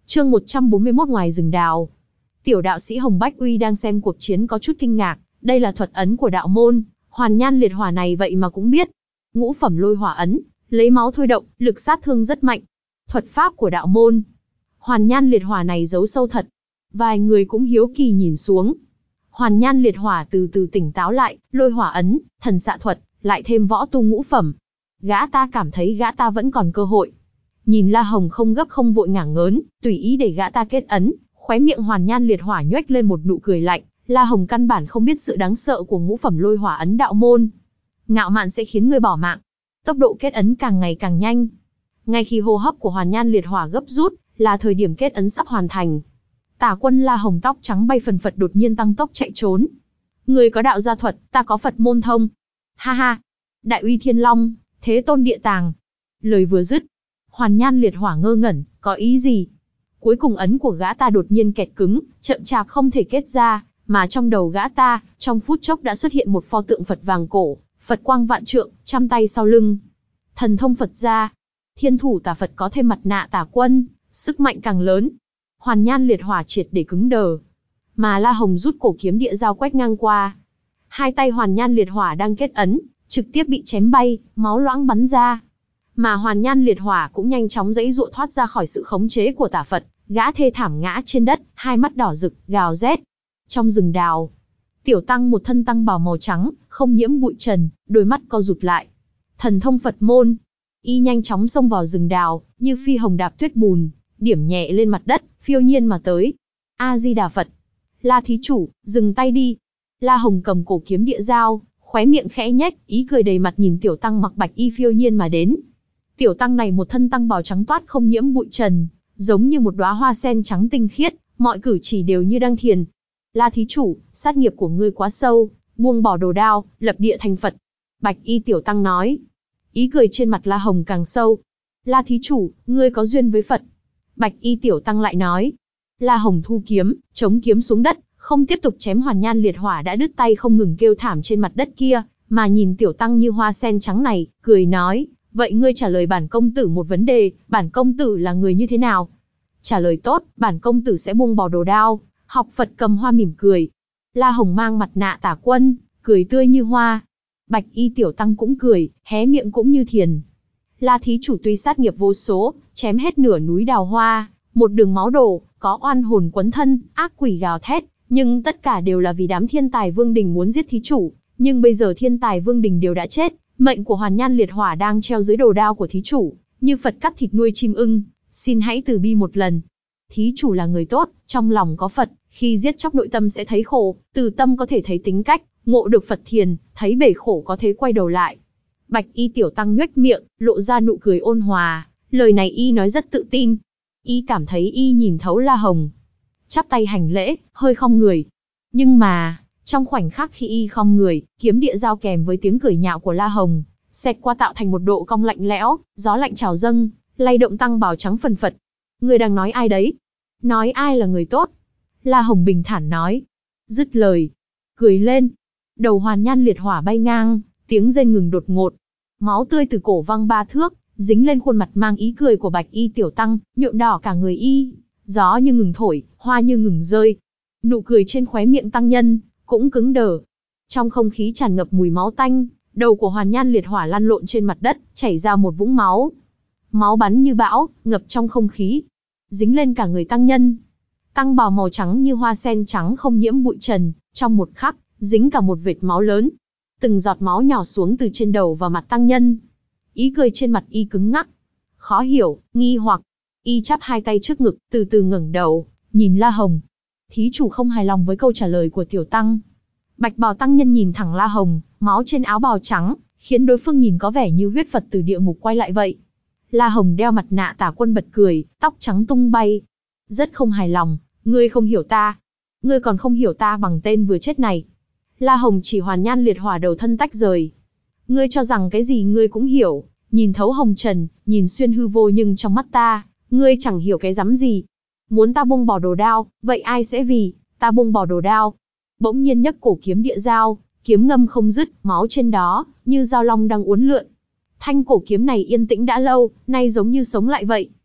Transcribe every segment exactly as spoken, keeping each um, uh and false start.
Chương một trăm bốn mươi mốt ngoài rừng đào. Tiểu đạo sĩ Hồng Bách Uy đang xem cuộc chiến có chút kinh ngạc, đây là thuật ấn của đạo môn, hoàn nhan liệt hỏa này vậy mà cũng biết. Ngũ phẩm lôi hỏa ấn, lấy máu thôi động, lực sát thương rất mạnh. Thuật pháp của đạo môn. Hoàn nhan liệt hỏa này giấu sâu thật. Vài người cũng hiếu kỳ nhìn xuống. Hoàn nhan liệt hỏa từ từ tỉnh táo lại, lôi hỏa ấn, thần xạ thuật, lại thêm võ tu ngũ phẩm. Gã ta cảm thấy gã ta vẫn còn cơ hội. Nhìn La Hồng không gấp không vội ngả ngớn, tùy ý để gã ta kết ấn, khóe miệng hoàn nhan liệt hỏa nhoếch lên một nụ cười lạnh. La Hồng căn bản không biết sự đáng sợ của ngũ phẩm lôi hỏa ấn đạo môn. Ngạo mạn sẽ khiến người bỏ mạng. Tốc độ kết ấn càng ngày càng nhanh. Ngay khi hô hấp của hoàn nhan liệt hỏa gấp rút, là thời điểm kết ấn sắp hoàn thành. Tả quân La Hồng tóc trắng bay phần phật đột nhiên tăng tốc chạy trốn. Người có đạo gia thuật, ta có Phật môn thông. Ha ha, đại uy thiên long, thế tôn địa tàng. Lời vừa dứt, hoàn nhan liệt hỏa ngơ ngẩn, có ý gì? Cuối cùng ấn của gã ta đột nhiên kẹt cứng, chậm chạp không thể kết ra, mà trong đầu gã ta, trong phút chốc đã xuất hiện một pho tượng Phật vàng cổ, Phật quang vạn trượng, chăm tay sau lưng. Thần thông Phật gia, thiên thủ tả Phật có thêm mặt nạ tả quân, sức mạnh càng lớn. Hoàn nhan liệt hỏa triệt để cứng đờ. Mà La Hồng rút cổ kiếm địa dao quét ngang qua. Hai tay hoàn nhan liệt hỏa đang kết ấn, trực tiếp bị chém bay, máu loãng bắn ra. Mà hoàn nhan liệt hỏa cũng nhanh chóng giãy giụa thoát ra khỏi sự khống chế của tả Phật, gã thê thảm ngã trên đất, hai mắt đỏ rực, gào rét. Trong rừng đào, tiểu tăng một thân tăng bào màu trắng, không nhiễm bụi trần, đôi mắt co rụt lại. Thần thông Phật môn, y nhanh chóng xông vào rừng đào, như phi hồng đạp tuyết bùn, điểm nhẹ lên mặt đất, phiêu nhiên mà tới. A Di Đà Phật. La thí chủ, dừng tay đi. La Hồng cầm cổ kiếm địa dao, khóe miệng khẽ nhếch, ý cười đầy mặt nhìn tiểu tăng mặc bạch y phiêu nhiên mà đến. Tiểu tăng này một thân tăng bào trắng toát không nhiễm bụi trần, giống như một đóa hoa sen trắng tinh khiết, mọi cử chỉ đều như đăng thiền. La thí chủ, sát nghiệp của ngươi quá sâu, buông bỏ đồ đao, lập địa thành Phật. Bạch y tiểu tăng nói. Ý cười trên mặt La Hồng càng sâu. La thí chủ, ngươi có duyên với Phật. Bạch y tiểu tăng lại nói. La Hồng thu kiếm, chống kiếm xuống đất, không tiếp tục chém hoàn nhan liệt hỏa đã đứt tay không ngừng kêu thảm trên mặt đất kia, mà nhìn tiểu tăng như hoa sen trắng này, cười nói, vậy ngươi trả lời bản công tử một vấn đề, bản công tử là người như thế nào? Trả lời tốt, bản công tử sẽ buông bỏ đồ đao, học Phật cầm hoa mỉm cười. La Hồng mang mặt nạ tả quân, cười tươi như hoa. Bạch y tiểu tăng cũng cười, hé miệng cũng như thiền. La thí chủ tuy sát nghiệp vô số, chém hết nửa núi đào hoa, một đường máu đổ, có oan hồn quấn thân, ác quỷ gào thét, nhưng tất cả đều là vì đám thiên tài vương đình muốn giết thí chủ, nhưng bây giờ thiên tài vương đình đều đã chết, mệnh của hoàn nhan liệt hỏa đang treo dưới đồ đao của thí chủ, như Phật cắt thịt nuôi chim ưng, xin hãy từ bi một lần. Thí chủ là người tốt, trong lòng có Phật, khi giết chóc nội tâm sẽ thấy khổ, từ tâm có thể thấy tính cách, ngộ được Phật thiền, thấy bể khổ có thể quay đầu lại. Bạch y tiểu tăng nhoếch miệng, lộ ra nụ cười ôn hòa, lời này y nói rất tự tin. Y cảm thấy y nhìn thấu La Hồng. Chắp tay hành lễ, hơi khom người. Nhưng mà, trong khoảnh khắc khi y khom người, kiếm địa dao kèm với tiếng cười nhạo của La Hồng, xẹt qua tạo thành một độ cong lạnh lẽo, gió lạnh trào dâng, lay động tăng bào trắng phần phật. Người đang nói ai đấy? Nói ai là người tốt? La Hồng bình thản nói. Dứt lời, cười lên. Đầu hoàn nhan liệt hỏa bay ngang, tiếng rên ngừng đột ngột. Máu tươi từ cổ văng ba thước, dính lên khuôn mặt mang ý cười của bạch y tiểu tăng, nhuộm đỏ cả người y. Gió như ngừng thổi, hoa như ngừng rơi. Nụ cười trên khóe miệng tăng nhân cũng cứng đờ. Trong không khí tràn ngập mùi máu tanh, đầu của hoàn nhan liệt hỏa lăn lộn trên mặt đất, chảy ra một vũng máu. Máu bắn như bão, ngập trong không khí, dính lên cả người tăng nhân. Tăng bào màu trắng như hoa sen trắng không nhiễm bụi trần, trong một khắc, dính cả một vệt máu lớn. Từng giọt máu nhỏ xuống từ trên đầu vào mặt tăng nhân. Ý cười trên mặt y cứng ngắc. Khó hiểu, nghi hoặc. Y chắp hai tay trước ngực, từ từ ngẩng đầu, nhìn La Hồng. Thí chủ không hài lòng với câu trả lời của tiểu tăng. Bạch bào tăng nhân nhìn thẳng La Hồng, máu trên áo bào trắng, khiến đối phương nhìn có vẻ như huyết Phật từ địa ngục quay lại vậy. La Hồng đeo mặt nạ tả quân bật cười, tóc trắng tung bay. Rất không hài lòng, ngươi không hiểu ta. Ngươi còn không hiểu ta bằng tên vừa chết này. La Hồng chỉ hoàn nhan liệt hỏa đầu thân tách rời. Ngươi cho rằng cái gì ngươi cũng hiểu, nhìn thấu hồng trần, nhìn xuyên hư vô, nhưng trong mắt ta, ngươi chẳng hiểu cái rắm gì. Muốn ta buông bỏ đồ đao, vậy ai sẽ vì ta buông bỏ đồ đao? Bỗng nhiên nhấc cổ kiếm địa dao, kiếm ngâm không dứt, máu trên đó như dao long đang uốn lượn. Thanh cổ kiếm này yên tĩnh đã lâu, nay giống như sống lại vậy.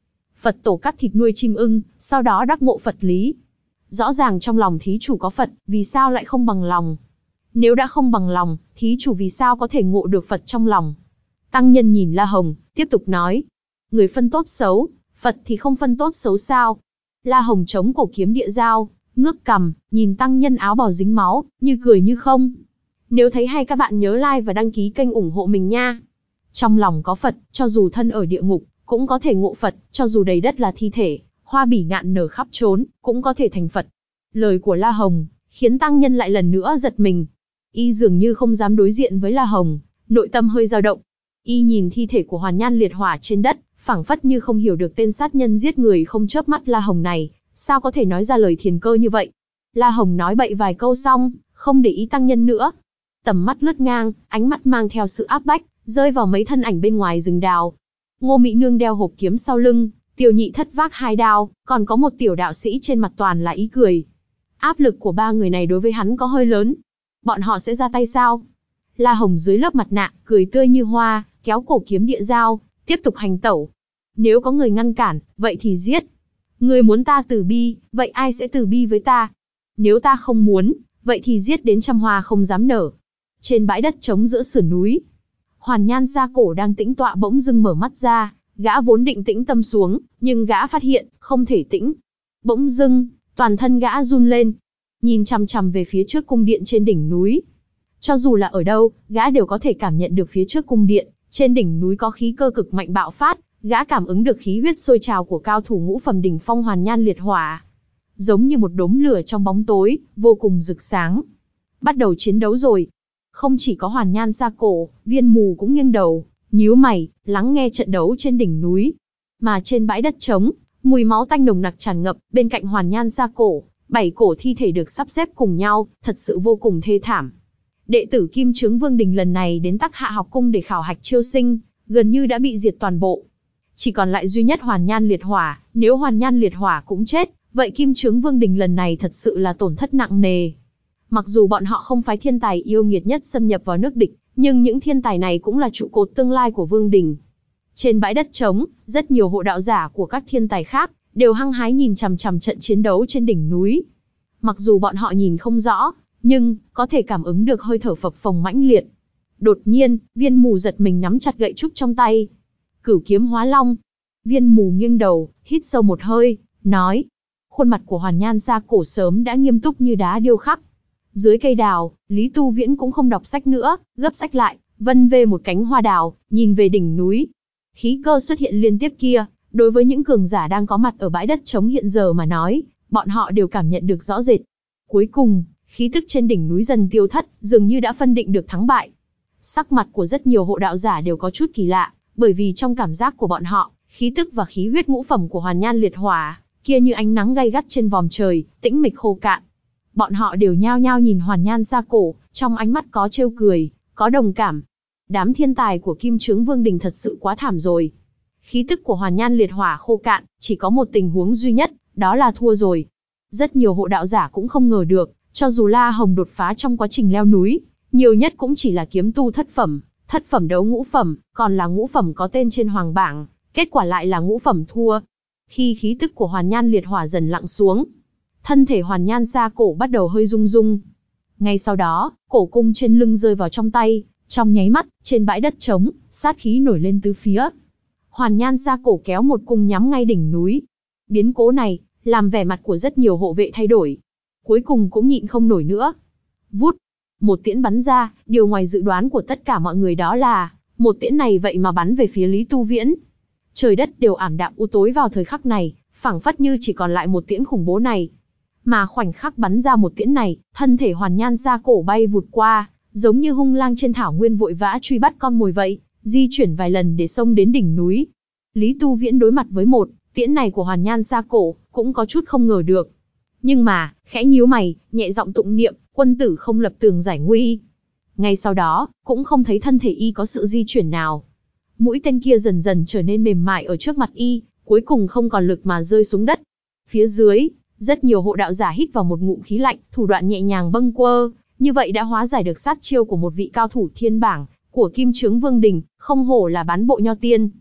Phật tổ cắt thịt nuôi chim ưng, sau đó đắc ngộ Phật lý. Rõ ràng trong lòng thí chủ có Phật, vì sao lại không bằng lòng? Nếu đã không bằng lòng, thí chủ vì sao có thể ngộ được Phật trong lòng? Tăng nhân nhìn La Hồng, tiếp tục nói. Người phân tốt xấu, Phật thì không phân tốt xấu sao? La Hồng chống cổ kiếm địa dao, ngước cằm, nhìn tăng nhân áo bào dính máu, như cười như không. Nếu thấy hay các bạn nhớ like và đăng ký kênh ủng hộ mình nha. Trong lòng có Phật, cho dù thân ở địa ngục, cũng có thể ngộ Phật, cho dù đầy đất là thi thể, hoa bỉ ngạn nở khắp trốn, cũng có thể thành Phật. Lời của La Hồng, khiến tăng nhân lại lần nữa giật mình. Y dường như không dám đối diện với La Hồng, nội tâm hơi dao động. Y nhìn thi thể của Hoàn Nhan liệt hỏa trên đất, phảng phất như không hiểu được tên sát nhân giết người không chớp mắt La Hồng này, sao có thể nói ra lời thiền cơ như vậy. La Hồng nói bậy vài câu xong, không để ý tăng nhân nữa. Tầm mắt lướt ngang, ánh mắt mang theo sự áp bách, rơi vào mấy thân ảnh bên ngoài rừng đào. Ngô Mỹ Nương đeo hộp kiếm sau lưng, Tiểu Nhị Thất vác hai đao, còn có một tiểu đạo sĩ trên mặt toàn là ý cười. Áp lực của ba người này đối với hắn có hơi lớn. Bọn họ sẽ ra tay sao? La Hồng dưới lớp mặt nạ, cười tươi như hoa, kéo cổ kiếm địa dao, tiếp tục hành tẩu. Nếu có người ngăn cản, vậy thì giết. Người muốn ta từ bi, vậy ai sẽ từ bi với ta? Nếu ta không muốn, vậy thì giết đến trăm hoa không dám nở. Trên bãi đất trống giữa sườn núi, Hoàn Nhan Sa Cổ đang tĩnh tọa bỗng dưng mở mắt ra, gã vốn định tĩnh tâm xuống, nhưng gã phát hiện, không thể tĩnh. Bỗng dưng, toàn thân gã run lên, nhìn chằm chằm về phía trước cung điện trên đỉnh núi. Cho dù là ở đâu, gã đều có thể cảm nhận được phía trước cung điện, trên đỉnh núi có khí cơ cực mạnh bạo phát, gã cảm ứng được khí huyết sôi trào của cao thủ ngũ phẩm đỉnh phong Hoàn Nhan liệt hỏa. Giống như một đốm lửa trong bóng tối, vô cùng rực sáng. Bắt đầu chiến đấu rồi. Không chỉ có Hoàn Nhan Sa Cổ, Viên Mù cũng nghiêng đầu, nhíu mày, lắng nghe trận đấu trên đỉnh núi. Mà trên bãi đất trống, mùi máu tanh nồng nặc tràn ngập, bên cạnh Hoàn Nhan Sa Cổ, bảy cổ thi thể được sắp xếp cùng nhau, thật sự vô cùng thê thảm. Đệ tử Kim Chướng Vương Đình lần này đến Tắc Hạ học cung để khảo hạch chiêu sinh, gần như đã bị diệt toàn bộ. Chỉ còn lại duy nhất Hoàn Nhan liệt hỏa, nếu Hoàn Nhan liệt hỏa cũng chết, vậy Kim Chướng Vương Đình lần này thật sự là tổn thất nặng nề. Mặc dù bọn họ không phái thiên tài yêu nghiệt nhất xâm nhập vào nước địch, nhưng những thiên tài này cũng là trụ cột tương lai của Vương Đình. Trên bãi đất trống, rất nhiều hộ đạo giả của các thiên tài khác, đều hăng hái nhìn chằm chằm trận chiến đấu trên đỉnh núi. Mặc dù bọn họ nhìn không rõ, nhưng có thể cảm ứng được hơi thở phập phồng mãnh liệt. Đột nhiên, Viên Mù giật mình nắm chặt gậy trúc trong tay. Cửu kiếm hóa long. Viên Mù nghiêng đầu, hít sâu một hơi, nói. Khuôn mặt của Hoàn Nhan Sa Cổ sớm đã nghiêm túc như đá điêu khắc. Dưới cây đào, Lý Tu Viễn cũng không đọc sách nữa, gấp sách lại, vân vê một cánh hoa đào, nhìn về đỉnh núi. Khí cơ xuất hiện liên tiếp kia, đối với những cường giả đang có mặt ở bãi đất trống hiện giờ mà nói, bọn họ đều cảm nhận được rõ rệt. Cuối cùng, khí tức trên đỉnh núi dần tiêu thất, dường như đã phân định được thắng bại. Sắc mặt của rất nhiều hộ đạo giả đều có chút kỳ lạ, bởi vì trong cảm giác của bọn họ, khí tức và khí huyết ngũ phẩm của Hoàn Nhan liệt hỏa, kia như ánh nắng gay gắt trên vòm trời, tĩnh mịch khô cạn. Bọn họ đều nhao nhao nhìn Hoàn Nhan Sa Cổ, trong ánh mắt có trêu cười, có đồng cảm. Đám thiên tài của Kim Chướng Vương Đình thật sự quá thảm rồi. Khí tức của Hoàn Nhan liệt hỏa khô cạn, chỉ có một tình huống duy nhất, đó là thua rồi. Rất nhiều hộ đạo giả cũng không ngờ được, cho dù La Hồng đột phá trong quá trình leo núi, nhiều nhất cũng chỉ là kiếm tu thất phẩm, thất phẩm đấu ngũ phẩm, còn là ngũ phẩm có tên trên hoàng bảng, kết quả lại là ngũ phẩm thua. Khi khí tức của Hoàn Nhan liệt hỏa dần lặng xuống, thân thể Hoàn Nhan Sa Cổ bắt đầu hơi rung rung. Ngay sau đó, cổ cung trên lưng rơi vào trong tay, trong nháy mắt, trên bãi đất trống, sát khí nổi lên tứ phía. Hoàn Nhan Sa Cổ kéo một cung nhắm ngay đỉnh núi. Biến cố này, làm vẻ mặt của rất nhiều hộ vệ thay đổi. Cuối cùng cũng nhịn không nổi nữa. Vút, một tiễn bắn ra, điều ngoài dự đoán của tất cả mọi người đó là, một tiễn này vậy mà bắn về phía Lý Tu Viễn. Trời đất đều ảm đạm u tối vào thời khắc này, phảng phất như chỉ còn lại một tiễn khủng bố này. Mà khoảnh khắc bắn ra một tiễn này, thân thể Hoàn Nhan Sa Cổ bay vụt qua, giống như hung lang trên thảo nguyên vội vã truy bắt con mồi vậy, di chuyển vài lần để xông đến đỉnh núi. Lý Tu Viễn đối mặt với một tiễn này của Hoàn Nhan Sa Cổ, cũng có chút không ngờ được. Nhưng mà, khẽ nhíu mày, nhẹ giọng tụng niệm, quân tử không lập tường giải nguy. Ngay sau đó, cũng không thấy thân thể y có sự di chuyển nào. Mũi tên kia dần dần trở nên mềm mại ở trước mặt y, cuối cùng không còn lực mà rơi xuống đất. Phía dưới, rất nhiều hộ đạo giả hít vào một ngụm khí lạnh, thủ đoạn nhẹ nhàng bâng quơ, như vậy đã hóa giải được sát chiêu của một vị cao thủ thiên bảng của Kim Chướng Vương Đình, không hổ là bán bộ nho tiên.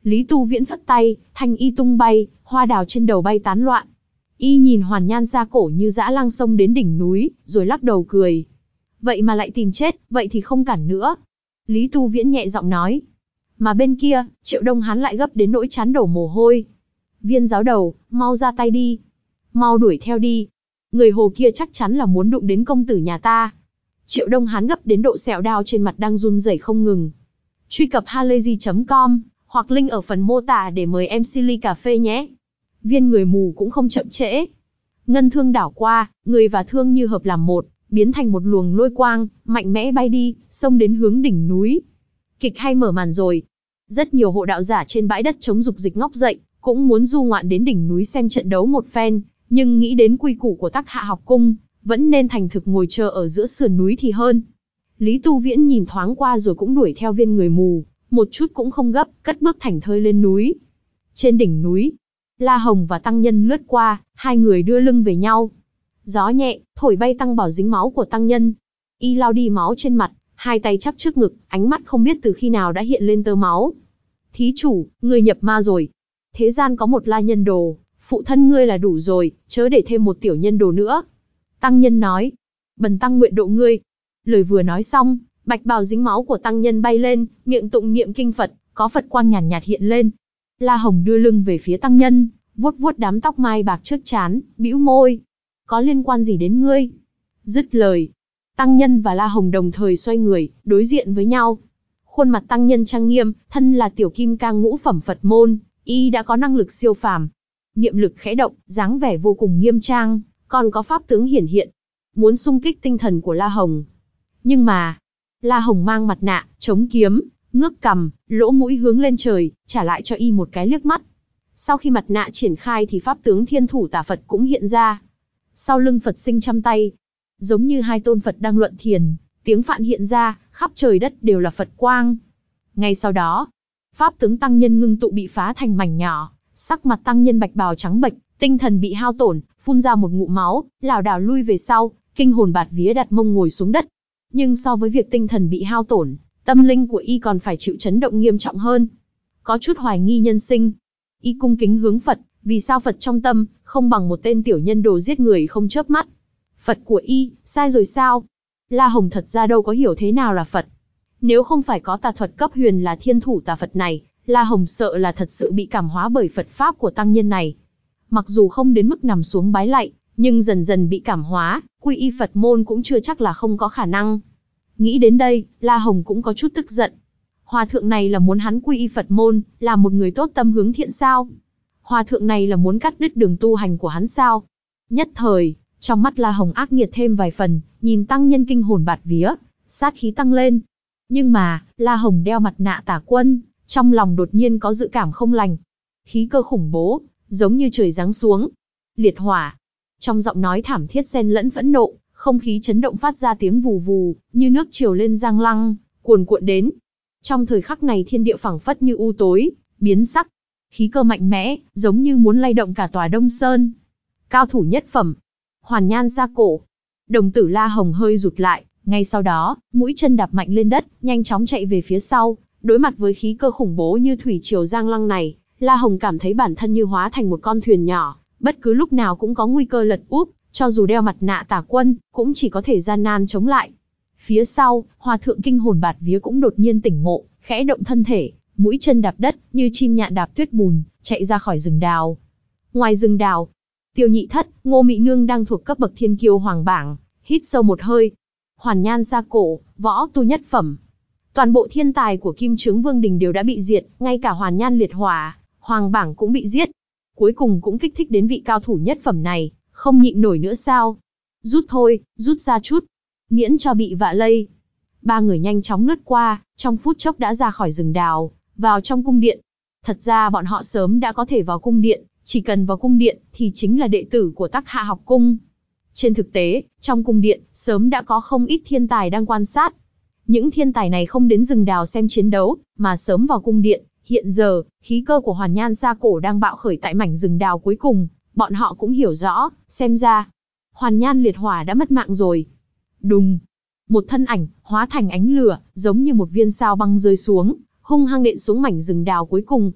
Lý Tu Viễn phất tay, thanh y tung bay, hoa đào trên đầu bay tán loạn. Y nhìn Hoàn Nhan Gia Cổ như dã lang xông đến đỉnh núi, rồi lắc đầu cười. Vậy mà lại tìm chết, vậy thì không cản nữa. Lý Tu Viễn nhẹ giọng nói. Mà bên kia, Triệu Đông Hán lại gấp đến nỗi chán đổ mồ hôi. Viên giáo đầu, mau ra tay đi. Mau đuổi theo đi. Người hồ kia chắc chắn là muốn đụng đến công tử nhà ta. Triệu Đông Hán gấp đến độ sẹo đao trên mặt đang run rẩy không ngừng. Truy cập halayzi chấm com hoặc link ở phần mô tả để mời em xê ly cà phê nhé. Viên người mù cũng không chậm trễ. Ngân thương đảo qua, người và thương như hợp làm một, biến thành một luồng lôi quang, mạnh mẽ bay đi, xông đến hướng đỉnh núi. Kịch hay mở màn rồi. Rất nhiều hộ đạo giả trên bãi đất chống dục dịch ngóc dậy, cũng muốn du ngoạn đến đỉnh núi xem trận đấu một phen, nhưng nghĩ đến quy củ của Tắc Hạ học cung, vẫn nên thành thực ngồi chờ ở giữa sườn núi thì hơn. Lý Tu Viễn nhìn thoáng qua rồi cũng đuổi theo viên người mù, một chút cũng không gấp, cất bước thảnh thơi lên núi. Trên đỉnh núi, La Hồng và Tăng Nhân lướt qua, hai người đưa lưng về nhau. Gió nhẹ, thổi bay Tăng Bảo dính máu của Tăng Nhân. Y lau đi máu trên mặt, hai tay chắp trước ngực, ánh mắt không biết từ khi nào đã hiện lên tơ máu. Thí chủ, người nhập ma rồi. Thế gian có một la nhân đồ, phụ thân ngươi là đủ rồi, chớ để thêm một tiểu nhân đồ nữa. Tăng Nhân nói, bần tăng nguyện độ ngươi. Lời vừa nói xong, bạch bào dính máu của Tăng Nhân bay lên, miệng tụng niệm kinh Phật, có Phật quang nhàn nhạt, nhạt hiện lên. La Hồng đưa lưng về phía Tăng Nhân, vuốt vuốt đám tóc mai bạc trước trán, bĩu môi. Có liên quan gì đến ngươi? Dứt lời, Tăng Nhân và La Hồng đồng thời xoay người, đối diện với nhau. Khuôn mặt Tăng Nhân trang nghiêm, thân là tiểu kim cang ngũ phẩm Phật môn, y đã có năng lực siêu phàm. Niệm lực khẽ động, dáng vẻ vô cùng nghiêm trang, còn có pháp tướng hiển hiện, muốn xung kích tinh thần của La Hồng. Nhưng mà, La Hồng mang mặt nạ, chống kiếm, ngước cằm, lỗ mũi hướng lên trời, trả lại cho y một cái liếc mắt. Sau khi mặt nạ triển khai thì pháp tướng Thiên Thủ Tả Phật cũng hiện ra. Sau lưng Phật sinh trăm tay, giống như hai tôn Phật đang luận thiền, tiếng phạn hiện ra, khắp trời đất đều là Phật quang. Ngay sau đó, pháp tướng Tăng Nhân ngưng tụ bị phá thành mảnh nhỏ, sắc mặt Tăng Nhân bạch bào trắng bệch, tinh thần bị hao tổn, phun ra một ngụm máu, lảo đảo lui về sau, kinh hồn bạt vía đặt mông ngồi xuống đất. Nhưng so với việc tinh thần bị hao tổn, tâm linh của y còn phải chịu chấn động nghiêm trọng hơn. Có chút hoài nghi nhân sinh. Y cung kính hướng Phật, vì sao Phật trong tâm, không bằng một tên tiểu nhân đồ giết người không chớp mắt. Phật của y, sai rồi sao? La Hồng thật ra đâu có hiểu thế nào là Phật. Nếu không phải có tà thuật cấp huyền là Thiên Thủ Tà Phật này, La Hồng sợ là thật sự bị cảm hóa bởi Phật Pháp của Tăng Nhân này. Mặc dù không đến mức nằm xuống bái lạy, nhưng dần dần bị cảm hóa, quy y Phật môn cũng chưa chắc là không có khả năng. Nghĩ đến đây, La Hồng cũng có chút tức giận. Hòa thượng này là muốn hắn quy y Phật môn, là một người tốt tâm hướng thiện sao? Hòa thượng này là muốn cắt đứt đường tu hành của hắn sao? Nhất thời, trong mắt La Hồng ác nghiệt thêm vài phần, nhìn Tăng Nhân kinh hồn bạt vía, sát khí tăng lên. Nhưng mà, La Hồng đeo mặt nạ tà quân, trong lòng đột nhiên có dự cảm không lành. Khí cơ khủng bố, giống như trời giáng xuống. Liệt hỏa. Trong giọng nói thảm thiết xen lẫn phẫn nộ, không khí chấn động phát ra tiếng vù vù, như nước triều lên giang lăng, cuồn cuộn đến. Trong thời khắc này thiên địa phảng phất như u tối, biến sắc. Khí cơ mạnh mẽ, giống như muốn lay động cả tòa Đông Sơn. Cao thủ nhất phẩm. Hoàn Nhan Gia Cổ. Đồng tử La Hồng hơi rụt lại, ngay sau đó, mũi chân đạp mạnh lên đất, nhanh chóng chạy về phía sau. Đối mặt với khí cơ khủng bố như thủy triều giang lăng này, La Hồng cảm thấy bản thân như hóa thành một con thuyền nhỏ, bất cứ lúc nào cũng có nguy cơ lật úp, cho dù đeo mặt nạ tà quân, cũng chỉ có thể gian nan chống lại. Phía sau, Hòa thượng kinh hồn bạt vía cũng đột nhiên tỉnh ngộ, khẽ động thân thể, mũi chân đạp đất, như chim nhạn đạp tuyết bùn, chạy ra khỏi rừng đào. Ngoài rừng đào, Tiêu Nhị Thất, Ngô Mị Nương đang thuộc cấp bậc thiên kiêu hoàng bảng, hít sâu một hơi. Hoàn Nhan Gia Cổ, võ tu nhất phẩm. Toàn bộ thiên tài của Kim Chướng Vương Đình đều đã bị diệt, ngay cả Hoàn Nhan liệt hỏa, hoàng bảng cũng bị giết. Cuối cùng cũng kích thích đến vị cao thủ nhất phẩm này, không nhịn nổi nữa sao? Rút thôi, rút ra chút, miễn cho bị vạ lây. Ba người nhanh chóng lướt qua, trong phút chốc đã ra khỏi rừng đào, vào trong cung điện. Thật ra bọn họ sớm đã có thể vào cung điện, chỉ cần vào cung điện thì chính là đệ tử của Tắc Hạ học cung. Trên thực tế, trong cung điện, sớm đã có không ít thiên tài đang quan sát. Những thiên tài này không đến rừng đào xem chiến đấu, mà sớm vào cung điện. Hiện giờ, khí cơ của Hoàn Nhan Gia Cổ đang bạo khởi tại mảnh rừng đào cuối cùng, bọn họ cũng hiểu rõ, xem ra, Hoàn Nhan liệt hỏa đã mất mạng rồi. Đùng, một thân ảnh, hóa thành ánh lửa, giống như một viên sao băng rơi xuống, hung hăng đện xuống mảnh rừng đào cuối cùng.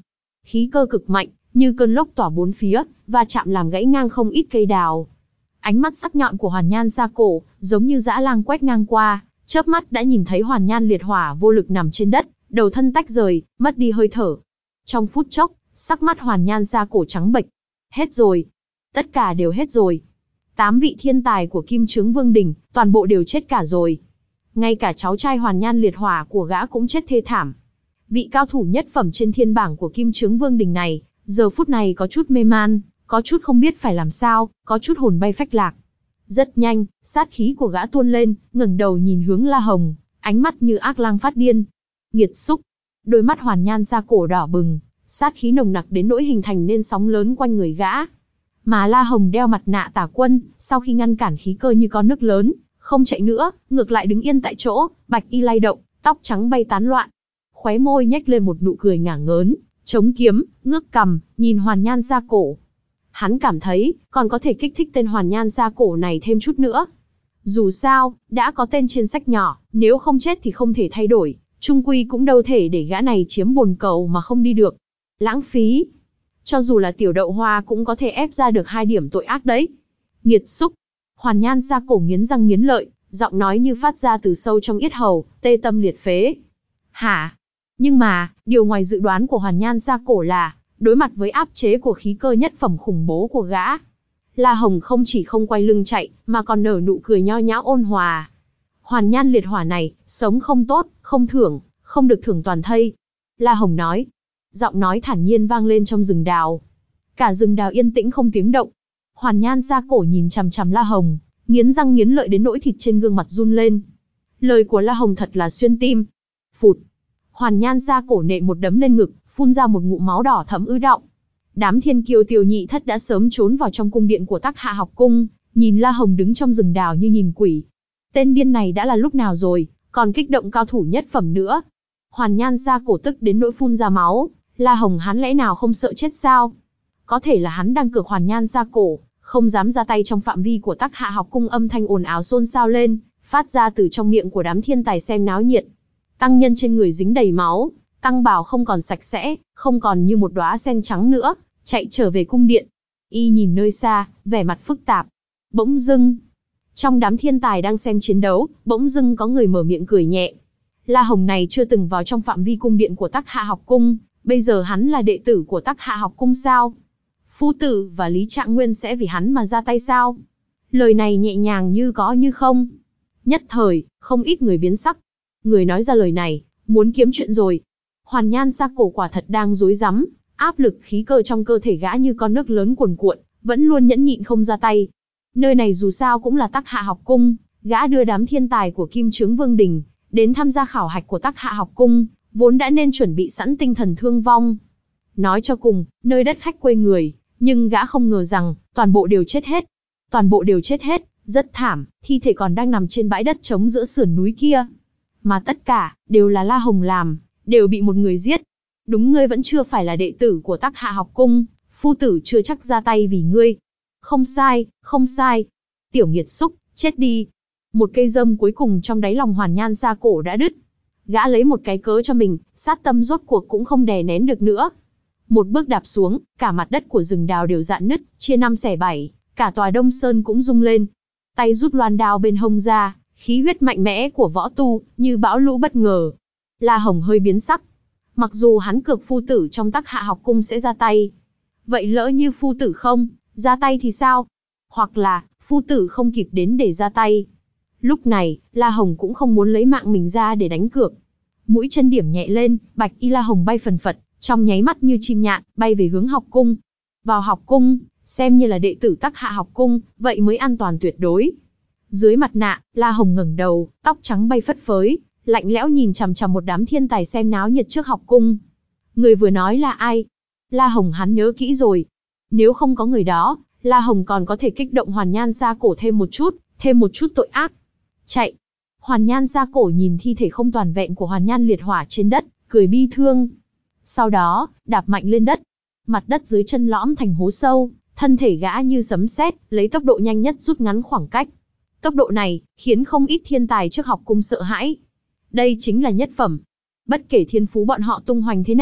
khí cơ cực mạnh, như cơn lốc tỏa bốn phía, và chạm làm gãy ngang không ít cây đào. Ánh mắt sắc nhọn của Hoàn Nhan Sa Cổ, giống như dã lang quét ngang qua, chớp mắt đã nhìn thấy Hoàn Nhan liệt hỏa vô lực nằm trên đất, đầu thân tách rời, mất đi hơi thở. Trong phút chốc, sắc mắt Hoàn Nhan Sa Cổ trắng bệch. Hết rồi. Tất cả đều hết rồi. Tám vị thiên tài của Kim Chướng Vương Đình, toàn bộ đều chết cả rồi. Ngay cả cháu trai Hoàn Nhan liệt hỏa của gã cũng chết thê thảm. Vị cao thủ nhất phẩm trên thiên bảng của Kim Chướng Vương Đình này, giờ phút này có chút mê man, có chút không biết phải làm sao, có chút hồn bay phách lạc. Rất nhanh, sát khí của gã tuôn lên, ngẩng đầu nhìn hướng La Hồng, ánh mắt như ác lang phát điên. Nghiệt xúc. Đôi mắt Hoàn Nhan Sa Cổ đỏ bừng, sát khí nồng nặc đến nỗi hình thành nên sóng lớn quanh người gã. Mà La Hồng đeo mặt nạ tà quân, sau khi ngăn cản khí cơ như con nước lớn, không chạy nữa, ngược lại đứng yên tại chỗ, bạch y lay động, tóc trắng bay tán loạn. Khóe môi nhếch lên một nụ cười ngả ngớn, chống kiếm, ngước cằm, nhìn Hoàn Nhan Sa Cổ. Hắn cảm thấy, còn có thể kích thích tên Hoàn Nhan Sa Cổ này thêm chút nữa. Dù sao, đã có tên trên sách nhỏ, nếu không chết thì không thể thay đổi, chung quy cũng đâu thể để gã này chiếm bồn cầu mà không đi được. Lãng phí. Cho dù là tiểu đậu hoa cũng có thể ép ra được hai điểm tội ác đấy. Nghiệt xúc. Hoàn Nhan Sa Cổ nghiến răng nghiến lợi, giọng nói như phát ra từ sâu trong yết hầu, tê tâm liệt phế. Hả? Nhưng mà, điều ngoài dự đoán của Hoàn Nhan Sa Cổ là, đối mặt với áp chế của khí cơ nhất phẩm khủng bố của gã, La Hồng không chỉ không quay lưng chạy, mà còn nở nụ cười nho nhã ôn hòa. Hoàn Nhan liệt hỏa này, sống không tốt, không thưởng, không được thưởng toàn thây. La Hồng nói. Giọng nói thản nhiên vang lên trong rừng đào. Cả rừng đào yên tĩnh không tiếng động. Hoàn Nhan Sa Cổ nhìn chằm chằm La Hồng, nghiến răng nghiến lợi đến nỗi thịt trên gương mặt run lên. Lời của La Hồng thật là xuyên tim. Phụt. Hoàn Nhan Sa Cổ nện một đấm lên ngực, phun ra một ngụm máu đỏ thẫm ứ đọng. Đám thiên kiêu Tiểu Nhị Thất đã sớm trốn vào trong cung điện của Tắc Hạ học cung, nhìn La Hồng đứng trong rừng đào như nhìn quỷ. Tên điên này đã là lúc nào rồi, còn kích động cao thủ nhất phẩm nữa. Hoàn Nhan Sa Cổ tức đến nỗi phun ra máu. La Hồng hắn lẽ nào không sợ chết sao? Có thể là hắn đang cược Hoàn Nhan Sa Cổ, không dám ra tay trong phạm vi của Tắc Hạ học cung. Âm thanh ồn ào xôn xao lên, phát ra từ trong miệng của đám thiên tài xem náo nhiệt. Tăng nhân trên người dính đầy máu, tăng bào không còn sạch sẽ, không còn như một đóa sen trắng nữa, chạy trở về cung điện. Y nhìn nơi xa, vẻ mặt phức tạp. Bỗng dưng, trong đám thiên tài đang xem chiến đấu, bỗng dưng có người mở miệng cười nhẹ. La Hồng này chưa từng vào trong phạm vi cung điện của Tắc Hạ học cung, bây giờ hắn là đệ tử của Tắc Hạ học cung sao? Phu tử và Lý Trạng Nguyên sẽ vì hắn mà ra tay sao? Lời này nhẹ nhàng như có như không. Nhất thời, không ít người biến sắc. Người nói ra lời này, muốn kiếm chuyện rồi. Hoàn Nhan Sa Cổ quả thật đang rối rắm, áp lực khí cơ trong cơ thể gã như con nước lớn cuồn cuộn, vẫn luôn nhẫn nhịn không ra tay. Nơi này dù sao cũng là Tắc Hạ học cung, gã đưa đám thiên tài của Kim Chướng Vương Đình đến tham gia khảo hạch của Tắc Hạ học cung, vốn đã nên chuẩn bị sẵn tinh thần thương vong. Nói cho cùng, nơi đất khách quê người, nhưng gã không ngờ rằng, toàn bộ đều chết hết. Toàn bộ đều chết hết, rất thảm, thi thể còn đang nằm trên bãi đất trống giữa sườn núi kia. Mà tất cả, đều là La Hồng làm, đều bị một người giết. Đúng, ngươi vẫn chưa phải là đệ tử của Tắc Hạ học cung, phu tử chưa chắc ra tay vì ngươi. Không sai, không sai. Tiểu nghiệt xúc, chết đi. Một cây rơm cuối cùng trong đáy lòng Hoàn Nhan Sa Cổ đã đứt. Gã lấy một cái cớ cho mình, sát tâm rốt cuộc cũng không đè nén được nữa. Một bước đạp xuống, cả mặt đất của rừng đào đều rạn nứt, chia năm xẻ bảy, cả tòa Đông Sơn cũng rung lên. Tay rút loan đao bên hông ra, khí huyết mạnh mẽ của võ tu, như bão lũ bất ngờ. La Hồng hơi biến sắc. Mặc dù hắn cược phu tử trong Tắc Hạ học cung sẽ ra tay. Vậy lỡ như phu tử không ra tay thì sao? Hoặc là, phu tử không kịp đến để ra tay. Lúc này, La Hồng cũng không muốn lấy mạng mình ra để đánh cược. Mũi chân điểm nhẹ lên, bạch y La Hồng bay phần phật, trong nháy mắt như chim nhạn, bay về hướng học cung. Vào học cung, xem như là đệ tử Tắc Hạ học cung, vậy mới an toàn tuyệt đối. Dưới mặt nạ, La Hồng ngẩng đầu, tóc trắng bay phất phới, lạnh lẽo nhìn chằm chằm một đám thiên tài xem náo nhiệt trước học cung. Người vừa nói là ai? La Hồng hắn nhớ kỹ rồi. Nếu không có người đó, La Hồng còn có thể kích động Hoàn Nhan Sa Cổ thêm một chút, thêm một chút tội ác. Chạy. Hoàn Nhan Sa Cổ nhìn thi thể không toàn vẹn của Hoàn Nhan liệt hỏa trên đất, cười bi thương. Sau đó, đạp mạnh lên đất. Mặt đất dưới chân lõm thành hố sâu, thân thể gã như sấm sét, lấy tốc độ nhanh nhất rút ngắn khoảng cách. Tốc độ này, khiến không ít thiên tài trước học cung sợ hãi. Đây chính là nhất phẩm. Bất kể thiên phú bọn họ tung hoành thế nào,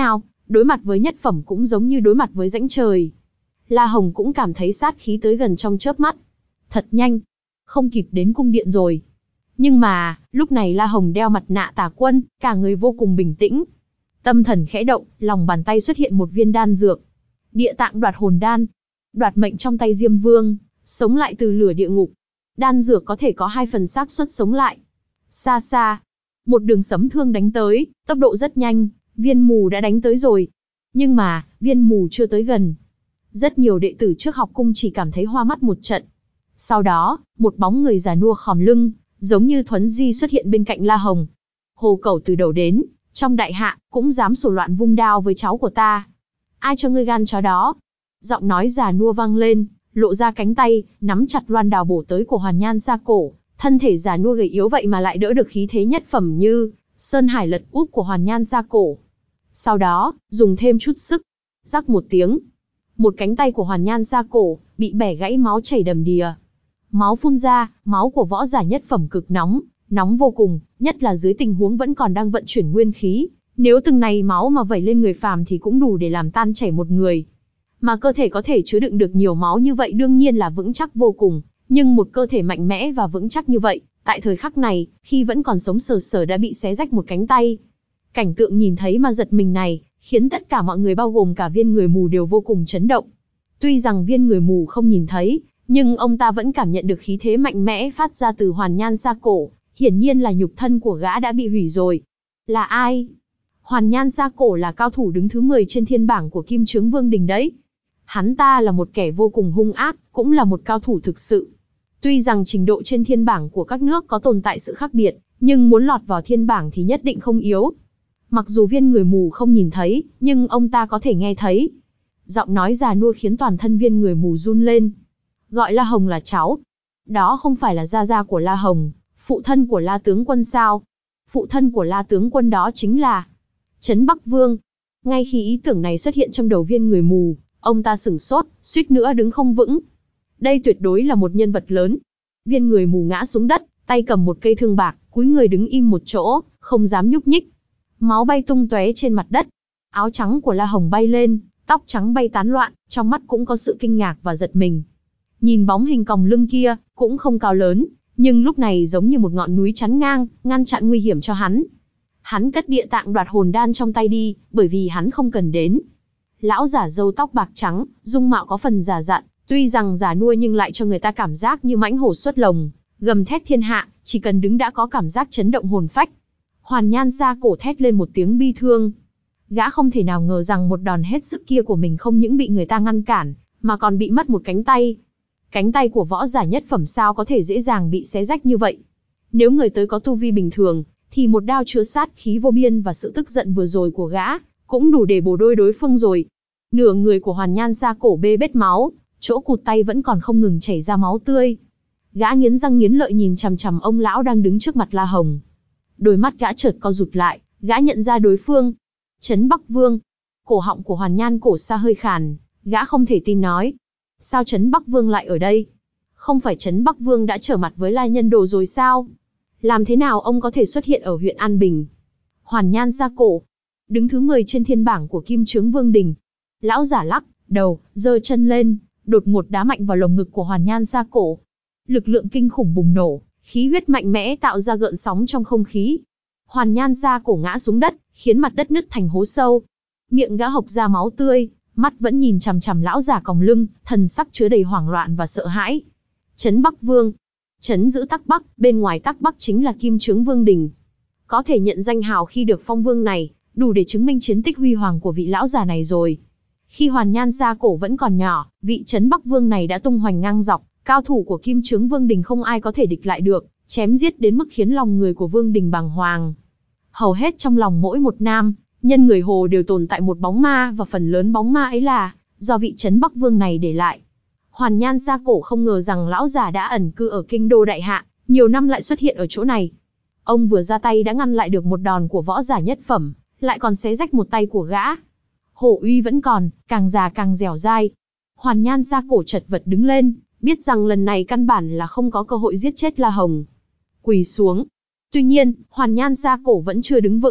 đối mặt với nhất phẩm cũng giống như đối mặt với rãnh trời. La Hồng cũng cảm thấy sát khí tới gần trong chớp mắt. Thật nhanh, không kịp đến cung điện rồi. Nhưng mà, lúc này La Hồng đeo mặt nạ tà quân, cả người vô cùng bình tĩnh. Tâm thần khẽ động, lòng bàn tay xuất hiện một viên đan dược. Địa tạng đoạt hồn đan. Đoạt mệnh trong tay Diêm Vương, sống lại từ lửa địa ngục. Đan dược có thể có hai phần xác suất sống lại. Xa xa, một đường sấm thương đánh tới, tốc độ rất nhanh, viên mù đã đánh tới rồi. Nhưng mà, viên mù chưa tới gần. Rất nhiều đệ tử trước học cung chỉ cảm thấy hoa mắt một trận. Sau đó, một bóng người già nua khom lưng, giống như thuấn di xuất hiện bên cạnh La Hồng. Hồ Cẩu từ đầu đến, trong đại hạ, cũng dám sổ loạn vung đao với cháu của ta. Ai cho ngươi gan chó đó? Giọng nói già nua vang lên, lộ ra cánh tay, nắm chặt loan đào bổ tới của Hoàn Nhan Sa Cổ. Thân thể già nua gầy yếu vậy mà lại đỡ được khí thế nhất phẩm như sơn hải lật úp của Hoàn Nhan Sa Cổ. Sau đó, dùng thêm chút sức. Rắc một tiếng. Một cánh tay của Hoàn Nhan Sa Cổ bị bẻ gãy, máu chảy đầm đìa. Máu phun ra, máu của võ giả nhất phẩm cực nóng, nóng vô cùng, nhất là dưới tình huống vẫn còn đang vận chuyển nguyên khí. Nếu từng này máu mà vẩy lên người phàm thì cũng đủ để làm tan chảy một người. Mà cơ thể có thể chứa đựng được nhiều máu như vậy đương nhiên là vững chắc vô cùng. Nhưng một cơ thể mạnh mẽ và vững chắc như vậy, tại thời khắc này, khi vẫn còn sống sờ sờ đã bị xé rách một cánh tay. Cảnh tượng nhìn thấy mà giật mình này, khiến tất cả mọi người bao gồm cả viên người mù đều vô cùng chấn động. Tuy rằng viên người mù không nhìn thấy, nhưng ông ta vẫn cảm nhận được khí thế mạnh mẽ phát ra từ Hoàn Nhan Sa Cổ, hiển nhiên là nhục thân của gã đã bị hủy rồi. Là ai? Hoàn Nhan Sa Cổ là cao thủ đứng thứ mười trên thiên bảng của Kim Chướng Vương Đình đấy. Hắn ta là một kẻ vô cùng hung ác, cũng là một cao thủ thực sự. Tuy rằng trình độ trên thiên bảng của các nước có tồn tại sự khác biệt, nhưng muốn lọt vào thiên bảng thì nhất định không yếu. Mặc dù viên người mù không nhìn thấy, nhưng ông ta có thể nghe thấy. Giọng nói già nua khiến toàn thân viên người mù run lên. Gọi La Hồng là cháu. Đó không phải là gia gia của La Hồng, phụ thân của La tướng quân sao? Phụ thân của La tướng quân đó chính là Trấn Bắc Vương. Ngay khi ý tưởng này xuất hiện trong đầu viên người mù, ông ta sửng sốt, suýt nữa đứng không vững. Đây tuyệt đối là một nhân vật lớn. Viên người mù ngã xuống đất, tay cầm một cây thương bạc, cúi người đứng im một chỗ, không dám nhúc nhích. Máu bay tung tóe trên mặt đất. Áo trắng của La Hồng bay lên, tóc trắng bay tán loạn, trong mắt cũng có sự kinh ngạc và giật mình. Nhìn bóng hình còng lưng kia, cũng không cao lớn, nhưng lúc này giống như một ngọn núi chắn ngang, ngăn chặn nguy hiểm cho hắn. Hắn cất địa tạng đoạt hồn đan trong tay đi, bởi vì hắn không cần đến. Lão giả râu tóc bạc trắng, dung mạo có phần già dặn, tuy rằng già nua nhưng lại cho người ta cảm giác như mãnh hổ xuất lồng, gầm thét thiên hạ, chỉ cần đứng đã có cảm giác chấn động hồn phách. Hoàn Nhan Sa Cổ thét lên một tiếng bi thương. Gã không thể nào ngờ rằng một đòn hết sức kia của mình không những bị người ta ngăn cản, mà còn bị mất một cánh tay. Cánh tay của võ giả nhất phẩm sao có thể dễ dàng bị xé rách như vậy. Nếu người tới có tu vi bình thường, thì một đao chứa sát khí vô biên và sự tức giận vừa rồi của gã, cũng đủ để bổ đôi đối phương rồi. Nửa người của Hoàn Nhan Sa Cổ bê bết máu, chỗ cụt tay vẫn còn không ngừng chảy ra máu tươi. Gã nghiến răng nghiến lợi nhìn chằm chằm ông lão đang đứng trước mặt La Hồng. Đôi mắt gã chợt co rụt lại, gã nhận ra đối phương. Trấn Bắc Vương. Cổ họng của Hoàn Nhan Cổ Sa hơi khàn, gã không thể tin nói. Sao Trấn Bắc Vương lại ở đây? Không phải Trấn Bắc Vương đã trở mặt với La Nhân Đồ rồi sao? Làm thế nào ông có thể xuất hiện ở huyện An Bình? Hoàn Nhan Sa Cổ, đứng thứ mười trên thiên bảng của Kim Chướng Vương Đình. Lão giả lắc đầu, giơ chân lên, đột ngột đá mạnh vào lồng ngực của Hoàn Nhan Sa Cổ. Lực lượng kinh khủng bùng nổ, khí huyết mạnh mẽ tạo ra gợn sóng trong không khí. Hoàn Nhan Sa Cổ ngã xuống đất, khiến mặt đất nứt thành hố sâu. Miệng gã hộc ra máu tươi, mắt vẫn nhìn chằm chằm lão giả còng lưng, thần sắc chứa đầy hoảng loạn và sợ hãi. Trấn Bắc Vương. Trấn giữ Tắc Bắc, bên ngoài Tắc Bắc chính là Kim Chướng Vương Đình. Có thể nhận danh hào khi được phong vương này, đủ để chứng minh chiến tích huy hoàng của vị lão già này rồi. Khi Hoàn Nhan Sa Cổ vẫn còn nhỏ, vị Trấn Bắc Vương này đã tung hoành ngang dọc, cao thủ của Kim Chướng Vương Đình không ai có thể địch lại được, chém giết đến mức khiến lòng người của Vương Đình bàng hoàng. Hầu hết trong lòng mỗi một nam nhân người Hồ đều tồn tại một bóng ma, và phần lớn bóng ma ấy là do vị Trấn Bắc Vương này để lại. Hoàn Nhan Sa Cổ không ngờ rằng lão già đã ẩn cư ở kinh đô đại hạ, nhiều năm lại xuất hiện ở chỗ này. Ông vừa ra tay đã ngăn lại được một đòn của võ giả nhất phẩm, lại còn xé rách một tay của gã. Hổ uy vẫn còn, càng già càng dẻo dai. Hoàn Nhan Sa Cổ chật vật đứng lên, biết rằng lần này căn bản là không có cơ hội giết chết La Hồng. Quỳ xuống. Tuy nhiên, Hoàn Nhan Sa Cổ vẫn chưa đứng vững,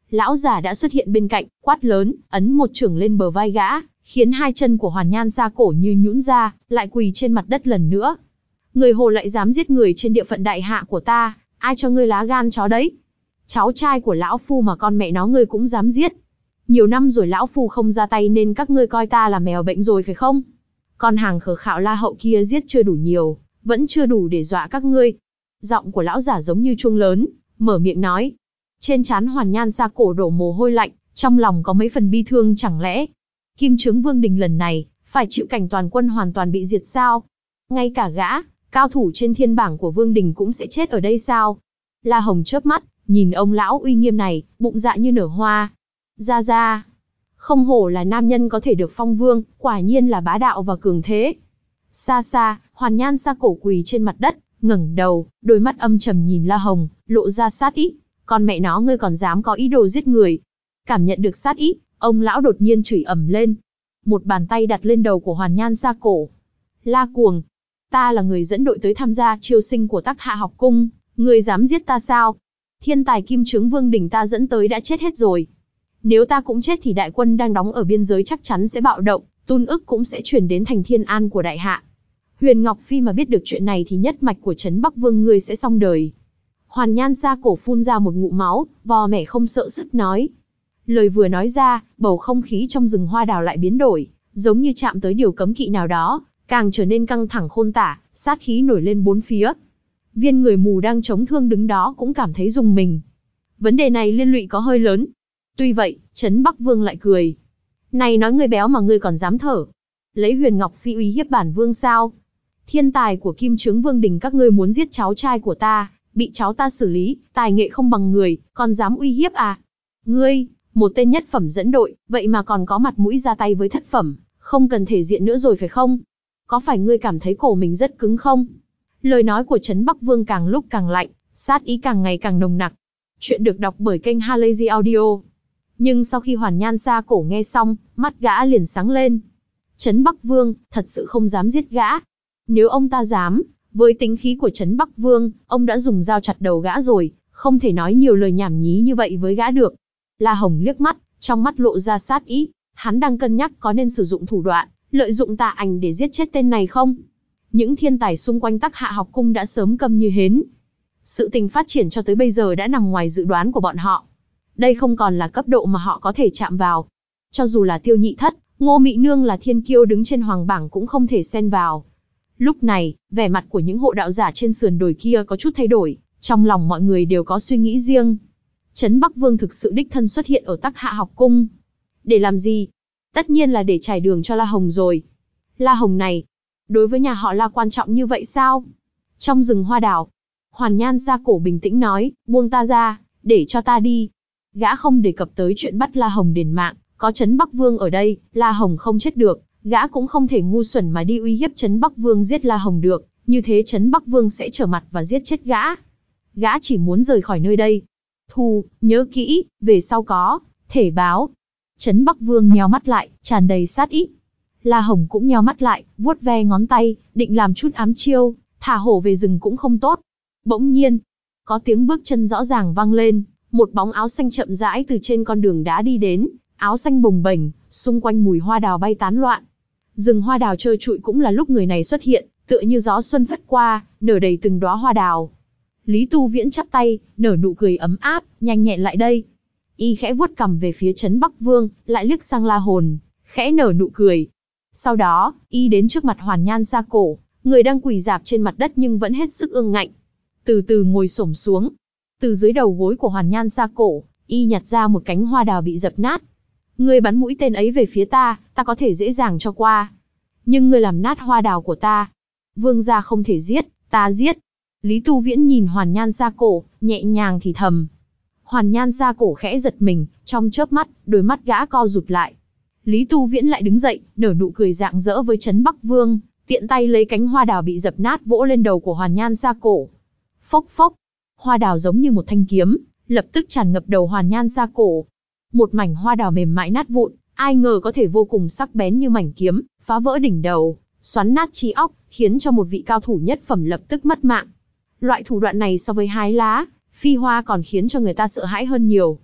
Lão giả đã xuất hiện bên cạnh, quát lớn, ấn một chưởng lên bờ vai gã, khiến hai chân của Hoàn Nhan Sa Cổ như nhũn ra, lại quỳ trên mặt đất lần nữa. Người Hồ lại dám giết người trên địa phận đại hạ của ta, ai cho ngươi lá gan chó đấy? Cháu trai của lão phu mà con mẹ nó ngươi cũng dám giết. Nhiều năm rồi lão phu không ra tay nên các ngươi coi ta là mèo bệnh rồi phải không? Con hàng khờ khạo La Hậu kia giết chưa đủ nhiều, vẫn chưa đủ để dọa các ngươi. Giọng của lão giả giống như chuông lớn, mở miệng nói. Trên trán Hoàn Nhan Sa Cổ đổ mồ hôi lạnh, trong lòng có mấy phần bi thương, chẳng lẽ Kim Chướng Vương Đình lần này phải chịu cảnh toàn quân hoàn toàn bị diệt sao? Ngay cả gã, cao thủ trên thiên bảng của Vương Đình cũng sẽ chết ở đây sao? La Hồng chớp mắt, nhìn ông lão uy nghiêm này, bụng dạ như nở hoa. Ra ra, không hổ là nam nhân có thể được phong vương, quả nhiên là bá đạo và cường thế. Xa xa, Hoàn Nhan Sa Cổ quỳ trên mặt đất, ngẩng đầu, đôi mắt âm trầm nhìn La Hồng, lộ ra sát ý. Con mẹ nó ngươi còn dám có ý đồ giết người? Cảm nhận được sát ý, ông lão đột nhiên chửi ầm lên. Một bàn tay đặt lên đầu của Hoàn Nhan Sa Cổ. La cuồng, ta là người dẫn đội tới tham gia chiêu sinh của Tắc Hạ học cung, ngươi dám giết ta sao? Thiên tài Kim Chướng Vương Đình ta dẫn tới đã chết hết rồi. Nếu ta cũng chết thì đại quân đang đóng ở biên giới chắc chắn sẽ bạo động, tun ức cũng sẽ chuyển đến thành Thiên An của đại hạ. Huyền Ngọc Phi mà biết được chuyện này thì nhất mạch của Trấn Bắc Vương ngươi sẽ xong đời. Hoàn Nhan Sa Cổ phun ra một ngụm máu, vò mẻ không sợ sức nói. Lời vừa nói ra, bầu không khí trong rừng hoa đào lại biến đổi, giống như chạm tới điều cấm kỵ nào đó, càng trở nên căng thẳng khôn tả, sát khí nổi lên bốn phía. Viên người mù đang chống thương đứng đó cũng cảm thấy rùng mình. Vấn đề này liên lụy có hơi lớn. Tuy vậy, Trấn Bắc Vương lại cười. Này nói ngươi béo mà ngươi còn dám thở. Lấy Huyền Ngọc Phi uy hiếp bản vương sao? Thiên tài của Kim Chướng Vương Đình các ngươi muốn giết cháu trai của ta, bị cháu ta xử lý, tài nghệ không bằng người, còn dám uy hiếp à? Ngươi, một tên nhất phẩm dẫn đội, vậy mà còn có mặt mũi ra tay với thất phẩm, không cần thể diện nữa rồi phải không? Có phải ngươi cảm thấy cổ mình rất cứng không? Lời nói của Trấn Bắc Vương càng lúc càng lạnh, sát ý càng ngày càng nồng nặc. Chuyện được đọc bởi kênh Halazy Audio. Nhưng sau khi Hoàn Nhan Sa Cổ nghe xong, mắt gã liền sáng lên. Trấn Bắc Vương, thật sự không dám giết gã. Nếu ông ta dám, với tính khí của Trấn Bắc Vương, ông đã dùng dao chặt đầu gã rồi, không thể nói nhiều lời nhảm nhí như vậy với gã được. La Hồng liếc mắt, trong mắt lộ ra sát ý. Hắn đang cân nhắc có nên sử dụng thủ đoạn, lợi dụng Tạ Ảnh để giết chết tên này không? Những thiên tài xung quanh Tắc Hạ học cung đã sớm câm như hến. Sự tình phát triển cho tới bây giờ đã nằm ngoài dự đoán của bọn họ. Đây không còn là cấp độ mà họ có thể chạm vào. Cho dù là Tiêu Nhị Thất, Ngô Mị Nương là thiên kiêu đứng trên hoàng bảng cũng không thể xen vào. Lúc này, vẻ mặt của những hộ đạo giả trên sườn đồi kia có chút thay đổi, trong lòng mọi người đều có suy nghĩ riêng. Trấn Bắc Vương thực sự đích thân xuất hiện ở Tắc Hạ học cung. Để làm gì? Tất nhiên là để trải đường cho La Hồng rồi. La Hồng này, đối với nhà họ La quan trọng như vậy sao? Trong rừng hoa đào, Hoàn Nhan Sa Cổ bình tĩnh nói, buông ta ra, để cho ta đi. Gã không đề cập tới chuyện bắt La Hồng đền mạng, có Trấn Bắc Vương ở đây, La Hồng không chết được, gã cũng không thể ngu xuẩn mà đi uy hiếp Trấn Bắc Vương giết La Hồng được, như thế Trấn Bắc Vương sẽ trở mặt và giết chết gã. Gã chỉ muốn rời khỏi nơi đây. Thu, nhớ kỹ, về sau có thể báo. Trấn Bắc Vương nheo mắt lại, tràn đầy sát ý. La Hồng cũng nheo mắt lại, vuốt ve ngón tay, định làm chút ám chiêu, thả hổ về rừng cũng không tốt. Bỗng nhiên, có tiếng bước chân rõ ràng vang lên, một bóng áo xanh chậm rãi từ trên con đường đá đi đến, áo xanh bồng bềnh, xung quanh mùi hoa đào bay tán loạn. Rừng hoa đào trơ trụi cũng là lúc người này xuất hiện, tựa như gió xuân phất qua, nở đầy từng đóa hoa đào. Lý Tu Viễn chắp tay, nở nụ cười ấm áp, nhanh nhẹn lại đây. Y khẽ vuốt cằm về phía Trấn Bắc Vương, lại liếc sang La Hồn, khẽ nở nụ cười. Sau đó, Y đến trước mặt Hoàn Nhan Sa Cổ, người đang quỳ rạp trên mặt đất nhưng vẫn hết sức ương ngạnh. Từ từ ngồi xổm xuống. Từ dưới đầu gối của Hoàn Nhan Sa Cổ, Y nhặt ra một cánh hoa đào bị dập nát. Ngươi bắn mũi tên ấy về phía ta, ta có thể dễ dàng cho qua. Nhưng ngươi làm nát hoa đào của ta. Vương gia không thể giết, ta giết. Lý Tu Viễn nhìn Hoàn Nhan Sa Cổ, nhẹ nhàng thì thầm. Hoàn Nhan Sa Cổ khẽ giật mình, trong chớp mắt, đôi mắt gã co rụt lại. Lý Tu Viễn lại đứng dậy, nở nụ cười rạng rỡ với Trấn Bắc Vương, tiện tay lấy cánh hoa đào bị dập nát vỗ lên đầu của Hoàn Nhan Sa Cổ. Phốc phốc, hoa đào giống như một thanh kiếm, lập tức tràn ngập đầu Hoàn Nhan Sa Cổ. Một mảnh hoa đào mềm mại nát vụn, ai ngờ có thể vô cùng sắc bén như mảnh kiếm, phá vỡ đỉnh đầu, xoắn nát trí óc, khiến cho một vị cao thủ nhất phẩm lập tức mất mạng. Loại thủ đoạn này so với hái lá, phi hoa còn khiến cho người ta sợ hãi hơn nhiều.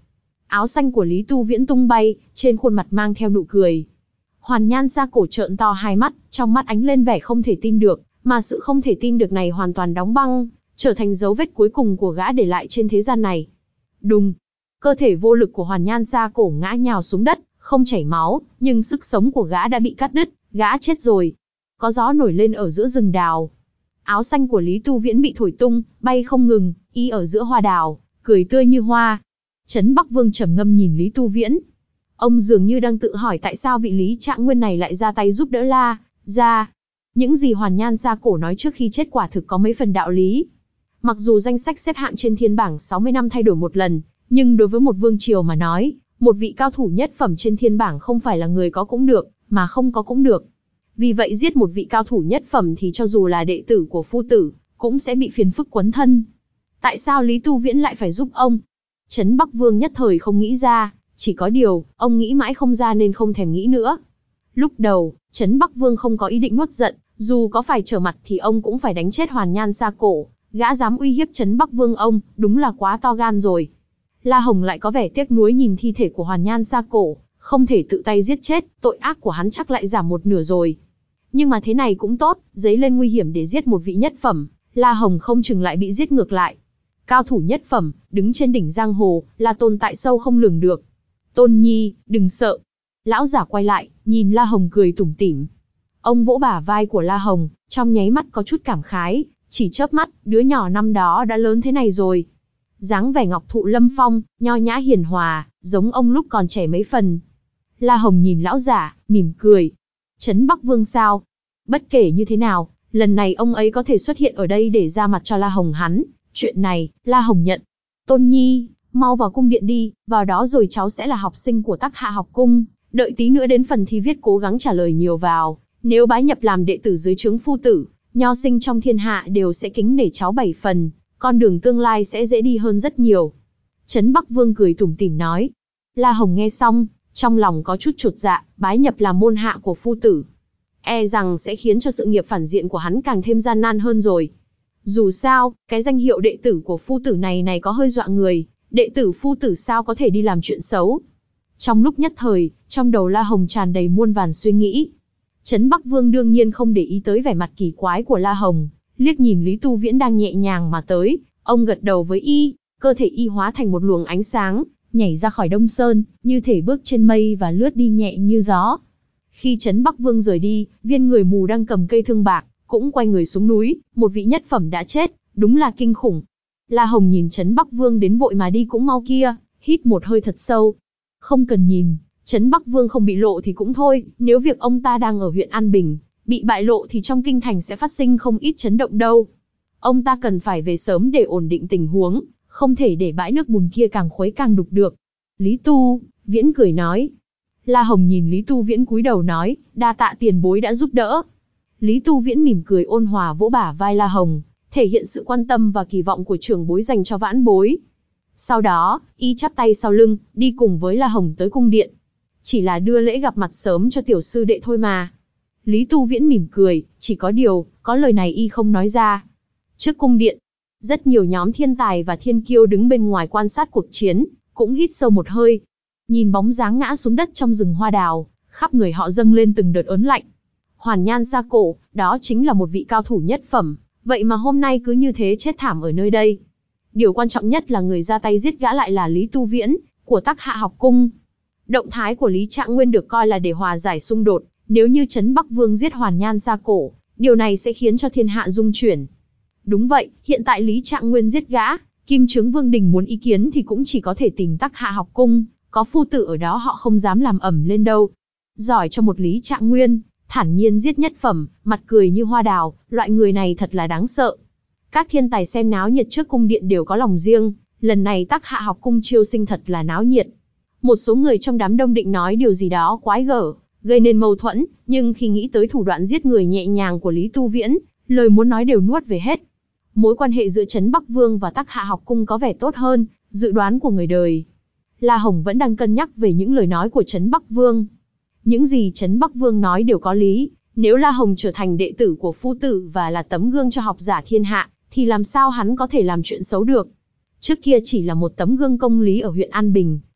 Áo xanh của Lý Tu Viễn tung bay, trên khuôn mặt mang theo nụ cười. Hoàn Nhan Sa Cổ trợn to hai mắt, trong mắt ánh lên vẻ không thể tin được, mà sự không thể tin được này hoàn toàn đóng băng, trở thành dấu vết cuối cùng của gã để lại trên thế gian này. Đùng, cơ thể vô lực của Hoàn Nhan Sa Cổ ngã nhào xuống đất, không chảy máu, nhưng sức sống của gã đã bị cắt đứt, gã chết rồi. Có gió nổi lên ở giữa rừng đào. Áo xanh của Lý Tu Viễn bị thổi tung, bay không ngừng, y ở giữa hoa đào, cười tươi như hoa. Trấn Bắc Vương trầm ngâm nhìn Lý Tu Viễn. Ông dường như đang tự hỏi tại sao vị Lý Trạng Nguyên này lại ra tay giúp đỡ La gia. Những gì Hoàn Nhan Sa Cổ nói trước khi chết quả thực có mấy phần đạo lý. Mặc dù danh sách xếp hạng trên thiên bảng sáu mươi năm thay đổi một lần, nhưng đối với một vương triều mà nói, một vị cao thủ nhất phẩm trên thiên bảng không phải là người có cũng được, mà không có cũng được. Vì vậy giết một vị cao thủ nhất phẩm thì cho dù là đệ tử của phu tử, cũng sẽ bị phiền phức quấn thân. Tại sao Lý Tu Viễn lại phải giúp ông? Trấn Bắc Vương nhất thời không nghĩ ra, chỉ có điều, ông nghĩ mãi không ra nên không thèm nghĩ nữa. Lúc đầu, Trấn Bắc Vương không có ý định nuốt giận, dù có phải trở mặt thì ông cũng phải đánh chết Hoàn Nhan Sa Cổ, gã dám uy hiếp Trấn Bắc Vương ông, đúng là quá to gan rồi. La Hồng lại có vẻ tiếc nuối nhìn thi thể của Hoàn Nhan Sa Cổ, không thể tự tay giết chết, tội ác của hắn chắc lại giảm một nửa rồi. Nhưng mà thế này cũng tốt, dấy lên nguy hiểm để giết một vị nhất phẩm, La Hồng không chừng lại bị giết ngược lại. Cao thủ nhất phẩm, đứng trên đỉnh giang hồ, là tồn tại sâu không lường được. Tôn Nhi, đừng sợ. Lão giả quay lại, nhìn La Hồng cười tủm tỉm. Ông vỗ bả vai của La Hồng, trong nháy mắt có chút cảm khái, chỉ chớp mắt, đứa nhỏ năm đó đã lớn thế này rồi. Dáng vẻ ngọc thụ lâm phong, nho nhã hiền hòa, giống ông lúc còn trẻ mấy phần. La Hồng nhìn lão giả, mỉm cười. Trấn Bắc Vương sao? Bất kể như thế nào, lần này ông ấy có thể xuất hiện ở đây để ra mặt cho La Hồng hắn. Chuyện này, La Hồng nhận. Tôn Nhi, mau vào cung điện đi, vào đó rồi cháu sẽ là học sinh của Tắc Hạ học cung. Đợi tí nữa đến phần thi viết cố gắng trả lời nhiều vào. Nếu bái nhập làm đệ tử dưới trướng phu tử, nho sinh trong thiên hạ đều sẽ kính nể cháu bảy phần. Con đường tương lai sẽ dễ đi hơn rất nhiều. Trấn Bắc Vương cười tủm tỉm nói. La Hồng nghe xong, trong lòng có chút chột dạ, bái nhập làm môn hạ của phu tử. E rằng sẽ khiến cho sự nghiệp phản diện của hắn càng thêm gian nan hơn rồi. Dù sao, cái danh hiệu đệ tử của phu tử này này có hơi dọa người, đệ tử phu tử sao có thể đi làm chuyện xấu. Trong lúc nhất thời, trong đầu La Hồng tràn đầy muôn vàn suy nghĩ. Trấn Bắc Vương đương nhiên không để ý tới vẻ mặt kỳ quái của La Hồng, liếc nhìn Lý Tu Viễn đang nhẹ nhàng mà tới, ông gật đầu với y, cơ thể y hóa thành một luồng ánh sáng, nhảy ra khỏi Đông Sơn, như thể bước trên mây và lướt đi nhẹ như gió. Khi Trấn Bắc Vương rời đi, viên người mù đang cầm cây thương bạc, cũng quay người xuống núi, một vị nhất phẩm đã chết, đúng là kinh khủng. La Hồng nhìn Trấn Bắc Vương đến vội mà đi cũng mau kia, hít một hơi thật sâu. Không cần nhìn, Trấn Bắc Vương không bị lộ thì cũng thôi, nếu việc ông ta đang ở huyện An Bình, bị bại lộ thì trong kinh thành sẽ phát sinh không ít chấn động đâu. Ông ta cần phải về sớm để ổn định tình huống, không thể để bãi nước bùn kia càng khuấy càng đục được. Lý Tu Viễn cười nói. La Hồng nhìn Lý Tu Viễn cúi đầu nói, đa tạ tiền bối đã giúp đỡ. Lý Tu Viễn mỉm cười ôn hòa vỗ bả vai La Hồng, thể hiện sự quan tâm và kỳ vọng của trưởng bối dành cho vãn bối. Sau đó, y chắp tay sau lưng, đi cùng với La Hồng tới cung điện. Chỉ là đưa lễ gặp mặt sớm cho tiểu sư đệ thôi mà. Lý Tu Viễn mỉm cười, chỉ có điều, có lời này y không nói ra. Trước cung điện, rất nhiều nhóm thiên tài và thiên kiêu đứng bên ngoài quan sát cuộc chiến, cũng hít sâu một hơi. Nhìn bóng dáng ngã xuống đất trong rừng hoa đào, khắp người họ dâng lên từng đợt ớn lạnh. Hoàn Nhan Sa Cổ, đó chính là một vị cao thủ nhất phẩm, vậy mà hôm nay cứ như thế chết thảm ở nơi đây. Điều quan trọng nhất là người ra tay giết gã lại là Lý Tu Viễn, của Tắc Hạ học cung. Động thái của Lý Trạng Nguyên được coi là để hòa giải xung đột, nếu như Trấn Bắc Vương giết Hoàn Nhan Sa Cổ, điều này sẽ khiến cho thiên hạ rung chuyển. Đúng vậy, hiện tại Lý Trạng Nguyên giết gã, Kim Chướng Vương Đình muốn ý kiến thì cũng chỉ có thể tìm Tắc Hạ học cung, có phu tử ở đó họ không dám làm ẩm lên đâu. Giỏi cho một Lý Trạng Nguyên, thản nhiên giết nhất phẩm, mặt cười như hoa đào, loại người này thật là đáng sợ. Các thiên tài xem náo nhiệt trước cung điện đều có lòng riêng, lần này Tắc Hạ học cung chiêu sinh thật là náo nhiệt. Một số người trong đám đông định nói điều gì đó quái gở, gây nên mâu thuẫn, nhưng khi nghĩ tới thủ đoạn giết người nhẹ nhàng của Lý Tu Viễn, lời muốn nói đều nuốt về hết. Mối quan hệ giữa Trấn Bắc Vương và Tắc Hạ học cung có vẻ tốt hơn dự đoán của người đời. La Hồng vẫn đang cân nhắc về những lời nói của Trấn Bắc Vương. Những gì Trấn Bắc Vương nói đều có lý, nếu La Hồng trở thành đệ tử của phu tử và là tấm gương cho học giả thiên hạ, thì làm sao hắn có thể làm chuyện xấu được. Trước kia chỉ là một tấm gương công lý ở huyện An Bình,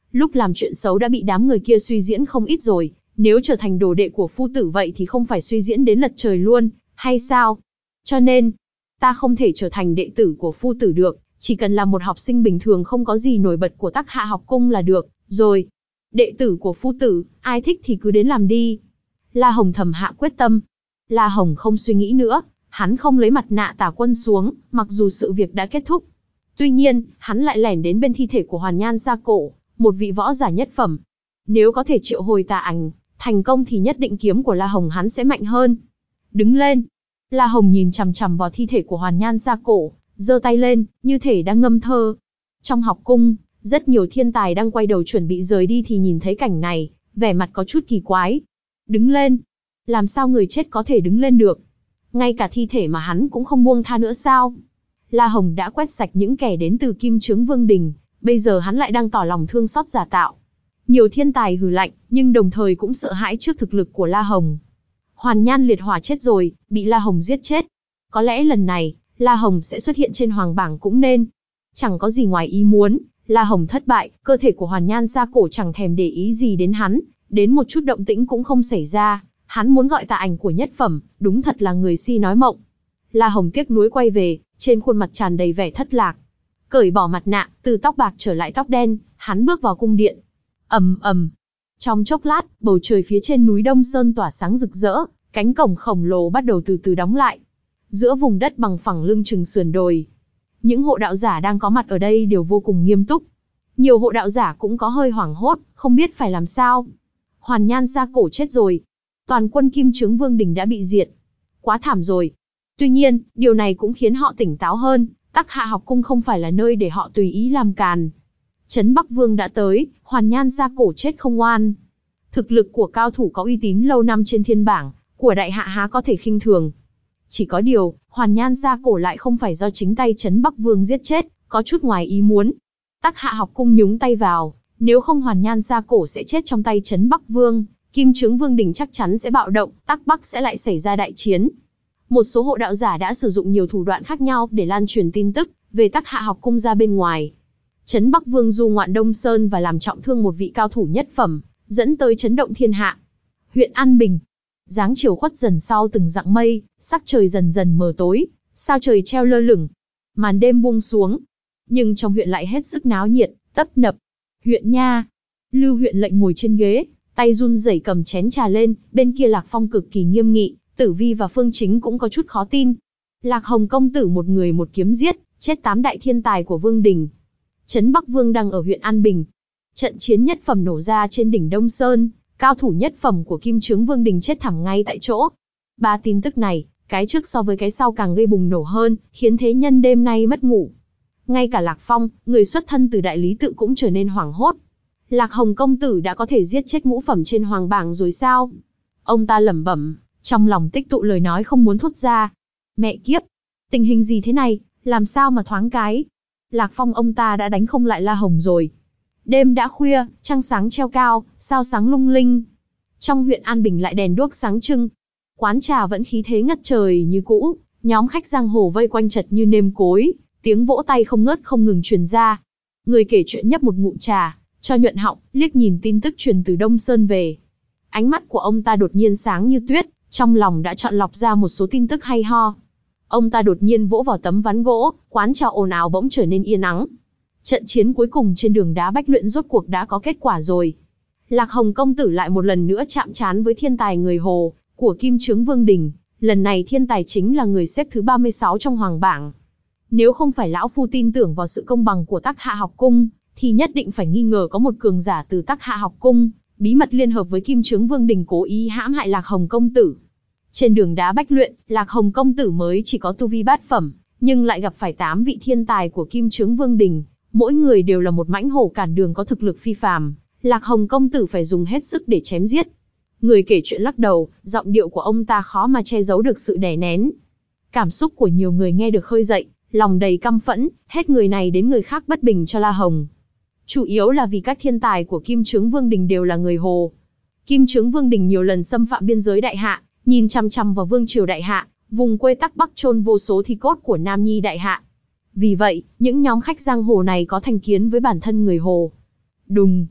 lúc làm chuyện xấu đã bị đám người kia suy diễn không ít rồi, nếu trở thành đồ đệ của phu tử vậy thì không phải suy diễn đến lật trời luôn, hay sao? Cho nên, ta không thể trở thành đệ tử của phu tử được, chỉ cần là một học sinh bình thường không có gì nổi bật của Tắc Hạ học cung là được, rồi. Đệ tử của phu tử, ai thích thì cứ đến làm đi. La Hồng thầm hạ quyết tâm. La Hồng không suy nghĩ nữa, hắn không lấy mặt nạ tả quân xuống, mặc dù sự việc đã kết thúc. Tuy nhiên, hắn lại lẻn đến bên thi thể của Hoàn Nhan Sa Cổ, một vị võ giả nhất phẩm. Nếu có thể triệu hồi tà ảnh, thành công thì nhất định kiếm của La Hồng hắn sẽ mạnh hơn. Đứng lên. La Hồng nhìn chằm chằm vào thi thể của Hoàn Nhan Sa Cổ, giơ tay lên, như thể đang ngâm thơ. Trong học cung, rất nhiều thiên tài đang quay đầu chuẩn bị rời đi thì nhìn thấy cảnh này, vẻ mặt có chút kỳ quái. Đứng lên. Làm sao người chết có thể đứng lên được? Ngay cả thi thể mà hắn cũng không buông tha nữa sao? La Hồng đã quét sạch những kẻ đến từ Kim Chướng Vương Đình, bây giờ hắn lại đang tỏ lòng thương xót giả tạo. Nhiều thiên tài hừ lạnh, nhưng đồng thời cũng sợ hãi trước thực lực của La Hồng. Hoàn Nhan liệt hỏa chết rồi, bị La Hồng giết chết. Có lẽ lần này, La Hồng sẽ xuất hiện trên hoàng bảng cũng nên. Chẳng có gì ngoài ý muốn, La Hồng thất bại, cơ thể của Hoàn Nhan Sa Cổ chẳng thèm để ý gì đến hắn, đến một chút động tĩnh cũng không xảy ra. Hắn muốn gọi tà ảnh của nhất phẩm, đúng thật là người si nói mộng. La Hồng tiếc nuối quay về, trên khuôn mặt tràn đầy vẻ thất lạc. Cởi bỏ mặt nạ, từ tóc bạc trở lại tóc đen, hắn bước vào cung điện. Ầm ầm. Trong chốc lát, bầu trời phía trên núi Đông Sơn tỏa sáng rực rỡ, cánh cổng khổng lồ bắt đầu từ từ đóng lại. Giữa vùng đất bằng phẳng lưng chừng sườn đồi, những hộ đạo giả đang có mặt ở đây đều vô cùng nghiêm túc. Nhiều hộ đạo giả cũng có hơi hoảng hốt, không biết phải làm sao. Hoàn Nhan Sa Cổ chết rồi. Toàn quân Kim Chướng Vương Đình đã bị diệt. Quá thảm rồi. Tuy nhiên, điều này cũng khiến họ tỉnh táo hơn. Tắc Hạ học cung không phải là nơi để họ tùy ý làm càn. Trấn Bắc Vương đã tới, Hoàn Nhan Sa Cổ chết không oan. Thực lực của cao thủ có uy tín lâu năm trên thiên bảng, của đại hạ há có thể khinh thường. Chỉ có điều, Hoàn Nhan Sa Cổ lại không phải do chính tay Trấn Bắc Vương giết chết, có chút ngoài ý muốn. Tắc Hạ học cung nhúng tay vào, nếu không Hoàn Nhan Sa Cổ sẽ chết trong tay Trấn Bắc Vương, Kim Chướng Vương Đình chắc chắn sẽ bạo động, Tắc Bắc sẽ lại xảy ra đại chiến. Một số hộ đạo giả đã sử dụng nhiều thủ đoạn khác nhau để lan truyền tin tức về Tắc Hạ học cung ra bên ngoài. Trấn Bắc Vương du ngoạn Đông Sơn và làm trọng thương một vị cao thủ nhất phẩm, dẫn tới chấn động thiên hạ. Huyện An Bình. Dáng chiều khuất dần sau từng dặng mây, sắc trời dần dần mờ tối, sao trời treo lơ lửng. Màn đêm buông xuống, nhưng trong huyện lại hết sức náo nhiệt, tấp nập. Huyện nha. Lưu huyện lệnh ngồi trên ghế, tay run rẩy cầm chén trà lên, bên kia Lạc Phong cực kỳ nghiêm nghị, Tử Vi và Phương Chính cũng có chút khó tin. Lạc Hồng công tử một người một kiếm giết, chết tám đại thiên tài của Vương Đình. Trấn Bắc Vương đang ở huyện An Bình. Trận chiến nhất phẩm nổ ra trên đỉnh Đông Sơn, cao thủ nhất phẩm của Kim Chướng Vương Đình chết thảm ngay tại chỗ. Ba tin tức này, cái trước so với cái sau càng gây bùng nổ hơn, khiến thế nhân đêm nay mất ngủ. Ngay cả Lạc Phong, người xuất thân từ đại lý tự cũng trở nên hoảng hốt. Lạc Hồng công tử đã có thể giết chết ngũ phẩm trên hoàng bảng rồi sao? Ông ta lẩm bẩm, trong lòng tích tụ lời nói không muốn thốt ra. Mẹ kiếp, tình hình gì thế này, làm sao mà thoáng cái? Lạc Phong ông ta đã đánh không lại La Hồng rồi. Đêm đã khuya, trăng sáng treo cao, sao sáng lung linh. Trong huyện An Bình lại đèn đuốc sáng trưng. Quán trà vẫn khí thế ngất trời như cũ, nhóm khách giang hồ vây quanh chật như nêm cối, tiếng vỗ tay không ngớt không ngừng truyền ra. Người kể chuyện nhấp một ngụm trà, cho nhuận họng, liếc nhìn tin tức truyền từ Đông Sơn về. Ánh mắt của ông ta đột nhiên sáng như tuyết, trong lòng đã chọn lọc ra một số tin tức hay ho. Ông ta đột nhiên vỗ vào tấm ván gỗ, quán trà ồn ào bỗng trở nên yên ắng. Trận chiến cuối cùng trên đường đá Bách Luyện rốt cuộc đã có kết quả rồi. Lạc Hồng công tử lại một lần nữa chạm trán với thiên tài người Hồ của Kim Chướng Vương Đình. Lần này thiên tài chính là người xếp thứ ba mươi sáu trong hoàng bảng. Nếu không phải lão phu tin tưởng vào sự công bằng của Tắc Hạ học cung, thì nhất định phải nghi ngờ có một cường giả từ Tắc Hạ học cung bí mật liên hợp với Kim Chướng Vương Đình cố ý hãm hại Lạc Hồng công tử. Trên đường đá Bách Luyện, Lạc Hồng công tử mới chỉ có tu vi bát phẩm, nhưng lại gặp phải tám vị thiên tài của Kim Chướng Vương Đình, mỗi người đều là một mãnh hổ cản đường có thực lực phi phàm. Lạc Hồng công tử phải dùng hết sức để chém giết. Người kể chuyện lắc đầu, giọng điệu của ông ta khó mà che giấu được sự đè nén. Cảm xúc của nhiều người nghe được khơi dậy, lòng đầy căm phẫn, hết người này đến người khác bất bình cho La Hồng. Chủ yếu là vì các thiên tài của Kim Chướng Vương Đình đều là người Hồ. Kim Chướng Vương Đình nhiều lần xâm phạm biên giới đại hạ, nhìn chằm chằm vào vương triều đại hạ, vùng quê Tắc Bắc chôn vô số thi cốt của nam nhi đại hạ. Vì vậy, những nhóm khách giang hồ này có thành kiến với bản thân người Hồ. Đùng,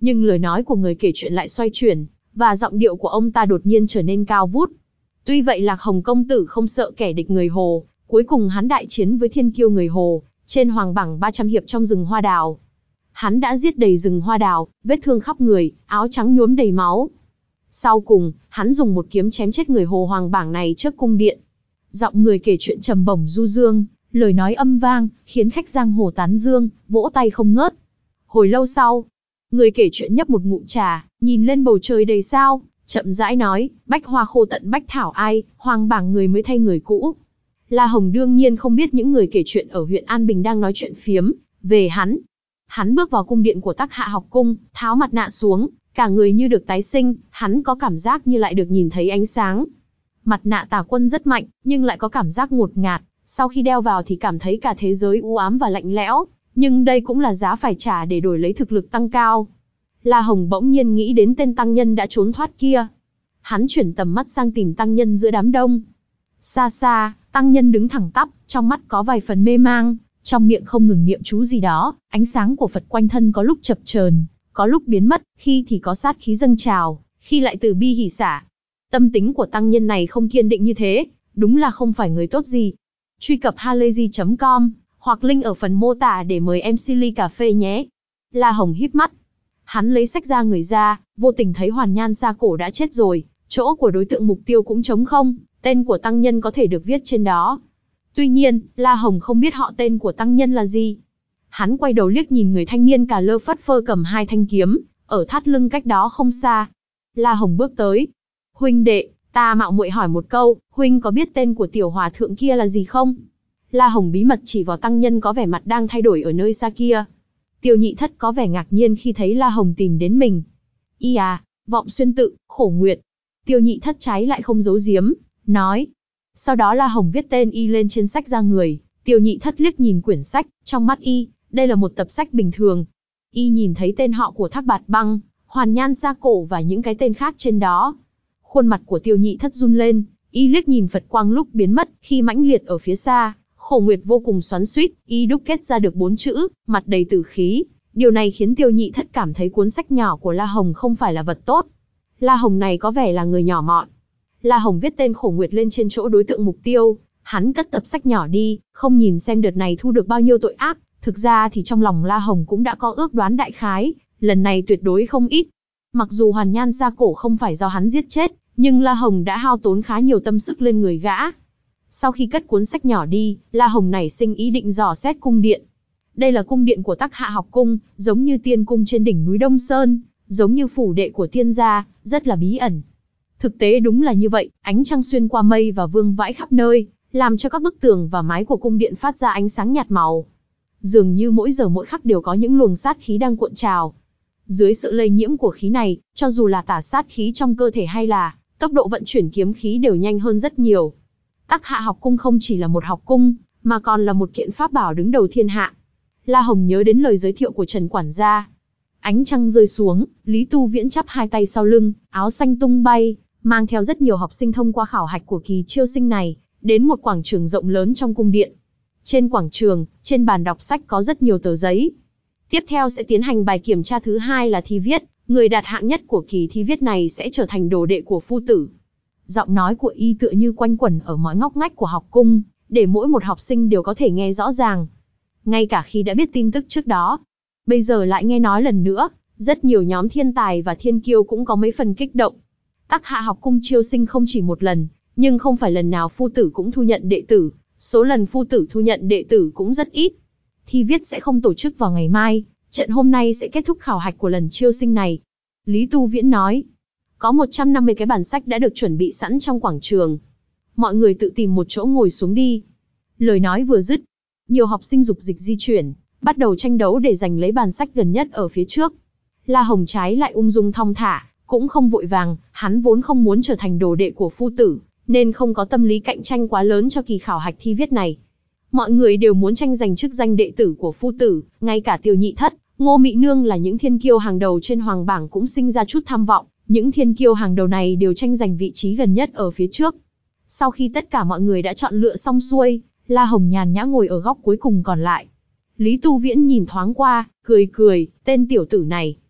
Nhưng lời nói của người kể chuyện lại xoay chuyển, và giọng điệu của ông ta đột nhiên trở nên cao vút. Tuy vậy Lạc Hồng công tử không sợ kẻ địch người Hồ, cuối cùng hắn đại chiến với thiên kiêu người Hồ, trên hoàng bảng ba trăm hiệp trong rừng hoa đào. Hắn đã giết đầy rừng hoa đào, vết thương khắp người, áo trắng nhuốm đầy máu. Sau cùng, hắn dùng một kiếm chém chết người Hồ hoàng bảng này trước cung điện. Giọng người kể chuyện trầm bổng du dương, lời nói âm vang, khiến khách giang hồ tán dương, vỗ tay không ngớt. Hồi lâu sau, người kể chuyện nhấp một ngụm trà, nhìn lên bầu trời đầy sao, chậm rãi nói, bách hoa khô tận bách thảo ai, hoàng bảng người mới thay người cũ. La Hồng đương nhiên không biết những người kể chuyện ở huyện An Bình đang nói chuyện phiếm về hắn. Hắn bước vào cung điện của Tắc Hạ học cung, tháo mặt nạ xuống, cả người như được tái sinh, hắn có cảm giác như lại được nhìn thấy ánh sáng. Mặt nạ Tà Quân rất mạnh, nhưng lại có cảm giác ngột ngạt, sau khi đeo vào thì cảm thấy cả thế giới u ám và lạnh lẽo, nhưng đây cũng là giá phải trả để đổi lấy thực lực tăng cao. La Hồng bỗng nhiên nghĩ đến tên tăng nhân đã trốn thoát kia. Hắn chuyển tầm mắt sang tìm tăng nhân giữa đám đông. Xa xa, tăng nhân đứng thẳng tắp, trong mắt có vài phần mê mang, trong miệng không ngừng niệm chú gì đó, ánh sáng của Phật quanh thân có lúc chập chờn, có lúc biến mất, khi thì có sát khí dâng trào, khi lại từ bi hỉ xả. Tâm tính của tăng nhân này không kiên định như thế, đúng là không phải người tốt gì. Truy cập halayzi chấm com, hoặc link ở phần mô tả để mời em xê ly cà phê nhé. La Hồng híp mắt. Hắn lấy sách ra người ra, vô tình thấy Hoàn Nhan Sa Cổ đã chết rồi, chỗ của đối tượng mục tiêu cũng trống không, tên của tăng nhân có thể được viết trên đó. Tuy nhiên, La Hồng không biết họ tên của tăng nhân là gì. Hắn quay đầu liếc nhìn người thanh niên cà lơ phất phơ cầm hai thanh kiếm, ở thắt lưng cách đó không xa. La Hồng bước tới. Huynh đệ, ta mạo muội hỏi một câu, huynh có biết tên của tiểu hòa thượng kia là gì không? La Hồng bí mật chỉ vào tăng nhân có vẻ mặt đang thay đổi ở nơi xa kia. Tiêu Nhị Thất có vẻ ngạc nhiên khi thấy La Hồng tìm đến mình. Y à, Vọng Xuyên Tự, Khổ Nguyệt. Tiêu Nhị Thất trái lại không giấu giếm, nói. Sau đó La Hồng viết tên Y lên trên sách ra người. Tiêu Nhị Thất liếc nhìn quyển sách, trong mắt Y, đây là một tập sách bình thường. Y nhìn thấy tên họ của Thác Bạt Băng, Hoàn Nhan Sa Cổ và những cái tên khác trên đó. Khuôn mặt của Tiêu Nhị Thất run lên, Y liếc nhìn Phật quang lúc biến mất, khi mãnh liệt ở phía xa. Khổ Nguyệt vô cùng xoắn xuýt, Y đúc kết ra được bốn chữ, mặt đầy tử khí. Điều này khiến Tiêu Nhị Thất cảm thấy cuốn sách nhỏ của La Hồng không phải là vật tốt. La Hồng này có vẻ là người nhỏ mọn. La Hồng viết tên Khổ Nguyệt lên trên chỗ đối tượng mục tiêu. Hắn cất tập sách nhỏ đi, không nhìn xem đợt này thu được bao nhiêu tội ác. Thực ra thì trong lòng La Hồng cũng đã có ước đoán đại khái, lần này tuyệt đối không ít. Mặc dù Hoàn Nhan Sa Cổ không phải do hắn giết chết, nhưng La Hồng đã hao tốn khá nhiều tâm sức lên người gã. Sau khi cất cuốn sách nhỏ đi, La Hồng nảy sinh ý định dò xét cung điện. Đây là cung điện của Tắc Hạ học cung, giống như tiên cung trên đỉnh núi Đông Sơn, giống như phủ đệ của tiên gia, rất là bí ẩn. Thực tế đúng là như vậy, ánh trăng xuyên qua mây và vương vãi khắp nơi, làm cho các bức tường và mái của cung điện phát ra ánh sáng nhạt màu. Dường như mỗi giờ mỗi khắc đều có những luồng sát khí đang cuộn trào. Dưới sự lây nhiễm của khí này, cho dù là tà sát khí trong cơ thể hay là tốc độ vận chuyển kiếm khí đều nhanh hơn rất nhiều. Tắc Hạ học cung không chỉ là một học cung, mà còn là một kiện pháp bảo đứng đầu thiên hạ. La Hồng nhớ đến lời giới thiệu của Trần quản gia. Ánh trăng rơi xuống, Lý Tu Viễn chắp hai tay sau lưng, áo xanh tung bay, mang theo rất nhiều học sinh thông qua khảo hạch của kỳ chiêu sinh này, đến một quảng trường rộng lớn trong cung điện. Trên quảng trường, trên bàn đọc sách có rất nhiều tờ giấy. Tiếp theo sẽ tiến hành bài kiểm tra thứ hai là thi viết, người đạt hạng nhất của kỳ thi viết này sẽ trở thành đồ đệ của phu tử. Giọng nói của Y tựa như quanh quẩn ở mọi ngóc ngách của học cung, để mỗi một học sinh đều có thể nghe rõ ràng. Ngay cả khi đã biết tin tức trước đó, bây giờ lại nghe nói lần nữa, rất nhiều nhóm thiên tài và thiên kiêu cũng có mấy phần kích động. Tắc Hạ học cung chiêu sinh không chỉ một lần, nhưng không phải lần nào phu tử cũng thu nhận đệ tử, số lần phu tử thu nhận đệ tử cũng rất ít. Thi viết sẽ không tổ chức vào ngày mai, trận hôm nay sẽ kết thúc khảo hạch của lần chiêu sinh này. Lý Tu Viễn nói, có một trăm năm mươi cái bản sách đã được chuẩn bị sẵn trong quảng trường. Mọi người tự tìm một chỗ ngồi xuống đi. Lời nói vừa dứt, nhiều học sinh dục dịch di chuyển, bắt đầu tranh đấu để giành lấy bản sách gần nhất ở phía trước. La Hồng trái lại ung dung thong thả, cũng không vội vàng, hắn vốn không muốn trở thành đồ đệ của phu tử, nên không có tâm lý cạnh tranh quá lớn cho kỳ khảo hạch thi viết này. Mọi người đều muốn tranh giành chức danh đệ tử của phu tử, ngay cả Tiêu Nhị Thất, Ngô Mị Nương là những thiên kiêu hàng đầu trên hoàng bảng cũng sinh ra chút tham vọng, những thiên kiêu hàng đầu này đều tranh giành vị trí gần nhất ở phía trước. Sau khi tất cả mọi người đã chọn lựa xong xuôi, La Hồng nhàn nhã ngồi ở góc cuối cùng còn lại. Lý Tu Viễn nhìn thoáng qua, cười cười, tên tiểu tử này.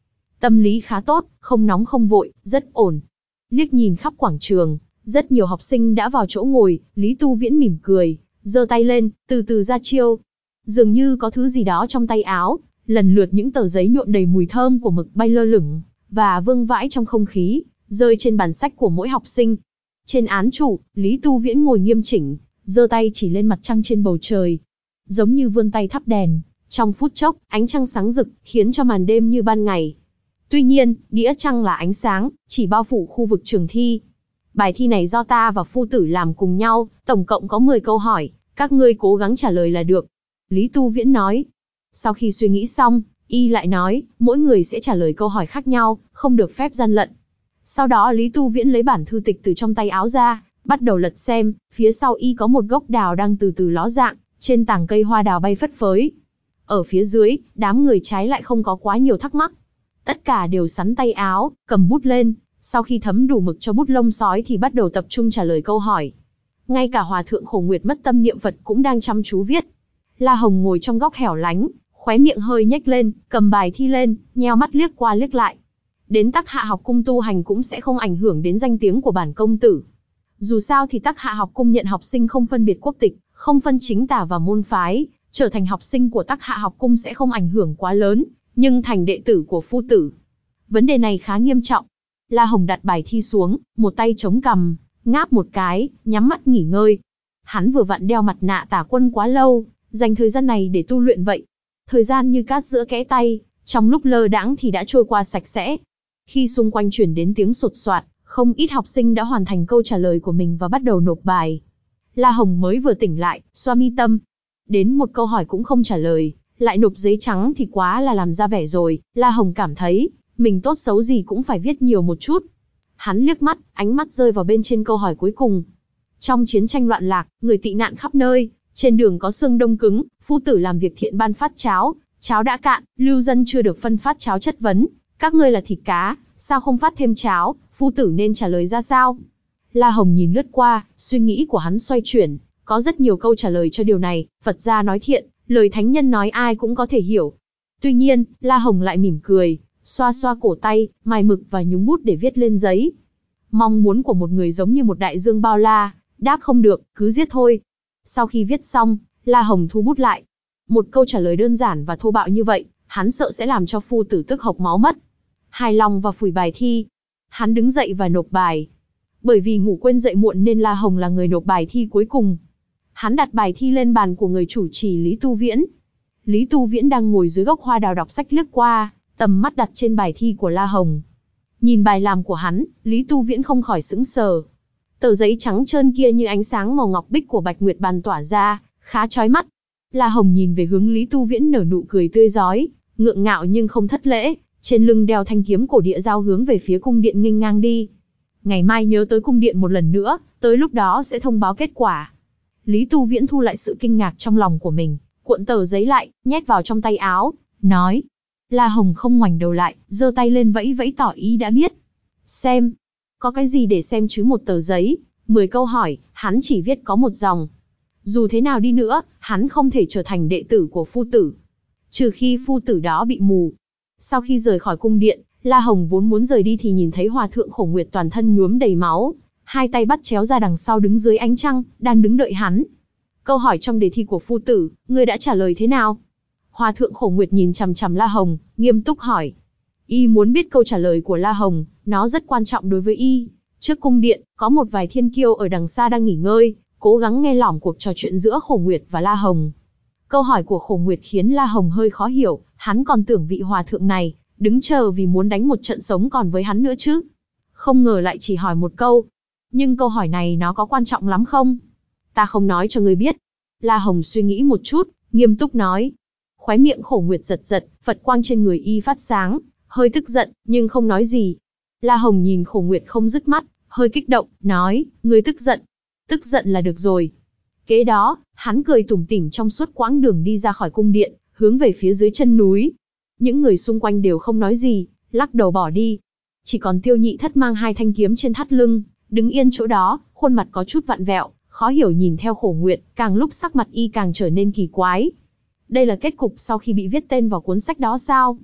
Tâm lý khá tốt, không nóng không vội, rất ổn. Liếc nhìn khắp quảng trường, rất nhiều học sinh đã vào chỗ ngồi, Lý Tu Viễn mỉm cười, giơ tay lên, từ từ ra chiêu. Dường như có thứ gì đó trong tay áo, lần lượt những tờ giấy nhuộm đầy mùi thơm của mực bay lơ lửng, và vương vãi trong không khí, rơi trên bàn sách của mỗi học sinh. Trên án trụ, Lý Tu Viễn ngồi nghiêm chỉnh, giơ tay chỉ lên mặt trăng trên bầu trời. Giống như vươn tay thắp đèn, trong phút chốc, ánh trăng sáng rực, khiến cho màn đêm như ban ngày. Tuy nhiên, đĩa trăng là ánh sáng, chỉ bao phủ khu vực trường thi. Bài thi này do ta và phu tử làm cùng nhau, tổng cộng có mười câu hỏi, các ngươi cố gắng trả lời là được. Lý Tu Viễn nói. Sau khi suy nghĩ xong, y lại nói, mỗi người sẽ trả lời câu hỏi khác nhau, không được phép gian lận. Sau đó Lý Tu Viễn lấy bản thư tịch từ trong tay áo ra, bắt đầu lật xem, phía sau y có một gốc đào đang từ từ ló dạng, trên tảng cây hoa đào bay phất phới. Ở phía dưới, đám người trái lại không có quá nhiều thắc mắc. Tất cả đều sắn tay áo, cầm bút lên, sau khi thấm đủ mực cho bút lông sói thì bắt đầu tập trung trả lời câu hỏi. Ngay cả Hòa thượng Khổ Nguyệt mất tâm niệm Phật cũng đang chăm chú viết. La Hồng ngồi trong góc hẻo lánh, khóe miệng hơi nhếch lên, cầm bài thi lên, nheo mắt liếc qua liếc lại. Đến Tắc Hạ học cung tu hành cũng sẽ không ảnh hưởng đến danh tiếng của bản công tử. Dù sao thì Tắc Hạ học cung nhận học sinh không phân biệt quốc tịch, không phân chính tà và môn phái, trở thành học sinh của Tắc Hạ học cung sẽ không ảnh hưởng quá lớn, nhưng thành đệ tử của phu tử, vấn đề này khá nghiêm trọng. La Hồng đặt bài thi xuống, một tay chống cằm, ngáp một cái, nhắm mắt nghỉ ngơi. Hắn vừa vặn đeo mặt nạ tả quân quá lâu, dành thời gian này để tu luyện vậy. Thời gian như cát giữa kẽ tay, trong lúc lơ đãng thì đã trôi qua sạch sẽ. Khi xung quanh chuyển đến tiếng sột soạt, không ít học sinh đã hoàn thành câu trả lời của mình và bắt đầu nộp bài. La Hồng mới vừa tỉnh lại, xoa mi tâm. Đến một câu hỏi cũng không trả lời, lại nộp giấy trắng thì quá là làm ra vẻ rồi. La Hồng cảm thấy, mình tốt xấu gì cũng phải viết nhiều một chút. Hắn liếc mắt, ánh mắt rơi vào bên trên câu hỏi cuối cùng. Trong chiến tranh loạn lạc, người tị nạn khắp nơi, trên đường có xương đông cứng, phu tử làm việc thiện ban phát cháo, cháo đã cạn, lưu dân chưa được phân phát cháo chất vấn. Các ngươi là thịt cá, sao không phát thêm cháo, phu tử nên trả lời ra sao? La Hồng nhìn lướt qua, suy nghĩ của hắn xoay chuyển, có rất nhiều câu trả lời cho điều này. Phật gia nói thiện, lời thánh nhân nói ai cũng có thể hiểu. Tuy nhiên, La Hồng lại mỉm cười, xoa xoa cổ tay, mài mực và nhúng bút để viết lên giấy. Mong muốn của một người giống như một đại dương bao la, đáp không được, cứ giết thôi. Sau khi viết xong, La Hồng thu bút lại. Một câu trả lời đơn giản và thô bạo như vậy, hắn sợ sẽ làm cho phu tử tức hộc máu mất. Hài lòng và phủi bài thi, hắn đứng dậy và nộp bài. Bởi vì ngủ quên dậy muộn nên La Hồng là người nộp bài thi cuối cùng. Hắn đặt bài thi lên bàn của người chủ trì Lý Tu Viễn. Lý Tu Viễn đang ngồi dưới gốc hoa đào đọc sách lướt qua, tầm mắt đặt trên bài thi của La Hồng. Nhìn bài làm của hắn, Lý Tu Viễn không khỏi sững sờ. Tờ giấy trắng trơn kia như ánh sáng màu ngọc bích của bạch nguyệt bàn tỏa ra, khá chói mắt. La Hồng nhìn về hướng Lý Tu Viễn nở nụ cười tươi rói, ngượng ngạo nhưng không thất lễ, trên lưng đeo thanh kiếm cổ địa giao hướng về phía cung điện nghênh ngang đi. Ngày mai nhớ tới cung điện một lần nữa, tới lúc đó sẽ thông báo kết quả. Lý Tu Viễn thu lại sự kinh ngạc trong lòng của mình, cuộn tờ giấy lại, nhét vào trong tay áo, nói. La Hồng không ngoảnh đầu lại, giơ tay lên vẫy vẫy tỏ ý đã biết. Xem. Có cái gì để xem chứ, một tờ giấy, mười câu hỏi, hắn chỉ viết có một dòng. Dù thế nào đi nữa, hắn không thể trở thành đệ tử của phu tử. Trừ khi phu tử đó bị mù. Sau khi rời khỏi cung điện, La Hồng vốn muốn rời đi thì nhìn thấy Hòa thượng Khổ Nguyệt toàn thân nhuốm đầy máu, hai tay bắt chéo ra đằng sau đứng dưới ánh trăng, đang đứng đợi hắn. Câu hỏi trong đề thi của phu tử, ngươi đã trả lời thế nào? Hòa thượng Khổ Nguyệt nhìn chằm chằm La Hồng, nghiêm túc hỏi. Y muốn biết câu trả lời của La Hồng, nó rất quan trọng đối với y. Trước cung điện, có một vài thiên kiêu ở đằng xa đang nghỉ ngơi, cố gắng nghe lỏm cuộc trò chuyện giữa Khổ Nguyệt và La Hồng. Câu hỏi của Khổ Nguyệt khiến La Hồng hơi khó hiểu, hắn còn tưởng vị hòa thượng này đứng chờ vì muốn đánh một trận sống còn với hắn nữa chứ. Không ngờ lại chỉ hỏi một câu. Nhưng câu hỏi này nó có quan trọng lắm không? Ta không nói cho ngươi biết. La Hồng suy nghĩ một chút, nghiêm túc nói. Khóe miệng Khổ Nguyệt giật giật, Phật quang trên người y phát sáng, hơi tức giận, nhưng không nói gì. La Hồng nhìn Khổ Nguyệt không dứt mắt, hơi kích động, nói, ngươi tức giận. Tức giận là được rồi. Kế đó, hắn cười tủm tỉm trong suốt quãng đường đi ra khỏi cung điện, hướng về phía dưới chân núi. Những người xung quanh đều không nói gì, lắc đầu bỏ đi. Chỉ còn Tiêu Nhị Thất mang hai thanh kiếm trên thắt lưng, đứng yên chỗ đó, khuôn mặt có chút vặn vẹo, khó hiểu nhìn theo Khổ Nguyệt, càng lúc sắc mặt y càng trở nên kỳ quái. Đây là kết cục sau khi bị viết tên vào cuốn sách đó sao?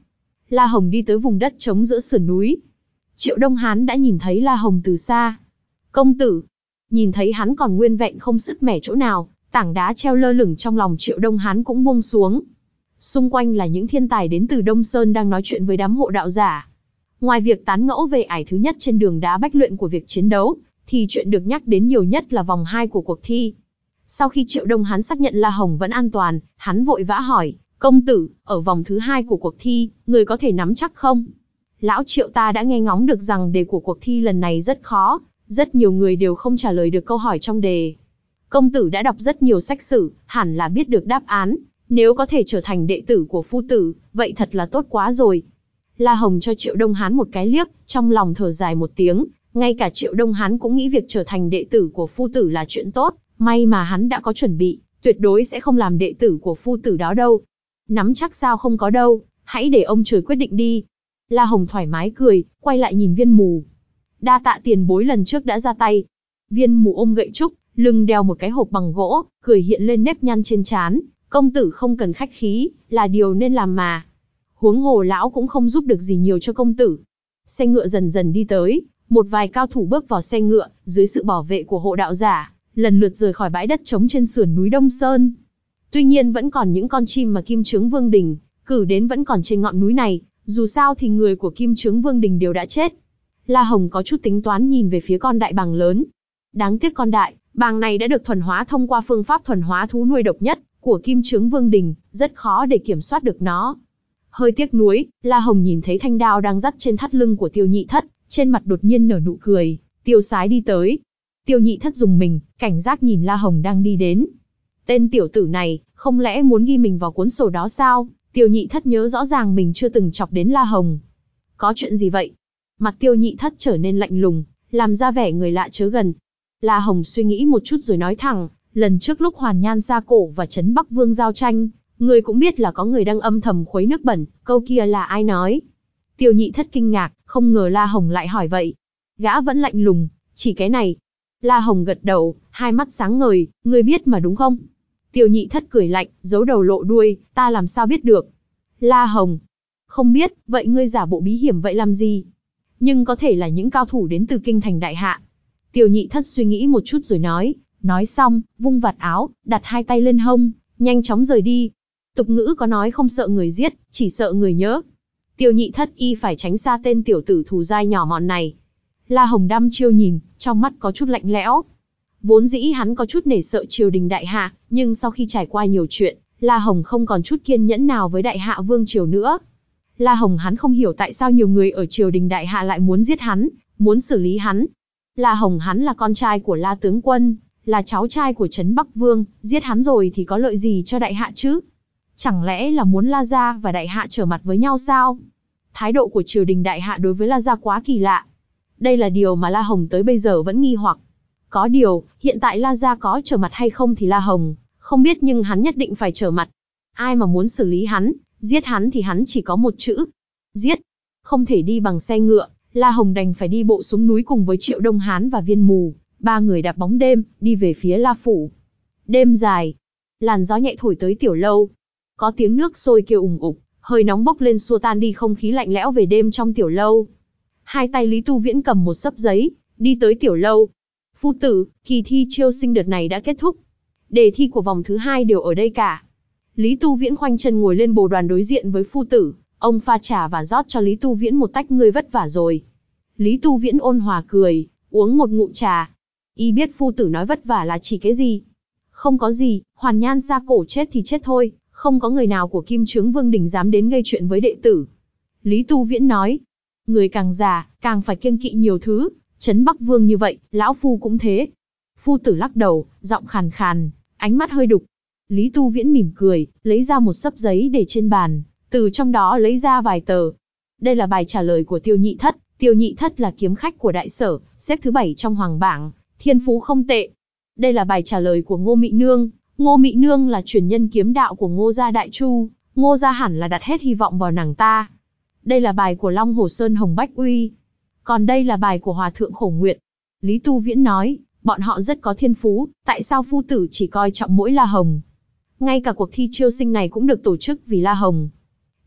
La Hồng đi tới vùng đất trống giữa sườn núi. Triệu Đông Hán đã nhìn thấy La Hồng từ xa. Công tử. Nhìn thấy hắn còn nguyên vẹn không sứt mẻ chỗ nào, tảng đá treo lơ lửng trong lòng Triệu Đông Hán cũng buông xuống. Xung quanh là những thiên tài đến từ Đông Sơn đang nói chuyện với đám hộ đạo giả. Ngoài việc tán ngẫu về ải thứ nhất trên đường đá bách luyện của việc chiến đấu, thì chuyện được nhắc đến nhiều nhất là vòng hai của cuộc thi. Sau khi Triệu Đông Hán xác nhận La Hồng vẫn an toàn, hắn vội vã hỏi, công tử, ở vòng thứ hai của cuộc thi, người có thể nắm chắc không? Lão Triệu, ta đã nghe ngóng được rằng đề của cuộc thi lần này rất khó, rất nhiều người đều không trả lời được câu hỏi trong đề. Công tử đã đọc rất nhiều sách sử, hẳn là biết được đáp án, nếu có thể trở thành đệ tử của phu tử, vậy thật là tốt quá rồi. La Hồng cho Triệu Đông Hán một cái liếc, trong lòng thở dài một tiếng, ngay cả Triệu Đông Hán cũng nghĩ việc trở thành đệ tử của phu tử là chuyện tốt, may mà hắn đã có chuẩn bị, tuyệt đối sẽ không làm đệ tử của phu tử đó đâu. Nắm chắc sao không có đâu, hãy để ông trời quyết định đi. La Hồng thoải mái cười, quay lại nhìn Viên Mù. Đa tạ tiền bối lần trước đã ra tay. Viên Mù ôm gậy trúc, lưng đeo một cái hộp bằng gỗ, cười hiện lên nếp nhăn trên trán. Công tử không cần khách khí, là điều nên làm mà. Huống hồ lão cũng không giúp được gì nhiều cho công tử. Xe ngựa dần dần đi tới, một vài cao thủ bước vào xe ngựa, dưới sự bảo vệ của hộ đạo giả, lần lượt rời khỏi bãi đất trống trên sườn núi Đông Sơn. Tuy nhiên vẫn còn những con chim mà Kim Chướng Vương Đình cử đến vẫn còn trên ngọn núi này, dù sao thì người của Kim Chướng Vương Đình đều đã chết. La Hồng có chút tính toán nhìn về phía con đại bàng lớn. Đáng tiếc con đại bàng này đã được thuần hóa thông qua phương pháp thuần hóa thú nuôi độc nhất của Kim Chướng Vương Đình, rất khó để kiểm soát được nó. Hơi tiếc nuối, La Hồng nhìn thấy thanh đao đang dắt trên thắt lưng của Tiêu Nhị Thất, trên mặt đột nhiên nở nụ cười, tiêu sái đi tới. Tiêu Nhị Thất dùng mình, cảnh giác nhìn La Hồng đang đi đến. Tên tiểu tử này, không lẽ muốn ghi mình vào cuốn sổ đó sao? Tiêu Nhị Thất nhớ rõ ràng mình chưa từng chọc đến La Hồng. Có chuyện gì vậy? Mặt Tiêu Nhị Thất trở nên lạnh lùng, làm ra vẻ người lạ chớ gần. La Hồng suy nghĩ một chút rồi nói thẳng, lần trước lúc Hoàn Nhan Sa Cổ và Trấn Bắc Vương giao tranh, người cũng biết là có người đang âm thầm khuấy nước bẩn, câu kia là ai nói? Tiêu Nhị Thất kinh ngạc, không ngờ La Hồng lại hỏi vậy. Gã vẫn lạnh lùng, chỉ cái này. La Hồng gật đầu, hai mắt sáng ngời, ngươi biết mà đúng không? Tiêu Nhị Thất cười lạnh, giấu đầu lộ đuôi, ta làm sao biết được? La Hồng, không biết, vậy ngươi giả bộ bí hiểm vậy làm gì? Nhưng có thể là những cao thủ đến từ kinh thành đại hạ. Tiêu Nhị Thất suy nghĩ một chút rồi nói, nói xong, vung vạt áo, đặt hai tay lên hông, nhanh chóng rời đi. Tục ngữ có nói không sợ người giết, chỉ sợ người nhớ. Tiêu Nhị Thất y phải tránh xa tên tiểu tử thù dai nhỏ mọn này. La Hồng đăm chiêu nhìn, trong mắt có chút lạnh lẽo. Vốn dĩ hắn có chút nể sợ triều đình đại hạ, nhưng sau khi trải qua nhiều chuyện, La Hồng không còn chút kiên nhẫn nào với đại hạ vương triều nữa. La Hồng hắn không hiểu tại sao nhiều người ở triều đình đại hạ lại muốn giết hắn, muốn xử lý hắn. La Hồng hắn là con trai của La tướng quân, là cháu trai của Trấn Bắc Vương, giết hắn rồi thì có lợi gì cho đại hạ chứ? Chẳng lẽ là muốn La gia và đại hạ trở mặt với nhau sao? Thái độ của triều đình đại hạ đối với La gia quá kỳ lạ. Đây là điều mà La Hồng tới bây giờ vẫn nghi hoặc. Có điều, hiện tại La gia có trở mặt hay không thì La Hồng không biết, nhưng hắn nhất định phải trở mặt. Ai mà muốn xử lý hắn, giết hắn thì hắn chỉ có một chữ: giết. Không thể đi bằng xe ngựa, La Hồng đành phải đi bộ xuống núi cùng với Triệu Đông Hán và Viên Mù, ba người đạp bóng đêm, đi về phía La Phủ. Đêm dài, làn gió nhẹ thổi tới tiểu lâu. Có tiếng nước sôi kêu ùng ục, hơi nóng bốc lên xua tan đi không khí lạnh lẽo về đêm trong tiểu lâu. Hai tay Lý Tu Viễn cầm một xấp giấy, đi tới tiểu lâu. Phu tử, kỳ thi chiêu sinh đợt này đã kết thúc. Đề thi của vòng thứ hai đều ở đây cả. Lý Tu Viễn khoanh chân ngồi lên bồ đoàn đối diện với phu tử, ông pha trà và rót cho Lý Tu Viễn một tách. Ngươi vất vả rồi. Lý Tu Viễn ôn hòa cười, uống một ngụm trà. Y biết phu tử nói vất vả là chỉ cái gì. Không có gì, Hoàn Nhan Sa Cổ chết thì chết thôi, không có người nào của Kim Chướng Vương Đình dám đến gây chuyện với đệ tử. Lý Tu Viễn nói, người càng già, càng phải kiêng kỵ nhiều thứ, Trấn Bắc Vương như vậy, lão phu cũng thế. Phu tử lắc đầu, giọng khàn khàn, ánh mắt hơi đục. Lý Tu Viễn mỉm cười, lấy ra một xấp giấy để trên bàn, từ trong đó lấy ra vài tờ. Đây là bài trả lời của Tiêu Nhị Thất. Tiêu Nhị Thất là kiếm khách của đại sở, xếp thứ bảy trong hoàng bảng, thiên phú không tệ. Đây là bài trả lời của Ngô Mị Nương. Ngô Mị Nương là truyền nhân kiếm đạo của Ngô gia Đại Chu, Ngô gia hẳn là đặt hết hy vọng vào nàng ta. Đây là bài của Long Hồ Sơn Hồng Bách Uy. Còn đây là bài của Hòa thượng Khổ Nguyệt. Lý Tu Viễn nói, bọn họ rất có thiên phú, tại sao phu tử chỉ coi trọng mỗi La Hồng? Ngay cả cuộc thi chiêu sinh này cũng được tổ chức vì La Hồng.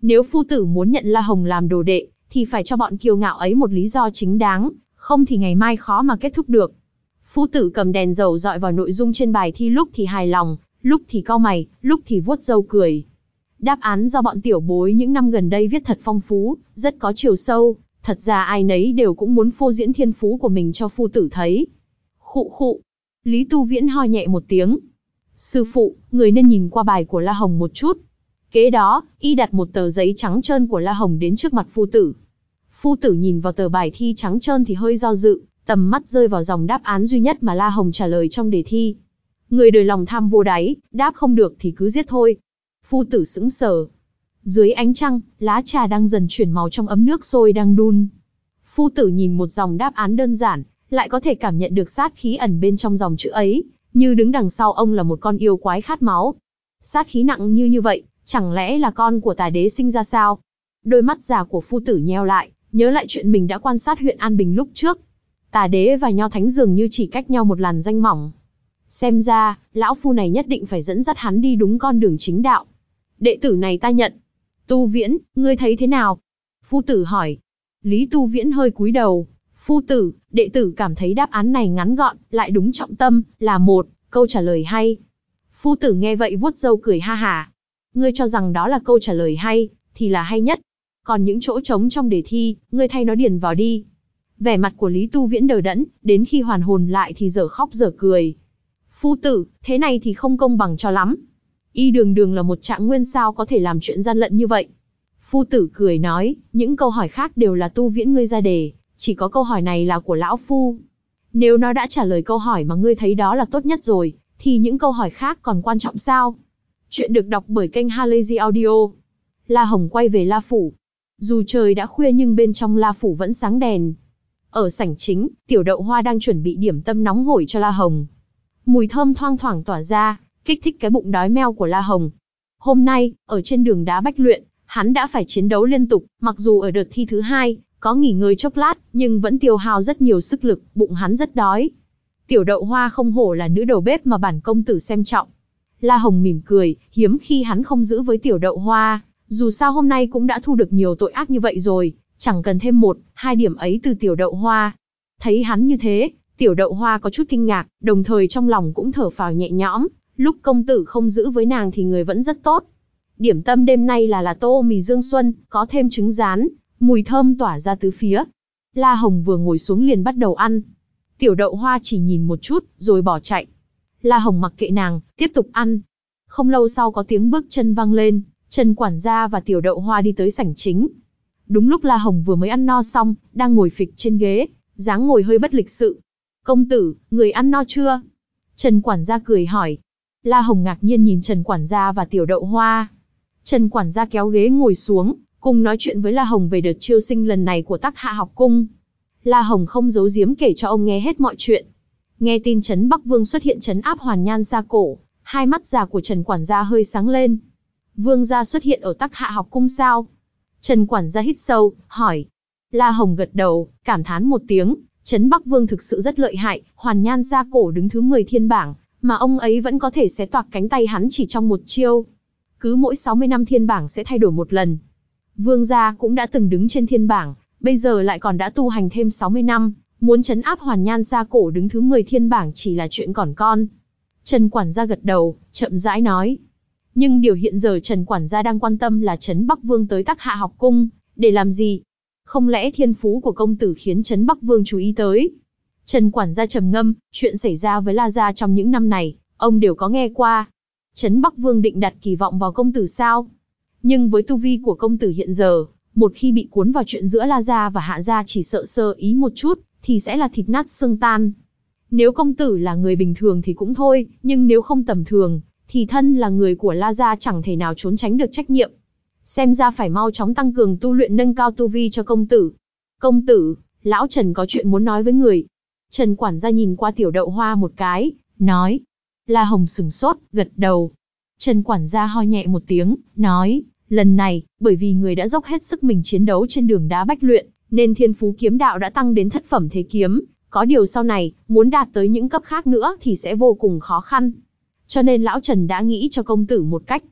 Nếu phu tử muốn nhận La Hồng làm đồ đệ, thì phải cho bọn kiêu ngạo ấy một lý do chính đáng, không thì ngày mai khó mà kết thúc được. Phu tử cầm đèn dầu dọi vào nội dung trên bài thi, lúc thì hài lòng, lúc thì cau mày, lúc thì vuốt râu cười. Đáp án do bọn tiểu bối những năm gần đây viết thật phong phú, rất có chiều sâu, thật ra ai nấy đều cũng muốn phô diễn thiên phú của mình cho phu tử thấy. Khụ khụ. Lý Tu Viễn ho nhẹ một tiếng. Sư phụ, người nên nhìn qua bài của La Hồng một chút. Kế đó, y đặt một tờ giấy trắng trơn của La Hồng đến trước mặt phu tử. Phu tử nhìn vào tờ bài thi trắng trơn thì hơi do dự, tầm mắt rơi vào dòng đáp án duy nhất mà La Hồng trả lời trong đề thi. Người đời lòng tham vô đáy, đáp không được thì cứ giết thôi. Phu tử sững sờ. Dưới ánh trăng, lá trà đang dần chuyển màu trong ấm nước sôi đang đun. Phu tử nhìn một dòng đáp án đơn giản, lại có thể cảm nhận được sát khí ẩn bên trong dòng chữ ấy, như đứng đằng sau ông là một con yêu quái khát máu. Sát khí nặng như như vậy, chẳng lẽ là con của Tà Đế sinh ra sao? Đôi mắt già của phu tử nheo lại, nhớ lại chuyện mình đã quan sát huyện An Bình lúc trước. Tà Đế và Nho Thánh dường như chỉ cách nhau một làn danh mỏng. Xem ra, lão phu này nhất định phải dẫn dắt hắn đi đúng con đường chính đạo. Đệ tử này ta nhận. Tu Viễn, ngươi thấy thế nào? Phu tử hỏi. Lý Tu Viễn hơi cúi đầu. Phu tử, đệ tử cảm thấy đáp án này ngắn gọn, lại đúng trọng tâm, là một câu trả lời hay. Phu tử nghe vậy vuốt râu cười ha hả. Ngươi cho rằng đó là câu trả lời hay, thì là hay nhất. Còn những chỗ trống trong đề thi, ngươi thay nó điền vào đi. Vẻ mặt của Lý Tu Viễn đờ đẫn, đến khi hoàn hồn lại thì dở khóc dở cười. Phu tử, thế này thì không công bằng cho lắm. Y đường đường là một trạng nguyên, sao có thể làm chuyện gian lận như vậy? Phu tử cười nói, những câu hỏi khác đều là Tu Viễn ngươi ra đề, chỉ có câu hỏi này là của lão phu. Nếu nó đã trả lời câu hỏi mà ngươi thấy đó là tốt nhất rồi, thì những câu hỏi khác còn quan trọng sao? Chuyện được đọc bởi kênh Halazy Audio. La Hồng quay về La Phủ. Dù trời đã khuya nhưng bên trong La Phủ vẫn sáng đèn. Ở sảnh chính, Tiểu Đậu Hoa đang chuẩn bị điểm tâm nóng hổi cho La Hồng. Mùi thơm thoang thoảng tỏa ra, kích thích cái bụng đói meo của La Hồng. Hôm nay, ở trên đường đá Bách Luyện, hắn đã phải chiến đấu liên tục, mặc dù ở đợt thi thứ hai, có nghỉ ngơi chốc lát, nhưng vẫn tiêu hao rất nhiều sức lực, bụng hắn rất đói. Tiểu Đậu Hoa không hổ là nữ đầu bếp mà bản công tử xem trọng. La Hồng mỉm cười, hiếm khi hắn không giữ với Tiểu Đậu Hoa, dù sao hôm nay cũng đã thu được nhiều tội ác như vậy rồi, chẳng cần thêm một, hai điểm ấy từ Tiểu Đậu Hoa. Thấy hắn như thế, Tiểu Đậu Hoa có chút kinh ngạc, đồng thời trong lòng cũng thở phào nhẹ nhõm, lúc công tử không giữ với nàng thì người vẫn rất tốt. Điểm tâm đêm nay là là tô mì Dương Xuân, có thêm trứng rán, mùi thơm tỏa ra tứ phía. La Hồng vừa ngồi xuống liền bắt đầu ăn. Tiểu Đậu Hoa chỉ nhìn một chút, rồi bỏ chạy. La Hồng mặc kệ nàng, tiếp tục ăn. Không lâu sau có tiếng bước chân vang lên, Trần quản gia và Tiểu Đậu Hoa đi tới sảnh chính. Đúng lúc La Hồng vừa mới ăn no xong, đang ngồi phịch trên ghế, dáng ngồi hơi bất lịch sự. Công tử, người ăn no chưa? Trần quản gia cười hỏi. La Hồng ngạc nhiên nhìn Trần quản gia và Tiểu Đậu Hoa. Trần quản gia kéo ghế ngồi xuống, cùng nói chuyện với La Hồng về đợt chiêu sinh lần này của Tắc Hạ học cung. La Hồng không giấu giếm kể cho ông nghe hết mọi chuyện. Nghe tin Trấn Bắc Vương xuất hiện trấn áp Hoàn Nhan Sa Cổ, hai mắt già của Trần quản gia hơi sáng lên. Vương gia xuất hiện ở Tắc Hạ học cung sao? Trần quản gia hít sâu, hỏi. La Hồng gật đầu, cảm thán một tiếng, Trấn Bắc Vương thực sự rất lợi hại, Hoàn Nhan Sa Cổ đứng thứ mười thiên bảng, mà ông ấy vẫn có thể xé toạc cánh tay hắn chỉ trong một chiêu. Cứ mỗi sáu mươi năm thiên bảng sẽ thay đổi một lần. Vương gia cũng đã từng đứng trên thiên bảng, bây giờ lại còn đã tu hành thêm sáu mươi năm, muốn trấn áp Hoàn Nhan Sa Cổ đứng thứ mười thiên bảng chỉ là chuyện còn con. Trần quản gia gật đầu, chậm rãi nói. Nhưng điều hiện giờ Trần quản gia đang quan tâm là Trấn Bắc Vương tới Tắc Hạ học cung, để làm gì? Không lẽ thiên phú của công tử khiến Trấn Bắc Vương chú ý tới? Trần quản gia trầm ngâm, chuyện xảy ra với La gia trong những năm này, ông đều có nghe qua. Trấn Bắc Vương định đặt kỳ vọng vào công tử sao? Nhưng với tu vi của công tử hiện giờ, một khi bị cuốn vào chuyện giữa La gia và Hạ gia chỉ sợ sơ ý một chút, thì sẽ là thịt nát xương tan. Nếu công tử là người bình thường thì cũng thôi, nhưng nếu không tầm thường, thì thân là người của La gia chẳng thể nào trốn tránh được trách nhiệm. Xem ra phải mau chóng tăng cường tu luyện nâng cao tu vi cho công tử. Công tử, lão Trần có chuyện muốn nói với người. Trần quản gia nhìn qua Tiểu Đậu Hoa một cái, nói. La Hồng sừng sốt, gật đầu. Trần quản gia ho nhẹ một tiếng, nói, lần này, bởi vì người đã dốc hết sức mình chiến đấu trên đường đá Bách Luyện, nên thiên phú kiếm đạo đã tăng đến thất phẩm thế kiếm, có điều sau này, muốn đạt tới những cấp khác nữa thì sẽ vô cùng khó khăn. Cho nên lão Trần đã nghĩ cho công tử một cách.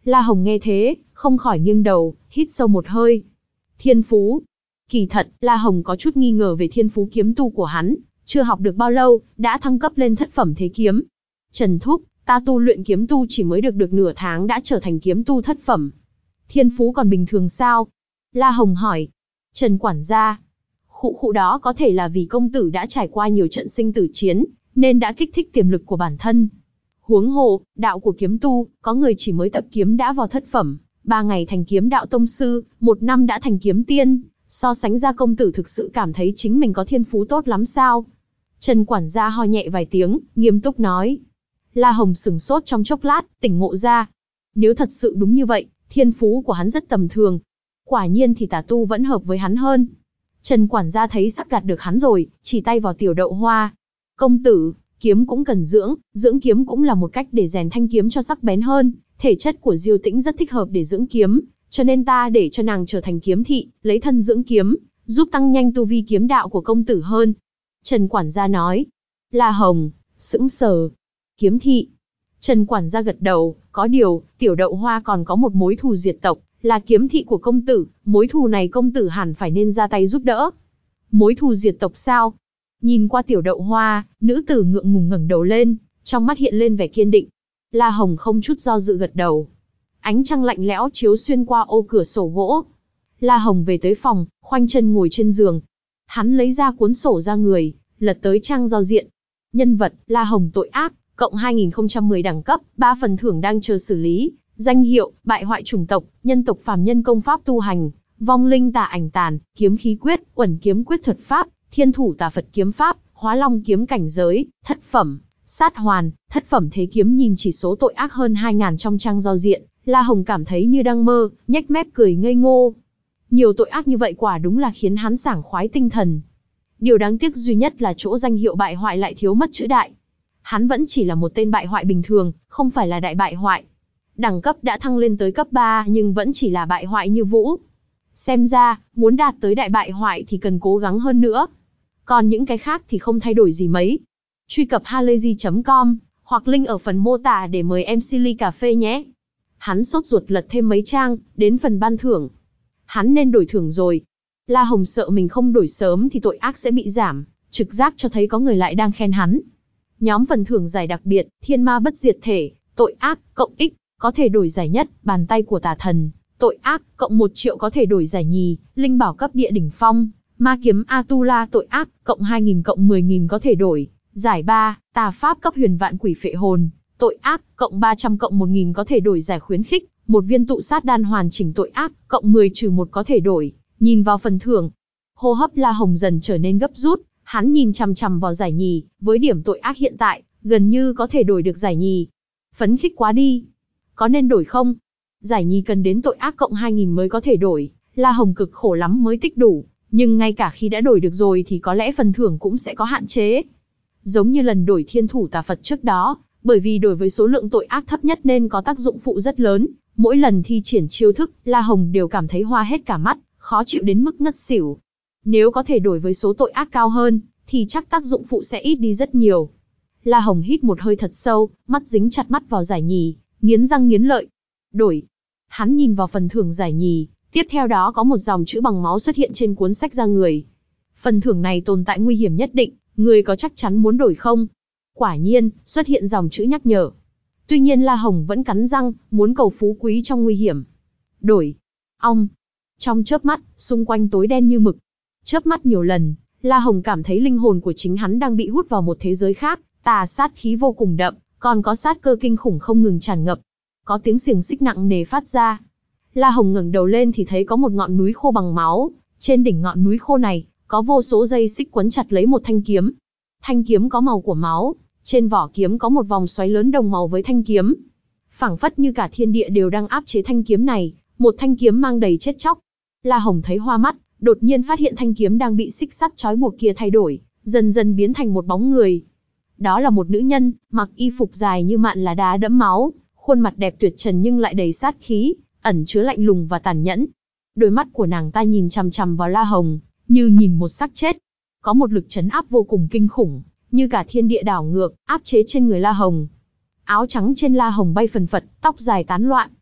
La Hồng nghe thế, không khỏi nghiêng đầu, hít sâu một hơi. Thiên phú. Kỳ thật, La Hồng có chút nghi ngờ về thiên phú kiếm tu của hắn, chưa học được bao lâu, đã thăng cấp lên thất phẩm thế kiếm. Trần Thúc, ta tu luyện kiếm tu chỉ mới được được nửa tháng đã trở thành kiếm tu thất phẩm. Thiên phú còn bình thường sao? La Hồng hỏi. Trần quản gia. Khụ khụ đó có thể là vì công tử đã trải qua nhiều trận sinh tử chiến, nên đã kích thích tiềm lực của bản thân. Huống hồ, đạo của kiếm tu, có người chỉ mới tập kiếm đã vào thất phẩm, ba ngày thành kiếm đạo tông sư, một năm đã thành kiếm tiên, so sánh ra công tử thực sự cảm thấy chính mình có thiên phú tốt lắm sao? Trần quản gia ho nhẹ vài tiếng, nghiêm túc nói. La Hồng sửng sốt trong chốc lát, tỉnh ngộ ra. Nếu thật sự đúng như vậy, thiên phú của hắn rất tầm thường. Quả nhiên thì tà tu vẫn hợp với hắn hơn. Trần quản gia thấy sắp gạt được hắn rồi, chỉ tay vào Tiểu Đậu Hoa. Công tử, kiếm cũng cần dưỡng, dưỡng kiếm cũng là một cách để rèn thanh kiếm cho sắc bén hơn. Thể chất của Diêu Tĩnh rất thích hợp để dưỡng kiếm, cho nên ta để cho nàng trở thành kiếm thị, lấy thân dưỡng kiếm, giúp tăng nhanh tu vi kiếm đạo của công tử hơn. Trần quản gia nói. La Hồng, sững sờ. Kiếm thị. Trần quản gia gật đầu, có điều, Tiểu Đậu Hoa còn có một mối thù diệt tộc, là kiếm thị của công tử, mối thù này công tử hẳn phải nên ra tay giúp đỡ. Mối thù diệt tộc sao? Nhìn qua Tiểu Đậu Hoa, nữ tử ngượng ngùng ngẩng đầu lên, trong mắt hiện lên vẻ kiên định. La Hồng không chút do dự gật đầu. Ánh trăng lạnh lẽo chiếu xuyên qua ô cửa sổ gỗ. La Hồng về tới phòng, khoanh chân ngồi trên giường. Hắn lấy ra cuốn sổ ra người, lật tới trang giao diện. Nhân vật, La Hồng tội ác, cộng hai nghìn không trăm mười đẳng cấp, ba phần thưởng đang chờ xử lý. Danh hiệu, bại hoại chủng tộc, nhân tộc phàm nhân công pháp tu hành, vong linh tà ảnh tàn, kiếm khí quyết, uẩn kiếm quyết thuật pháp, thiên thủ tà Phật kiếm pháp, hóa long kiếm cảnh giới, thất phẩm, sát hoàn, thất phẩm thế kiếm. Nhìn chỉ số tội ác hơn hai nghìn trong trang giao diện, La Hồng cảm thấy như đang mơ, nhếch mép cười ngây ngô. Nhiều tội ác như vậy quả đúng là khiến hắn sảng khoái tinh thần. Điều đáng tiếc duy nhất là chỗ danh hiệu bại hoại lại thiếu mất chữ đại. Hắn vẫn chỉ là một tên bại hoại bình thường, không phải là đại bại hoại. Đẳng cấp đã thăng lên tới cấp ba nhưng vẫn chỉ là bại hoại như Vũ. Xem ra, muốn đạt tới đại bại hoại thì cần cố gắng hơn nữa. Còn những cái khác thì không thay đổi gì mấy. Truy cập halayzi chấm com, hoặc link ở phần mô tả để mời em xê ly cà phê nhé. Hắn sốt ruột lật thêm mấy trang, đến phần ban thưởng. Hắn nên đổi thưởng rồi. La Hồng sợ mình không đổi sớm thì tội ác sẽ bị giảm, trực giác cho thấy có người lại đang khen hắn. Nhóm phần thưởng giải đặc biệt, thiên ma bất diệt thể, tội ác, cộng X, có thể đổi giải nhất, bàn tay của tà thần, tội ác, cộng một triệu có thể đổi giải nhì, linh bảo cấp địa đỉnh phong, ma kiếm Atula tội ác, cộng hai nghìn cộng mười nghìn có thể đổi, giải ba, tà pháp cấp huyền vạn quỷ phệ hồn, tội ác, cộng ba trăm cộng một nghìn có thể đổi giải khuyến khích, một viên tụ sát đan hoàn chỉnh tội ác, cộng mười trừ một có thể đổi, nhìn vào phần thưởng. Hô hấp La Hồng dần trở nên gấp rút, hắn nhìn chằm chằm vào giải nhì, với điểm tội ác hiện tại, gần như có thể đổi được giải nhì. Phấn khích quá đi. Có nên đổi không? Giải nhì cần đến tội ác cộng hai nghìn mới có thể đổi, La Hồng cực khổ lắm mới tích đủ, nhưng ngay cả khi đã đổi được rồi thì có lẽ phần thưởng cũng sẽ có hạn chế. Giống như lần đổi thiên thủ tà Phật trước đó, bởi vì đổi với số lượng tội ác thấp nhất nên có tác dụng phụ rất lớn, mỗi lần thi triển chiêu thức, La Hồng đều cảm thấy hoa hết cả mắt, khó chịu đến mức ngất xỉu. Nếu có thể đổi với số tội ác cao hơn, thì chắc tác dụng phụ sẽ ít đi rất nhiều. La Hồng hít một hơi thật sâu, mắt dính chặt mắt vào giải nhì, nghiến răng nghiến lợi. Đổi. Hắn nhìn vào phần thưởng giải nhì, tiếp theo đó có một dòng chữ bằng máu xuất hiện trên cuốn sách ra người. Phần thưởng này tồn tại nguy hiểm nhất định, người có chắc chắn muốn đổi không? Quả nhiên, xuất hiện dòng chữ nhắc nhở. Tuy nhiên La Hồng vẫn cắn răng, muốn cầu phú quý trong nguy hiểm. Đổi. Ong. Trong chớp mắt, xung quanh tối đen như mực. Chớp mắt nhiều lần, La Hồng cảm thấy linh hồn của chính hắn đang bị hút vào một thế giới khác, tà sát khí vô cùng đậm, còn có sát cơ kinh khủng không ngừng tràn ngập. Có tiếng xiềng xích nặng nề phát ra. La Hồng ngẩng đầu lên thì thấy có một ngọn núi khô bằng máu, trên đỉnh ngọn núi khô này, có vô số dây xích quấn chặt lấy một thanh kiếm. Thanh kiếm có màu của máu, trên vỏ kiếm có một vòng xoáy lớn đồng màu với thanh kiếm. Phảng phất như cả thiên địa đều đang áp chế thanh kiếm này, một thanh kiếm mang đầy chết chóc. La Hồng thấy hoa mắt, đột nhiên phát hiện thanh kiếm đang bị xích sắt trói buộc kia thay đổi, dần dần biến thành một bóng người. Đó là một nữ nhân, mặc y phục dài như mạn lá đá đẫm máu, khuôn mặt đẹp tuyệt trần nhưng lại đầy sát khí, ẩn chứa lạnh lùng và tàn nhẫn. Đôi mắt của nàng ta nhìn chằm chằm vào La Hồng, như nhìn một xác chết. Có một lực trấn áp vô cùng kinh khủng, như cả thiên địa đảo ngược, áp chế trên người La Hồng. Áo trắng trên La Hồng bay phần phật, tóc dài tán loạn.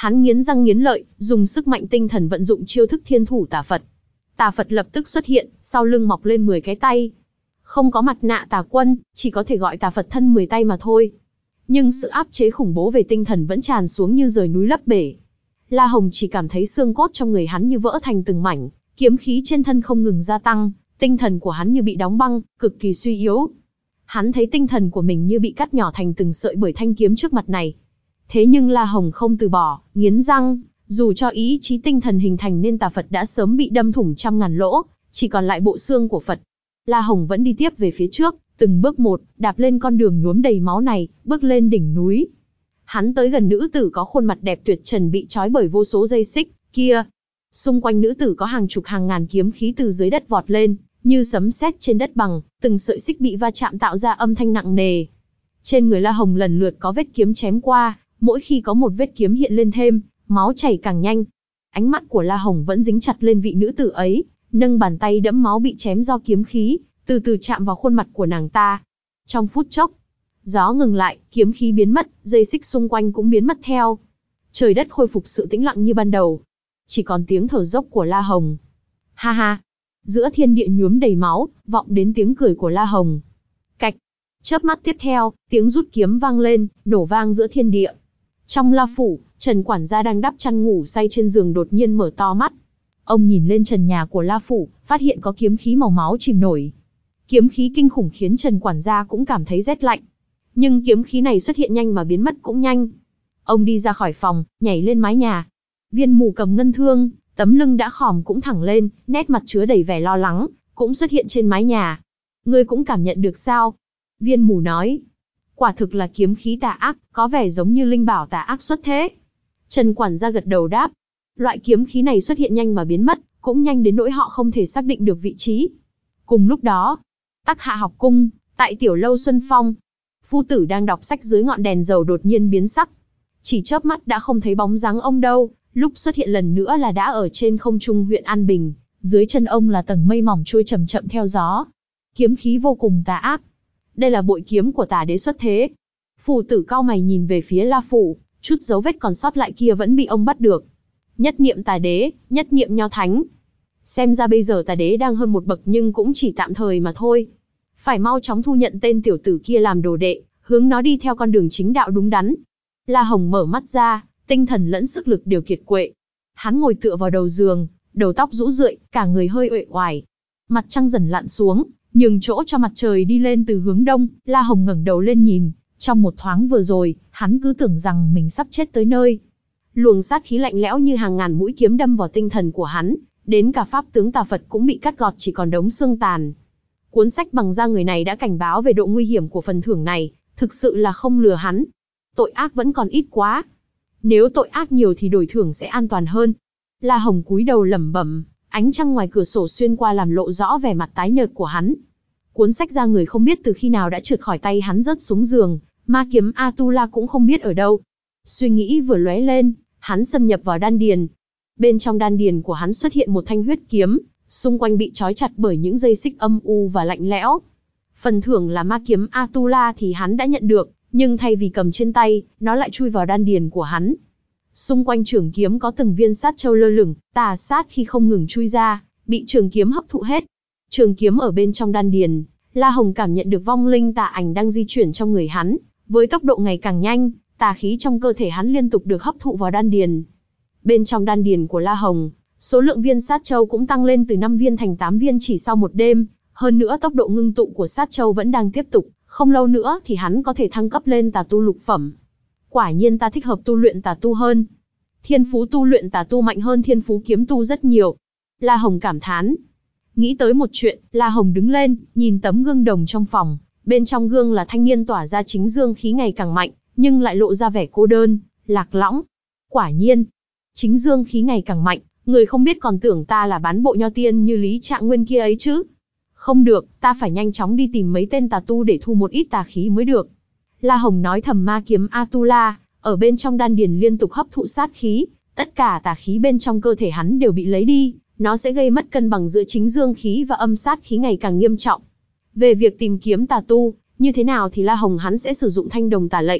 Hắn nghiến răng nghiến lợi, dùng sức mạnh tinh thần vận dụng chiêu thức thiên thủ tà Phật. Tà Phật lập tức xuất hiện, sau lưng mọc lên mười cái tay. Không có mặt nạ tà quân, chỉ có thể gọi tà Phật thân mười tay mà thôi. Nhưng sự áp chế khủng bố về tinh thần vẫn tràn xuống như rời núi lấp bể. La Hồng chỉ cảm thấy xương cốt trong người hắn như vỡ thành từng mảnh, kiếm khí trên thân không ngừng gia tăng, tinh thần của hắn như bị đóng băng, cực kỳ suy yếu. Hắn thấy tinh thần của mình như bị cắt nhỏ thành từng sợi bởi thanh kiếm trước mặt này. Thế nhưng La Hồng không từ bỏ, nghiến răng, dù cho ý chí tinh thần hình thành nên tà Phật đã sớm bị đâm thủng trăm ngàn lỗ, chỉ còn lại bộ xương của Phật. La Hồng vẫn đi tiếp về phía trước, từng bước một, đạp lên con đường nhuốm đầy máu này, bước lên đỉnh núi. Hắn tới gần nữ tử có khuôn mặt đẹp tuyệt trần bị trói bởi vô số dây xích, kia. Xung quanh nữ tử có hàng chục hàng ngàn kiếm khí từ dưới đất vọt lên, như sấm sét trên đất bằng, từng sợi xích bị va chạm tạo ra âm thanh nặng nề. Trên người La Hồng lần lượt có vết kiếm chém qua, mỗi khi có một vết kiếm hiện lên thêm, máu chảy càng nhanh. Ánh mắt của La Hồng vẫn dính chặt lên vị nữ tử ấy, nâng bàn tay đẫm máu bị chém do kiếm khí, từ từ chạm vào khuôn mặt của nàng ta. Trong phút chốc, gió ngừng lại, kiếm khí biến mất, dây xích xung quanh cũng biến mất theo. Trời đất khôi phục sự tĩnh lặng như ban đầu. Chỉ còn tiếng thở dốc của La Hồng. Ha ha! Giữa thiên địa nhuốm đầy máu, vọng đến tiếng cười của La Hồng. Cạch! Chớp mắt tiếp theo, tiếng rút kiếm vang lên, nổ vang giữa thiên địa. Trong La phủ, Trần quản gia đang đắp chăn ngủ say trên giường đột nhiên mở to mắt. Ông nhìn lên trần nhà của La phủ, phát hiện có kiếm khí màu máu chìm nổi. Kiếm khí kinh khủng khiến Trần quản gia cũng cảm thấy rét lạnh. Nhưng kiếm khí này xuất hiện nhanh mà biến mất cũng nhanh. Ông đi ra khỏi phòng, nhảy lên mái nhà. Viên Mù cầm ngân thương, tấm lưng đã khòm cũng thẳng lên, nét mặt chứa đầy vẻ lo lắng, cũng xuất hiện trên mái nhà. Ngươi cũng cảm nhận được sao? Viên Mù nói. Quả thực là kiếm khí tà ác, có vẻ giống như linh bảo tà ác xuất thế. Trần quản gia gật đầu đáp. Loại kiếm khí này xuất hiện nhanh mà biến mất, cũng nhanh đến nỗi họ không thể xác định được vị trí. Cùng lúc đó, Tắc Hạ học cung, tại tiểu lâu Xuân Phong. Phu tử đang đọc sách dưới ngọn đèn dầu đột nhiên biến sắc. Chỉ chớp mắt đã không thấy bóng dáng ông đâu, lúc xuất hiện lần nữa là đã ở trên không trung huyện An Bình, dưới chân ông là tầng mây mỏng trôi chậm chậm theo gió. Kiếm khí vô cùng tà ác. Đây là bội kiếm của tà đế xuất thế. Phù tử cau mày nhìn về phía La phủ, chút dấu vết còn sót lại kia vẫn bị ông bắt được. Nhất niệm tà đế, nhất niệm nho thánh. Xem ra bây giờ tà đế đang hơn một bậc nhưng cũng chỉ tạm thời mà thôi. Phải mau chóng thu nhận tên tiểu tử kia làm đồ đệ, hướng nó đi theo con đường chính đạo đúng đắn. La Hồng mở mắt ra, tinh thần lẫn sức lực đều kiệt quệ. Hắn ngồi tựa vào đầu giường, đầu tóc rũ rượi, cả người hơi uể oải. Mặt trăng dần lặn xuống, nhường chỗ cho mặt trời đi lên từ hướng đông. La Hồng ngẩng đầu lên nhìn, trong một thoáng vừa rồi, hắn cứ tưởng rằng mình sắp chết tới nơi. Luồng sát khí lạnh lẽo như hàng ngàn mũi kiếm đâm vào tinh thần của hắn, đến cả pháp tướng tà Phật cũng bị cắt gọt chỉ còn đống xương tàn. Cuốn sách bằng da người này đã cảnh báo về độ nguy hiểm của phần thưởng này, thực sự là không lừa hắn. Tội ác vẫn còn ít quá. Nếu tội ác nhiều thì đổi thưởng sẽ an toàn hơn. La Hồng cúi đầu lẩm bẩm, ánh trăng ngoài cửa sổ xuyên qua làm lộ rõ vẻ mặt tái nhợt của hắn. Cuốn sách da người không biết từ khi nào đã trượt khỏi tay hắn rớt xuống giường, ma kiếm Atula cũng không biết ở đâu. Suy nghĩ vừa lóe lên, hắn xâm nhập vào đan điền. Bên trong đan điền của hắn xuất hiện một thanh huyết kiếm, xung quanh bị trói chặt bởi những dây xích âm u và lạnh lẽo. Phần thưởng là ma kiếm Atula thì hắn đã nhận được, nhưng thay vì cầm trên tay, nó lại chui vào đan điền của hắn. Xung quanh trường kiếm có từng viên sát châu lơ lửng, tà sát khi không ngừng chui ra, bị trường kiếm hấp thụ hết. Trường kiếm ở bên trong đan điền, La Hồng cảm nhận được vong linh tà ảnh đang di chuyển trong người hắn, với tốc độ ngày càng nhanh, tà khí trong cơ thể hắn liên tục được hấp thụ vào đan điền. Bên trong đan điền của La Hồng, số lượng viên sát châu cũng tăng lên từ năm viên thành tám viên chỉ sau một đêm, hơn nữa tốc độ ngưng tụ của sát châu vẫn đang tiếp tục, không lâu nữa thì hắn có thể thăng cấp lên tà tu lục phẩm. Quả nhiên ta thích hợp tu luyện tà tu hơn. Thiên phú tu luyện tà tu mạnh hơn thiên phú kiếm tu rất nhiều. La Hồng cảm thán. Nghĩ tới một chuyện, La Hồng đứng lên, nhìn tấm gương đồng trong phòng. Bên trong gương là thanh niên tỏa ra chính dương khí ngày càng mạnh, nhưng lại lộ ra vẻ cô đơn, lạc lõng. Quả nhiên, chính dương khí ngày càng mạnh, người không biết còn tưởng ta là bán bộ nho tiên như Lý Trạng Nguyên kia ấy chứ. Không được, ta phải nhanh chóng đi tìm mấy tên tà tu để thu một ít tà khí mới được. La Hồng nói thầm ma kiếm Atula, ở bên trong đan điền liên tục hấp thụ sát khí, tất cả tà khí bên trong cơ thể hắn đều bị lấy đi, nó sẽ gây mất cân bằng giữa chính dương khí và âm sát khí ngày càng nghiêm trọng. Về việc tìm kiếm tà tu, như thế nào thì La Hồng hắn sẽ sử dụng thanh đồng tà lệnh.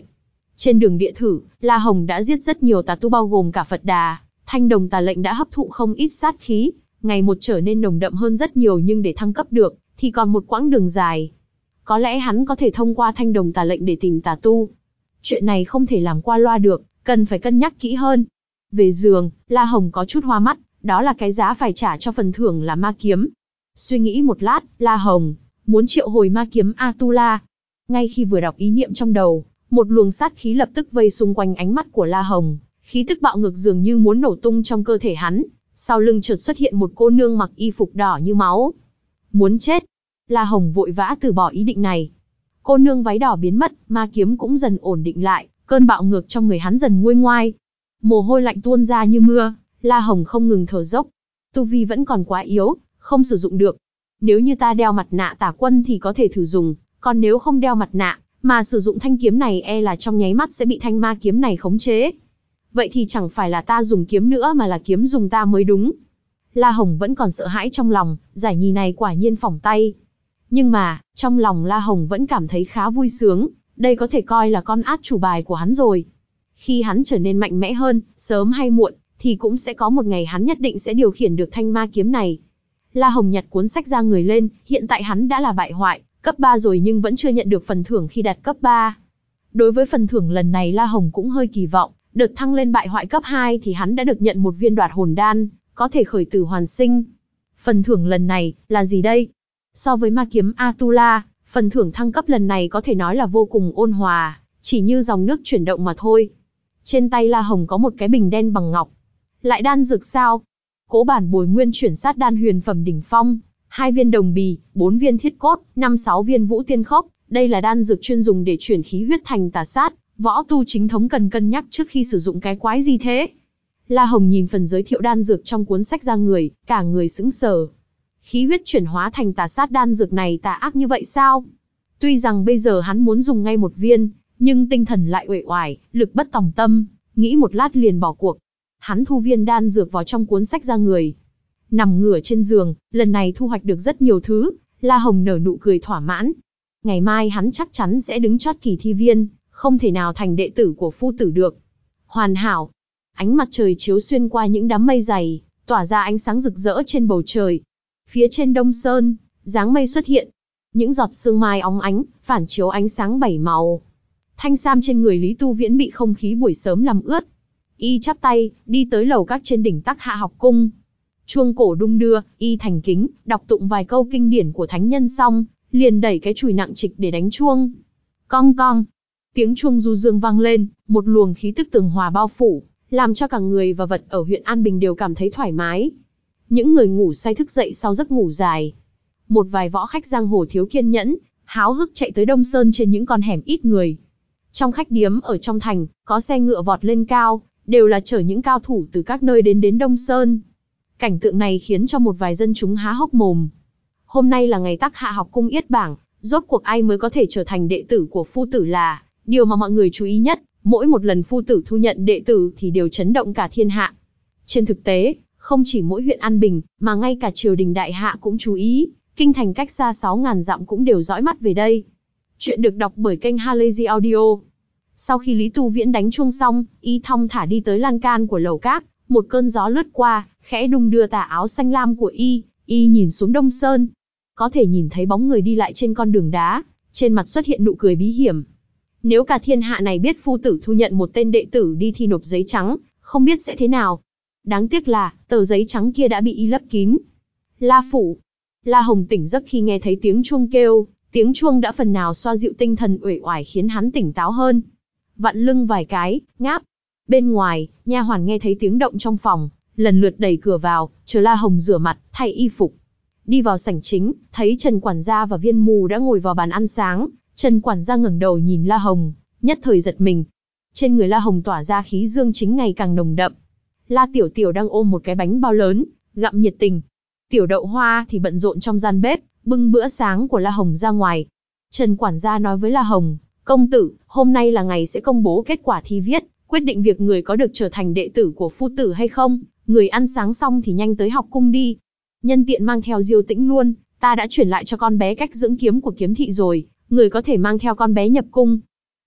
Trên đường địa thử, La Hồng đã giết rất nhiều tà tu bao gồm cả Phật Đà, thanh đồng tà lệnh đã hấp thụ không ít sát khí, ngày một trở nên nồng đậm hơn rất nhiều, nhưng để thăng cấp được, thì còn một quãng đường dài. Có lẽ hắn có thể thông qua thanh đồng tà lệnh để tìm tà tu. Chuyện này không thể làm qua loa được, cần phải cân nhắc kỹ hơn. Về giường, La Hồng có chút hoa mắt, đó là cái giá phải trả cho phần thưởng là ma kiếm. Suy nghĩ một lát, La Hồng muốn triệu hồi ma kiếm Atula. Ngay khi vừa đọc ý niệm trong đầu, một luồng sát khí lập tức vây xung quanh ánh mắt của La Hồng, khí tức bạo ngược dường như muốn nổ tung trong cơ thể hắn. Sau lưng chợt xuất hiện một cô nương mặc y phục đỏ như máu. Muốn chết. La Hồng vội vã từ bỏ ý định này. Cô nương váy đỏ biến mất, ma kiếm cũng dần ổn định lại, cơn bạo ngược trong người hắn dần nguôi ngoai. Mồ hôi lạnh tuôn ra như mưa, La Hồng không ngừng thở dốc. Tu vi vẫn còn quá yếu, không sử dụng được. Nếu như ta đeo mặt nạ tà quân thì có thể thử dùng, còn nếu không đeo mặt nạ, mà sử dụng thanh kiếm này e là trong nháy mắt sẽ bị thanh ma kiếm này khống chế. Vậy thì chẳng phải là ta dùng kiếm nữa mà là kiếm dùng ta mới đúng. La Hồng vẫn còn sợ hãi trong lòng, giải nhì này quả nhiên phỏng tay. Nhưng mà, trong lòng La Hồng vẫn cảm thấy khá vui sướng, đây có thể coi là con át chủ bài của hắn rồi. Khi hắn trở nên mạnh mẽ hơn, sớm hay muộn, thì cũng sẽ có một ngày hắn nhất định sẽ điều khiển được thanh ma kiếm này. La Hồng nhặt cuốn sách ra người lên, hiện tại hắn đã là bại hoại, cấp ba rồi nhưng vẫn chưa nhận được phần thưởng khi đạt cấp ba. Đối với phần thưởng lần này La Hồng cũng hơi kỳ vọng, đợt thăng lên bại hoại cấp hai thì hắn đã được nhận một viên đoạt hồn đan, có thể khởi tử hoàn sinh. Phần thưởng lần này là gì đây? So với ma kiếm Atula, phần thưởng thăng cấp lần này có thể nói là vô cùng ôn hòa, chỉ như dòng nước chuyển động mà thôi. Trên tay La Hồng có một cái bình đen bằng ngọc. Lại đan dược sao? Cố bản bồi nguyên chuyển sát đan huyền phẩm đỉnh phong, hai viên đồng bì, bốn viên thiết cốt, năm sáu viên vũ tiên khốc. Đây là đan dược chuyên dùng để chuyển khí huyết thành tà sát, võ tu chính thống cần cân nhắc trước khi sử dụng. Cái quái gì thế? La Hồng nhìn phần giới thiệu đan dược trong cuốn sách ra người, cả người sững sờ. Khí huyết chuyển hóa thành tà sát, đan dược này tà ác như vậy sao? Tuy rằng bây giờ hắn muốn dùng ngay một viên, nhưng tinh thần lại uể oải, lực bất tòng tâm, nghĩ một lát liền bỏ cuộc. Hắn thu viên đan dược vào trong cuốn sách ra người. Nằm ngửa trên giường, lần này thu hoạch được rất nhiều thứ, La Hồng nở nụ cười thỏa mãn. Ngày mai hắn chắc chắn sẽ đứng chót kỳ thi viên, không thể nào thành đệ tử của phu tử được. Hoàn hảo. Ánh mặt trời chiếu xuyên qua những đám mây dày, tỏa ra ánh sáng rực rỡ trên bầu trời. Phía trên Đông Sơn, dáng mây xuất hiện. Những giọt sương mai óng ánh, phản chiếu ánh sáng bảy màu. Thanh sam trên người Lý Tu Viễn bị không khí buổi sớm làm ướt. Y chắp tay, đi tới lầu các trên đỉnh Tắc Hạ học cung. Chuông cổ đung đưa, y thành kính, đọc tụng vài câu kinh điển của thánh nhân xong, liền đẩy cái chùy nặng trịch để đánh chuông. Cong cong. Tiếng chuông du dương vang lên, một luồng khí tức tường hòa bao phủ, làm cho cả người và vật ở huyện An Bình đều cảm thấy thoải mái. Những người ngủ say thức dậy sau giấc ngủ dài. Một vài võ khách giang hồ thiếu kiên nhẫn, háo hức chạy tới Đông Sơn trên những con hẻm ít người. Trong khách điếm ở trong thành, có xe ngựa vọt lên cao, đều là chở những cao thủ từ các nơi đến đến Đông Sơn. Cảnh tượng này khiến cho một vài dân chúng há hốc mồm. Hôm nay là ngày Tắc Hạ học cung yết bảng, rốt cuộc ai mới có thể trở thành đệ tử của phu tử là điều mà mọi người chú ý nhất. Mỗi một lần phu tử thu nhận đệ tử thì đều chấn động cả thiên hạ. Trên thực tế, không chỉ mỗi huyện An Bình, mà ngay cả triều đình đại hạ cũng chú ý, kinh thành cách xa sáu ngàn dặm cũng đều dõi mắt về đây. Chuyện được đọc bởi kênh Halazy Audio. Sau khi Lý Tu Viễn đánh chuông xong, y thong thả đi tới lan can của lầu các, một cơn gió lướt qua, khẽ đung đưa tà áo xanh lam của y, y nhìn xuống Đông Sơn. Có thể nhìn thấy bóng người đi lại trên con đường đá, trên mặt xuất hiện nụ cười bí hiểm. Nếu cả thiên hạ này biết phu tử thu nhận một tên đệ tử đi thi nộp giấy trắng, không biết sẽ thế nào. Đáng tiếc là, tờ giấy trắng kia đã bị y lấp kín. La phủ. La Hồng tỉnh giấc khi nghe thấy tiếng chuông kêu, tiếng chuông đã phần nào xoa dịu tinh thần uể oải khiến hắn tỉnh táo hơn. Vặn lưng vài cái, ngáp. Bên ngoài, nha hoàn nghe thấy tiếng động trong phòng, lần lượt đẩy cửa vào, chờ La Hồng rửa mặt, thay y phục. Đi vào sảnh chính, thấy Trần quản gia và Viên Mù đã ngồi vào bàn ăn sáng. Trần quản gia ngẩng đầu nhìn La Hồng, nhất thời giật mình. Trên người La Hồng tỏa ra khí dương chính ngày càng nồng đậm. La Tiểu Tiểu đang ôm một cái bánh bao lớn, gặm nhiệt tình. Tiểu Đậu Hoa thì bận rộn trong gian bếp, bưng bữa sáng của La Hồng ra ngoài. Trần quản gia nói với La Hồng, công tử, hôm nay là ngày sẽ công bố kết quả thi viết, quyết định việc người có được trở thành đệ tử của phu tử hay không. Người ăn sáng xong thì nhanh tới học cung đi. Nhân tiện mang theo Diêu Tĩnh luôn, ta đã chuyển lại cho con bé cách dưỡng kiếm của kiếm thị rồi, người có thể mang theo con bé nhập cung.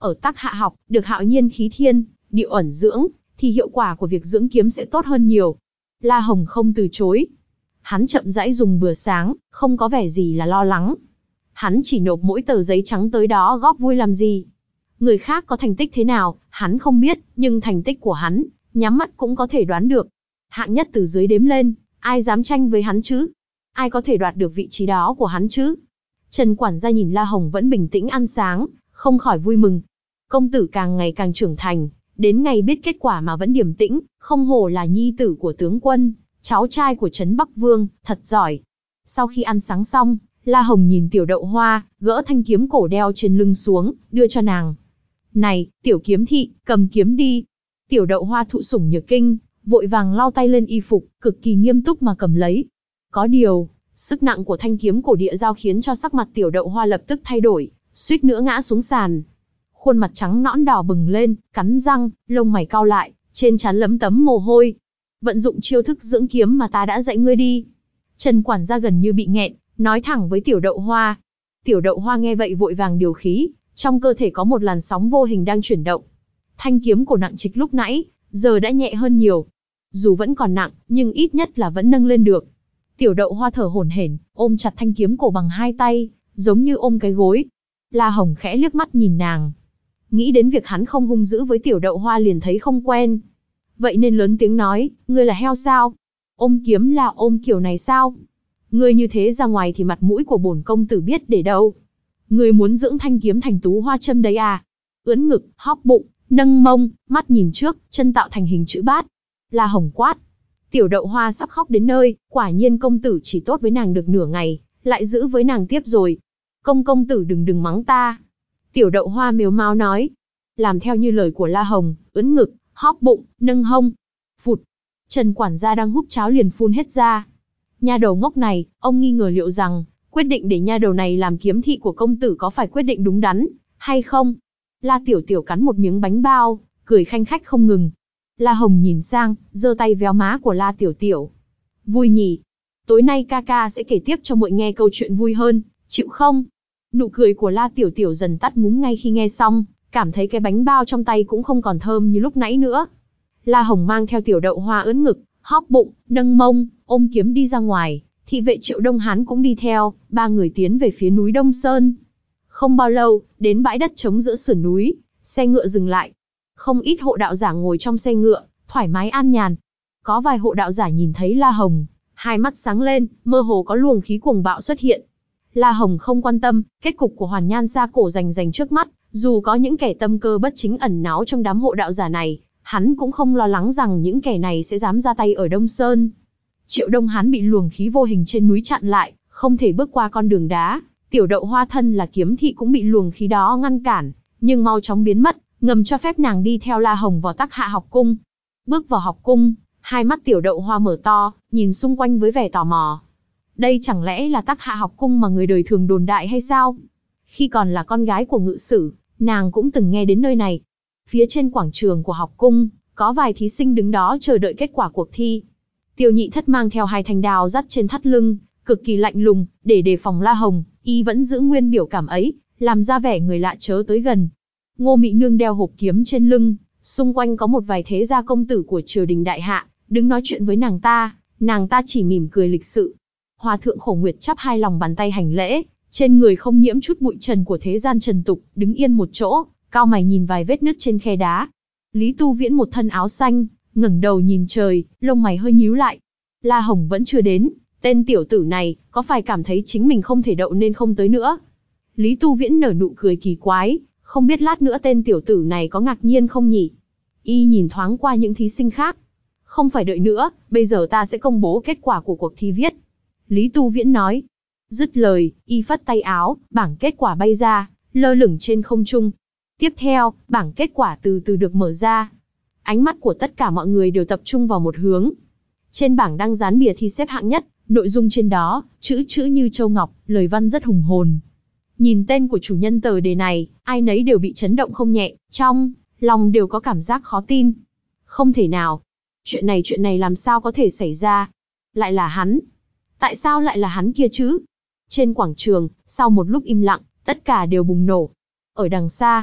ở Tắc Hạ học được hạo nhiên khí thiên, địa ẩn dưỡng, thì hiệu quả của việc dưỡng kiếm sẽ tốt hơn nhiều. La Hồng không từ chối. Hắn chậm rãi dùng bữa sáng, không có vẻ gì là lo lắng. Hắn chỉ nộp mỗi tờ giấy trắng tới đó góp vui làm gì. Người khác có thành tích thế nào, hắn không biết, nhưng thành tích của hắn, nhắm mắt cũng có thể đoán được. Hạng nhất từ dưới đếm lên, ai dám tranh với hắn chứ? Ai có thể đoạt được vị trí đó của hắn chứ? Trần quản gia nhìn La Hồng vẫn bình tĩnh ăn sáng, không khỏi vui mừng. Công tử càng ngày càng trưởng thành, đến ngày biết kết quả mà vẫn điềm tĩnh, không hổ là nhi tử của tướng quân, cháu trai của Trấn Bắc Vương, thật giỏi. Sau khi ăn sáng xong, La Hồng nhìn Tiểu Đậu Hoa, gỡ thanh kiếm cổ đeo trên lưng xuống, đưa cho nàng. Này, Tiểu Kiếm Thị, cầm kiếm đi. Tiểu Đậu Hoa thụ sủng nhược kinh, vội vàng lau tay lên y phục, cực kỳ nghiêm túc mà cầm lấy. Có điều, sức nặng của thanh kiếm cổ địa dao khiến cho sắc mặt Tiểu Đậu Hoa lập tức thay đổi, suýt nữa ngã xuống sàn. Khuôn mặt trắng nõn đỏ bừng lên, cắn răng, lông mày cau lại, trên trán lấm tấm mồ hôi. Vận dụng chiêu thức dưỡng kiếm mà ta đã dạy ngươi đi. Trần quản gia gần như bị nghẹn, nói thẳng với Tiểu Đậu Hoa. Tiểu Đậu Hoa nghe vậy vội vàng điều khí, trong cơ thể có một làn sóng vô hình đang chuyển động. Thanh kiếm cổ nặng trịch lúc nãy, giờ đã nhẹ hơn nhiều. Dù vẫn còn nặng, nhưng ít nhất là vẫn nâng lên được. Tiểu Đậu Hoa thở hổn hển, ôm chặt thanh kiếm cổ bằng hai tay, giống như ôm cái gối. La Hồng khẽ liếc mắt nhìn nàng. Nghĩ đến việc hắn không hung dữ với Tiểu Đậu Hoa liền thấy không quen. Vậy nên lớn tiếng nói, ngươi là heo sao? Ôm kiếm là ôm kiểu này sao? Ngươi như thế ra ngoài thì mặt mũi của bổn công tử biết để đâu? Ngươi muốn dưỡng thanh kiếm thành tú hoa châm đấy à? Ưỡn ngực, hóp bụng, nâng mông, mắt nhìn trước, chân tạo thành hình chữ bát. La Hồng quát. Tiểu Đậu Hoa sắp khóc đến nơi, quả nhiên công tử chỉ tốt với nàng được nửa ngày, lại giữ với nàng tiếp rồi. Công công tử đừng đừng mắng ta. Tiểu Đậu Hoa mếu máo nói. Làm theo như lời của La Hồng, ưỡn ngực, hóp bụng, nâng hông. Phụt. Trần quản gia đang húp cháo liền phun hết ra. Nha đầu ngốc này, ông nghi ngờ liệu rằng, quyết định để nha đầu này làm kiếm thị của công tử có phải quyết định đúng đắn, hay không? La Tiểu Tiểu cắn một miếng bánh bao, cười khanh khách không ngừng. La Hồng nhìn sang, giơ tay véo má của La Tiểu Tiểu. Vui nhỉ? Tối nay ca ca sẽ kể tiếp cho muội nghe câu chuyện vui hơn, chịu không? Nụ cười của La Tiểu Tiểu dần tắt ngúm ngay khi nghe xong, cảm thấy cái bánh bao trong tay cũng không còn thơm như lúc nãy nữa. La Hồng mang theo Tiểu Đậu Hoa ưỡn ngực, hóp bụng, nâng mông, ôm kiếm đi ra ngoài. Thị vệ Triệu Đông Hán cũng đi theo, ba người tiến về phía núi Đông Sơn. Không bao lâu, đến bãi đất trống giữa sườn núi, xe ngựa dừng lại. Không ít hộ đạo giả ngồi trong xe ngựa, thoải mái an nhàn. Có vài hộ đạo giả nhìn thấy La Hồng, hai mắt sáng lên, mơ hồ có luồng khí cuồng bạo xuất hiện. La Hồng không quan tâm, kết cục của Hoàn Nhan Sa Cổ rành rành trước mắt, dù có những kẻ tâm cơ bất chính ẩn náu trong đám hộ đạo giả này, hắn cũng không lo lắng rằng những kẻ này sẽ dám ra tay ở Đông Sơn. Triệu Đông Hán bị luồng khí vô hình trên núi chặn lại, không thể bước qua con đường đá. Tiểu Đậu Hoa thân là kiếm thị cũng bị luồng khí đó ngăn cản, nhưng mau chóng biến mất, ngầm cho phép nàng đi theo La Hồng vào Tắc Hạ học cung. Bước vào học cung, hai mắt Tiểu Đậu Hoa mở to, nhìn xung quanh với vẻ tò mò. Đây chẳng lẽ là Tắc Hạ học cung mà người đời thường đồn đại hay sao? Khi còn là con gái của ngự sử, nàng cũng từng nghe đến nơi này. Phía trên quảng trường của học cung, có vài thí sinh đứng đó chờ đợi kết quả cuộc thi. Tiêu Nhị Thất mang theo hai thanh đao dắt trên thắt lưng, cực kỳ lạnh lùng, để đề phòng La Hồng, y vẫn giữ nguyên biểu cảm ấy, làm ra vẻ người lạ chớ tới gần. Ngô Mị Nương đeo hộp kiếm trên lưng, xung quanh có một vài thế gia công tử của triều đình đại hạ, đứng nói chuyện với nàng ta, nàng ta chỉ mỉm cười lịch sự. Hòa thượng Khổ Nguyệt chắp hai lòng bàn tay hành lễ, trên người không nhiễm chút bụi trần của thế gian trần tục, đứng yên một chỗ, cau mày nhìn vài vết nứt trên khe đá. Lý Tu Viễn một thân áo xanh, ngẩng đầu nhìn trời, lông mày hơi nhíu lại. La Hồng vẫn chưa đến, tên tiểu tử này, có phải cảm thấy chính mình không thể đậu nên không tới nữa? Lý Tu Viễn nở nụ cười kỳ quái, không biết lát nữa tên tiểu tử này có ngạc nhiên không nhỉ? Y nhìn thoáng qua những thí sinh khác. Không phải đợi nữa, bây giờ ta sẽ công bố kết quả của cuộc thi viết. Lý Tu Viễn nói. Dứt lời, y phất tay áo, bảng kết quả bay ra, lơ lửng trên không trung. Tiếp theo, bảng kết quả từ từ được mở ra. Ánh mắt của tất cả mọi người đều tập trung vào một hướng. Trên bảng đang dán bìa thi xếp hạng nhất, nội dung trên đó, chữ chữ như châu ngọc, lời văn rất hùng hồn. Nhìn tên của chủ nhân tờ đề này, ai nấy đều bị chấn động không nhẹ, trong lòng đều có cảm giác khó tin. Không thể nào. Chuyện này chuyện này làm sao có thể xảy ra? Lại là hắn. Tại sao lại là hắn kia chứ? Trên quảng trường, sau một lúc im lặng, tất cả đều bùng nổ. Ở đằng xa,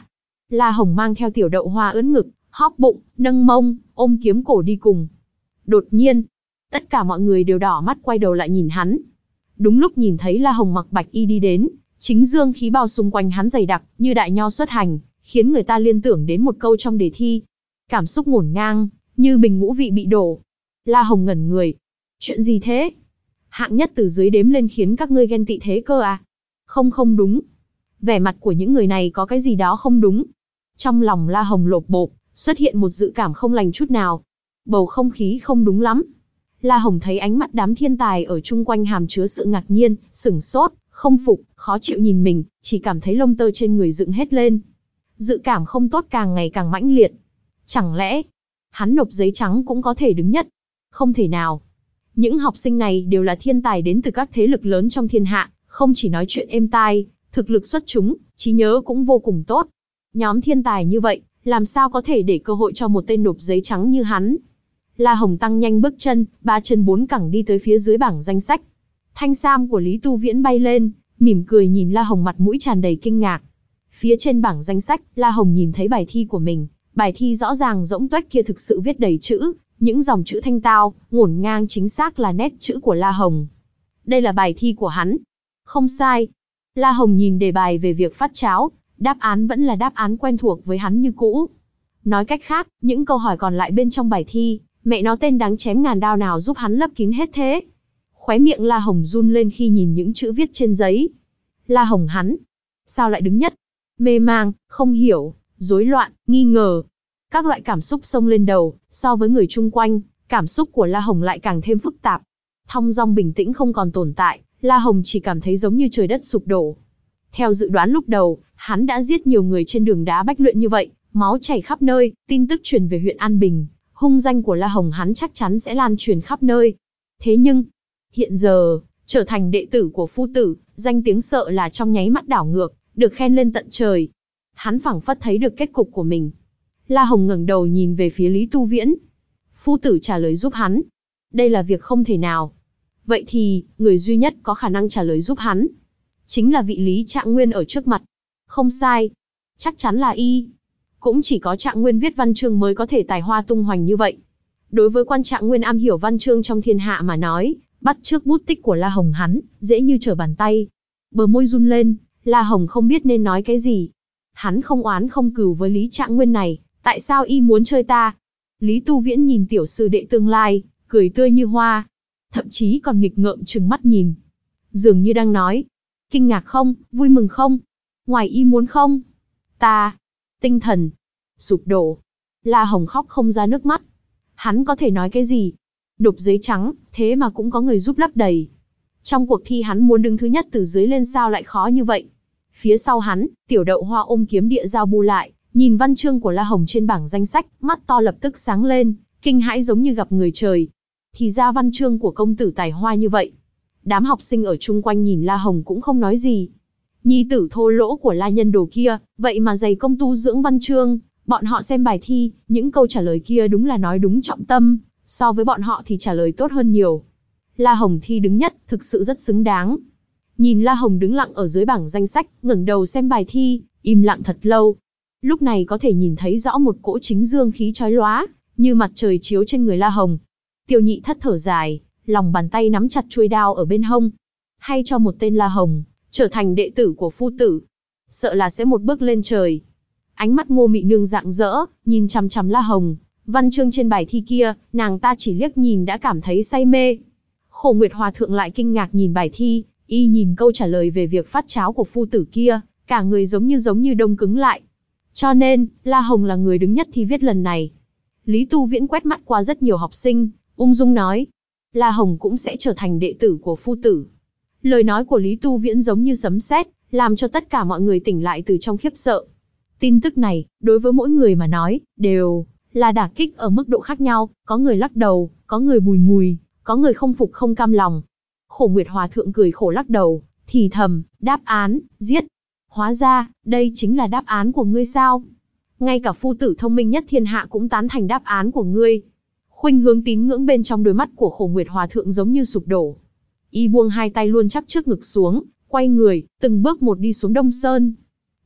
La Hồng mang theo Tiểu Đậu Hoa ưỡn ngực, hóp bụng, nâng mông, ôm kiếm cổ đi cùng. Đột nhiên, tất cả mọi người đều đỏ mắt quay đầu lại nhìn hắn. Đúng lúc nhìn thấy La Hồng mặc bạch y đi đến, chính dương khí bao xung quanh hắn dày đặc, như đại nho xuất hành, khiến người ta liên tưởng đến một câu trong đề thi. Cảm xúc ngổn ngang, như bình ngũ vị bị đổ. La Hồng ngẩn người. Chuyện gì thế? Hạng nhất từ dưới đếm lên khiến các ngươi ghen tị thế cơ à? Không không đúng. Vẻ mặt của những người này có cái gì đó không đúng. Trong lòng La Hồng lộp bộp, xuất hiện một dự cảm không lành chút nào. Bầu không khí không đúng lắm. La Hồng thấy ánh mắt đám thiên tài ở chung quanh hàm chứa sự ngạc nhiên, sửng sốt, không phục, khó chịu nhìn mình, chỉ cảm thấy lông tơ trên người dựng hết lên. Dự cảm không tốt càng ngày càng mãnh liệt. Chẳng lẽ, hắn nộp giấy trắng cũng có thể đứng nhất? Không thể nào. Những học sinh này đều là thiên tài đến từ các thế lực lớn trong thiên hạ, không chỉ nói chuyện êm tai, thực lực xuất chúng, trí nhớ cũng vô cùng tốt. Nhóm thiên tài như vậy, làm sao có thể để cơ hội cho một tên nộp giấy trắng như hắn? La Hồng tăng nhanh bước chân, ba chân bốn cẳng đi tới phía dưới bảng danh sách. Thanh sam của Lý Tu Viễn bay lên, mỉm cười nhìn La Hồng, mặt mũi tràn đầy kinh ngạc. Phía trên bảng danh sách, La Hồng nhìn thấy bài thi của mình. Bài thi rõ ràng rỗng tuếch kia thực sự viết đầy chữ, những dòng chữ thanh tao, ngổn ngang chính xác là nét chữ của La Hồng. Đây là bài thi của hắn. Không sai. La Hồng nhìn đề bài về việc phát cháo, đáp án vẫn là đáp án quen thuộc với hắn như cũ. Nói cách khác, những câu hỏi còn lại bên trong bài thi, mẹ nó tên đáng chém ngàn đao nào giúp hắn lấp kín hết thế. Khóe miệng La Hồng run lên khi nhìn những chữ viết trên giấy. La Hồng hắn, sao lại đứng nhất? Mê mang, không hiểu, rối loạn, nghi ngờ. Các loại cảm xúc xông lên đầu, so với người chung quanh, cảm xúc của La Hồng lại càng thêm phức tạp. Thong dong bình tĩnh không còn tồn tại, La Hồng chỉ cảm thấy giống như trời đất sụp đổ. Theo dự đoán lúc đầu, hắn đã giết nhiều người trên đường đá bách luyện như vậy, máu chảy khắp nơi, tin tức truyền về huyện An Bình, hung danh của La Hồng hắn chắc chắn sẽ lan truyền khắp nơi. Thế nhưng, hiện giờ, trở thành đệ tử của phu tử, danh tiếng sợ là trong nháy mắt đảo ngược, được khen lên tận trời. Hắn phảng phất thấy được kết cục của mình. La Hồng ngẩng đầu nhìn về phía Lý Tu Viễn. Phu tử trả lời giúp hắn. Đây là việc không thể nào. Vậy thì, người duy nhất có khả năng trả lời giúp hắn, chính là vị Lý Trạng Nguyên ở trước mặt. Không sai. Chắc chắn là y. Cũng chỉ có Trạng Nguyên viết văn chương mới có thể tài hoa tung hoành như vậy. Đối với quan Trạng Nguyên am hiểu văn chương trong thiên hạ mà nói, bắt chước bút tích của La Hồng hắn, dễ như trở bàn tay. Bờ môi run lên, La Hồng không biết nên nói cái gì. Hắn không oán không cừu với Lý Trạng Nguyên này, tại sao y muốn chơi ta? Lý Tu Viễn nhìn tiểu sư đệ tương lai, cười tươi như hoa. Thậm chí còn nghịch ngợm trừng mắt nhìn. Dường như đang nói, kinh ngạc không, vui mừng không? Ngoài ý muốn không? Ta, tinh thần, sụp đổ. La Hồng khóc không ra nước mắt. Hắn có thể nói cái gì? Nộp giấy trắng, thế mà cũng có người giúp lấp đầy. Trong cuộc thi hắn muốn đứng thứ nhất từ dưới lên sao lại khó như vậy? Phía sau hắn, Tiểu Đậu Hoa ôm kiếm địa giao bu lại, nhìn văn chương của La Hồng trên bảng danh sách, mắt to lập tức sáng lên, kinh hãi giống như gặp người trời. Thì ra văn chương của công tử tài hoa như vậy. Đám học sinh ở chung quanh nhìn La Hồng cũng không nói gì. Nhi tử thô lỗ của La Nhân Đồ kia, vậy mà dày công tu dưỡng văn chương, bọn họ xem bài thi, những câu trả lời kia đúng là nói đúng trọng tâm, so với bọn họ thì trả lời tốt hơn nhiều. La Hồng thi đứng nhất, thực sự rất xứng đáng. Nhìn La Hồng đứng lặng ở dưới bảng danh sách, ngẩng đầu xem bài thi, im lặng thật lâu. Lúc này có thể nhìn thấy rõ một cỗ chính dương khí chói lóa, như mặt trời chiếu trên người La Hồng. Tiêu Nhị Thất thở dài, lòng bàn tay nắm chặt chuôi đao ở bên hông. Hay cho một tên La Hồng trở thành đệ tử của phu tử, sợ là sẽ một bước lên trời. Ánh mắt Ngô Mị Nương rạng rỡ, nhìn chằm chằm La Hồng. Văn chương trên bài thi kia, nàng ta chỉ liếc nhìn đã cảm thấy say mê. Khổ Nguyệt Hòa thượng lại kinh ngạc nhìn bài thi, y nhìn câu trả lời về việc phát cháo của phu tử kia, cả người giống như giống như đông cứng lại. Cho nên, La Hồng là người đứng nhất thi viết lần này. Lý Tu Viễn quét mắt qua rất nhiều học sinh, ung dung nói, La Hồng cũng sẽ trở thành đệ tử của phu tử. Lời nói của Lý Tu Viễn giống như sấm sét, làm cho tất cả mọi người tỉnh lại từ trong khiếp sợ. Tin tức này, đối với mỗi người mà nói, đều là đả kích ở mức độ khác nhau, có người lắc đầu, có người bùi ngùi, có người không phục không cam lòng. Khổ Nguyệt Hòa thượng cười khổ lắc đầu, thì thầm, đáp án, giết. Hóa ra, đây chính là đáp án của ngươi sao? Ngay cả phu tử thông minh nhất thiên hạ cũng tán thành đáp án của ngươi. Khuynh hướng tín ngưỡng bên trong đôi mắt của Khổ Nguyệt Hòa thượng giống như sụp đổ. Y buông hai tay luôn chắp trước ngực xuống, quay người, từng bước một đi xuống Đông Sơn.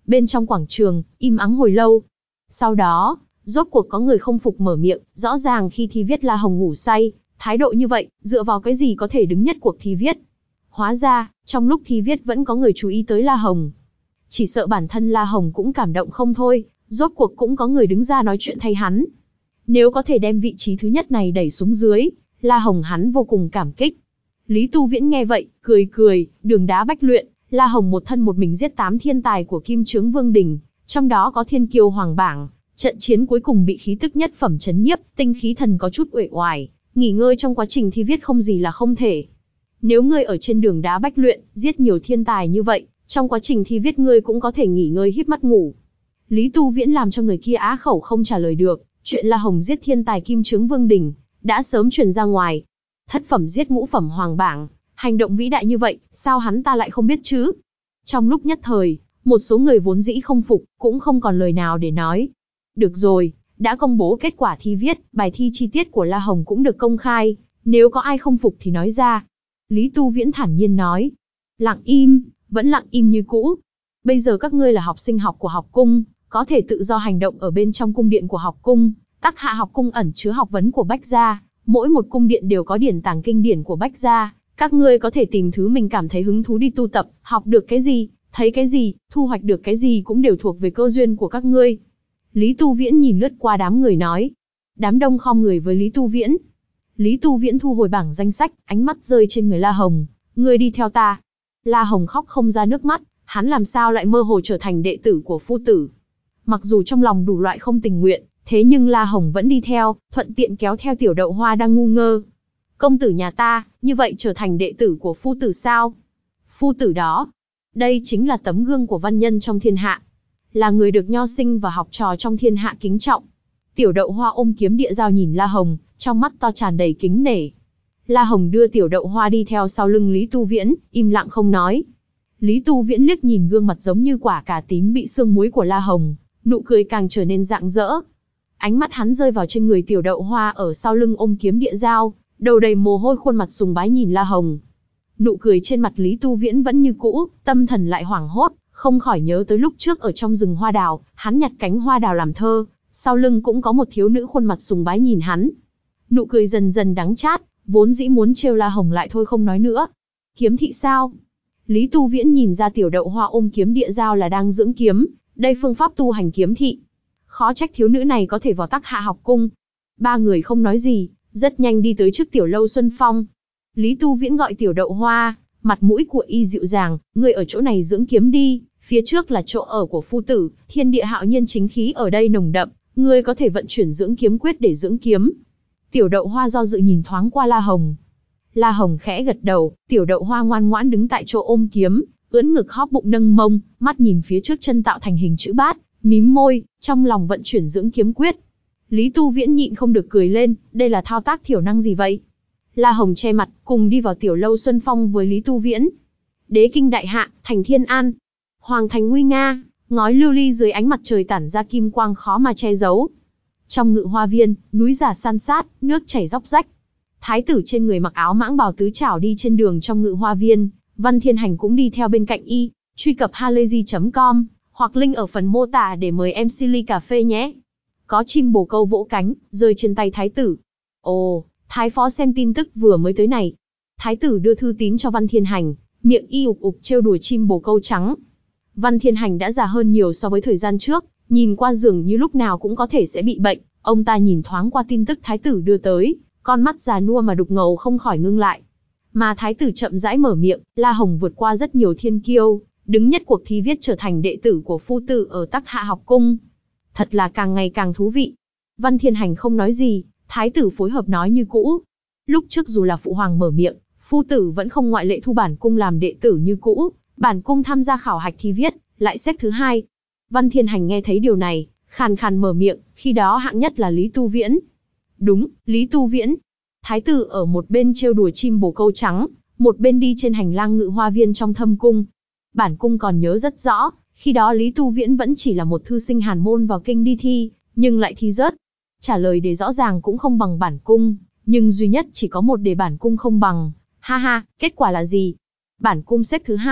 Bên trong quảng trường, im ắng hồi lâu. Sau đó, rốt cuộc có người không phục mở miệng, rõ ràng khi thi viết La Hồng ngủ say, thái độ như vậy, dựa vào cái gì có thể đứng nhất cuộc thi viết. Hóa ra, trong lúc thi viết vẫn có người chú ý tới La Hồng. Chỉ sợ bản thân La Hồng cũng cảm động không thôi, rốt cuộc cũng có người đứng ra nói chuyện thay hắn. Nếu có thể đem vị trí thứ nhất này đẩy xuống dưới, La Hồng hắn vô cùng cảm kích. Lý Tu Viễn nghe vậy, cười cười, đường đá bách luyện, La Hồng một thân một mình giết tám thiên tài của Kim Chướng Vương Đình, trong đó có Thiên Kiêu Hoàng Bảng. Trận chiến cuối cùng bị khí tức nhất phẩm chấn nhiếp, tinh khí thần có chút uể oải, nghỉ ngơi trong quá trình thi viết không gì là không thể. Nếu ngươi ở trên đường đá bách luyện, giết nhiều thiên tài như vậy, trong quá trình thi viết ngươi cũng có thể nghỉ ngơi híp mắt ngủ. Lý Tu Viễn làm cho người kia á khẩu không trả lời được, chuyện La Hồng giết thiên tài Kim Chướng Vương Đình đã sớm truyền ra ngoài. Thất phẩm giết ngũ phẩm Hoàng Bảng, hành động vĩ đại như vậy, sao hắn ta lại không biết chứ? Trong lúc nhất thời, một số người vốn dĩ không phục, cũng không còn lời nào để nói. Được rồi, đã công bố kết quả thi viết, bài thi chi tiết của La Hồng cũng được công khai, nếu có ai không phục thì nói ra. Lý Tu Viễn thản nhiên nói. Lặng im, vẫn lặng im như cũ. Bây giờ các ngươi là học sinh học của học cung, có thể tự do hành động ở bên trong cung điện của học cung. Tắc Hạ học cung ẩn chứa học vấn của Bách gia, mỗi một cung điện đều có điển tàng kinh điển của Bách gia. Các ngươi có thể tìm thứ mình cảm thấy hứng thú đi tu tập, học được cái gì, thấy cái gì, thu hoạch được cái gì cũng đều thuộc về cơ duyên của các ngươi. Lý Tu Viễn nhìn lướt qua đám người nói. Đám đông khom người với Lý Tu Viễn. Lý Tu Viễn thu hồi bảng danh sách, ánh mắt rơi trên người La Hồng. Ngươi đi theo ta. La Hồng khóc không ra nước mắt, hắn làm sao lại mơ hồ trở thành đệ tử của phu tử. Mặc dù trong lòng đủ loại không tình nguyện, thế nhưng La Hồng vẫn đi theo, thuận tiện kéo theo Tiểu Đậu Hoa đang ngu ngơ. Công tử nhà ta, như vậy trở thành đệ tử của phu tử sao? Phu tử đó, đây chính là tấm gương của văn nhân trong thiên hạ. Là người được nho sinh và học trò trong thiên hạ kính trọng. Tiểu Đậu Hoa ôm kiếm địa dao nhìn La Hồng, trong mắt to tràn đầy kính nể. La Hồng đưa Tiểu Đậu Hoa đi theo sau lưng Lý Tu Viễn, im lặng không nói. Lý Tu Viễn liếc nhìn gương mặt giống như quả cà tím bị sương muối của La Hồng, nụ cười càng trở nên rạng rỡ. Ánh mắt hắn rơi vào trên người Tiểu Đậu Hoa ở sau lưng ôm kiếm địa dao, đầu đầy mồ hôi khuôn mặt sùng bái nhìn La Hồng. Nụ cười trên mặt Lý Tu Viễn vẫn như cũ, tâm thần lại hoảng hốt, không khỏi nhớ tới lúc trước ở trong rừng hoa đào, hắn nhặt cánh hoa đào làm thơ, sau lưng cũng có một thiếu nữ khuôn mặt sùng bái nhìn hắn. Nụ cười dần dần đắng chát, vốn dĩ muốn trêu La Hồng lại thôi không nói nữa. Kiếm thị sao? Lý Tu Viễn nhìn ra Tiểu Đậu Hoa ôm kiếm địa dao là đang dưỡng kiếm, đây phương pháp tu hành kiếm thị. Khó trách thiếu nữ này có thể vào Tắc Hạ học cung. Ba người không nói gì, rất nhanh đi tới trước tiểu lâu Xuân Phong. Lý Tu Viễn gọi Tiểu Đậu Hoa, mặt mũi của y dịu dàng, ngươi ở chỗ này dưỡng kiếm đi, phía trước là chỗ ở của phu tử, thiên địa hạo nhiên chính khí ở đây nồng đậm, ngươi có thể vận chuyển dưỡng kiếm quyết để dưỡng kiếm. Tiểu Đậu Hoa do dự nhìn thoáng qua La Hồng. La Hồng khẽ gật đầu, Tiểu Đậu Hoa ngoan ngoãn đứng tại chỗ ôm kiếm, ưỡn ngực hóp bụng nâng mông, mắt nhìn phía trước chân tạo thành hình chữ bát, mím môi, trong lòng vận chuyển dưỡng kiếm quyết. Lý Tu Viễn nhịn không được cười lên, đây là thao tác thiểu năng gì vậy? La Hồng che mặt, cùng đi vào tiểu lâu Xuân Phong với Lý Tu Viễn. Đế kinh đại hạ, thành Thiên An. Hoàng thành nguy nga, ngói lưu ly dưới ánh mặt trời tản ra kim quang khó mà che giấu. Trong ngự hoa viên, núi giả san sát, nước chảy róc rách. Thái tử trên người mặc áo mãng bào tứ trảo đi trên đường trong ngự hoa viên, Văn Thiên Hành cũng đi theo bên cạnh y. Truy cập halayzi chấm com hoặc link ở phần mô tả để mời em xê ly cà phê nhé. Có chim bồ câu vỗ cánh, rơi trên tay thái tử. Ồ, thái phó xem tin tức vừa mới tới này. Thái tử đưa thư tín cho Văn Thiên Hành, miệng y ục ục trêu đùa chim bồ câu trắng. Văn Thiên Hành đã già hơn nhiều so với thời gian trước, nhìn qua dường như lúc nào cũng có thể sẽ bị bệnh. Ông ta nhìn thoáng qua tin tức thái tử đưa tới, con mắt già nua mà đục ngầu không khỏi ngưng lại. Mà thái tử chậm rãi mở miệng, La Hồng vượt qua rất nhiều thiên kiêu, đứng nhất cuộc thi viết trở thành đệ tử của phu tử ở Tắc Hạ học cung. Thật là càng ngày càng thú vị. Văn Thiên Hành không nói gì, thái tử phối hợp nói như cũ. Lúc trước dù là phụ hoàng mở miệng, phu tử vẫn không ngoại lệ thu bản cung làm đệ tử như cũ. Bản cung tham gia khảo hạch thi viết, lại xếp thứ hai. Văn Thiên Hành nghe thấy điều này, khàn khàn mở miệng, khi đó hạng nhất là Lý Tu Viễn. Đúng, Lý Tu Viễn. Thái tử ở một bên trêu đùa chim bồ câu trắng, một bên đi trên hành lang ngự hoa viên trong thâm cung. Bản cung còn nhớ rất rõ, khi đó Lý Tu Viễn vẫn chỉ là một thư sinh hàn môn vào kinh đi thi, nhưng lại thi rớt. Trả lời đề rõ ràng cũng không bằng bản cung, nhưng duy nhất chỉ có một đề bản cung không bằng. Ha ha, kết quả là gì? Bản cung xếp thứ hai,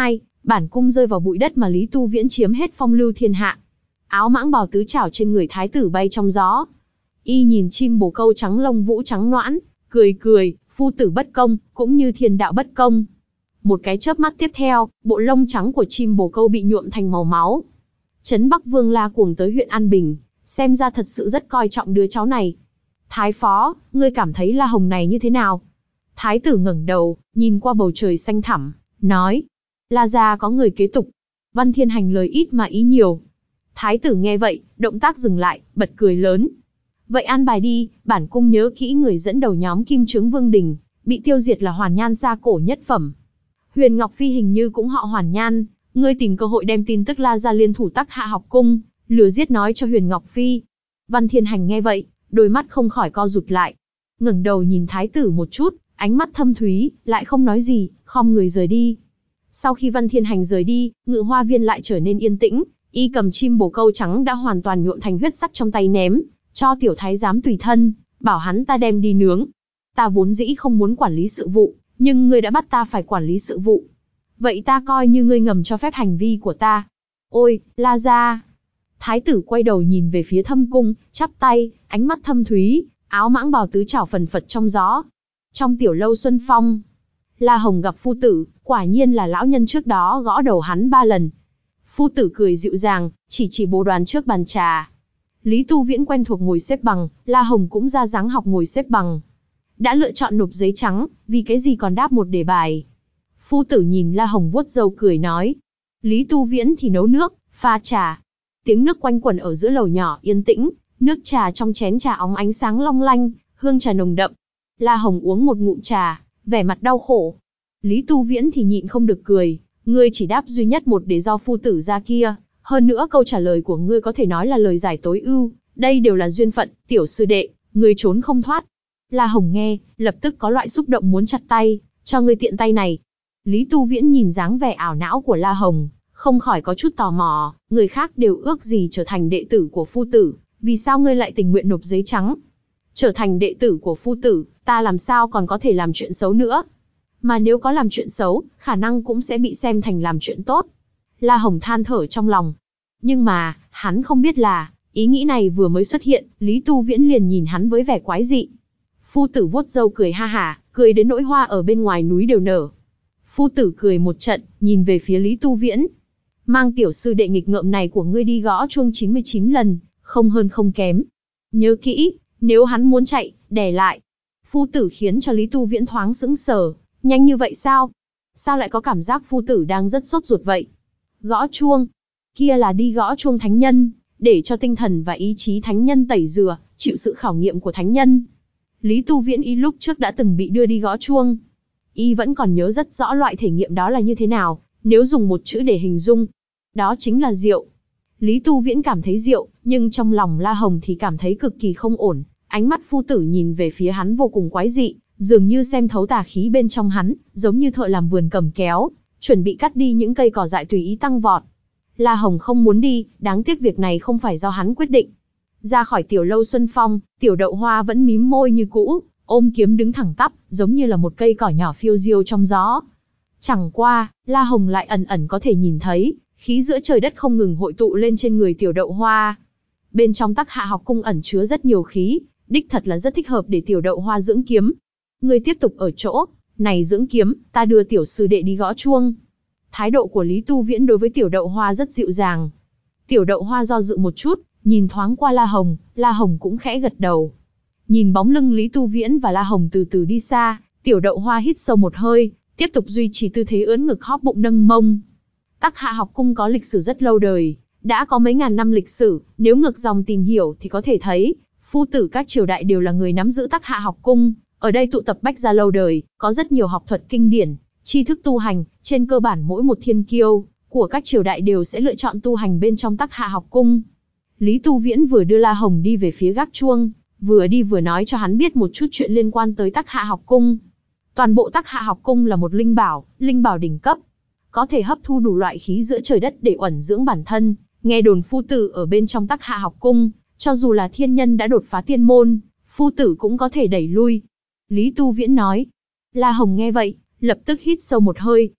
Bản cung rơi vào bụi đất mà Lý Tu Viễn chiếm hết phong lưu thiên hạ. Áo mãng bào tứ trảo trên người thái tử bay trong gió. Y nhìn chim bồ câu trắng lông vũ trắng noãn, cười cười, phu tử bất công, cũng như thiên đạo bất công. Một cái chớp mắt tiếp theo, bộ lông trắng của chim bồ câu bị nhuộm thành màu máu. Trấn Bắc Vương la cuồng tới huyện An Bình, xem ra thật sự rất coi trọng đứa cháu này. Thái phó, ngươi cảm thấy La Hồng này như thế nào? Thái tử ngẩng đầu, nhìn qua bầu trời xanh thẳm, nói. La gia có người kế tục. Văn Thiên Hành lời ít mà ý nhiều. Thái tử nghe vậy, động tác dừng lại, bật cười lớn. Vậy an bài đi, bản cung nhớ kỹ người dẫn đầu nhóm Kim Chướng Vương Đình, bị tiêu diệt là Hoàn Nhan gia cổ nhất phẩm. Huyền Ngọc Phi hình như cũng họ Hoàn Nhan, ngươi tìm cơ hội đem tin tức La gia liên thủ Tắc Hạ học cung, lừa giết nói cho Huyền Ngọc Phi. Văn Thiên Hành nghe vậy, đôi mắt không khỏi co rụt lại. Ngẩng đầu nhìn thái tử một chút, ánh mắt thâm thúy, lại không nói gì, khom người rời đi. Sau khi Văn Thiên Hành rời đi, Ngự Hoa Viên lại trở nên yên tĩnh, y cầm chim bồ câu trắng đã hoàn toàn nhuộm thành huyết sắc trong tay ném, cho tiểu thái giám tùy thân, bảo hắn ta đem đi nướng. Ta vốn dĩ không muốn quản lý sự vụ, nhưng ngươi đã bắt ta phải quản lý sự vụ. Vậy ta coi như ngươi ngầm cho phép hành vi của ta. Ôi, La gia. Thái tử quay đầu nhìn về phía thâm cung, chắp tay, ánh mắt thâm thúy, áo mãng bào tứ trảo phần phật trong gió. Trong tiểu lâu Xuân Phong, La Hồng gặp phu tử, quả nhiên là lão nhân trước đó gõ đầu hắn ba lần. Phu tử cười dịu dàng, chỉ chỉ bồ đoàn trước bàn trà. Lý Tu Viễn quen thuộc ngồi xếp bằng, La Hồng cũng ra dáng học ngồi xếp bằng. Đã lựa chọn nộp giấy trắng, vì cái gì còn đáp một đề bài. Phu tử nhìn La Hồng vuốt râu cười nói. Lý Tu Viễn thì nấu nước, pha trà. Tiếng nước quanh quẩn ở giữa lầu nhỏ yên tĩnh, nước trà trong chén trà óng ánh sáng long lanh, hương trà nồng đậm. La Hồng uống một ngụm trà, vẻ mặt đau khổ. Lý Tu Viễn thì nhịn không được cười, ngươi chỉ đáp duy nhất một đề do phu tử ra kia, hơn nữa câu trả lời của ngươi có thể nói là lời giải tối ưu, đây đều là duyên phận, tiểu sư đệ, ngươi trốn không thoát. La Hồng nghe, lập tức có loại xúc động muốn chặt tay, cho ngươi tiện tay này. Lý Tu Viễn nhìn dáng vẻ ảo não của La Hồng, không khỏi có chút tò mò, người khác đều ước gì trở thành đệ tử của phu tử, vì sao ngươi lại tình nguyện nộp giấy trắng? Trở thành đệ tử của phu tử, ta làm sao còn có thể làm chuyện xấu nữa? Mà nếu có làm chuyện xấu, khả năng cũng sẽ bị xem thành làm chuyện tốt. La Hồng than thở trong lòng. Nhưng mà, hắn không biết là, ý nghĩ này vừa mới xuất hiện, Lý Tu Viễn liền nhìn hắn với vẻ quái dị. Phu tử vuốt râu cười ha hả, cười đến nỗi hoa ở bên ngoài núi đều nở. Phu tử cười một trận, nhìn về phía Lý Tu Viễn. Mang tiểu sư đệ nghịch ngợm này của ngươi đi gõ chuông chín mươi chín lần, không hơn không kém. Nhớ kỹ, nếu hắn muốn chạy, đè lại. Phu tử khiến cho Lý Tu Viễn thoáng sững sờ, nhanh như vậy sao? Sao lại có cảm giác phu tử đang rất sốt ruột vậy? Gõ chuông, kia là đi gõ chuông thánh nhân, để cho tinh thần và ý chí thánh nhân tẩy rửa, chịu sự khảo nghiệm của thánh nhân. Lý Tu Viễn y lúc trước đã từng bị đưa đi gõ chuông. Y vẫn còn nhớ rất rõ loại thể nghiệm đó là như thế nào, nếu dùng một chữ để hình dung, đó chính là rượu. Lý Tu Viễn cảm thấy rượu, nhưng trong lòng La Hồng thì cảm thấy cực kỳ không ổn, ánh mắt phu tử nhìn về phía hắn vô cùng quái dị, dường như xem thấu tà khí bên trong hắn, giống như thợ làm vườn cầm kéo, chuẩn bị cắt đi những cây cỏ dại tùy ý tăng vọt. La Hồng không muốn đi, đáng tiếc việc này không phải do hắn quyết định. Ra khỏi tiểu lâu Xuân Phong, tiểu đậu hoa vẫn mím môi như cũ, ôm kiếm đứng thẳng tắp, giống như là một cây cỏ nhỏ phiêu diêu trong gió. Chẳng qua, La Hồng lại ẩn ẩn có thể nhìn thấy, khí giữa trời đất không ngừng hội tụ lên trên người tiểu đậu hoa. Bên trong Tắc Hạ học cung ẩn chứa rất nhiều khí, đích thật là rất thích hợp để tiểu đậu hoa dưỡng kiếm. Ngươi tiếp tục ở chỗ này dưỡng kiếm, ta đưa tiểu sư đệ đi gõ chuông. Thái độ của Lý Tu Viễn đối với tiểu đậu hoa rất dịu dàng. Tiểu đậu hoa do dự một chút, nhìn thoáng qua La Hồng, La Hồng cũng khẽ gật đầu. Nhìn bóng lưng Lý Tu Viễn và La Hồng từ từ đi xa, tiểu đậu hoa hít sâu một hơi, tiếp tục duy trì tư thế ưỡn ngực hóp bụng nâng mông. Tắc Hạ học cung có lịch sử rất lâu đời, đã có mấy ngàn năm lịch sử, nếu ngược dòng tìm hiểu thì có thể thấy, phu tử các triều đại đều là người nắm giữ Tắc Hạ học cung, ở đây tụ tập bách gia lâu đời, có rất nhiều học thuật kinh điển, tri thức tu hành, trên cơ bản mỗi một thiên kiêu của các triều đại đều sẽ lựa chọn tu hành bên trong Tắc Hạ học cung. Lý Tu Viễn vừa đưa La Hồng đi về phía gác chuông, vừa đi vừa nói cho hắn biết một chút chuyện liên quan tới Tắc Hạ học cung. Toàn bộ Tắc Hạ học cung là một linh bảo, linh bảo đỉnh cấp, có thể hấp thu đủ loại khí giữa trời đất để uẩn dưỡng bản thân. Nghe đồn phu tử ở bên trong Tắc Hạ học cung, cho dù là thiên nhân đã đột phá tiên môn, phu tử cũng có thể đẩy lui. Lý Tu Viễn nói. La Hồng nghe vậy, lập tức hít sâu một hơi.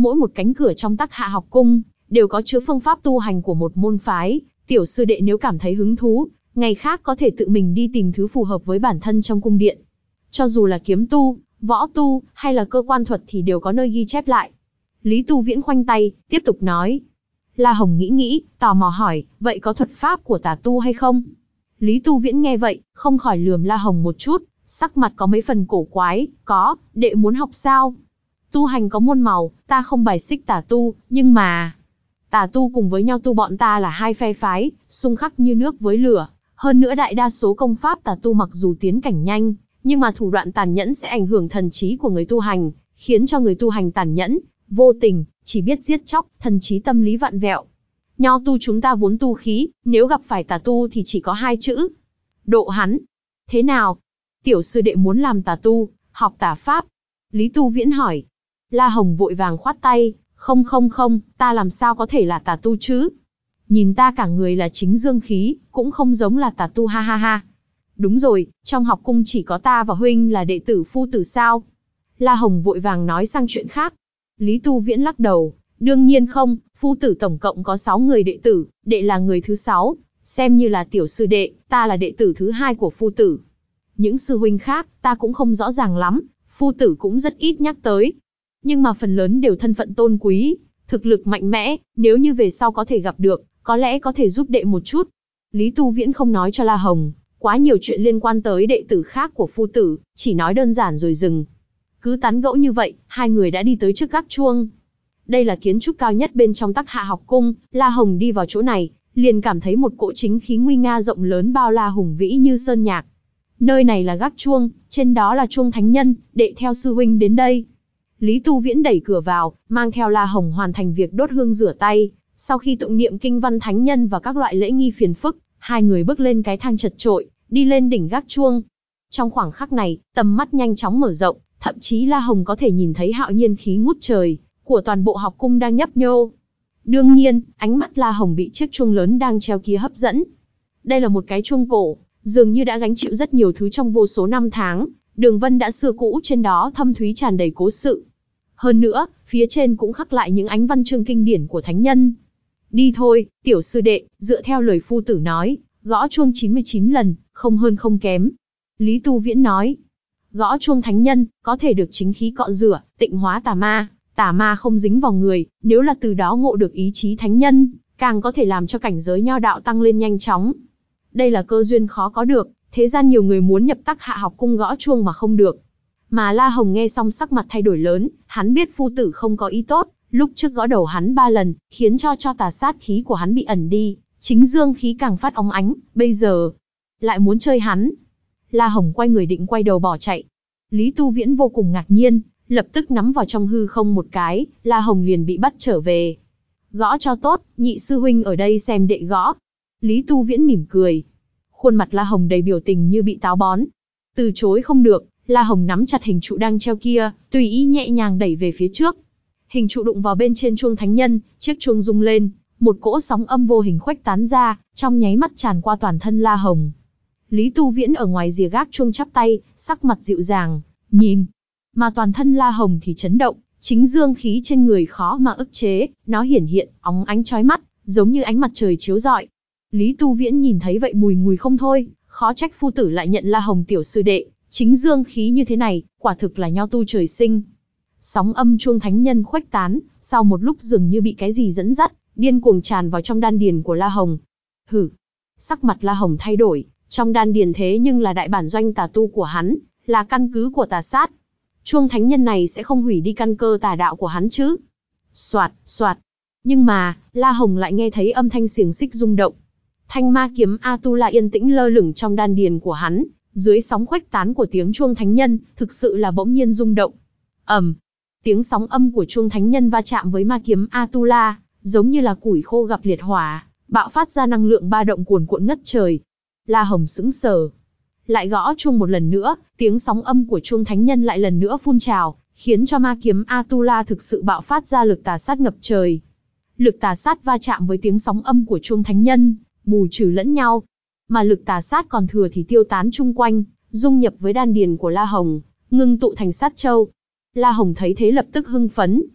mỗi một cánh cửa trong Tắc Hạ học cung đều có chứa phương pháp tu hành của một môn phái. Tiểu sư đệ nếu cảm thấy hứng thú, ngày khác có thể tự mình đi tìm thứ phù hợp với bản thân trong cung điện. Cho dù là kiếm tu, võ tu, hay là cơ quan thuật thì đều có nơi ghi chép lại. Lý Tu Viễn khoanh tay, tiếp tục nói. La Hồng nghĩ nghĩ, tò mò hỏi, vậy có thuật pháp của tà tu hay không? Lý Tu Viễn nghe vậy, không khỏi lườm La Hồng một chút, sắc mặt có mấy phần cổ quái, có, đệ muốn học sao? Tu hành có muôn màu, ta không bài xích tà tu, nhưng mà... Tà tu cùng với nhau tu bọn ta là hai phe phái, xung khắc như nước với lửa. Hơn nữa đại đa số công pháp tà tu mặc dù tiến cảnh nhanh, nhưng mà thủ đoạn tàn nhẫn sẽ ảnh hưởng thần trí của người tu hành, khiến cho người tu hành tàn nhẫn, vô tình, chỉ biết giết chóc, thần trí tâm lý vặn vẹo. Nho tu chúng ta vốn tu khí, nếu gặp phải tà tu thì chỉ có hai chữ. Độ hắn. Thế nào? Tiểu sư đệ muốn làm tà tu, học tà pháp. Lý Tu Viễn hỏi. La Hồng vội vàng khoát tay, không không không, ta làm sao có thể là tà tu chứ? Nhìn ta cả người là chính dương khí, cũng không giống là tà tu ha ha ha. Đúng rồi, trong học cung chỉ có ta và huynh là đệ tử phu tử sao? La Hồng vội vàng nói sang chuyện khác. Lý Tu Viễn lắc đầu, đương nhiên không, phu tử tổng cộng có sáu người đệ tử, đệ là người thứ sáu, xem như là tiểu sư đệ, ta là đệ tử thứ hai của phu tử. Những sư huynh khác, ta cũng không rõ ràng lắm, phu tử cũng rất ít nhắc tới. Nhưng mà phần lớn đều thân phận tôn quý, thực lực mạnh mẽ, nếu như về sau có thể gặp được, có lẽ có thể giúp đệ một chút. Lý Tu Viễn không nói cho La Hồng quá nhiều chuyện liên quan tới đệ tử khác của phu tử, chỉ nói đơn giản rồi dừng. Cứ tán gẫu như vậy, hai người đã đi tới trước gác chuông. Đây là kiến trúc cao nhất bên trong Tắc Hạ học cung, La Hồng đi vào chỗ này, liền cảm thấy một cỗ chính khí nguy nga rộng lớn bao la hùng vĩ như sơn nhạc. Nơi này là gác chuông, trên đó là chuông thánh nhân, đệ theo sư huynh đến đây. Lý Tu Viễn đẩy cửa vào, mang theo La Hồng hoàn thành việc đốt hương rửa tay. Sau khi tụng niệm kinh văn thánh nhân và các loại lễ nghi phiền phức, hai người bước lên cái thang chật chội, đi lên đỉnh gác chuông. Trong khoảng khắc này, tầm mắt nhanh chóng mở rộng, thậm chí La Hồng có thể nhìn thấy hạo nhiên khí ngút trời của toàn bộ học cung đang nhấp nhô. Đương nhiên, ánh mắt La Hồng bị chiếc chuông lớn đang treo kia hấp dẫn. Đây là một cái chuông cổ, dường như đã gánh chịu rất nhiều thứ trong vô số năm tháng, đường vân đã xưa cũ trên đó thâm thúy tràn đầy cố sự. Hơn nữa, phía trên cũng khắc lại những ánh văn chương kinh điển của thánh nhân. Đi thôi, tiểu sư đệ, dựa theo lời phu tử nói, gõ chuông chín mươi chín lần, không hơn không kém. Lý Tu Viễn nói, gõ chuông thánh nhân, có thể được chính khí cọ rửa, tịnh hóa tà ma, tà ma không dính vào người, nếu là từ đó ngộ được ý chí thánh nhân, càng có thể làm cho cảnh giới nho đạo tăng lên nhanh chóng. Đây là cơ duyên khó có được, thế gian nhiều người muốn nhập Tắc Hạ học cung gõ chuông mà không được. Mà La Hồng nghe xong sắc mặt thay đổi lớn, hắn biết phu tử không có ý tốt, lúc trước gõ đầu hắn ba lần, khiến cho cho tà sát khí của hắn bị ẩn đi, chính dương khí càng phát óng ánh, bây giờ lại muốn chơi hắn. La Hồng quay người định quay đầu bỏ chạy. Lý Tu Viễn vô cùng ngạc nhiên, lập tức nắm vào trong hư không một cái, La Hồng liền bị bắt trở về. Gõ cho tốt, nhị sư huynh ở đây xem đệ gõ. Lý Tu Viễn mỉm cười. Khuôn mặt La Hồng đầy biểu tình như bị táo bón. Từ chối không được, La Hồng nắm chặt hình trụ đang treo kia, tùy ý nhẹ nhàng đẩy về phía trước. Hình trụ đụng vào bên trên chuông thánh nhân, chiếc chuông rung lên, một cỗ sóng âm vô hình khuếch tán ra, trong nháy mắt tràn qua toàn thân La Hồng. Lý Tu Viễn ở ngoài rìa gác chuông chắp tay, sắc mặt dịu dàng, nhìn. Mà toàn thân La Hồng thì chấn động, chính dương khí trên người khó mà ức chế, nó hiển hiện, óng ánh chói mắt, giống như ánh mặt trời chiếu rọi. Lý Tu Viễn nhìn thấy vậy bùi ngùi không thôi, khó trách phu tử lại nhận La Hồng tiểu sư đệ, chính dương khí như thế này, quả thực là nho tu trời sinh. Sóng âm chuông thánh nhân khuếch tán, sau một lúc dường như bị cái gì dẫn dắt, điên cuồng tràn vào trong đan điền của La Hồng. Hử! Sắc mặt La Hồng thay đổi, trong đan điền thế nhưng là đại bản doanh tà tu của hắn, là căn cứ của tà sát. Chuông thánh nhân này sẽ không hủy đi căn cơ tà đạo của hắn chứ? Soạt, soạt. Nhưng mà, La Hồng lại nghe thấy âm thanh xiềng xích rung động. Thanh ma kiếm Atula yên tĩnh lơ lửng trong đan điền của hắn, dưới sóng khuếch tán của tiếng chuông thánh nhân, thực sự là bỗng nhiên rung động. Ầm, tiếng sóng âm của chuông thánh nhân va chạm với ma kiếm Atula, giống như là củi khô gặp liệt hỏa, bạo phát ra năng lượng ba động cuồn cuộn ngất trời. La Hồng sững sờ, lại gõ chuông một lần nữa, tiếng sóng âm của chuông thánh nhân lại lần nữa phun trào, khiến cho ma kiếm Atula thực sự bạo phát ra lực tà sát ngập trời. Lực tà sát va chạm với tiếng sóng âm của chuông thánh nhân, bù trừ lẫn nhau, mà lực tà sát còn thừa thì tiêu tán chung quanh, dung nhập với đan điền của La Hồng, ngưng tụ thành sát châu. La Hồng thấy thế lập tức hưng phấn.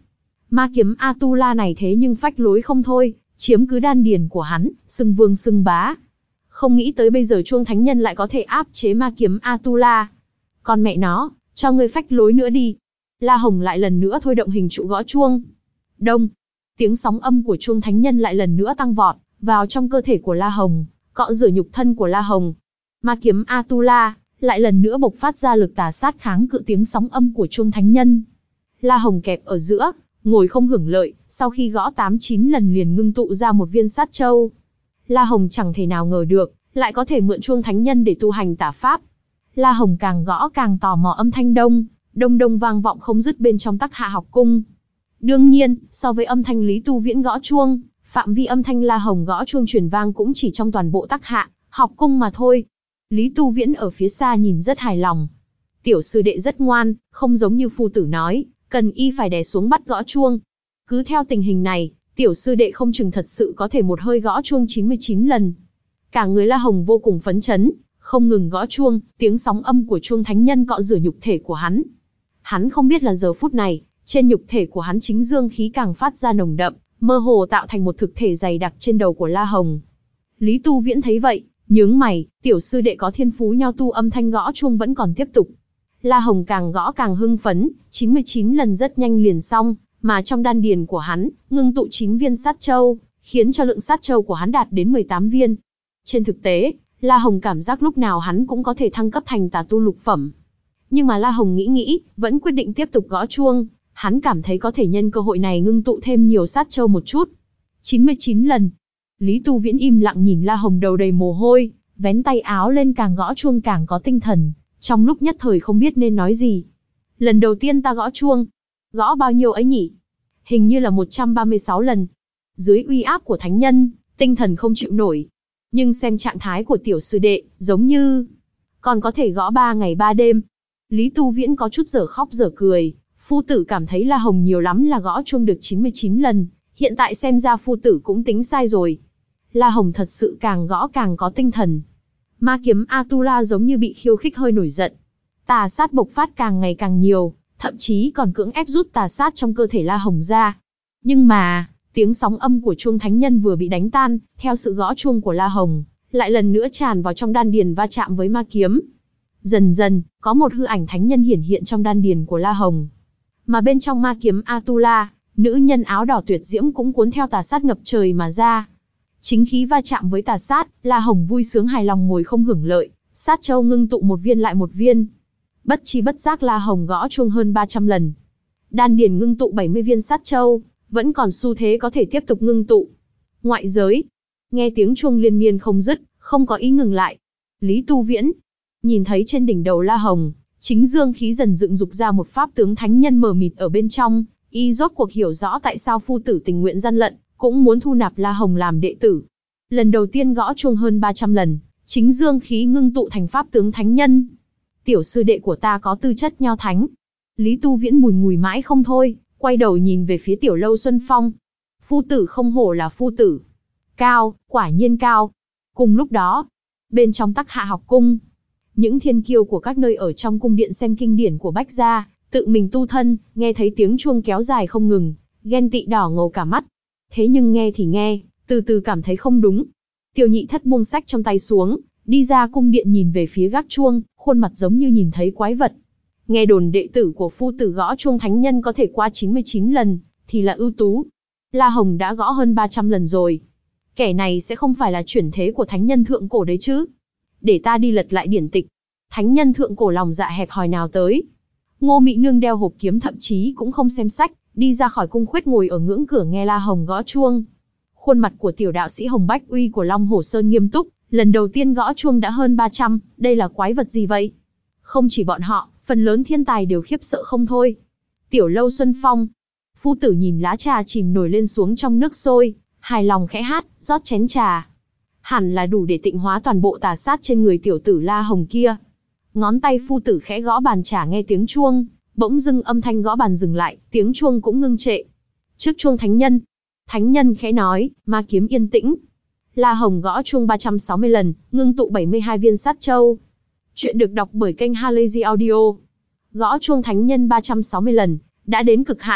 Ma kiếm Atula này thế nhưng phách lối không thôi, chiếm cứ đan điền của hắn, xưng vương xưng bá. Không nghĩ tới bây giờ chuông thánh nhân lại có thể áp chế ma kiếm Atula. Con mẹ nó, cho ngươi phách lối nữa đi. La Hồng lại lần nữa thôi động hình trụ gõ chuông. Đông, tiếng sóng âm của chuông thánh nhân lại lần nữa tăng vọt vào trong cơ thể của La Hồng, cọ rửa nhục thân của La Hồng. Ma kiếm Atula lại lần nữa bộc phát ra lực tà sát kháng cự tiếng sóng âm của chuông thánh nhân. La Hồng kẹp ở giữa, ngồi không hưởng lợi, sau khi gõ tám chín lần liền ngưng tụ ra một viên sát châu. La Hồng chẳng thể nào ngờ được, lại có thể mượn chuông thánh nhân để tu hành tà pháp. La Hồng càng gõ càng tò mò âm thanh đông, đông đông vang vọng không dứt bên trong Tắc Hạ học cung. Đương nhiên, so với âm thanh Lý Tu Viễn gõ chuông, phạm vi âm thanh La Hồng gõ chuông truyền vang cũng chỉ trong toàn bộ Tắc Hạ học cung mà thôi. Lý Tu Viễn ở phía xa nhìn rất hài lòng. Tiểu sư đệ rất ngoan, không giống như phu tử nói, cần y phải đè xuống bắt gõ chuông. Cứ theo tình hình này, tiểu sư đệ không chừng thật sự có thể một hơi gõ chuông chín mươi chín lần. Cả người La Hồng vô cùng phấn chấn, không ngừng gõ chuông, tiếng sóng âm của chuông thánh nhân cọ rửa nhục thể của hắn. Hắn không biết là giờ phút này, trên nhục thể của hắn chính dương khí càng phát ra nồng đậm, mơ hồ tạo thành một thực thể dày đặc trên đầu của La Hồng. Lý Tu Viễn thấy vậy, nhướng mày, tiểu sư đệ có thiên phú nho tu, âm thanh gõ chuông vẫn còn tiếp tục. La Hồng càng gõ càng hưng phấn, chín mươi chín lần rất nhanh liền xong, mà trong đan điền của hắn, ngưng tụ chín viên sát châu, khiến cho lượng sát châu của hắn đạt đến mười tám viên. Trên thực tế, La Hồng cảm giác lúc nào hắn cũng có thể thăng cấp thành tà tu lục phẩm. Nhưng mà La Hồng nghĩ nghĩ, vẫn quyết định tiếp tục gõ chuông, hắn cảm thấy có thể nhân cơ hội này ngưng tụ thêm nhiều sát châu một chút. chín mươi chín lần. Lý Tu Viễn im lặng nhìn La Hồng đầu đầy mồ hôi, vén tay áo lên, càng gõ chuông càng có tinh thần, trong lúc nhất thời không biết nên nói gì. Lần đầu tiên ta gõ chuông, gõ bao nhiêu ấy nhỉ? Hình như là một trăm ba mươi sáu lần. Dưới uy áp của thánh nhân, tinh thần không chịu nổi. Nhưng xem trạng thái của tiểu sư đệ, giống như còn có thể gõ ba ngày ba đêm. Lý Tu Viễn có chút dở khóc dở cười, phu tử cảm thấy La Hồng nhiều lắm là gõ chuông được chín mươi chín lần, hiện tại xem ra phu tử cũng tính sai rồi. La Hồng thật sự càng gõ càng có tinh thần. Ma kiếm Atula giống như bị khiêu khích hơi nổi giận. Tà sát bộc phát càng ngày càng nhiều, thậm chí còn cưỡng ép rút tà sát trong cơ thể La Hồng ra. Nhưng mà, tiếng sóng âm của chuông thánh nhân vừa bị đánh tan, theo sự gõ chuông của La Hồng, lại lần nữa tràn vào trong đan điền va chạm với ma kiếm. Dần dần, có một hư ảnh thánh nhân hiển hiện trong đan điền của La Hồng. Mà bên trong ma kiếm Atula, nữ nhân áo đỏ tuyệt diễm cũng cuốn theo tà sát ngập trời mà ra. Chính khí va chạm với tà sát, La Hồng vui sướng hài lòng ngồi không hưởng lợi, sát châu ngưng tụ một viên lại một viên. Bất chi bất giác La Hồng gõ chuông hơn ba trăm lần. Đan điền ngưng tụ bảy mươi viên sát châu, vẫn còn xu thế có thể tiếp tục ngưng tụ. Ngoại giới, nghe tiếng chuông liên miên không dứt, không có ý ngừng lại. Lý Tu Viễn nhìn thấy trên đỉnh đầu La Hồng, chính dương khí dần dựng dục ra một pháp tướng thánh nhân mờ mịt ở bên trong, y rốt cuộc hiểu rõ tại sao phu tử tình nguyện gian lận, cũng muốn thu nạp La Hồng làm đệ tử. Lần đầu tiên gõ chuông hơn ba trăm lần, chính dương khí ngưng tụ thành pháp tướng thánh nhân. Tiểu sư đệ của ta có tư chất nho thánh. Lý Tu Viễn bùi ngùi mãi không thôi, quay đầu nhìn về phía Tiểu Lâu Xuân Phong. Phu tử không hổ là phu tử. Cao, quả nhiên cao. Cùng lúc đó, bên trong Tắc Hạ học cung, những thiên kiêu của các nơi ở trong cung điện xem kinh điển của Bách gia, tự mình tu thân, nghe thấy tiếng chuông kéo dài không ngừng, ghen tị đỏ ngầu cả mắt. Thế nhưng nghe thì nghe, từ từ cảm thấy không đúng. Tiêu Nhị Thất buông sách trong tay xuống, đi ra cung điện nhìn về phía gác chuông, khuôn mặt giống như nhìn thấy quái vật. Nghe đồn đệ tử của phu tử gõ chuông thánh nhân có thể qua chín mươi chín lần, thì là ưu tú. La Hồng đã gõ hơn ba trăm lần rồi. Kẻ này sẽ không phải là chuyển thế của thánh nhân thượng cổ đấy chứ? Để ta đi lật lại điển tịch. Thánh nhân thượng cổ lòng dạ hẹp hòi nào tới? Ngô Mị Nương đeo hộp kiếm thậm chí cũng không xem sách, đi ra khỏi cung khuyết ngồi ở ngưỡng cửa nghe La Hồng gõ chuông. Khuôn mặt của tiểu đạo sĩ Hồng Bách Uy của Long Hổ Sơn nghiêm túc, lần đầu tiên gõ chuông đã hơn ba trăm, đây là quái vật gì vậy? Không chỉ bọn họ, phần lớn thiên tài đều khiếp sợ không thôi. Tiểu Lâu Xuân Phong, phu tử nhìn lá trà chìm nổi lên xuống trong nước sôi, hài lòng khẽ hát, rót chén trà. Hẳn là đủ để tịnh hóa toàn bộ tà sát trên người tiểu tử La Hồng kia. Ngón tay phu tử khẽ gõ bàn trà nghe tiếng chuông, bỗng dưng âm thanh gõ bàn dừng lại, tiếng chuông cũng ngưng trệ. Trước chuông thánh nhân, thánh nhân khẽ nói, ma kiếm yên tĩnh. La Hồng gõ chuông ba trăm sáu mươi lần, ngưng tụ bảy mươi hai viên sát châu. Chuyện được đọc bởi kênh Halazy Audio. Gõ chuông thánh nhân ba trăm sáu mươi lần, đã đến cực hạn.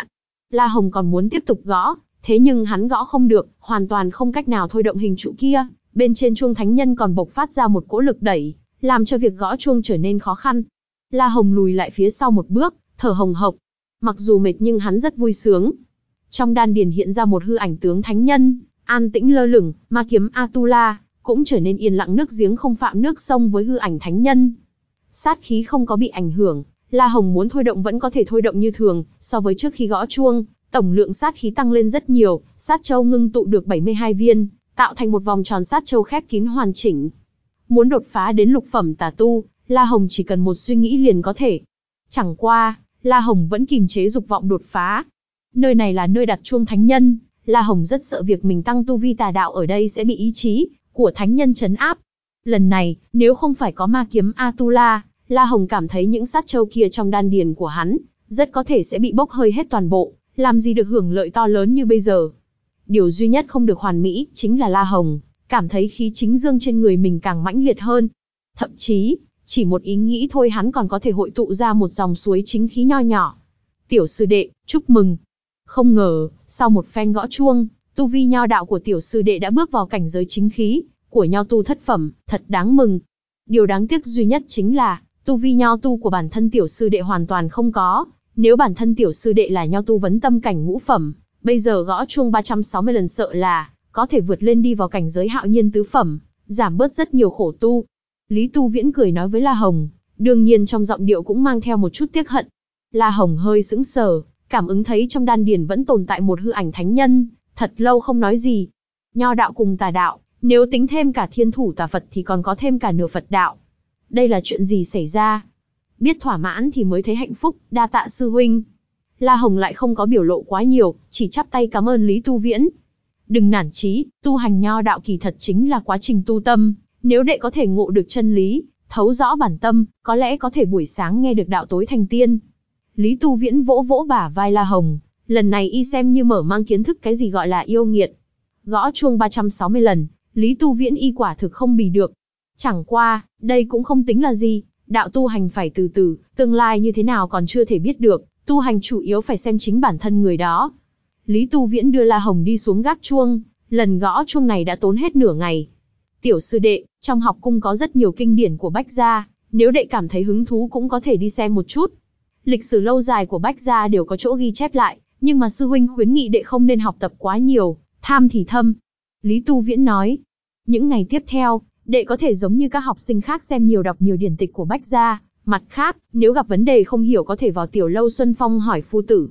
La Hồng còn muốn tiếp tục gõ, thế nhưng hắn gõ không được, hoàn toàn không cách nào thôi động hình trụ kia. Bên trên chuông thánh nhân còn bộc phát ra một cỗ lực đẩy, làm cho việc gõ chuông trở nên khó khăn. La Hồng lùi lại phía sau một bước, thở hồng hộc. Mặc dù mệt nhưng hắn rất vui sướng. Trong đan điền hiện ra một hư ảnh tướng thánh nhân, an tĩnh lơ lửng, ma kiếm Atula cũng trở nên yên lặng, nước giếng không phạm nước sông với hư ảnh thánh nhân. Sát khí không có bị ảnh hưởng, La Hồng muốn thôi động vẫn có thể thôi động như thường, so với trước khi gõ chuông, tổng lượng sát khí tăng lên rất nhiều, sát châu ngưng tụ được bảy mươi hai viên, tạo thành một vòng tròn sát châu khép kín hoàn chỉnh. Muốn đột phá đến lục phẩm tà tu, La Hồng chỉ cần một suy nghĩ liền có thể. Chẳng qua, La Hồng vẫn kìm chế dục vọng đột phá. Nơi này là nơi đặt chuông thánh nhân, La Hồng rất sợ việc mình tăng tu vi tà đạo ở đây sẽ bị ý chí của thánh nhân trấn áp. Lần này, nếu không phải có ma kiếm Atula, La Hồng cảm thấy những sát châu kia trong đan điền của hắn, rất có thể sẽ bị bốc hơi hết toàn bộ, làm gì được hưởng lợi to lớn như bây giờ. Điều duy nhất không được hoàn mỹ, chính là La Hồng cảm thấy khí chính dương trên người mình càng mãnh liệt hơn. Thậm chí, chỉ một ý nghĩ thôi hắn còn có thể hội tụ ra một dòng suối chính khí nho nhỏ. Tiểu sư đệ, chúc mừng. Không ngờ, sau một phen gõ chuông, tu vi nho đạo của tiểu sư đệ đã bước vào cảnh giới chính khí của nho tu thất phẩm, thật đáng mừng. Điều đáng tiếc duy nhất chính là, tu vi nho tu của bản thân tiểu sư đệ hoàn toàn không có. Nếu bản thân tiểu sư đệ là nho tu vấn tâm cảnh ngũ phẩm, bây giờ gõ chuông ba trăm sáu mươi lần sợ là có thể vượt lên đi vào cảnh giới hạo nhiên tứ phẩm, giảm bớt rất nhiều khổ tu. Lý Tu Viễn cười nói với La Hồng, đương nhiên trong giọng điệu cũng mang theo một chút tiếc hận. La Hồng hơi sững sờ, cảm ứng thấy trong đan điền vẫn tồn tại một hư ảnh thánh nhân, thật lâu không nói gì. Nho đạo cùng tà đạo, nếu tính thêm cả thiên thủ tà Phật thì còn có thêm cả nửa Phật đạo. Đây là chuyện gì xảy ra? Biết thỏa mãn thì mới thấy hạnh phúc, đa tạ sư huynh. La Hồng lại không có biểu lộ quá nhiều, chỉ chắp tay cảm ơn Lý Tu Viễn. Đừng nản chí, tu hành nho đạo kỳ thật chính là quá trình tu tâm, nếu đệ có thể ngộ được chân lý, thấu rõ bản tâm, có lẽ có thể buổi sáng nghe được đạo tối thành tiên. Lý Tu Viễn vỗ vỗ bả vai La Hồng, lần này y xem như mở mang kiến thức cái gì gọi là yêu nghiệt. Gõ chuông ba trăm sáu mươi lần, Lý Tu Viễn y quả thực không bì được. Chẳng qua, đây cũng không tính là gì, đạo tu hành phải từ từ, tương lai như thế nào còn chưa thể biết được, tu hành chủ yếu phải xem chính bản thân người đó. Lý Tu Viễn đưa La Hồng đi xuống gác chuông, lần gõ chuông này đã tốn hết nửa ngày. Tiểu sư đệ, trong học cung có rất nhiều kinh điển của Bách gia, nếu đệ cảm thấy hứng thú cũng có thể đi xem một chút. Lịch sử lâu dài của Bách gia đều có chỗ ghi chép lại, nhưng mà sư huynh khuyến nghị đệ không nên học tập quá nhiều, tham thì thâm. Lý Tu Viễn nói, những ngày tiếp theo, đệ có thể giống như các học sinh khác xem nhiều đọc nhiều điển tịch của Bách gia. Mặt khác, nếu gặp vấn đề không hiểu có thể vào tiểu lâu Xuân Phong hỏi phu tử.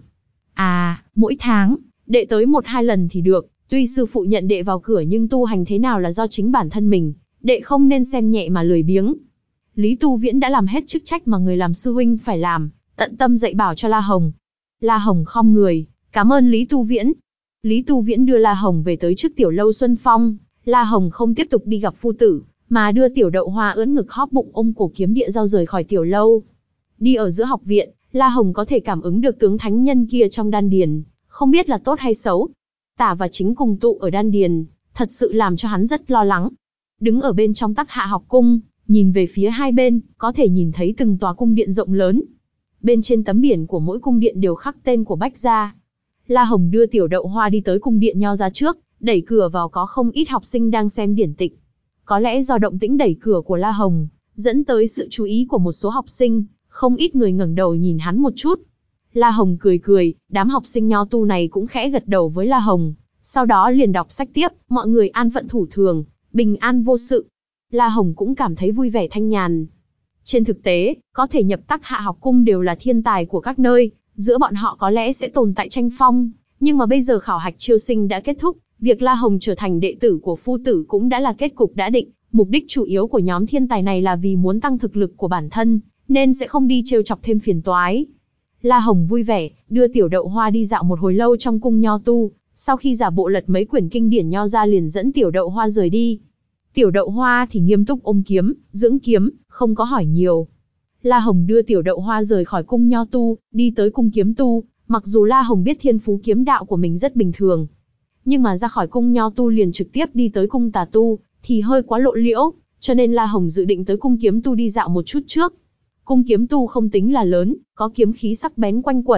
À, mỗi tháng, đệ tới một hai lần thì được, tuy sư phụ nhận đệ vào cửa nhưng tu hành thế nào là do chính bản thân mình, đệ không nên xem nhẹ mà lười biếng. Lý Tu Viễn đã làm hết chức trách mà người làm sư huynh phải làm, tận tâm dạy bảo cho La Hồng. La Hồng khom người, cảm ơn Lý Tu Viễn. Lý Tu Viễn đưa La Hồng về tới trước tiểu lâu Xuân Phong, La Hồng không tiếp tục đi gặp phu tử, mà đưa tiểu đậu hoa ưỡn ngực hóp bụng ôm cổ kiếm địa dao rời khỏi tiểu lâu. Đi ở giữa học viện, La Hồng có thể cảm ứng được tướng thánh nhân kia trong đan điền, không biết là tốt hay xấu. Tả và chính cùng tụ ở đan điền, thật sự làm cho hắn rất lo lắng. Đứng ở bên trong Tắc Hạ học cung, nhìn về phía hai bên, có thể nhìn thấy từng tòa cung điện rộng lớn. Bên trên tấm biển của mỗi cung điện đều khắc tên của Bách gia. La Hồng đưa tiểu đậu hoa đi tới cung điện nho ra trước, đẩy cửa vào có không ít học sinh đang xem điển tịch. Có lẽ do động tĩnh đẩy cửa của La Hồng, dẫn tới sự chú ý của một số học sinh, không ít người ngẩng đầu nhìn hắn một chút. La Hồng cười cười, đám học sinh nho tu này cũng khẽ gật đầu với La Hồng, sau đó liền đọc sách tiếp, mọi người an phận thủ thường, bình an vô sự. La Hồng cũng cảm thấy vui vẻ thanh nhàn. Trên thực tế, có thể nhập Tắc Hạ học cung đều là thiên tài của các nơi, giữa bọn họ có lẽ sẽ tồn tại tranh phong, nhưng mà bây giờ khảo hạch chiêu sinh đã kết thúc, việc La Hồng trở thành đệ tử của phu tử cũng đã là kết cục đã định, mục đích chủ yếu của nhóm thiên tài này là vì muốn tăng thực lực của bản thân, nên sẽ không đi trêu chọc thêm phiền toái. La Hồng vui vẻ, đưa tiểu đậu hoa đi dạo một hồi lâu trong cung nho tu, sau khi giả bộ lật mấy quyển kinh điển nho ra liền dẫn tiểu đậu hoa rời đi. Tiểu đậu hoa thì nghiêm túc ôm kiếm, dưỡng kiếm, không có hỏi nhiều. La Hồng đưa tiểu đậu hoa rời khỏi cung nho tu, đi tới cung kiếm tu, mặc dù La Hồng biết thiên phú kiếm đạo của mình rất bình thường, nhưng mà ra khỏi cung nho tu liền trực tiếp đi tới cung tà tu, thì hơi quá lộ liễu, cho nên La Hồng dự định tới cung kiếm tu đi dạo một chút trước. Cung kiếm tu không tính là lớn, có kiếm khí sắc bén quanh quẩn,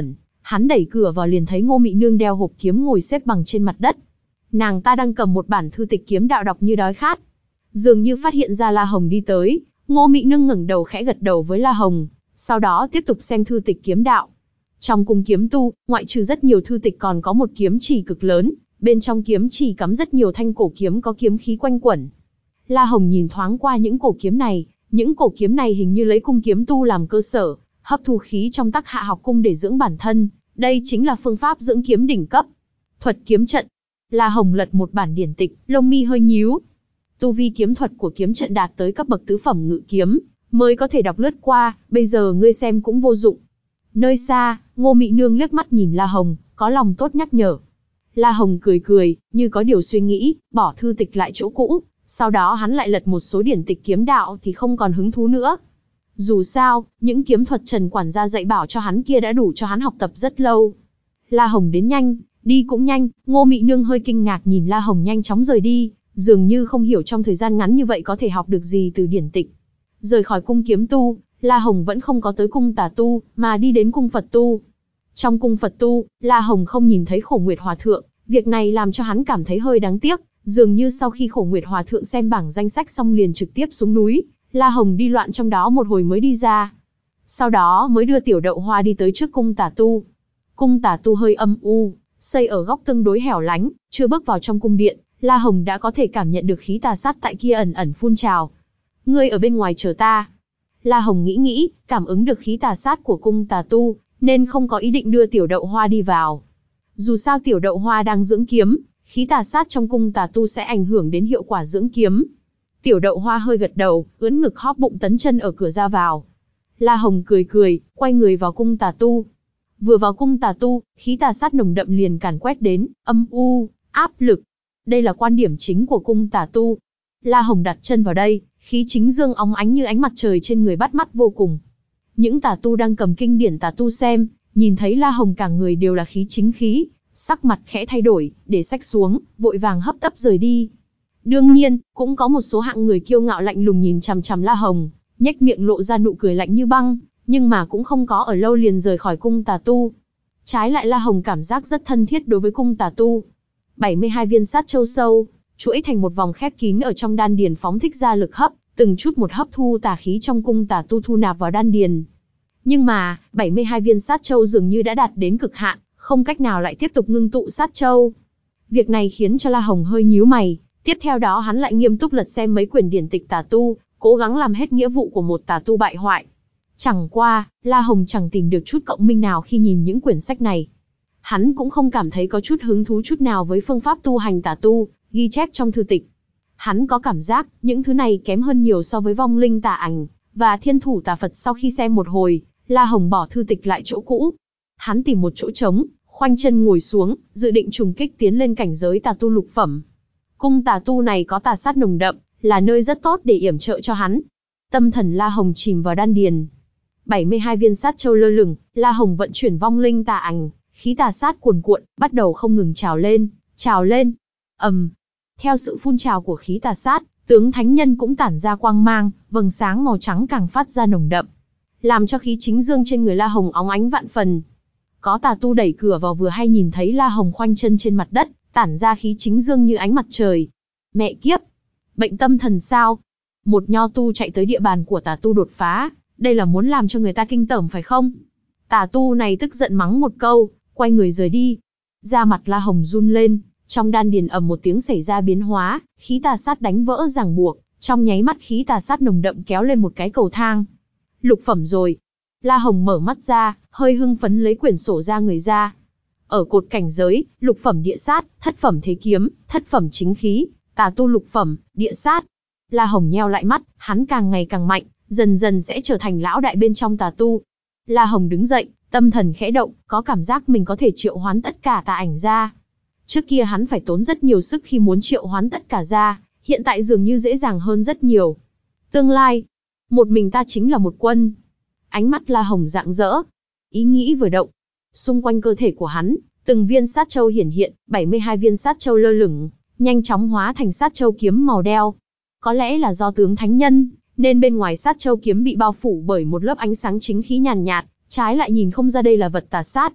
Hắn đẩy cửa vào liền thấy Ngô Mị Nương đeo hộp kiếm ngồi xếp bằng trên mặt đất. Nàng ta đang cầm một bản thư tịch kiếm đạo đọc như đói khát. Dường như phát hiện ra La Hồng đi tới, Ngô Mị Nương ngẩng đầu khẽ gật đầu với La Hồng, sau đó tiếp tục xem thư tịch kiếm đạo. Trong cung kiếm tu, ngoại trừ rất nhiều thư tịch còn có một kiếm chỉ cực lớn, bên trong kiếm chỉ cắm rất nhiều thanh cổ kiếm có kiếm khí quanh quẩn. La Hồng nhìn thoáng qua những cổ kiếm này, những cổ kiếm này hình như lấy cung kiếm tu làm cơ sở, hấp thu khí trong Tắc Hạ học cung để dưỡng bản thân, đây chính là phương pháp dưỡng kiếm đỉnh cấp. Thuật kiếm trận. La Hồng lật một bản điển tịch, lông mi hơi nhíu. Tu vi kiếm thuật của kiếm trận đạt tới cấp bậc tứ phẩm ngự kiếm, mới có thể đọc lướt qua, bây giờ ngươi xem cũng vô dụng. Nơi xa, Ngô Mị Nương liếc mắt nhìn La Hồng, có lòng tốt nhắc nhở. La Hồng cười cười, như có điều suy nghĩ, bỏ thư tịch lại chỗ cũ, sau đó hắn lại lật một số điển tịch kiếm đạo thì không còn hứng thú nữa. Dù sao, những kiếm thuật Trần quản gia dạy bảo cho hắn kia đã đủ cho hắn học tập rất lâu. La Hồng đến nhanh, đi cũng nhanh, Ngô Mị Nương hơi kinh ngạc nhìn La Hồng nhanh chóng rời đi, dường như không hiểu trong thời gian ngắn như vậy có thể học được gì từ điển tịch. Rời khỏi cung kiếm tu, La Hồng vẫn không có tới cung tà tu, mà đi đến cung Phật tu. Trong cung Phật tu, La Hồng không nhìn thấy Khổ Nguyệt Hòa Thượng, việc này làm cho hắn cảm thấy hơi đáng tiếc, dường như sau khi Khổ Nguyệt Hòa Thượng xem bảng danh sách xong liền trực tiếp xuống núi, La Hồng đi loạn trong đó một hồi mới đi ra. Sau đó mới đưa Tiểu Đậu Hoa đi tới trước cung tà tu. Cung tà tu hơi âm u, xây ở góc tương đối hẻo lánh, chưa bước vào trong cung điện, La Hồng đã có thể cảm nhận được khí tà sát tại kia ẩn ẩn phun trào. Ngươi ở bên ngoài chờ ta. La Hồng nghĩ nghĩ, cảm ứng được khí tà sát của cung tà tu, nên không có ý định đưa Tiểu Đậu Hoa đi vào. Dù sao Tiểu Đậu Hoa đang dưỡng kiếm, khí tà sát trong cung tà tu sẽ ảnh hưởng đến hiệu quả dưỡng kiếm. Tiểu Đậu Hoa hơi gật đầu, ưỡn ngực hóp bụng tấn chân ở cửa ra vào. La Hồng cười cười, quay người vào cung tà tu. Vừa vào cung tà tu, khí tà sát nồng đậm liền càn quét đến, âm u, áp lực. Đây là quan điểm chính của cung tà tu. La Hồng đặt chân vào đây, khí chính dương óng ánh như ánh mặt trời trên người bắt mắt vô cùng. Những tà tu đang cầm kinh điển tà tu xem, nhìn thấy La Hồng cả người đều là khí chính khí, sắc mặt khẽ thay đổi, để sách xuống, vội vàng hấp tấp rời đi. Đương nhiên, cũng có một số hạng người kiêu ngạo lạnh lùng nhìn chằm chằm La Hồng, nhếch miệng lộ ra nụ cười lạnh như băng, nhưng mà cũng không có ở lâu liền rời khỏi cung tà tu. Trái lại La Hồng cảm giác rất thân thiết đối với cung tà tu. bảy mươi hai viên sát châu sâu, chuỗi thành một vòng khép kín ở trong đan điền phóng thích ra lực hấp, từng chút một hấp thu tà khí trong cung tà tu thu nạp vào đan điền. Nhưng mà, bảy mươi hai viên sát châu dường như đã đạt đến cực hạn, không cách nào lại tiếp tục ngưng tụ sát châu. Việc này khiến cho La Hồng hơi nhíu mày, tiếp theo đó hắn lại nghiêm túc lật xem mấy quyển điển tịch tà tu, cố gắng làm hết nghĩa vụ của một tà tu bại hoại. Chẳng qua, La Hồng chẳng tìm được chút cộng minh nào khi nhìn những quyển sách này. Hắn cũng không cảm thấy có chút hứng thú chút nào với phương pháp tu hành tà tu, ghi chép trong thư tịch. Hắn có cảm giác, những thứ này kém hơn nhiều so với vong linh tà ảnh, và thiên thủ tà Phật. Sau khi xem một hồi, La Hồng bỏ thư tịch lại chỗ cũ. Hắn tìm một chỗ trống, khoanh chân ngồi xuống, dự định trùng kích tiến lên cảnh giới tà tu lục phẩm. Cung tà tu này có tà sát nồng đậm, là nơi rất tốt để yểm trợ cho hắn. Tâm thần La Hồng chìm vào đan điền. bảy mươi hai viên sát châu lơ lửng, La Hồng vận chuyển vong linh tà ảnh, khí tà sát cuồn cuộn, bắt đầu không ngừng trào lên, trào lên. Ầm. Um, theo sự phun trào của khí tà sát, tướng thánh nhân cũng tản ra quang mang, vầng sáng màu trắng càng phát ra nồng đậm, làm cho khí chính dương trên người La Hồng óng ánh vạn phần. Có tà tu đẩy cửa vào vừa hay nhìn thấy La Hồng khoanh chân trên mặt đất, tản ra khí chính dương như ánh mặt trời. Mẹ kiếp! Bệnh tâm thần sao? Một nho tu chạy tới địa bàn của tà tu đột phá, đây là muốn làm cho người ta kinh tởm phải không? Tà tu này tức giận mắng một câu, quay người rời đi. Da mặt La Hồng run lên, trong đan điền ầm một tiếng xảy ra biến hóa, khí tà sát đánh vỡ ràng buộc, trong nháy mắt khí tà sát nồng đậm kéo lên một cái cầu thang. Lục phẩm rồi. La Hồng mở mắt ra, hơi hưng phấn lấy quyển sổ ra người ra. Ở cột cảnh giới, lục phẩm địa sát, thất phẩm thế kiếm, thất phẩm chính khí, tà tu lục phẩm, địa sát. La Hồng nheo lại mắt, hắn càng ngày càng mạnh, dần dần sẽ trở thành lão đại bên trong tà tu. La Hồng đứng dậy, tâm thần khẽ động, có cảm giác mình có thể triệu hoán tất cả tà ảnh ra. Trước kia hắn phải tốn rất nhiều sức khi muốn triệu hoán tất cả ra, hiện tại dường như dễ dàng hơn rất nhiều. Tương lai, một mình ta chính là một quân. Ánh mắt La Hồng rạng rỡ. Ý nghĩ vừa động, xung quanh cơ thể của hắn, từng viên sát châu hiển hiện, bảy mươi hai viên sát châu lơ lửng, nhanh chóng hóa thành sát châu kiếm màu đeo. Có lẽ là do tướng thánh nhân, nên bên ngoài sát châu kiếm bị bao phủ bởi một lớp ánh sáng chính khí nhàn nhạt, trái lại nhìn không ra đây là vật tà sát.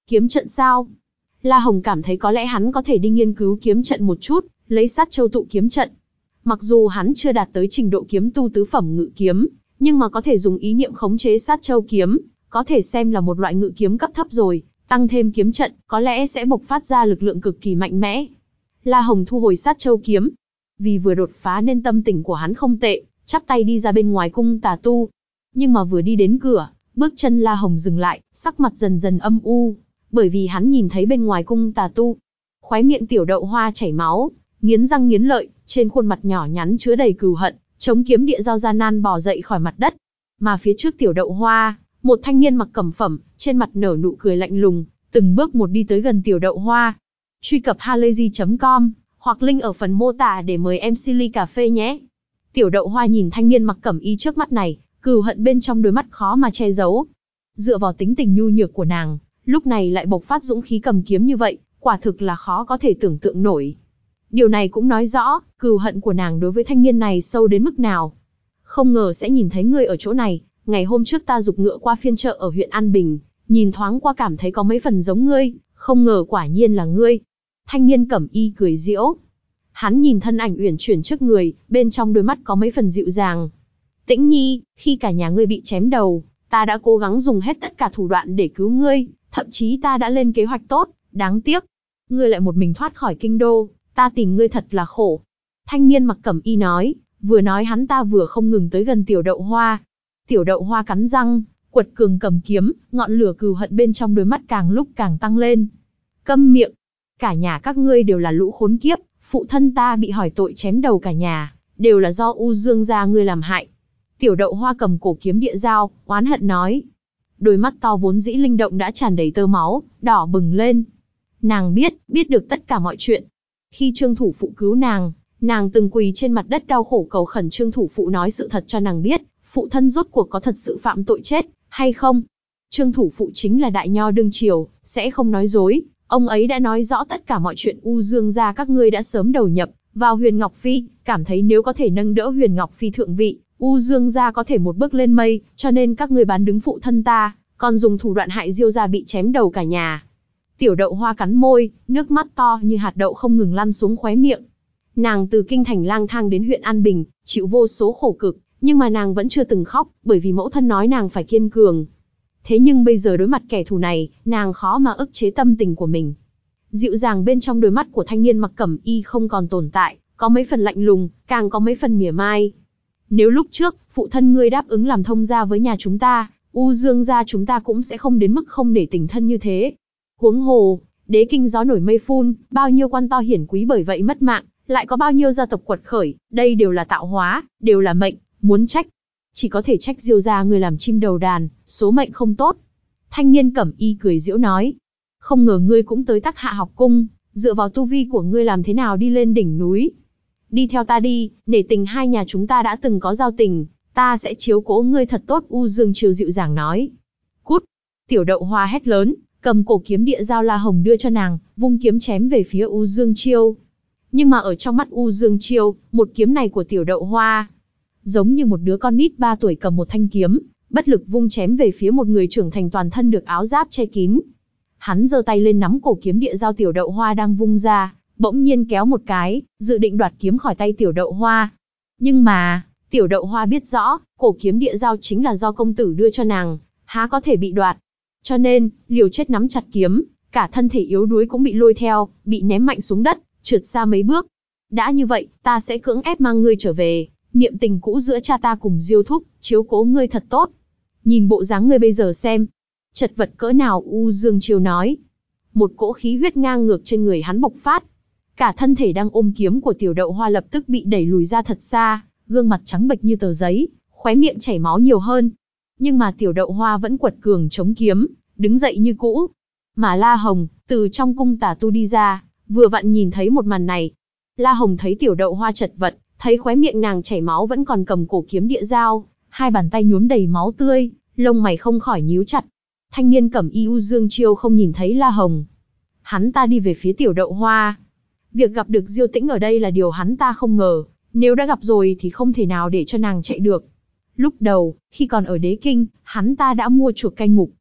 Kiếm trận sao? La Hồng cảm thấy có lẽ hắn có thể đi nghiên cứu kiếm trận một chút, lấy sát châu tụ kiếm trận. Mặc dù hắn chưa đạt tới trình độ kiếm tu tứ phẩm ngự kiếm, nhưng mà có thể dùng ý niệm khống chế sát châu kiếm, có thể xem là một loại ngự kiếm cấp thấp rồi, tăng thêm kiếm trận, có lẽ sẽ bộc phát ra lực lượng cực kỳ mạnh mẽ. La Hồng thu hồi sát châu kiếm. Vì vừa đột phá nên tâm tình của hắn không tệ, chắp tay đi ra bên ngoài cung tà tu. Nhưng mà vừa đi đến cửa, bước chân La Hồng dừng lại, sắc mặt dần dần âm u, bởi vì hắn nhìn thấy bên ngoài cung tà tu. Khóe miệng Tiểu Đậu Hoa chảy máu, nghiến răng nghiến lợi, trên khuôn mặt nhỏ nhắn chứa đầy cừu hận, chống kiếm địa giao gian nan bò dậy khỏi mặt đất. Mà phía trước Tiểu Đậu Hoa, một thanh niên mặc cẩm phẩm, trên mặt nở nụ cười lạnh lùng, từng bước một đi tới gần Tiểu Đậu Hoa. Truy cập halayzi chấm com hoặc link ở phần mô tả để mời em xê ly cà phê nhé. Tiểu Đậu Hoa nhìn thanh niên mặc cẩm y trước mắt này, cừu hận bên trong đôi mắt khó mà che giấu. Dựa vào tính tình nhu nhược của nàng, lúc này lại bộc phát dũng khí cầm kiếm như vậy, quả thực là khó có thể tưởng tượng nổi. Điều này cũng nói rõ, cừu hận của nàng đối với thanh niên này sâu đến mức nào. Không ngờ sẽ nhìn thấy ngươi ở chỗ này, ngày hôm trước ta giục ngựa qua phiên chợ ở huyện An Bình, nhìn thoáng qua cảm thấy có mấy phần giống ngươi, không ngờ quả nhiên là ngươi. Thanh niên cẩm y cười giễu. Hắn nhìn thân ảnh uyển chuyển trước người, bên trong đôi mắt có mấy phần dịu dàng. Tĩnh Nhi, khi cả nhà ngươi bị chém đầu, ta đã cố gắng dùng hết tất cả thủ đoạn để cứu ngươi, thậm chí ta đã lên kế hoạch tốt, đáng tiếc. Ngươi lại một mình thoát khỏi kinh đô, ta tìm ngươi thật là khổ. Thanh niên mặc cẩm y nói, vừa nói hắn ta vừa không ngừng tới gần Tiểu Đậu Hoa. Tiểu Đậu Hoa cắn răng, quật cường cầm kiếm, ngọn lửa cừu hận bên trong đôi mắt càng lúc càng tăng lên. Câm miệng, cả nhà các ngươi đều là lũ khốn kiếp, phụ thân ta bị hỏi tội chém đầu cả nhà, đều là do U Dương gia ngươi làm hại. Tiểu Đậu Hoa cầm cổ kiếm địa dao, oán hận nói. Đôi mắt to vốn dĩ linh động đã tràn đầy tơ máu, đỏ bừng lên. Nàng biết, biết được tất cả mọi chuyện. Khi Trương thủ phụ cứu nàng, nàng từng quỳ trên mặt đất đau khổ cầu khẩn Trương thủ phụ nói sự thật cho nàng biết, phụ thân rốt cuộc có thật sự phạm tội chết, hay không. Trương thủ phụ chính là đại nho đương triều, sẽ không nói dối, ông ấy đã nói rõ tất cả mọi chuyện. U Dương gia các ngươi đã sớm đầu nhập vào Huyền Ngọc Phi, cảm thấy nếu có thể nâng đỡ Huyền Ngọc Phi thượng vị, U Dương gia có thể một bước lên mây, cho nên các ngươi bán đứng phụ thân ta, còn dùng thủ đoạn hại Diêu gia bị chém đầu cả nhà. Tiểu Đậu Hoa cắn môi, nước mắt to như hạt đậu không ngừng lăn xuống khóe miệng. Nàng từ kinh thành lang thang đến huyện An Bình, chịu vô số khổ cực, nhưng mà nàng vẫn chưa từng khóc, bởi vì mẫu thân nói nàng phải kiên cường. Thế nhưng bây giờ đối mặt kẻ thù này, nàng khó mà ức chế tâm tình của mình. Dịu dàng bên trong đôi mắt của thanh niên mặc cẩm y không còn tồn tại, có mấy phần lạnh lùng, càng có mấy phần mỉa mai. Nếu lúc trước, phụ thân ngươi đáp ứng làm thông gia với nhà chúng ta, U Dương gia chúng ta cũng sẽ không đến mức không để tình thân như thế. Huống hồ, đế kinh gió nổi mây phun, bao nhiêu quan to hiển quý bởi vậy mất mạng, lại có bao nhiêu gia tộc quật khởi, đây đều là tạo hóa, đều là mệnh, muốn trách. Chỉ có thể trách Diêu gia người làm chim đầu đàn, số mệnh không tốt. Thanh niên cẩm y cười giễu nói. Không ngờ ngươi cũng tới Tắc Hạ học cung, dựa vào tu vi của ngươi làm thế nào đi lên đỉnh núi. Đi theo ta đi, nể tình hai nhà chúng ta đã từng có giao tình, ta sẽ chiếu cố ngươi thật tốt. U Dương Chiêu dịu dàng nói. Cút! Tiểu Đậu Hoa hét lớn, cầm cổ kiếm địa dao La Hồng đưa cho nàng, vung kiếm chém về phía U Dương Chiêu. Nhưng mà ở trong mắt U Dương Chiêu, một kiếm này của Tiểu Đậu Hoa, giống như một đứa con nít ba tuổi cầm một thanh kiếm, bất lực vung chém về phía một người trưởng thành toàn thân được áo giáp che kín. Hắn giơ tay lên nắm cổ kiếm địa dao Tiểu Đậu Hoa đang vung ra, bỗng nhiên kéo một cái, dự định đoạt kiếm khỏi tay Tiểu Đậu Hoa. Nhưng mà, Tiểu Đậu Hoa biết rõ, cổ kiếm địa dao chính là do công tử đưa cho nàng, há có thể bị đoạt. Cho nên, liều chết nắm chặt kiếm, cả thân thể yếu đuối cũng bị lôi theo, bị ném mạnh xuống đất, trượt xa mấy bước. Đã như vậy, ta sẽ cưỡng ép mang ngươi trở về, niệm tình cũ giữa cha ta cùng Diêu thúc, chiếu cố ngươi thật tốt. Nhìn bộ dáng ngươi bây giờ xem, chật vật cỡ nào. U Dương Chiêu nói. Một cỗ khí huyết ngang ngược trên người hắn bộc phát. Cả thân thể đang ôm kiếm của Tiểu Đậu Hoa lập tức bị đẩy lùi ra thật xa, gương mặt trắng bệch như tờ giấy, khóe miệng chảy máu nhiều hơn. Nhưng mà Tiểu Đậu Hoa vẫn quật cường chống kiếm, đứng dậy như cũ. Mà La Hồng, từ trong cung tà tu đi ra, vừa vặn nhìn thấy một màn này. La Hồng thấy Tiểu Đậu Hoa chật vật, thấy khóe miệng nàng chảy máu vẫn còn cầm cổ kiếm địa dao, hai bàn tay nhuốm đầy máu tươi, lông mày không khỏi nhíu chặt. Thanh niên cẩm y U Dương Chiêu không nhìn thấy La Hồng. Hắn ta đi về phía Tiểu Đậu Hoa. Việc gặp được Diêu Tĩnh ở đây là điều hắn ta không ngờ, nếu đã gặp rồi thì không thể nào để cho nàng chạy được. Lúc đầu, khi còn ở đế kinh, hắn ta đã mua chuộc canh ngục,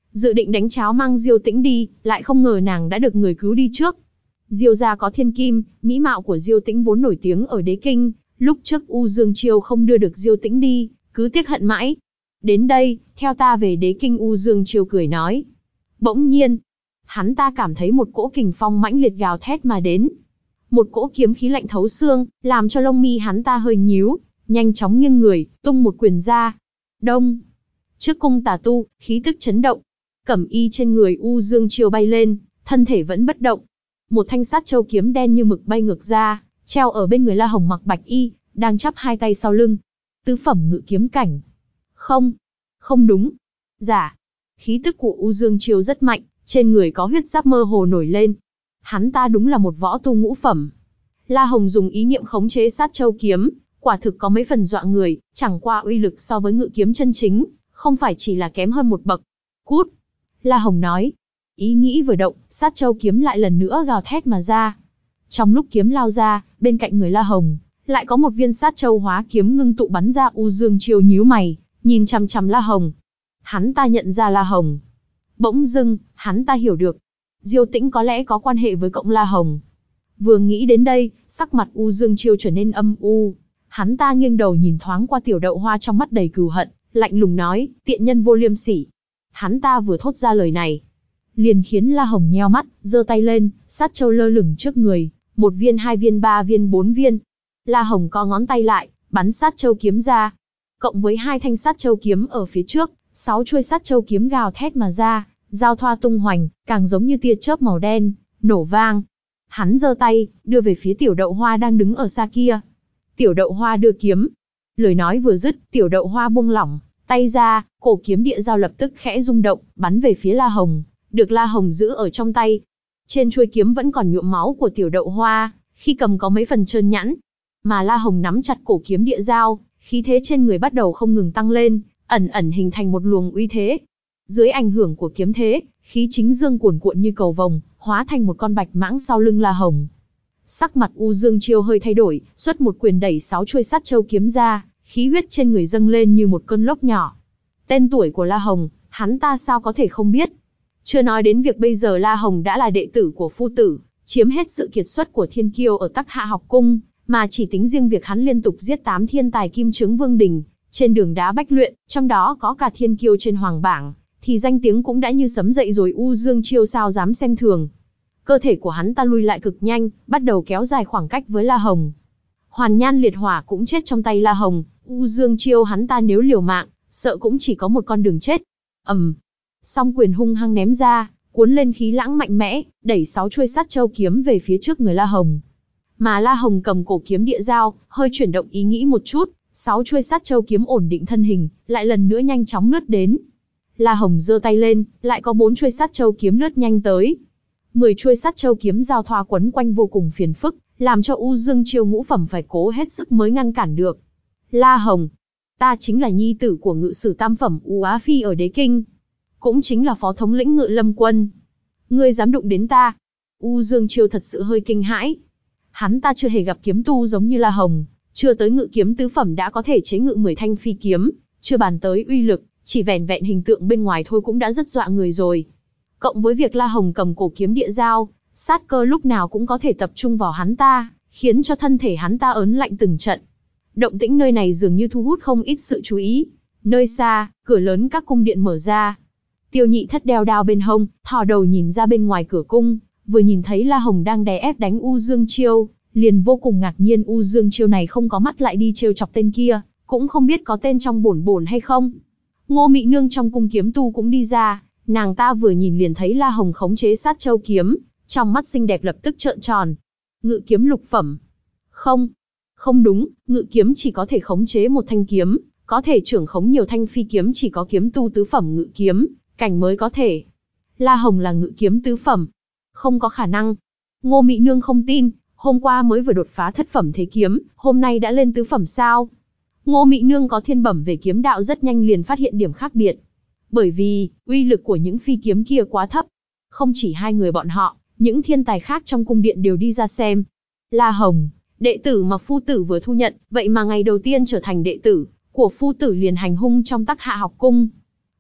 dự định đánh cháo mang Diêu Tĩnh đi, lại không ngờ nàng đã được người cứu đi trước. Diêu gia có thiên kim, mỹ mạo của Diêu Tĩnh vốn nổi tiếng ở đế kinh, lúc trước U Dương Chiêu không đưa được Diêu Tĩnh đi, cứ tiếc hận mãi. Đến đây, theo ta về đế kinh. U Dương Chiêu cười nói. Bỗng nhiên, hắn ta cảm thấy một cỗ kình phong mãnh liệt gào thét mà đến. Một cỗ kiếm khí lạnh thấu xương, làm cho lông mi hắn ta hơi nhíu, nhanh chóng nghiêng người, tung một quyền ra. Đông. Trước cung tà tu, khí tức chấn động. Cẩm y trên người U Dương Chiêu bay lên, thân thể vẫn bất động. Một thanh sát châu kiếm đen như mực bay ngược ra, treo ở bên người La Hồng mặc bạch y, đang chắp hai tay sau lưng. Tứ phẩm ngự kiếm cảnh. Không, không đúng. Giả. Khí tức của U Dương Chiêu rất mạnh, trên người có huyết giáp mơ hồ nổi lên. Hắn ta đúng là một võ tu ngũ phẩm. La Hồng dùng ý niệm khống chế sát châu kiếm, quả thực có mấy phần dọa người, chẳng qua uy lực so với ngự kiếm chân chính, không phải chỉ là kém hơn một bậc. Cút. La Hồng nói. Ý nghĩ vừa động, sát châu kiếm lại lần nữa gào thét mà ra. Trong lúc kiếm lao ra, bên cạnh người La Hồng, lại có một viên sát châu hóa kiếm ngưng tụ bắn ra. U Dương Chiêu nhíu mày, nhìn chằm chằm La Hồng. Hắn ta nhận ra La Hồng. Bỗng dưng, hắn ta hiểu được. Diêu Tĩnh có lẽ có quan hệ với cộng La Hồng. Vừa nghĩ đến đây, sắc mặt U Dương Chiêu trở nên âm u. Hắn ta nghiêng đầu nhìn thoáng qua Tiểu Đậu Hoa trong mắt đầy cừu hận, lạnh lùng nói, tiện nhân vô liêm sỉ. Hắn ta vừa thốt ra lời này, liền khiến La Hồng nheo mắt, giơ tay lên, sát châu lơ lửng trước người, một viên, hai viên, ba viên, bốn viên. La Hồng co ngón tay lại, bắn sát châu kiếm ra. Cộng với hai thanh sát châu kiếm ở phía trước, sáu chuôi sát châu kiếm gào thét mà ra, giao thoa tung hoành, càng giống như tia chớp màu đen, nổ vang. Hắn giơ tay, đưa về phía Tiểu Đậu Hoa đang đứng ở xa kia. Tiểu Đậu Hoa đưa kiếm. Lời nói vừa dứt, Tiểu Đậu Hoa buông lỏng tay ra, cổ kiếm địa giao lập tức khẽ rung động, bắn về phía La Hồng, được La Hồng giữ ở trong tay. Trên chuôi kiếm vẫn còn nhuộm máu của Tiểu Đậu Hoa, khi cầm có mấy phần trơn nhẵn. Mà La Hồng nắm chặt cổ kiếm địa giao, khí thế trên người bắt đầu không ngừng tăng lên, ẩn ẩn hình thành một luồng uy thế. Dưới ảnh hưởng của kiếm thế, khí chính dương cuồn cuộn như cầu vồng, hóa thành một con bạch mãng sau lưng La Hồng. Sắc mặt U Dương Chiêu hơi thay đổi, xuất một quyền đẩy sáu chuôi sát châu kiếm ra, khí huyết trên người dâng lên như một cơn lốc nhỏ. Tên tuổi của La Hồng, hắn ta sao có thể không biết? Chưa nói đến việc bây giờ La Hồng đã là đệ tử của Phu Tử, chiếm hết sự kiệt xuất của thiên kiêu ở Tắc Hạ học cung, mà chỉ tính riêng việc hắn liên tục giết tám thiên tài kim trướng vương đình, trên đường đá bách luyện, trong đó có cả thiên kiêu trên hoàng bảng, thì danh tiếng cũng đã như sấm dậy rồi. U Dương Chiêu sao dám xem thường. Cơ thể của hắn ta lui lại cực nhanh, bắt đầu kéo dài khoảng cách với La Hồng. Hoàn Nhan Liệt Hỏa cũng chết trong tay La Hồng. U Dương Chiêu hắn ta nếu liều mạng, sợ cũng chỉ có một con đường chết. ầm, um, song quyền hung hăng ném ra, cuốn lên khí lãng mạnh mẽ, đẩy sáu chuôi sát châu kiếm về phía trước người La Hồng. Mà La Hồng cầm cổ kiếm địa giao, hơi chuyển động ý nghĩ một chút, sáu chuôi sát châu kiếm ổn định thân hình, lại lần nữa nhanh chóng lướt đến. La Hồng giơ tay lên, lại có bốn chuôi sát châu kiếm lướt nhanh tới. Mười chuôi sát châu kiếm giao thoa quấn quanh vô cùng phiền phức, làm cho U Dương Chiêu ngũ phẩm phải cố hết sức mới ngăn cản được. La Hồng, ta chính là nhi tử của ngự sử tam phẩm U Á Phi ở Đế Kinh, cũng chính là phó thống lĩnh Ngự Lâm quân. Ngươi dám đụng đến ta? U Dương Chiêu thật sự hơi kinh hãi. Hắn ta chưa hề gặp kiếm tu giống như La Hồng, chưa tới ngự kiếm tứ phẩm đã có thể chế ngự mười thanh phi kiếm, chưa bàn tới uy lực, chỉ vẻn vẹn hình tượng bên ngoài thôi cũng đã rất dọa người rồi. Cộng với việc La Hồng cầm cổ kiếm địa giao, sát cơ lúc nào cũng có thể tập trung vào hắn ta, khiến cho thân thể hắn ta ớn lạnh từng trận. Động tĩnh nơi này dường như thu hút không ít sự chú ý. Nơi xa, cửa lớn các cung điện mở ra. Tiêu Nhị Thất đeo đao bên hông, thò đầu nhìn ra bên ngoài cửa cung, vừa nhìn thấy La Hồng đang đè ép đánh U Dương Chiêu, liền vô cùng ngạc nhiên. U Dương Chiêu này không có mắt lại đi trêu chọc tên kia, cũng không biết có tên trong bổn bổn hay không. Ngô Mị Nương trong cung kiếm tu cũng đi ra, nàng ta vừa nhìn liền thấy La Hồng khống chế sát châu kiếm, trong mắt xinh đẹp lập tức trợn tròn. Ngự kiếm lục phẩm? Không, không đúng, ngự kiếm chỉ có thể khống chế một thanh kiếm, có thể trưởng khống nhiều thanh phi kiếm chỉ có kiếm tu tứ phẩm ngự kiếm cảnh mới có thể. La Hồng là ngự kiếm tứ phẩm? Không có khả năng. Ngô Mị Nương không tin, hôm qua mới vừa đột phá thất phẩm thế kiếm, hôm nay đã lên tứ phẩm sao? Ngô Mị Nương có thiên bẩm về kiếm đạo, rất nhanh liền phát hiện điểm khác biệt. Bởi vì, uy lực của những phi kiếm kia quá thấp. Không chỉ hai người bọn họ, những thiên tài khác trong cung điện đều đi ra xem. La Hồng, đệ tử mà Phu Tử vừa thu nhận, vậy mà ngày đầu tiên trở thành đệ tử của Phu Tử liền hành hung trong Tắc Hạ học cung.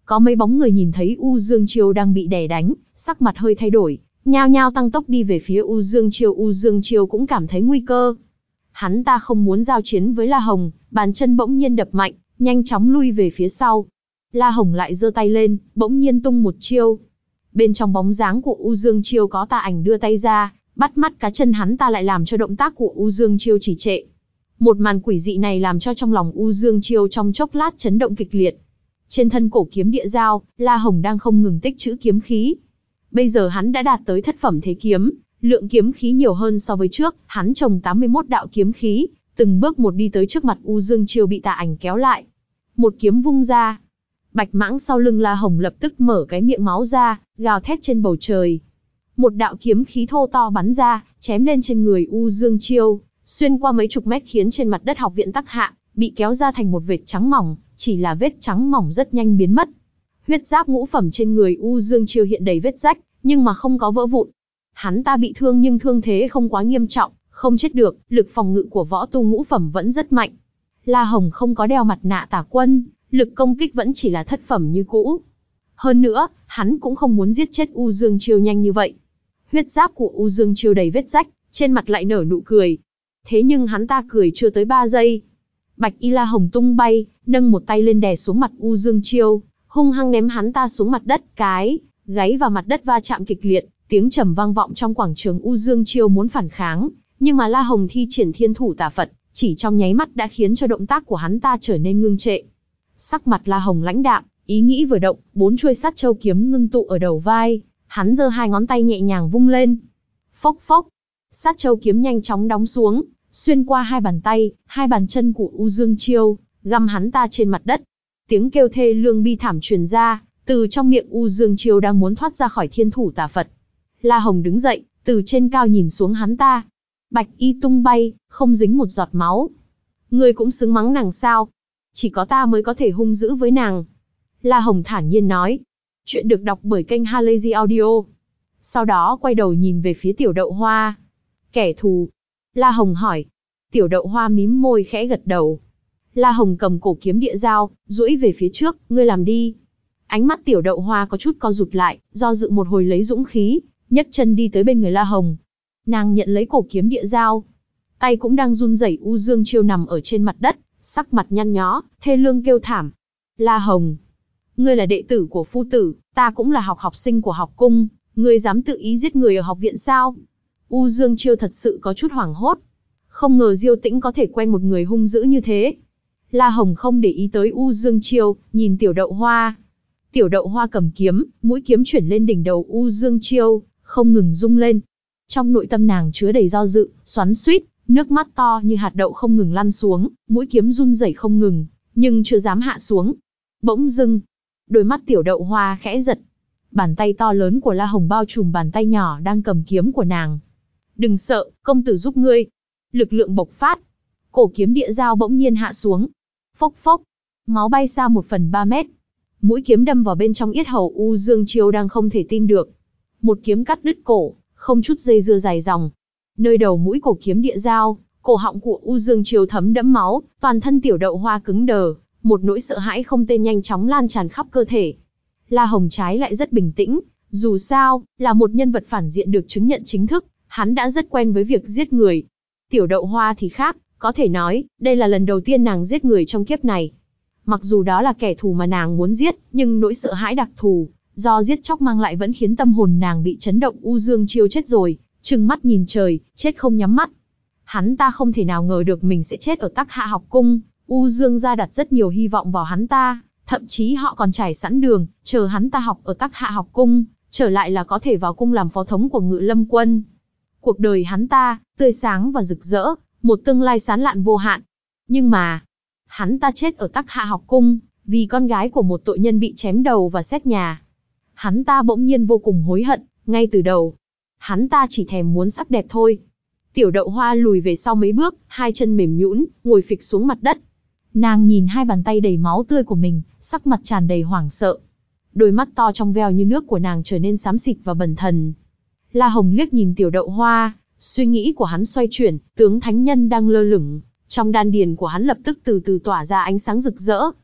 Có mấy bóng người nhìn thấy U Dương Chiêu đang bị đè đánh, sắc mặt hơi thay đổi, nhao nhao tăng tốc đi về phía U Dương Chiêu. U Dương Chiêu cũng cảm thấy nguy cơ. Hắn ta không muốn giao chiến với La Hồng, bàn chân bỗng nhiên đập mạnh, nhanh chóng lui về phía sau. La Hồng lại giơ tay lên, bỗng nhiên tung một chiêu. Bên trong bóng dáng của U Dương Chiêu có tà ảnh đưa tay ra, bắt mắt cá chân hắn ta lại làm cho động tác của U Dương Chiêu trì trệ. Một màn quỷ dị này làm cho trong lòng U Dương Chiêu trong chốc lát chấn động kịch liệt. Trên thân cổ kiếm địa dao, La Hồng đang không ngừng tích trữ kiếm khí. Bây giờ hắn đã đạt tới thất phẩm thế kiếm, lượng kiếm khí nhiều hơn so với trước, hắn trồng tám mươi mốt đạo kiếm khí, từng bước một đi tới trước mặt U Dương Chiêu bị tà ảnh kéo lại. Một kiếm vung ra. Bạch mãng sau lưng La Hồng lập tức mở cái miệng máu ra, gào thét trên bầu trời. Một đạo kiếm khí thô to bắn ra, chém lên trên người U Dương Chiêu, xuyên qua mấy chục mét khiến trên mặt đất học viện Tắc Hạ bị kéo ra thành một vệt trắng mỏng, chỉ là vết trắng mỏng rất nhanh biến mất. Huyết giáp ngũ phẩm trên người U Dương Chiêu hiện đầy vết rách, nhưng mà không có vỡ vụn. Hắn ta bị thương nhưng thương thế không quá nghiêm trọng, không chết được, lực phòng ngự của võ tu ngũ phẩm vẫn rất mạnh. La Hồng không có đeo mặt nạ tà quân, lực công kích vẫn chỉ là thất phẩm như cũ. Hơn nữa, hắn cũng không muốn giết chết U Dương Chiêu nhanh như vậy. Huyết giáp của U Dương Chiêu đầy vết rách, trên mặt lại nở nụ cười. Thế nhưng hắn ta cười chưa tới ba giây. Bạch y La Hồng tung bay, nâng một tay lên đè xuống mặt U Dương Chiêu, hung hăng ném hắn ta xuống mặt đất, cái gáy và mặt đất va chạm kịch liệt, tiếng trầm vang vọng trong quảng trường. U Dương Chiêu muốn phản kháng, nhưng mà La Hồng thi triển Thiên Thủ Tà Phật, chỉ trong nháy mắt đã khiến cho động tác của hắn ta trở nên ngưng trệ. Sắc mặt La Hồng lãnh đạm, ý nghĩ vừa động, bốn chuôi sát châu kiếm ngưng tụ ở đầu vai, hắn giơ hai ngón tay nhẹ nhàng vung lên. Phốc phốc, sát châu kiếm nhanh chóng đóng xuống, xuyên qua hai bàn tay, hai bàn chân của U Dương Chiêu, găm hắn ta trên mặt đất. Tiếng kêu thê lương bi thảm truyền ra, từ trong miệng U Dương Chiêu đang muốn thoát ra khỏi Thiên Thủ Tà Phật. La Hồng đứng dậy, từ trên cao nhìn xuống hắn ta. Bạch y tung bay, không dính một giọt máu. Ngươi cũng xứng mắng nàng sao? Chỉ có ta mới có thể hung dữ với nàng. La Hồng thản nhiên nói. Chuyện được đọc bởi kênh Halazy Audio. Sau đó quay đầu nhìn về phía Tiểu Đậu Hoa. Kẻ thù. La Hồng hỏi. Tiểu Đậu Hoa mím môi khẽ gật đầu. La Hồng cầm cổ kiếm địa dao, duỗi về phía trước, ngươi làm đi. Ánh mắt Tiểu Đậu Hoa có chút co rụt lại, do dự một hồi lấy dũng khí, nhấc chân đi tới bên người La Hồng. Nàng nhận lấy cổ kiếm địa dao. Tay cũng đang run rẩy. U Dương Chiêu nằm ở trên mặt đất, sắc mặt nhăn nhó, thê lương kêu thảm. La Hồng, ngươi là đệ tử của phu tử, ta cũng là học học sinh của học cung, ngươi dám tự ý giết người ở học viện sao? U Dương Chiêu thật sự có chút hoảng hốt. Không ngờ Diêu Tĩnh có thể quen một người hung dữ như thế. La Hồng không để ý tới U Dương Chiêu, nhìn Tiểu Đậu Hoa. Tiểu Đậu Hoa cầm kiếm, mũi kiếm chuyển lên đỉnh đầu U Dương Chiêu, không ngừng rung lên. Trong nội tâm nàng chứa đầy do dự, xoắn xuýt, nước mắt to như hạt đậu không ngừng lăn xuống, mũi kiếm run rẩy không ngừng, nhưng chưa dám hạ xuống. Bỗng dưng, đôi mắt Tiểu Đậu Hoa khẽ giật. Bàn tay to lớn của La Hồng bao trùm bàn tay nhỏ đang cầm kiếm của nàng. Đừng sợ, công tử giúp ngươi. Lực lượng bộc phát. Cổ kiếm địa dao bỗng nhiên hạ xuống. Phốc phốc, máu bay xa một phần ba mét. Mũi kiếm đâm vào bên trong yết hầu U Dương Chiêu đang không thể tin được. Một kiếm cắt đứt cổ, không chút dây dưa dài dòng. Nơi đầu mũi cổ kiếm địa dao, cổ họng của U Dương Chiêu thấm đẫm máu, toàn thân Tiểu Đậu Hoa cứng đờ, một nỗi sợ hãi không tên nhanh chóng lan tràn khắp cơ thể. La Hồng trái lại rất bình tĩnh, dù sao, là một nhân vật phản diện được chứng nhận chính thức, hắn đã rất quen với việc giết người. Tiểu Đậu Hoa thì khác, có thể nói, đây là lần đầu tiên nàng giết người trong kiếp này. Mặc dù đó là kẻ thù mà nàng muốn giết, nhưng nỗi sợ hãi đặc thù do giết chóc mang lại vẫn khiến tâm hồn nàng bị chấn động. U Dương Chiêu chết rồi, trừng mắt nhìn trời, chết không nhắm mắt. Hắn ta không thể nào ngờ được mình sẽ chết ở Tắc Hạ học cung. U Dương gia đặt rất nhiều hy vọng vào hắn ta, thậm chí họ còn trải sẵn đường, chờ hắn ta học ở Tắc Hạ học cung, trở lại là có thể vào cung làm phó thống của Ngự Lâm quân. Cuộc đời hắn ta, tươi sáng và rực rỡ, một tương lai sáng lạn vô hạn. Nhưng mà, hắn ta chết ở Tắc Hạ học cung, vì con gái của một tội nhân bị chém đầu và xét nhà. Hắn ta bỗng nhiên vô cùng hối hận, ngay từ đầu. Hắn ta chỉ thèm muốn sắc đẹp thôi. Tiểu Đậu Hoa lùi về sau mấy bước, hai chân mềm nhũn, ngồi phịch xuống mặt đất. Nàng nhìn hai bàn tay đầy máu tươi của mình, sắc mặt tràn đầy hoảng sợ. Đôi mắt to trong veo như nước của nàng trở nên xám xịt và bần thần. La Hồng liếc nhìn Tiểu Đậu Hoa, suy nghĩ của hắn xoay chuyển, tướng thánh nhân đang lơ lửng, trong đan điền của hắn lập tức từ từ tỏa ra ánh sáng rực rỡ.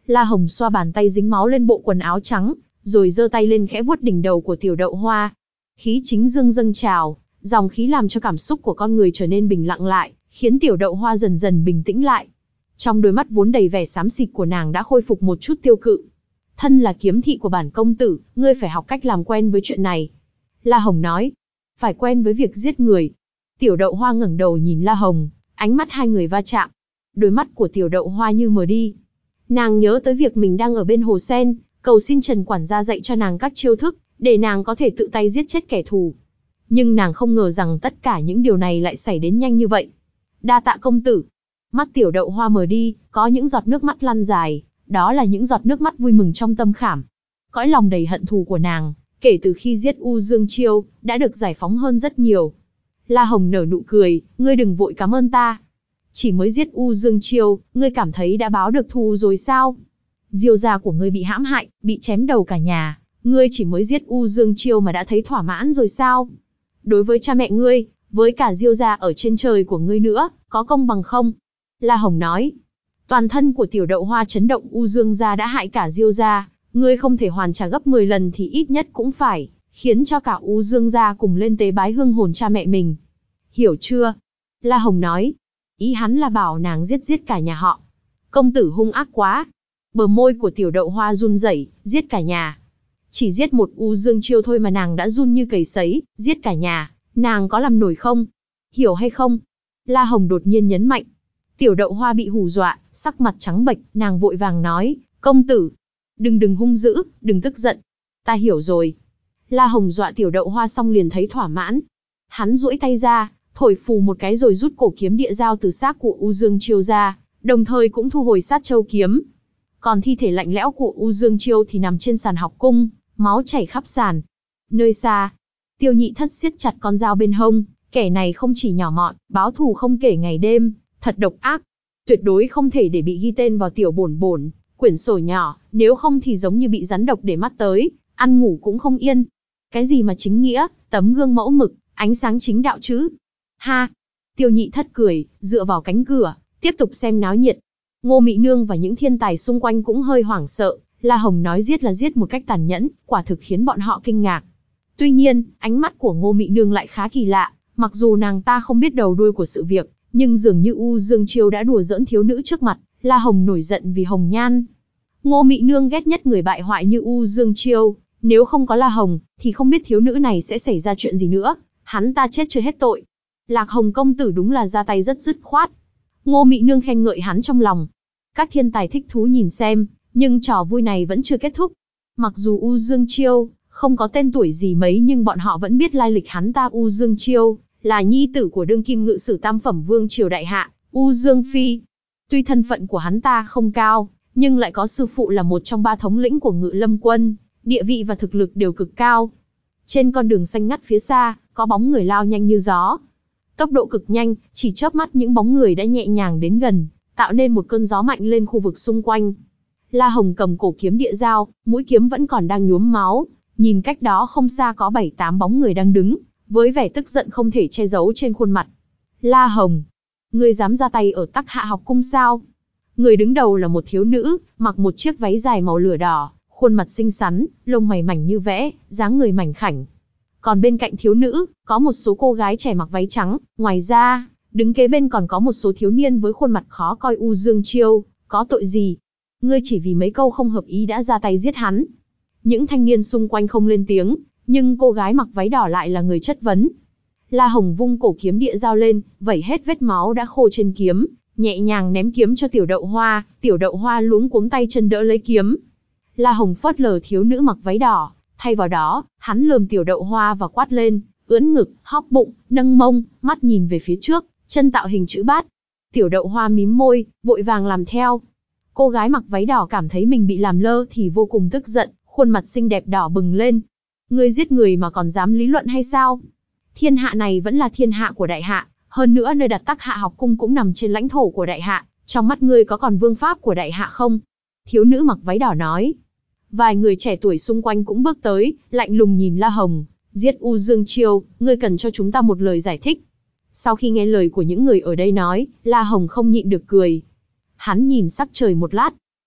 La Hồng xoa bàn tay dính máu lên bộ quần áo trắng, rồi giơ tay lên khẽ vuốt đỉnh đầu của Tiểu Đậu Hoa. Khí chính dương dâng trào, dòng khí làm cho cảm xúc của con người trở nên bình lặng lại, khiến Tiểu Đậu Hoa dần dần bình tĩnh lại. Trong đôi mắt vốn đầy vẻ xám xịt của nàng đã khôi phục một chút tiêu cự. Thân là kiếm thị của bản công tử, ngươi phải học cách làm quen với chuyện này. La Hồng nói, phải quen với việc giết người. Tiểu Đậu Hoa ngẩng đầu nhìn La Hồng, ánh mắt hai người va chạm. Đôi mắt của Tiểu Đậu Hoa như mờ đi. Nàng nhớ tới việc mình đang ở bên hồ sen, cầu xin Trần quản gia dạy cho nàng các chiêu thức, để nàng có thể tự tay giết chết kẻ thù. Nhưng nàng không ngờ rằng tất cả những điều này lại xảy đến nhanh như vậy. Đa tạ công tử. Mắt Tiểu Đậu Hoa mờ đi, có những giọt nước mắt lăn dài, đó là những giọt nước mắt vui mừng trong tâm khảm. Cõi lòng đầy hận thù của nàng, kể từ khi giết U Dương Chiêu, đã được giải phóng hơn rất nhiều. La Hồng nở nụ cười, ngươi đừng vội cảm ơn ta. Chỉ mới giết U Dương Chiêu, ngươi cảm thấy đã báo được thù rồi sao? Diêu gia của ngươi bị hãm hại, bị chém đầu cả nhà, ngươi chỉ mới giết U Dương Chiêu mà đã thấy thỏa mãn rồi sao? Đối với cha mẹ ngươi, với cả Diêu gia ở trên trời của ngươi nữa, có công bằng không? La Hồng nói. Toàn thân của Tiểu Đậu Hoa chấn động, U Dương gia đã hại cả Diêu gia, ngươi không thể hoàn trả gấp mười lần thì ít nhất cũng phải khiến cho cả U Dương gia cùng lên tế bái hương hồn cha mẹ mình. Hiểu chưa? La Hồng nói. Ý hắn là bảo nàng giết giết cả nhà họ. Công tử hung ác quá. Bờ môi của Tiểu Đậu Hoa run rẩy, giết cả nhà. Chỉ giết một U Dương Chiêu thôi mà nàng đã run như cầy sấy, giết cả nhà, nàng có làm nổi không? Hiểu hay không? La Hồng đột nhiên nhấn mạnh. Tiểu Đậu Hoa bị hù dọa, sắc mặt trắng bệch, nàng vội vàng nói, công tử, đừng đừng hung dữ, đừng tức giận. Ta hiểu rồi. La Hồng dọa Tiểu Đậu Hoa xong liền thấy thỏa mãn. Hắn duỗi tay ra, thổi phù một cái rồi rút cổ kiếm địa dao từ xác của U Dương Chiêu ra, đồng thời cũng thu hồi sát châu kiếm. Còn thi thể lạnh lẽo của U Dương Chiêu thì nằm trên sàn học cung, máu chảy khắp sàn. Nơi xa, Tiêu Nhị Thất siết chặt con dao bên hông, kẻ này không chỉ nhỏ mọn, báo thù không kể ngày đêm, thật độc ác. Tuyệt đối không thể để bị ghi tên vào tiểu bổn bổn, quyển sổ nhỏ, nếu không thì giống như bị rắn độc để mắt tới, ăn ngủ cũng không yên. Cái gì mà chính nghĩa, tấm gương mẫu mực, ánh sáng chính đạo chứ? Ha! Tiêu Nhị Thất cười, dựa vào cánh cửa, tiếp tục xem náo nhiệt. Ngô Mị Nương và những thiên tài xung quanh cũng hơi hoảng sợ, La Hồng nói giết là giết một cách tàn nhẫn, quả thực khiến bọn họ kinh ngạc. Tuy nhiên, ánh mắt của Ngô Mị Nương lại khá kỳ lạ, mặc dù nàng ta không biết đầu đuôi của sự việc, nhưng dường như U Dương Chiêu đã đùa giỡn thiếu nữ trước mặt, La Hồng nổi giận vì Hồng Nhan. Ngô Mị Nương ghét nhất người bại hoại như U Dương Chiêu, nếu không có La Hồng, thì không biết thiếu nữ này sẽ xảy ra chuyện gì nữa, hắn ta chết chưa hết tội. Lạc Hồng công tử đúng là ra tay rất dứt khoát. Ngô Mị Nương khen ngợi hắn trong lòng. Các thiên tài thích thú nhìn xem, nhưng trò vui này vẫn chưa kết thúc. Mặc dù U Dương Chiêu không có tên tuổi gì mấy nhưng bọn họ vẫn biết lai lịch hắn ta. U Dương Chiêu là nhi tử của đương kim ngự sử tam phẩm vương triều đại hạ, U Dương Phi. Tuy thân phận của hắn ta không cao, nhưng lại có sư phụ là một trong ba thống lĩnh của Ngự Lâm quân, địa vị và thực lực đều cực cao. Trên con đường xanh ngắt phía xa, có bóng người lao nhanh như gió. Tốc độ cực nhanh, chỉ chớp mắt những bóng người đã nhẹ nhàng đến gần, tạo nên một cơn gió mạnh lên khu vực xung quanh. La Hồng cầm cổ kiếm địa dao, mũi kiếm vẫn còn đang nhuốm máu, nhìn cách đó không xa có bảy tám bóng người đang đứng, với vẻ tức giận không thể che giấu trên khuôn mặt. La Hồng, ngươi dám ra tay ở Tắc Hạ học cung sao? Người đứng đầu là một thiếu nữ, mặc một chiếc váy dài màu lửa đỏ, khuôn mặt xinh xắn, lông mày mảnh như vẽ, dáng người mảnh khảnh. Còn bên cạnh thiếu nữ, có một số cô gái trẻ mặc váy trắng, ngoài ra, đứng kế bên còn có một số thiếu niên với khuôn mặt khó coi. U Dương Chiêu, có tội gì? Ngươi chỉ vì mấy câu không hợp ý đã ra tay giết hắn. Những thanh niên xung quanh không lên tiếng, nhưng cô gái mặc váy đỏ lại là người chất vấn. La Hồng vung cổ kiếm địa dao lên, vẩy hết vết máu đã khô trên kiếm, nhẹ nhàng ném kiếm cho Tiểu Đậu Hoa. Tiểu Đậu Hoa luống cuống tay chân đỡ lấy kiếm. La Hồng phớt lờ thiếu nữ mặc váy đỏ, thay vào đó, hắn lườm Tiểu Đậu Hoa và quát lên, ưỡn ngực, hóp bụng, nâng mông, mắt nhìn về phía trước, chân tạo hình chữ bát. Tiểu Đậu Hoa mím môi, vội vàng làm theo. Cô gái mặc váy đỏ cảm thấy mình bị làm lơ thì vô cùng tức giận, khuôn mặt xinh đẹp đỏ bừng lên. Ngươi giết người mà còn dám lý luận hay sao? Thiên hạ này vẫn là thiên hạ của đại hạ, hơn nữa nơi đặt Tắc Hạ học cung cũng nằm trên lãnh thổ của đại hạ, trong mắt ngươi có còn vương pháp của đại hạ không? Thiếu nữ mặc váy đỏ nói. Vài người trẻ tuổi xung quanh cũng bước tới, lạnh lùng nhìn La Hồng, giết U Dương Chiêu, ngươi cần cho chúng ta một lời giải thích. Sau khi nghe lời của những người ở đây nói, La Hồng không nhịn được cười. Hắn nhìn sắc trời một lát.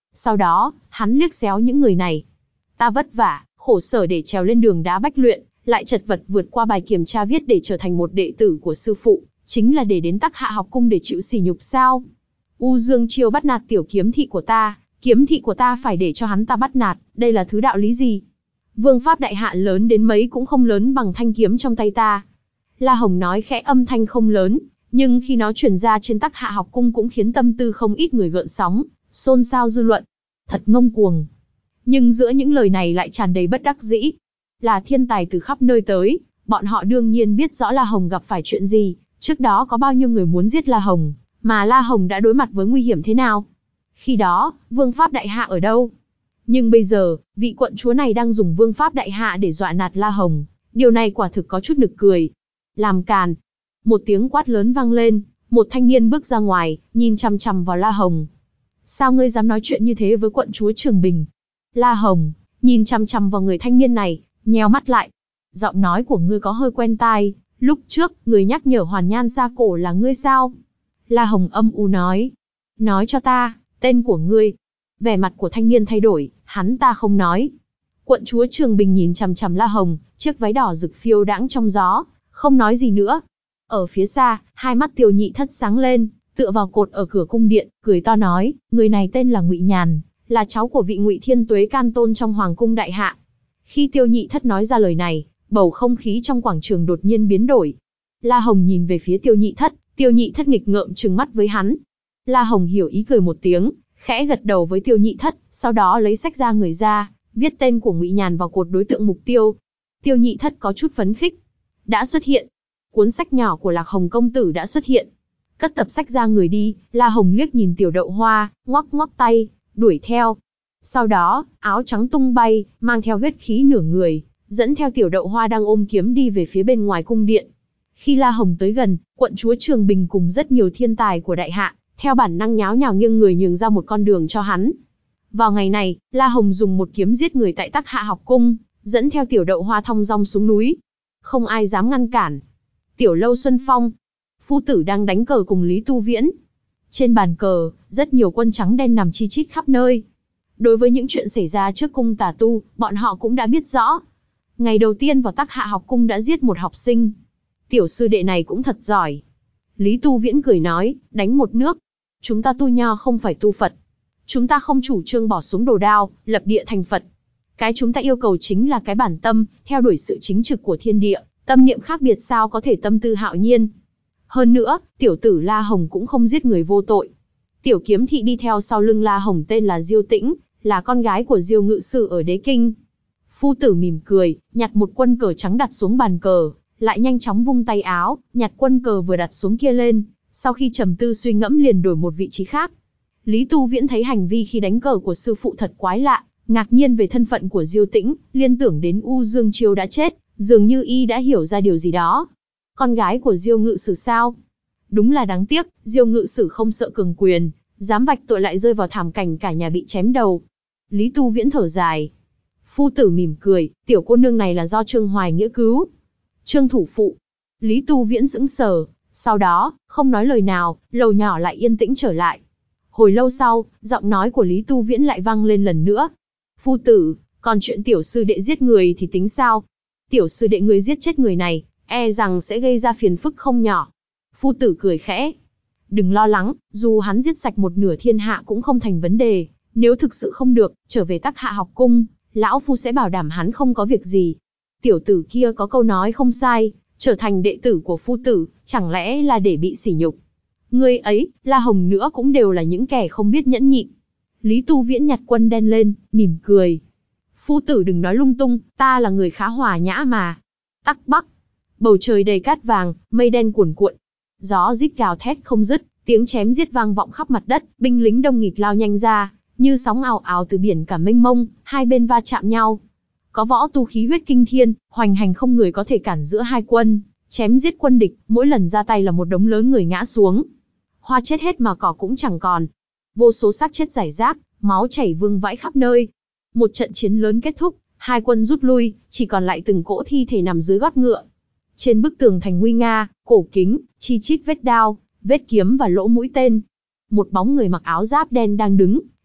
Sau đó, hắn liếc xéo những người này. Ta vất vả, khổ sở để trèo lên đường đá bách luyện, lại chật vật vượt qua bài kiểm tra viết để trở thành một đệ tử của sư phụ, chính là để đến Tắc Hạ học cung để chịu sỉ nhục sao? U Dương Chiêu bắt nạt tiểu kiếm thị của ta, kiếm thị của ta phải để cho hắn ta bắt nạt, đây là thứ đạo lý gì? Vương pháp đại hạ lớn đến mấy cũng không lớn bằng thanh kiếm trong tay ta. La Hồng nói khẽ, âm thanh không lớn, nhưng khi nó truyền ra trên Tắc Hạ học cung cũng khiến tâm tư không ít người gợn sóng, xôn xao dư luận. Thật ngông cuồng. Nhưng giữa những lời này lại tràn đầy bất đắc dĩ. Là thiên tài từ khắp nơi tới, bọn họ đương nhiên biết rõ La Hồng gặp phải chuyện gì, trước đó có bao nhiêu người muốn giết La Hồng, mà La Hồng đã đối mặt với nguy hiểm thế nào. Khi đó, Vương pháp đại hạ ở đâu? Nhưng bây giờ, vị quận chúa này đang dùng Vương pháp đại hạ để dọa nạt La Hồng, điều này quả thực có chút nực cười. Làm càn. Một tiếng quát lớn vang lên, một thanh niên bước ra ngoài, nhìn chằm chằm vào La Hồng. Sao ngươi dám nói chuyện như thế với quận chúa Trường Bình? La Hồng nhìn chằm chằm vào người thanh niên này, nheo mắt lại. Giọng nói của ngươi có hơi quen tai, lúc trước, người nhắc nhở Hoàn Nhan Sa Cổ là ngươi sao? La Hồng âm u nói. Nói cho ta, tên của ngươi. Vẻ mặt của thanh niên thay đổi, hắn ta không nói. Quận chúa Trường Bình nhìn chằm chằm La Hồng, chiếc váy đỏ rực phiêu đãng trong gió, không nói gì nữa. Ở phía xa, hai mắt Tiêu Nhị Thất sáng lên, tựa vào cột ở cửa cung điện, cười to nói, người này tên là Ngụy Nhàn, là cháu của vị Ngụy Thiên Tuế can tôn trong hoàng cung đại hạ. Khi Tiêu Nhị Thất nói ra lời này, bầu không khí trong quảng trường đột nhiên biến đổi. La Hồng nhìn về phía Tiêu Nhị Thất, Tiêu Nhị Thất nghịch ngợm trừng mắt với hắn. La Hồng hiểu ý cười một tiếng, khẽ gật đầu với Tiêu Nhị Thất, sau đó lấy sách ra người ra, viết tên của Ngụy Nhàn vào cột đối tượng mục tiêu. Tiêu Nhị Thất có chút phấn khích. Đã xuất hiện. Cuốn sách nhỏ của Lạc Hồng công tử đã xuất hiện. Cất tập sách ra người đi, La Hồng liếc nhìn Tiểu Đậu Hoa, ngoắc ngoắc tay, đuổi theo. Sau đó, áo trắng tung bay, mang theo huyết khí nửa người, dẫn theo Tiểu Đậu Hoa đang ôm kiếm đi về phía bên ngoài cung điện. Khi La Hồng tới gần, quận chúa Trường Bình cùng rất nhiều thiên tài của đại hạ, theo bản năng nháo nhào nghiêng người nhường ra một con đường cho hắn. Vào ngày này, La Hồng dùng một kiếm giết người tại Tắc Hạ học cung, dẫn theo Tiểu Đậu Hoa thong dong xuống núi. Không ai dám ngăn cản. Tiểu lâu Xuân Phong, phu tử đang đánh cờ cùng Lý Tu Viễn. Trên bàn cờ, rất nhiều quân trắng đen nằm chi chít khắp nơi. Đối với những chuyện xảy ra trước cung tà tu, bọn họ cũng đã biết rõ. Ngày đầu tiên vào Tắc Hạ học cung đã giết một học sinh. Tiểu sư đệ này cũng thật giỏi. Lý Tu Viễn cười nói, đánh một nước. Chúng ta tu nho không phải tu Phật. Chúng ta không chủ trương bỏ xuống đồ đao, lập địa thành Phật. Cái chúng ta yêu cầu chính là cái bản tâm, theo đuổi sự chính trực của thiên địa. Tâm niệm khác biệt sao có thể tâm tư hạo nhiên. Hơn nữa, tiểu tử La Hồng cũng không giết người vô tội. Tiểu kiếm thị đi theo sau lưng La Hồng tên là Diêu Tĩnh, là con gái của Diêu ngự sử ở Đế Kinh. Phu tử mỉm cười, nhặt một quân cờ trắng đặt xuống bàn cờ, lại nhanh chóng vung tay áo, nhặt quân cờ vừa đặt xuống kia lên, sau khi trầm tư suy ngẫm liền đổi một vị trí khác. Lý Tu Viễn thấy hành vi khi đánh cờ của sư phụ thật quái lạ, ngạc nhiên về thân phận của Diêu Tĩnh, liên tưởng đến U Dương Chiêu đã chết, dường như y đã hiểu ra điều gì đó. Con gái của Diêu ngự sử sao? Đúng là đáng tiếc, Diêu ngự sử không sợ cường quyền, dám vạch tội lại rơi vào thảm cảnh cả nhà bị chém đầu. Lý Tu Viễn thở dài. Phu tử mỉm cười, tiểu cô nương này là do Trương Hoài Nghĩa cứu. Trương thủ phụ. Lý Tu Viễn sững sờ, sau đó, không nói lời nào, lầu nhỏ lại yên tĩnh trở lại. Hồi lâu sau, giọng nói của Lý Tu Viễn lại vang lên lần nữa. Phu tử, còn chuyện tiểu sư đệ giết người thì tính sao? Tiểu sư đệ người giết chết người này, e rằng sẽ gây ra phiền phức không nhỏ. Phu tử cười khẽ. Đừng lo lắng, dù hắn giết sạch một nửa thiên hạ cũng không thành vấn đề. Nếu thực sự không được, trở về Tắc Hạ học cung, lão phu sẽ bảo đảm hắn không có việc gì. Tiểu tử kia có câu nói không sai, trở thành đệ tử của phu tử, chẳng lẽ là để bị sỉ nhục. Người ấy, La Hồng nữa cũng đều là những kẻ không biết nhẫn nhịn. Lý Tu Viễn nhặt quân đen lên, mỉm cười. Phu tử đừng nói lung tung, ta là người khá hòa nhã mà. Tắc Bắc, bầu trời đầy cát vàng, mây đen cuồn cuộn. Gió rít gào thét không dứt, tiếng chém giết vang vọng khắp mặt đất, binh lính đông nghịt lao nhanh ra, như sóng ào ào từ biển cả mênh mông, hai bên va chạm nhau. Có võ tu khí huyết kinh thiên, hoành hành không người có thể cản giữa hai quân, chém giết quân địch, mỗi lần ra tay là một đống lớn người ngã xuống. Hoa chết hết mà cỏ cũng chẳng còn. Vô số xác chết rải rác, máu chảy vương vãi khắp nơi. Một trận chiến lớn kết thúc, hai quân rút lui, chỉ còn lại từng cỗ thi thể nằm dưới gót ngựa. Trên bức tường thành nguy nga, cổ kính, chi chít vết đao, vết kiếm và lỗ mũi tên. Một bóng người mặc áo giáp đen đang đứng,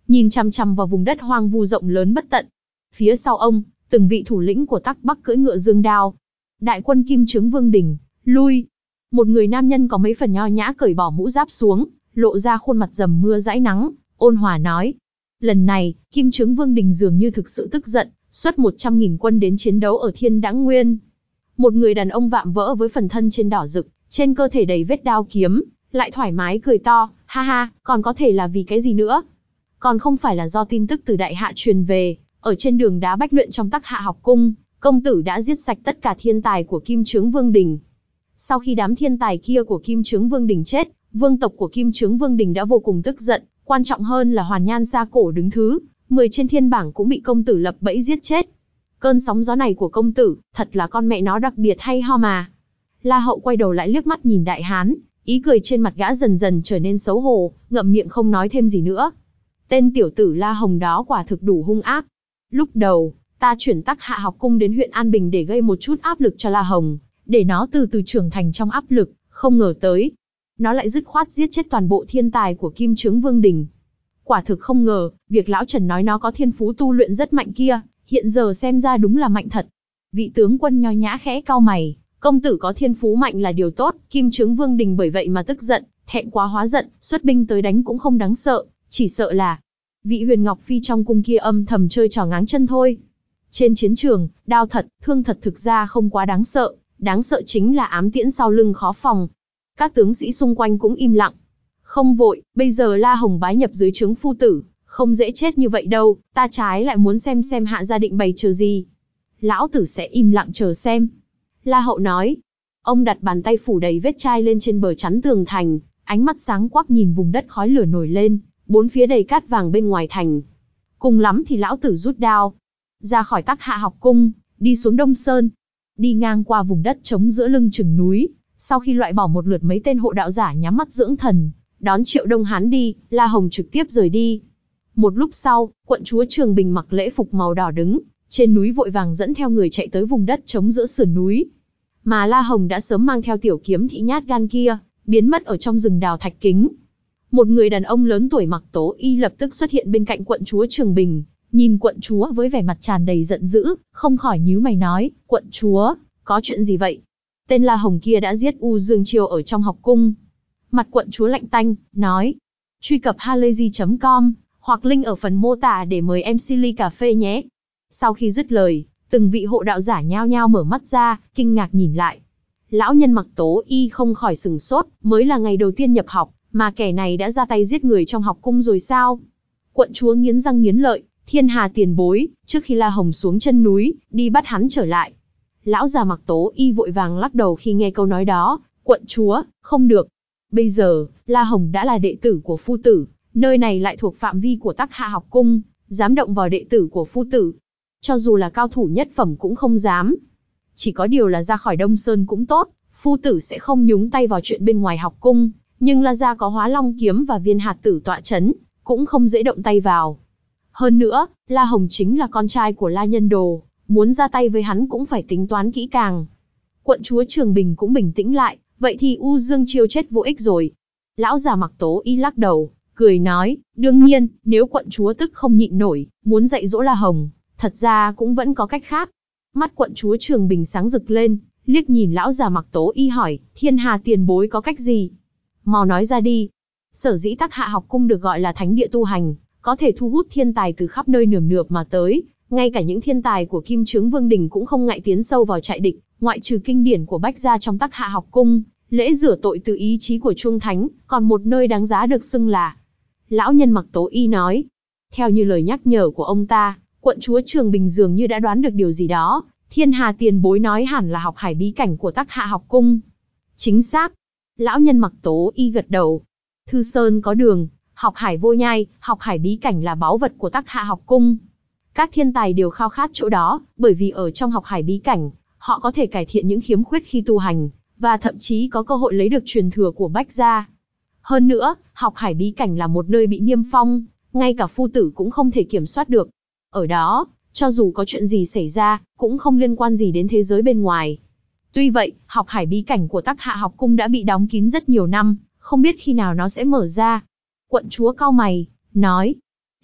nhìn chằm chằm vào vùng đất hoang vu rộng lớn bất tận. Phía sau ông, từng vị thủ lĩnh của Tắc Bắc cưỡi ngựa dương đao. Đại quân Kim Chướng Vương Đình, lui. Một người nam nhân có mấy phần nho nhã cởi bỏ mũ giáp xuống, lộ ra khuôn mặt dầm mưa dãi nắng, ôn hòa nói. Lần này, Kim Chướng Vương Đình dường như thực sự tức giận, xuất một trăm nghìn quân đến chiến đấu ở Thiên Đãng Nguyên. Một người đàn ông vạm vỡ với phần thân trên đỏ rực, trên cơ thể đầy vết đao kiếm, lại thoải mái cười to, ha ha, còn có thể là vì cái gì nữa? Còn không phải là do tin tức từ đại hạ truyền về, ở trên đường đá bách luyện trong Tắc Hạ học cung, công tử đã giết sạch tất cả thiên tài của Kim Chướng Vương Đình. Sau khi đám thiên tài kia của Kim Chướng Vương Đình chết, vương tộc của Kim Chướng Vương Đình đã vô cùng tức giận, quan trọng hơn là Hoàn Nhan Sa Cổ đứng thứ mười trên thiên bảng cũng bị công tử lập bẫy giết chết. Cơn sóng gió này của công tử, thật là con mẹ nó đặc biệt hay ho mà. La Hậu quay đầu lại liếc mắt nhìn đại hán, ý cười trên mặt gã dần dần trở nên xấu hổ, ngậm miệng không nói thêm gì nữa. Tên tiểu tử La Hồng đó quả thực đủ hung ác. Lúc đầu, ta chuyển Tắc Hạ học cung đến huyện An Bình để gây một chút áp lực cho La Hồng, để nó từ từ trưởng thành trong áp lực, không ngờ tới. Nó lại dứt khoát giết chết toàn bộ thiên tài của Kim Chướng Vương Đình. Quả thực không ngờ, việc lão Trần nói nó có thiên phú tu luyện rất mạnh kia, hiện giờ xem ra đúng là mạnh thật. Vị tướng quân nho nhã khẽ cau mày, công tử có thiên phú mạnh là điều tốt, Kim Chướng Vương Đình bởi vậy mà tức giận, thẹn quá hóa giận, xuất binh tới đánh cũng không đáng sợ, chỉ sợ là vị Huyền Ngọc Phi trong cung kia âm thầm chơi trò ngáng chân thôi. Trên chiến trường, đao thật, thương thật thực ra không quá đáng sợ, đáng sợ chính là ám tiễn sau lưng khó phòng. Các tướng sĩ xung quanh cũng im lặng. Không vội, bây giờ La Hồng bái nhập dưới trướng phu tử, không dễ chết như vậy đâu, ta trái lại muốn xem xem hạ gia định bày chờ gì. Lão tử sẽ im lặng chờ xem. La Hậu nói. Ông đặt bàn tay phủ đầy vết chai lên trên bờ chắn tường thành, ánh mắt sáng quắc nhìn vùng đất khói lửa nổi lên, bốn phía đầy cát vàng bên ngoài thành. Cùng lắm thì lão tử rút đao, ra khỏi Tắc Hạ học cung, đi xuống Đông Sơn, đi ngang qua vùng đất trống giữa lưng chừng núi. Sau khi loại bỏ một lượt mấy tên hộ đạo giả nhắm mắt dưỡng thần, đón Triệu Đông Hán đi, La Hồng trực tiếp rời đi. Một lúc sau, quận chúa Trường Bình mặc lễ phục màu đỏ đứng trên núi vội vàng dẫn theo người chạy tới vùng đất trống giữa sườn núi. Mà La Hồng đã sớm mang theo tiểu kiếm thị nhát gan kia, biến mất ở trong rừng đào thạch kính. Một người đàn ông lớn tuổi mặc tố y lập tức xuất hiện bên cạnh quận chúa Trường Bình, nhìn quận chúa với vẻ mặt tràn đầy giận dữ, không khỏi nhíu mày nói, quận chúa, có chuyện gì vậy? Tên La Hồng kia đã giết U Dương Chiêu ở trong học cung. Mặt quận chúa lạnh tanh, nói, truy cập halayzi chấm com, hoặc link ở phần mô tả để mời em xê ly cà phê nhé. Sau khi dứt lời, từng vị hộ đạo giả nhao nhao mở mắt ra, kinh ngạc nhìn lại. Lão nhân mặc tố y không khỏi sừng sốt, mới là ngày đầu tiên nhập học, mà kẻ này đã ra tay giết người trong học cung rồi sao? Quận chúa nghiến răng nghiến lợi, Thiên Hà tiền bối, trước khi La Hồng xuống chân núi, đi bắt hắn trở lại. Lão già mặc tố y vội vàng lắc đầu khi nghe câu nói đó, quận chúa, không được. Bây giờ, La Hồng đã là đệ tử của phu tử, nơi này lại thuộc phạm vi của Tắc Hạ học cung, dám động vào đệ tử của phu tử. Cho dù là cao thủ nhất phẩm cũng không dám. Chỉ có điều là ra khỏi Đông Sơn cũng tốt, phu tử sẽ không nhúng tay vào chuyện bên ngoài học cung, nhưng La gia có Hóa Long kiếm và viên hạt tử tọa chấn, cũng không dễ động tay vào. Hơn nữa, La Hồng chính là con trai của La Nhân Đồ, muốn ra tay với hắn cũng phải tính toán kỹ càng. Quận chúa Trường Bình cũng bình tĩnh lại, vậy thì U Dương Chiêu chết vô ích rồi. Lão già mặc tố y lắc đầu, cười nói, đương nhiên, nếu quận chúa tức không nhịn nổi, muốn dạy dỗ La Hồng, thật ra cũng vẫn có cách khác. Mắt quận chúa Trường Bình sáng rực lên, liếc nhìn lão già mặc tố y hỏi, Thiên Hà tiền bối có cách gì? Mau nói ra đi. Sở dĩ Tắc Hạ học cung được gọi là thánh địa tu hành, có thể thu hút thiên tài từ khắp nơi nườm nượp mà tới, ngay cả những thiên tài của Kim Chướng Vương Đình cũng không ngại tiến sâu vào trại địch, ngoại trừ kinh điển của Bách gia trong Tắc Hạ học cung, lễ rửa tội từ ý chí của Chuông Thánh, còn một nơi đáng giá được xưng là. Lão nhân mặc tố y nói, theo như lời nhắc nhở của ông ta, quận chúa Trường Bình dường như đã đoán được điều gì đó, Thiên Hà tiền bối nói hẳn là học hải bí cảnh của Tắc Hạ học cung. Chính xác. Lão nhân mặc tố y gật đầu. Thư Sơn có đường, học hải vô nhai, học hải bí cảnh là báu vật của Tắc Hạ học cung. Các thiên tài đều khao khát chỗ đó, bởi vì ở trong học hải bí cảnh, họ có thể cải thiện những khiếm khuyết khi tu hành, và thậm chí có cơ hội lấy được truyền thừa của Bách gia. Hơn nữa, học hải bí cảnh là một nơi bị niêm phong, ngay cả phu tử cũng không thể kiểm soát được. Ở đó, cho dù có chuyện gì xảy ra, cũng không liên quan gì đến thế giới bên ngoài. Tuy vậy, học hải bí cảnh của Tắc Hạ học cung đã bị đóng kín rất nhiều năm, không biết khi nào nó sẽ mở ra. Quận chúa cau mày, nói,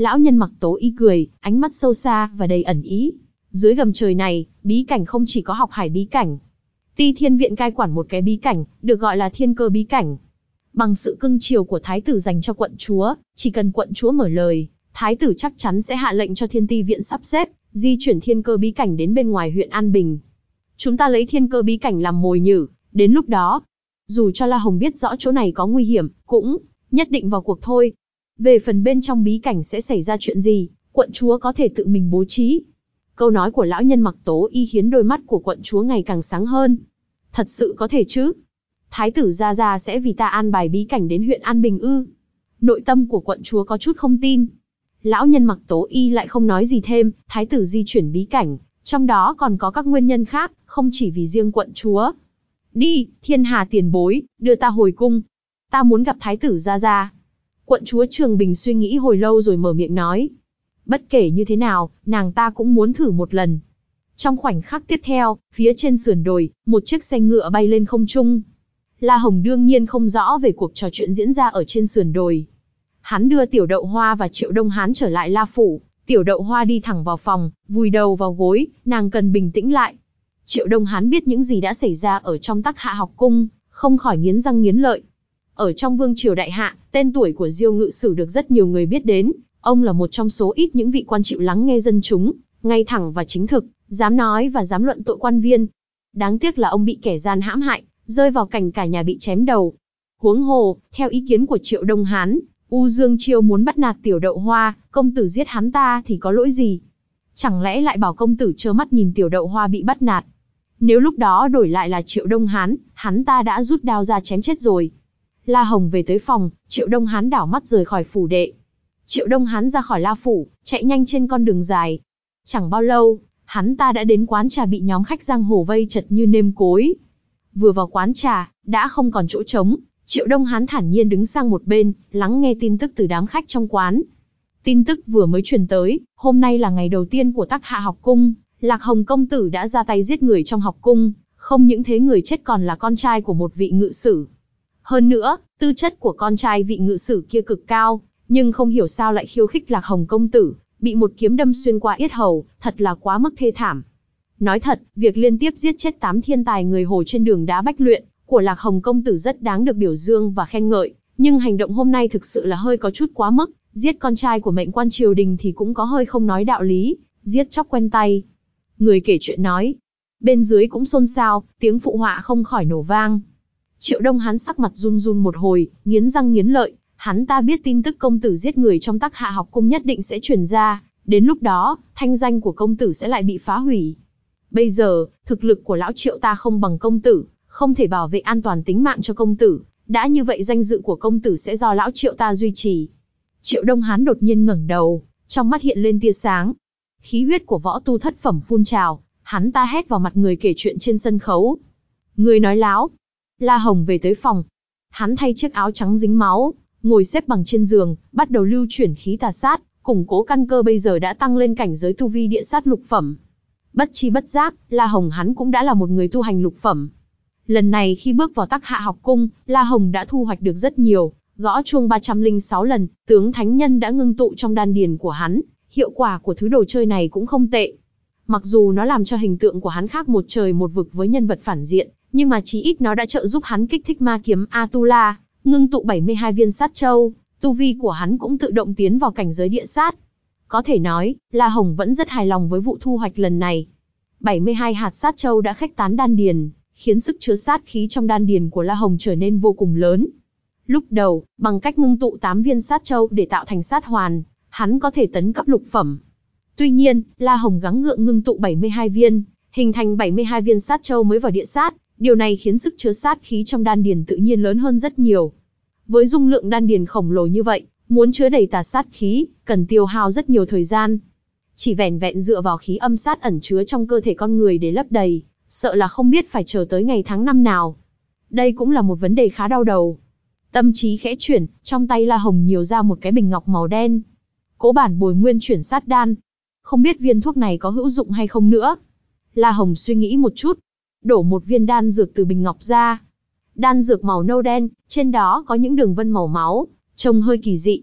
Lão nhân mặc tố y cười, ánh mắt sâu xa và đầy ẩn ý. Dưới gầm trời này, bí cảnh không chỉ có học hải bí cảnh. Ti Thiên Viện cai quản một cái bí cảnh, được gọi là thiên cơ bí cảnh. Bằng sự cưng chiều của thái tử dành cho quận chúa, chỉ cần quận chúa mở lời, thái tử chắc chắn sẽ hạ lệnh cho Thiên Ti Viện sắp xếp, di chuyển thiên cơ bí cảnh đến bên ngoài huyện An Bình. Chúng ta lấy thiên cơ bí cảnh làm mồi nhử, đến lúc đó, dù cho La Hồng biết rõ chỗ này có nguy hiểm, cũng nhất định vào cuộc thôi. Về phần bên trong bí cảnh sẽ xảy ra chuyện gì, quận chúa có thể tự mình bố trí. Câu nói của lão nhân mặc tố y khiến đôi mắt của quận chúa ngày càng sáng hơn. Thật sự có thể chứ? Thái tử gia gia sẽ vì ta an bài bí cảnh đến huyện An Bình ư? Nội tâm của quận chúa có chút không tin. Lão nhân mặc tố y lại không nói gì thêm, thái tử di chuyển bí cảnh, trong đó còn có các nguyên nhân khác, không chỉ vì riêng quận chúa. Đi, Thiên Hà tiền bối, đưa ta hồi cung. Ta muốn gặp thái tử gia gia. Quận chúa Trường Bình suy nghĩ hồi lâu rồi mở miệng nói. Bất kể như thế nào, nàng ta cũng muốn thử một lần. Trong khoảnh khắc tiếp theo, phía trên sườn đồi, một chiếc xe ngựa bay lên không trung. La Hồng đương nhiên không rõ về cuộc trò chuyện diễn ra ở trên sườn đồi. Hắn đưa Tiểu Đậu Hoa và Triệu Đông Hán trở lại La Phủ. Tiểu Đậu Hoa đi thẳng vào phòng, vùi đầu vào gối, nàng cần bình tĩnh lại. Triệu Đông Hán biết những gì đã xảy ra ở trong Tắc Hạ học cung, không khỏi nghiến răng nghiến lợi. Ở trong Vương triều Đại Hạ, tên tuổi của Diêu Ngự Sử được rất nhiều người biết đến. Ông là một trong số ít những vị quan chịu lắng nghe dân chúng, ngay thẳng và chính thực, dám nói và dám luận tội quan viên. Đáng tiếc là ông bị kẻ gian hãm hại, rơi vào cảnh cả nhà bị chém đầu. Huống hồ, theo ý kiến của Triệu Đông Hán, U Dương Chiêu muốn bắt nạt Tiểu Đậu Hoa, công tử giết hắn ta thì có lỗi gì? Chẳng lẽ lại bảo công tử trơ mắt nhìn Tiểu Đậu Hoa bị bắt nạt? Nếu lúc đó đổi lại là Triệu Đông Hán, hắn ta đã rút đao ra chém chết rồi. La Hồng về tới phòng, Triệu Đông Hán đảo mắt rời khỏi phủ đệ. Triệu Đông Hán ra khỏi La Phủ, chạy nhanh trên con đường dài. Chẳng bao lâu, hắn ta đã đến quán trà bị nhóm khách giang hồ vây chật như nêm cối. Vừa vào quán trà, đã không còn chỗ trống, Triệu Đông Hán thản nhiên đứng sang một bên, lắng nghe tin tức từ đám khách trong quán. Tin tức vừa mới truyền tới, hôm nay là ngày đầu tiên của Tắc Hạ học cung, Lạc Hồng công tử đã ra tay giết người trong học cung, không những thế người chết còn là con trai của một vị ngự sử. Hơn nữa, tư chất của con trai vị ngự sử kia cực cao, nhưng không hiểu sao lại khiêu khích Lạc Hồng công tử, bị một kiếm đâm xuyên qua yết hầu, thật là quá mức thê thảm. Nói thật, việc liên tiếp giết chết tám thiên tài người Hồ trên đường đá Bách Luyện của Lạc Hồng công tử rất đáng được biểu dương và khen ngợi, nhưng hành động hôm nay thực sự là hơi có chút quá mức, giết con trai của mệnh quan triều đình thì cũng có hơi không nói đạo lý, giết chóc quen tay. Người kể chuyện nói, bên dưới cũng xôn xao, tiếng phụ họa không khỏi nổ vang. Triệu Đông Hán sắc mặt run run một hồi, nghiến răng nghiến lợi, hắn ta biết tin tức công tử giết người trong Tắc Hạ học cung nhất định sẽ truyền ra, đến lúc đó, thanh danh của công tử sẽ lại bị phá hủy. Bây giờ, thực lực của lão Triệu ta không bằng công tử, không thể bảo vệ an toàn tính mạng cho công tử, đã như vậy danh dự của công tử sẽ do lão Triệu ta duy trì. Triệu Đông Hán đột nhiên ngẩng đầu, trong mắt hiện lên tia sáng. Khí huyết của võ tu thất phẩm phun trào, hắn ta hét vào mặt người kể chuyện trên sân khấu. Người nói láo. La Hồng về tới phòng. Hắn thay chiếc áo trắng dính máu, ngồi xếp bằng trên giường, bắt đầu lưu chuyển khí tà sát, củng cố căn cơ bây giờ đã tăng lên cảnh giới tu vi địa sát lục phẩm. Bất chi bất giác, La Hồng hắn cũng đã là một người tu hành lục phẩm. Lần này khi bước vào Tắc Hạ học cung, La Hồng đã thu hoạch được rất nhiều, gõ chuông ba trăm lẻ sáu lần, tướng thánh nhân đã ngưng tụ trong đan điền của hắn, hiệu quả của thứ đồ chơi này cũng không tệ. Mặc dù nó làm cho hình tượng của hắn khác một trời một vực với nhân vật phản diện, nhưng mà chí ít nó đã trợ giúp hắn kích thích ma kiếm Atula, ngưng tụ bảy mươi hai viên sát châu, tu vi của hắn cũng tự động tiến vào cảnh giới địa sát. Có thể nói, La Hồng vẫn rất hài lòng với vụ thu hoạch lần này. bảy mươi hai hạt sát châu đã khuếch tán đan điền, khiến sức chứa sát khí trong đan điền của La Hồng trở nên vô cùng lớn. Lúc đầu, bằng cách ngưng tụ tám viên sát châu để tạo thành sát hoàn, hắn có thể tấn cấp lục phẩm. Tuy nhiên, La Hồng gắng gượng ngưng tụ bảy mươi hai viên, hình thành bảy mươi hai viên sát châu mới vào địa sát, điều này khiến sức chứa sát khí trong đan điền tự nhiên lớn hơn rất nhiều. Với dung lượng đan điền khổng lồ như vậy, muốn chứa đầy tà sát khí, cần tiêu hao rất nhiều thời gian. Chỉ vẻn vẹn dựa vào khí âm sát ẩn chứa trong cơ thể con người để lấp đầy, sợ là không biết phải chờ tới ngày tháng năm nào. Đây cũng là một vấn đề khá đau đầu. Tâm trí khẽ chuyển, trong tay La Hồng nhiều ra một cái bình ngọc màu đen. Cố bản bồi nguyên chuyển sát đan. Không biết viên thuốc này có hữu dụng hay không nữa. La Hồng suy nghĩ một chút, đổ một viên đan dược từ bình ngọc ra. Đan dược màu nâu đen, trên đó có những đường vân màu máu, trông hơi kỳ dị.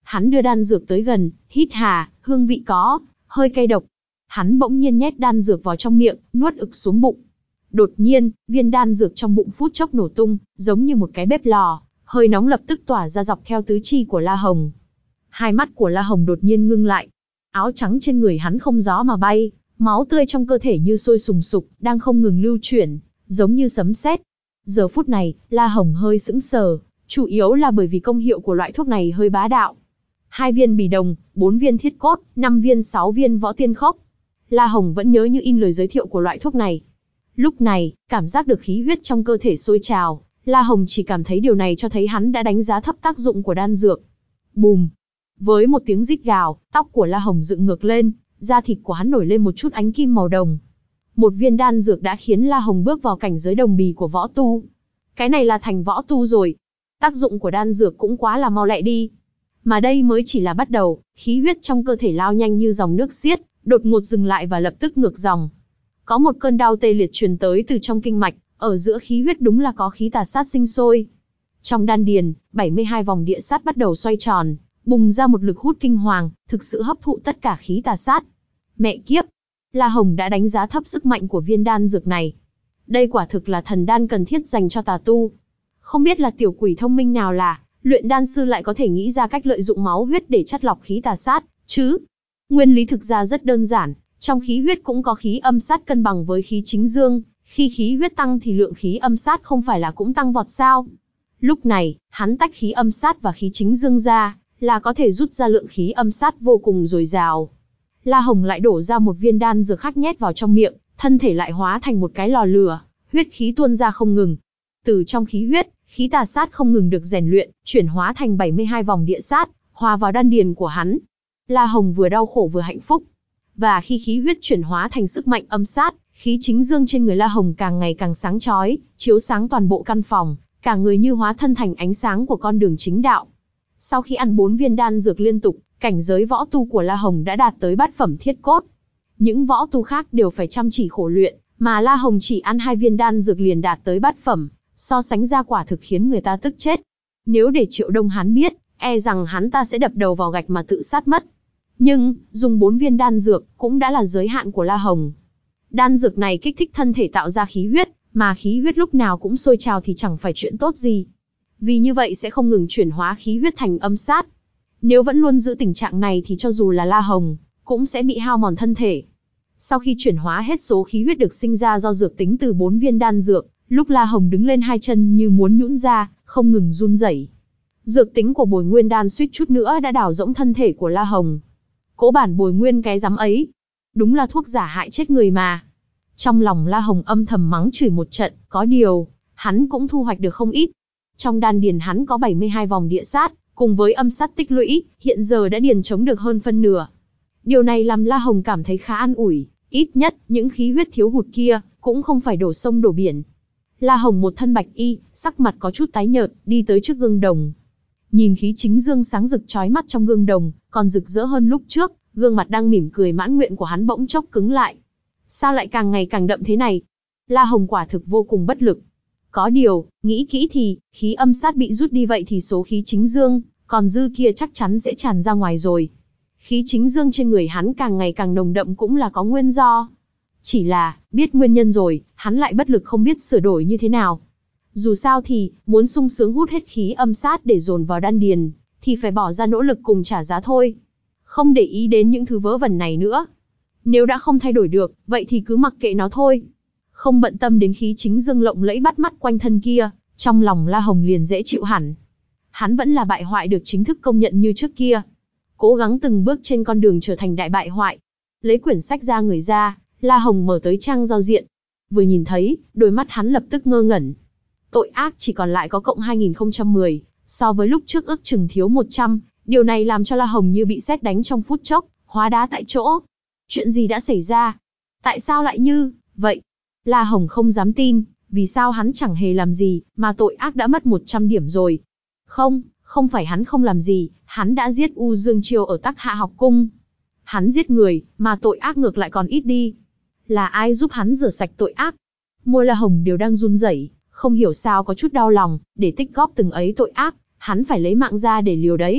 Hắn đưa đan dược tới gần, hít hà, hương vị có hơi cay độc. Hắn bỗng nhiên nhét đan dược vào trong miệng, nuốt ực xuống bụng. Đột nhiên, viên đan dược trong bụng phút chốc nổ tung, giống như một cái bếp lò, hơi nóng lập tức tỏa ra dọc theo tứ chi của La Hồng. Hai mắt của La Hồng đột nhiên ngưng lại. Áo trắng trên người hắn không gió mà bay, máu tươi trong cơ thể như sôi sùng sục, đang không ngừng lưu chuyển, giống như sấm sét. Giờ phút này, La Hồng hơi sững sờ, chủ yếu là bởi vì công hiệu của loại thuốc này hơi bá đạo. Hai viên bì đồng, bốn viên thiết cốt, năm viên sáu viên võ tiên khốc. La Hồng vẫn nhớ như in lời giới thiệu của loại thuốc này. Lúc này, cảm giác được khí huyết trong cơ thể sôi trào, La Hồng chỉ cảm thấy điều này cho thấy hắn đã đánh giá thấp tác dụng của đan dược. Bùm! Với một tiếng rít gào, tóc của La Hồng dựng ngược lên, da thịt của hắn nổi lên một chút ánh kim màu đồng. Một viên đan dược đã khiến La Hồng bước vào cảnh giới đồng bì của võ tu. Cái này là thành võ tu rồi. Tác dụng của đan dược cũng quá là mau lẹ đi. Mà đây mới chỉ là bắt đầu, khí huyết trong cơ thể lao nhanh như dòng nước xiết, đột ngột dừng lại và lập tức ngược dòng. Có một cơn đau tê liệt truyền tới từ trong kinh mạch, ở giữa khí huyết đúng là có khí tà sát sinh sôi. Trong đan điền, bảy mươi hai vòng địa sát bắt đầu xoay tròn, bùng ra một lực hút kinh hoàng, thực sự hấp thụ tất cả khí tà sát. Mẹ kiếp! La Hồng đã đánh giá thấp sức mạnh của viên đan dược này. Đây quả thực là thần đan cần thiết dành cho tà tu. Không biết là tiểu quỷ thông minh nào là, luyện đan sư lại có thể nghĩ ra cách lợi dụng máu huyết để chắt lọc khí tà sát, chứ? Nguyên lý thực ra rất đơn giản, trong khí huyết cũng có khí âm sát cân bằng với khí chính dương, khi khí huyết tăng thì lượng khí âm sát không phải là cũng tăng vọt sao? Lúc này, hắn tách khí âm sát và khí chính dương ra, là có thể rút ra lượng khí âm sát vô cùng dồi dào. La Hồng lại đổ ra một viên đan dược khác nhét vào trong miệng, thân thể lại hóa thành một cái lò lửa, huyết khí tuôn ra không ngừng. Từ trong khí huyết, khí tà sát không ngừng được rèn luyện, chuyển hóa thành bảy mươi hai vòng địa sát, hòa vào đan điền của hắn. La Hồng vừa đau khổ vừa hạnh phúc. Và khi khí huyết chuyển hóa thành sức mạnh âm sát, khí chính dương trên người La Hồng càng ngày càng sáng chói, chiếu sáng toàn bộ căn phòng, cả người như hóa thân thành ánh sáng của con đường chính đạo. Sau khi ăn bốn viên đan dược liên tục, cảnh giới võ tu của La Hồng đã đạt tới bát phẩm thiết cốt. Những võ tu khác đều phải chăm chỉ khổ luyện, mà La Hồng chỉ ăn hai viên đan dược liền đạt tới bát phẩm, so sánh ra quả thực khiến người ta tức chết. Nếu để Triệu Đông hắn biết, e rằng hắn ta sẽ đập đầu vào gạch mà tự sát mất. Nhưng, dùng bốn viên đan dược cũng đã là giới hạn của La Hồng. Đan dược này kích thích thân thể tạo ra khí huyết, mà khí huyết lúc nào cũng sôi trào thì chẳng phải chuyện tốt gì. Vì như vậy sẽ không ngừng chuyển hóa khí huyết thành âm sát. Nếu vẫn luôn giữ tình trạng này thì cho dù là La Hồng, cũng sẽ bị hao mòn thân thể. Sau khi chuyển hóa hết số khí huyết được sinh ra do dược tính từ bốn viên đan dược, lúc La Hồng đứng lên hai chân như muốn nhũn ra, không ngừng run rẩy. Dược tính của Bồi Nguyên đan suýt chút nữa đã đào rỗng thân thể của La Hồng. Cố bản Bồi Nguyên cái rắm ấy, đúng là thuốc giả hại chết người mà. Trong lòng La Hồng âm thầm mắng chửi một trận, có điều, hắn cũng thu hoạch được không ít. Trong đan điền hắn có bảy mươi hai vòng địa sát, cùng với âm sát tích lũy, hiện giờ đã điền chống được hơn phân nửa. Điều này làm La Hồng cảm thấy khá an ủi, ít nhất những khí huyết thiếu hụt kia cũng không phải đổ sông đổ biển. La Hồng một thân bạch y, sắc mặt có chút tái nhợt, đi tới trước gương đồng. Nhìn khí chính dương sáng rực chói mắt trong gương đồng, còn rực rỡ hơn lúc trước, gương mặt đang mỉm cười mãn nguyện của hắn bỗng chốc cứng lại. Sao lại càng ngày càng đậm thế này? La Hồng quả thực vô cùng bất lực. Có điều, nghĩ kỹ thì, khí âm sát bị rút đi vậy thì số khí chính dương, còn dư kia chắc chắn sẽ tràn ra ngoài rồi. Khí chính dương trên người hắn càng ngày càng nồng đậm cũng là có nguyên do. Chỉ là, biết nguyên nhân rồi, hắn lại bất lực không biết sửa đổi như thế nào. Dù sao thì, muốn sung sướng hút hết khí âm sát để dồn vào đan điền, thì phải bỏ ra nỗ lực cùng trả giá thôi. Không để ý đến những thứ vớ vẩn này nữa. Nếu đã không thay đổi được, vậy thì cứ mặc kệ nó thôi. Không bận tâm đến khí chính dương lộng lẫy bắt mắt quanh thân kia, trong lòng La Hồng liền dễ chịu hẳn. Hắn vẫn là bại hoại được chính thức công nhận như trước kia. Cố gắng từng bước trên con đường trở thành đại bại hoại. Lấy quyển sách ra người ra, La Hồng mở tới trang giao diện. Vừa nhìn thấy, đôi mắt hắn lập tức ngơ ngẩn. Tội ác chỉ còn lại có cộng hai nghìn không trăm mười, so với lúc trước ước chừng thiếu một trăm, điều này làm cho La Hồng như bị sét đánh trong phút chốc, hóa đá tại chỗ. Chuyện gì đã xảy ra? Tại sao lại như vậy? La Hồng không dám tin, vì sao hắn chẳng hề làm gì, mà tội ác đã mất một trăm điểm rồi. Không, không phải hắn không làm gì, hắn đã giết U Dương Chiêu ở Tắc Hạ học cung. Hắn giết người, mà tội ác ngược lại còn ít đi. Là ai giúp hắn rửa sạch tội ác? Môi La Hồng đều đang run rẩy, không hiểu sao có chút đau lòng, để tích góp từng ấy tội ác, hắn phải lấy mạng ra để liều đấy.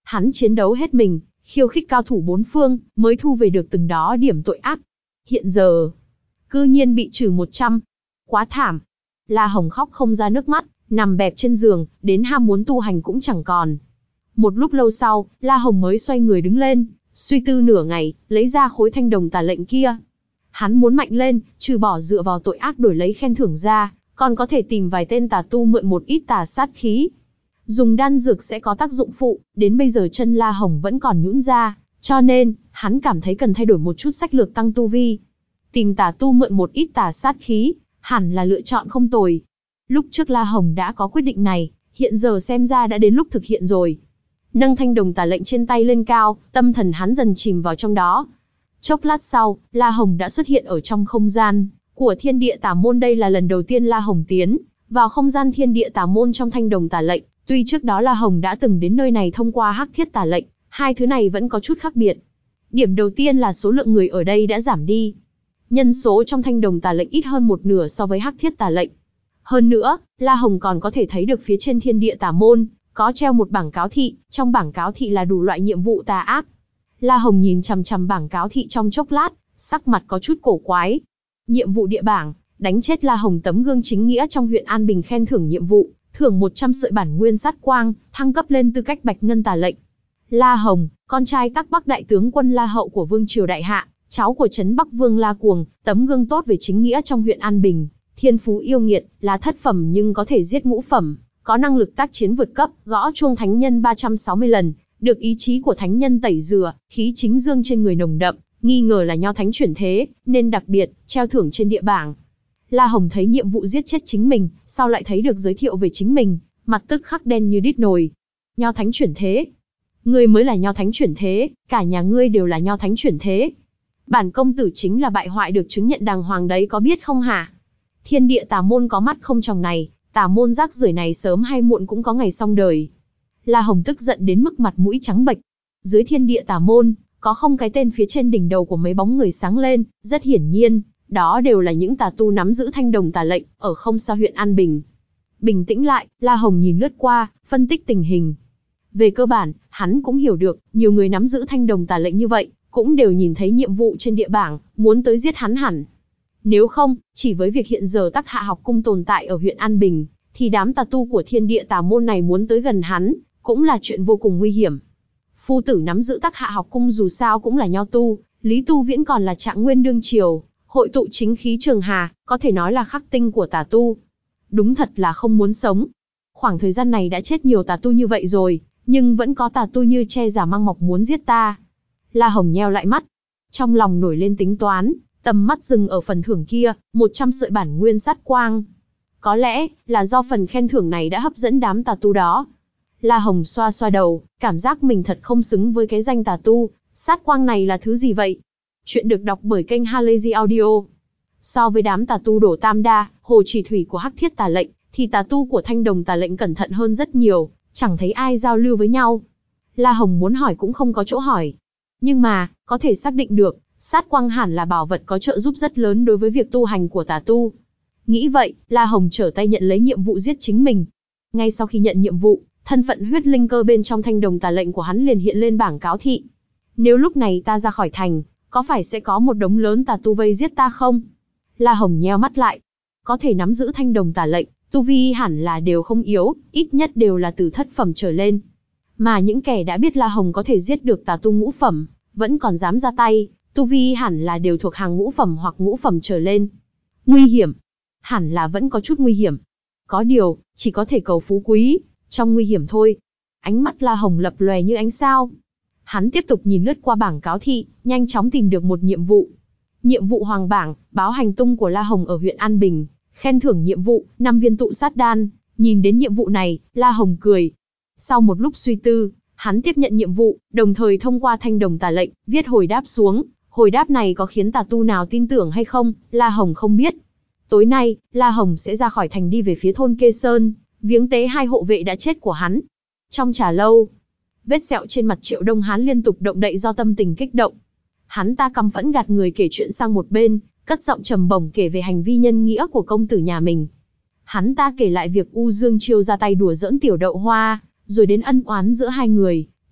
Hắn chiến đấu hết mình, khiêu khích cao thủ bốn phương, mới thu về được từng đó điểm tội ác. Hiện giờ, cư nhiên bị trừ một trăm. Quá thảm. La Hồng khóc không ra nước mắt, nằm bẹp trên giường, đến ham muốn tu hành cũng chẳng còn. Một lúc lâu sau, La Hồng mới xoay người đứng lên, suy tư nửa ngày, lấy ra khối thanh đồng tà lệnh kia. Hắn muốn mạnh lên, trừ bỏ dựa vào tội ác đổi lấy khen thưởng ra, còn có thể tìm vài tên tà tu mượn một ít tà sát khí. Dùng đan dược sẽ có tác dụng phụ, đến bây giờ chân La Hồng vẫn còn nhũn ra, cho nên, hắn cảm thấy cần thay đổi một chút sách lược tăng tu vi. Tìm tà tu mượn một ít tà sát khí, hẳn là lựa chọn không tồi. Lúc trước La Hồng đã có quyết định này, hiện giờ xem ra đã đến lúc thực hiện rồi. Nâng thanh đồng tà lệnh trên tay lên cao, tâm thần hắn dần chìm vào trong đó. Chốc lát sau, La Hồng đã xuất hiện ở trong không gian của thiên địa tà môn. Đây là lần đầu tiên La Hồng tiến vào không gian thiên địa tà môn trong thanh đồng tà lệnh. Tuy trước đó La Hồng đã từng đến nơi này thông qua hắc thiết tà lệnh, hai thứ này vẫn có chút khác biệt. Điểm đầu tiên là số lượng người ở đây đã giảm đi. Nhân số trong thanh đồng tà lệnh ít hơn một nửa so với hắc thiết tà lệnh. Hơn nữa, La Hồng còn có thể thấy được phía trên thiên địa tà môn, có treo một bảng cáo thị, trong bảng cáo thị là đủ loại nhiệm vụ tà ác. La Hồng nhìn chằm chằm bảng cáo thị trong chốc lát, sắc mặt có chút cổ quái. Nhiệm vụ địa bảng, đánh chết La Hồng tấm gương chính nghĩa trong huyện An Bình, khen thưởng nhiệm vụ, thưởng một trăm sợi bản nguyên sát quang, thăng cấp lên tư cách bạch ngân tà lệnh. La Hồng, con trai Tắc Bắc đại tướng quân La Hậu của Vương triều đại hạ, cháu của Trấn Bắc Vương La Cuồng, tấm gương tốt về chính nghĩa trong huyện An Bình, thiên phú yêu nghiệt, là thất phẩm nhưng có thể giết ngũ phẩm, có năng lực tác chiến vượt cấp, gõ chuông thánh nhân ba trăm sáu mươi lần, được ý chí của thánh nhân tẩy rửa, khí chính dương trên người nồng đậm, nghi ngờ là nho thánh chuyển thế, nên đặc biệt treo thưởng trên địa bảng. La Hồng thấy nhiệm vụ giết chết chính mình, sau lại thấy được giới thiệu về chính mình, mặt tức khắc đen như đít nồi. Nho thánh chuyển thế? Ngươi mới là nho thánh chuyển thế, cả nhà ngươi đều là nho thánh chuyển thế. Bản công tử chính là bại hoại được chứng nhận đàng hoàng đấy, có biết không hả? Thiên địa tà môn có mắt không tròng này, tà môn rác rưởi này sớm hay muộn cũng có ngày xong đời. La Hồng tức giận đến mức mặt mũi trắng bệch. Dưới thiên địa tà môn, có không cái tên phía trên đỉnh đầu của mấy bóng người sáng lên, rất hiển nhiên, đó đều là những tà tu nắm giữ thanh đồng tà lệnh, ở không xa huyện An Bình. Bình tĩnh lại, La Hồng nhìn lướt qua, phân tích tình hình. Về cơ bản, hắn cũng hiểu được, nhiều người nắm giữ thanh đồng tà lệnh như vậy, cũng đều nhìn thấy nhiệm vụ trên địa bảng, muốn tới giết hắn hẳn. Nếu không, chỉ với việc hiện giờ Tắc Hạ học cung tồn tại ở huyện An Bình, thì đám tà tu của thiên địa tà môn này muốn tới gần hắn, cũng là chuyện vô cùng nguy hiểm. Phu tử nắm giữ Tắc Hạ học cung dù sao cũng là nho tu, Lý Tu Viễn còn là trạng nguyên đương triều, hội tụ chính khí trường hà, có thể nói là khắc tinh của tà tu. Đúng thật là không muốn sống. Khoảng thời gian này đã chết nhiều tà tu như vậy rồi, nhưng vẫn có tà tu như che giả mang mọc muốn giết ta. La Hồng nheo lại mắt, trong lòng nổi lên tính toán, tầm mắt dừng ở phần thưởng kia, một trăm sợi bản nguyên sát quang. Có lẽ là do phần khen thưởng này đã hấp dẫn đám tà tu đó. La Hồng xoa xoa đầu, cảm giác mình thật không xứng với cái danh tà tu. Sát quang này là thứ gì vậy? Chuyện được đọc bởi kênh Halazy Audio. So với đám tà tu đổ tam đa, hồ chỉ thủy của hắc thiết tà lệnh, thì tà tu của thanh đồng tà lệnh cẩn thận hơn rất nhiều, chẳng thấy ai giao lưu với nhau. La Hồng muốn hỏi cũng không có chỗ hỏi. Nhưng mà, có thể xác định được, sát quang hẳn là bảo vật có trợ giúp rất lớn đối với việc tu hành của tà tu. Nghĩ vậy, La Hồng trở tay nhận lấy nhiệm vụ giết chính mình. Ngay sau khi nhận nhiệm vụ, thân phận huyết linh cơ bên trong thanh đồng tà lệnh của hắn liền hiện lên bảng cáo thị. Nếu lúc này ta ra khỏi thành, có phải sẽ có một đống lớn tà tu vây giết ta không? La Hồng nheo mắt lại. Có thể nắm giữ thanh đồng tà lệnh, tu vi hẳn là đều không yếu, ít nhất đều là từ thất phẩm trở lên. Mà những kẻ đã biết La Hồng có thể giết được tà tu ngũ phẩm, vẫn còn dám ra tay, tu vi hẳn là đều thuộc hàng ngũ phẩm hoặc ngũ phẩm trở lên. Nguy hiểm. Hẳn là vẫn có chút nguy hiểm. Có điều, chỉ có thể cầu phú quý, trong nguy hiểm thôi. Ánh mắt La Hồng lập lòe như ánh sao. Hắn tiếp tục nhìn lướt qua bảng cáo thị, nhanh chóng tìm được một nhiệm vụ. Nhiệm vụ hoàng bảng, báo hành tung của La Hồng ở huyện An Bình, khen thưởng nhiệm vụ, năm viên tụ sát đan. Nhìn đến nhiệm vụ này, La Hồng cười. Sau một lúc suy tư, hắn tiếp nhận nhiệm vụ, đồng thời thông qua thanh đồng tà lệnh, viết hồi đáp xuống. Hồi đáp này có khiến tà tu nào tin tưởng hay không, La Hồng không biết. Tối nay, La Hồng sẽ ra khỏi thành đi về phía thôn Kê Sơn, viếng tế hai hộ vệ đã chết của hắn. Trong trà lâu, vết sẹo trên mặt Triệu Đông Hán liên tục động đậy do tâm tình kích động. Hắn ta căm phẫn gạt người kể chuyện sang một bên, cất giọng trầm bổng kể về hành vi nhân nghĩa của công tử nhà mình. Hắn ta kể lại việc U Dương Chiêu ra tay đùa giỡn Tiểu Đậu Hoa, rồi đến ân oán giữa hai người,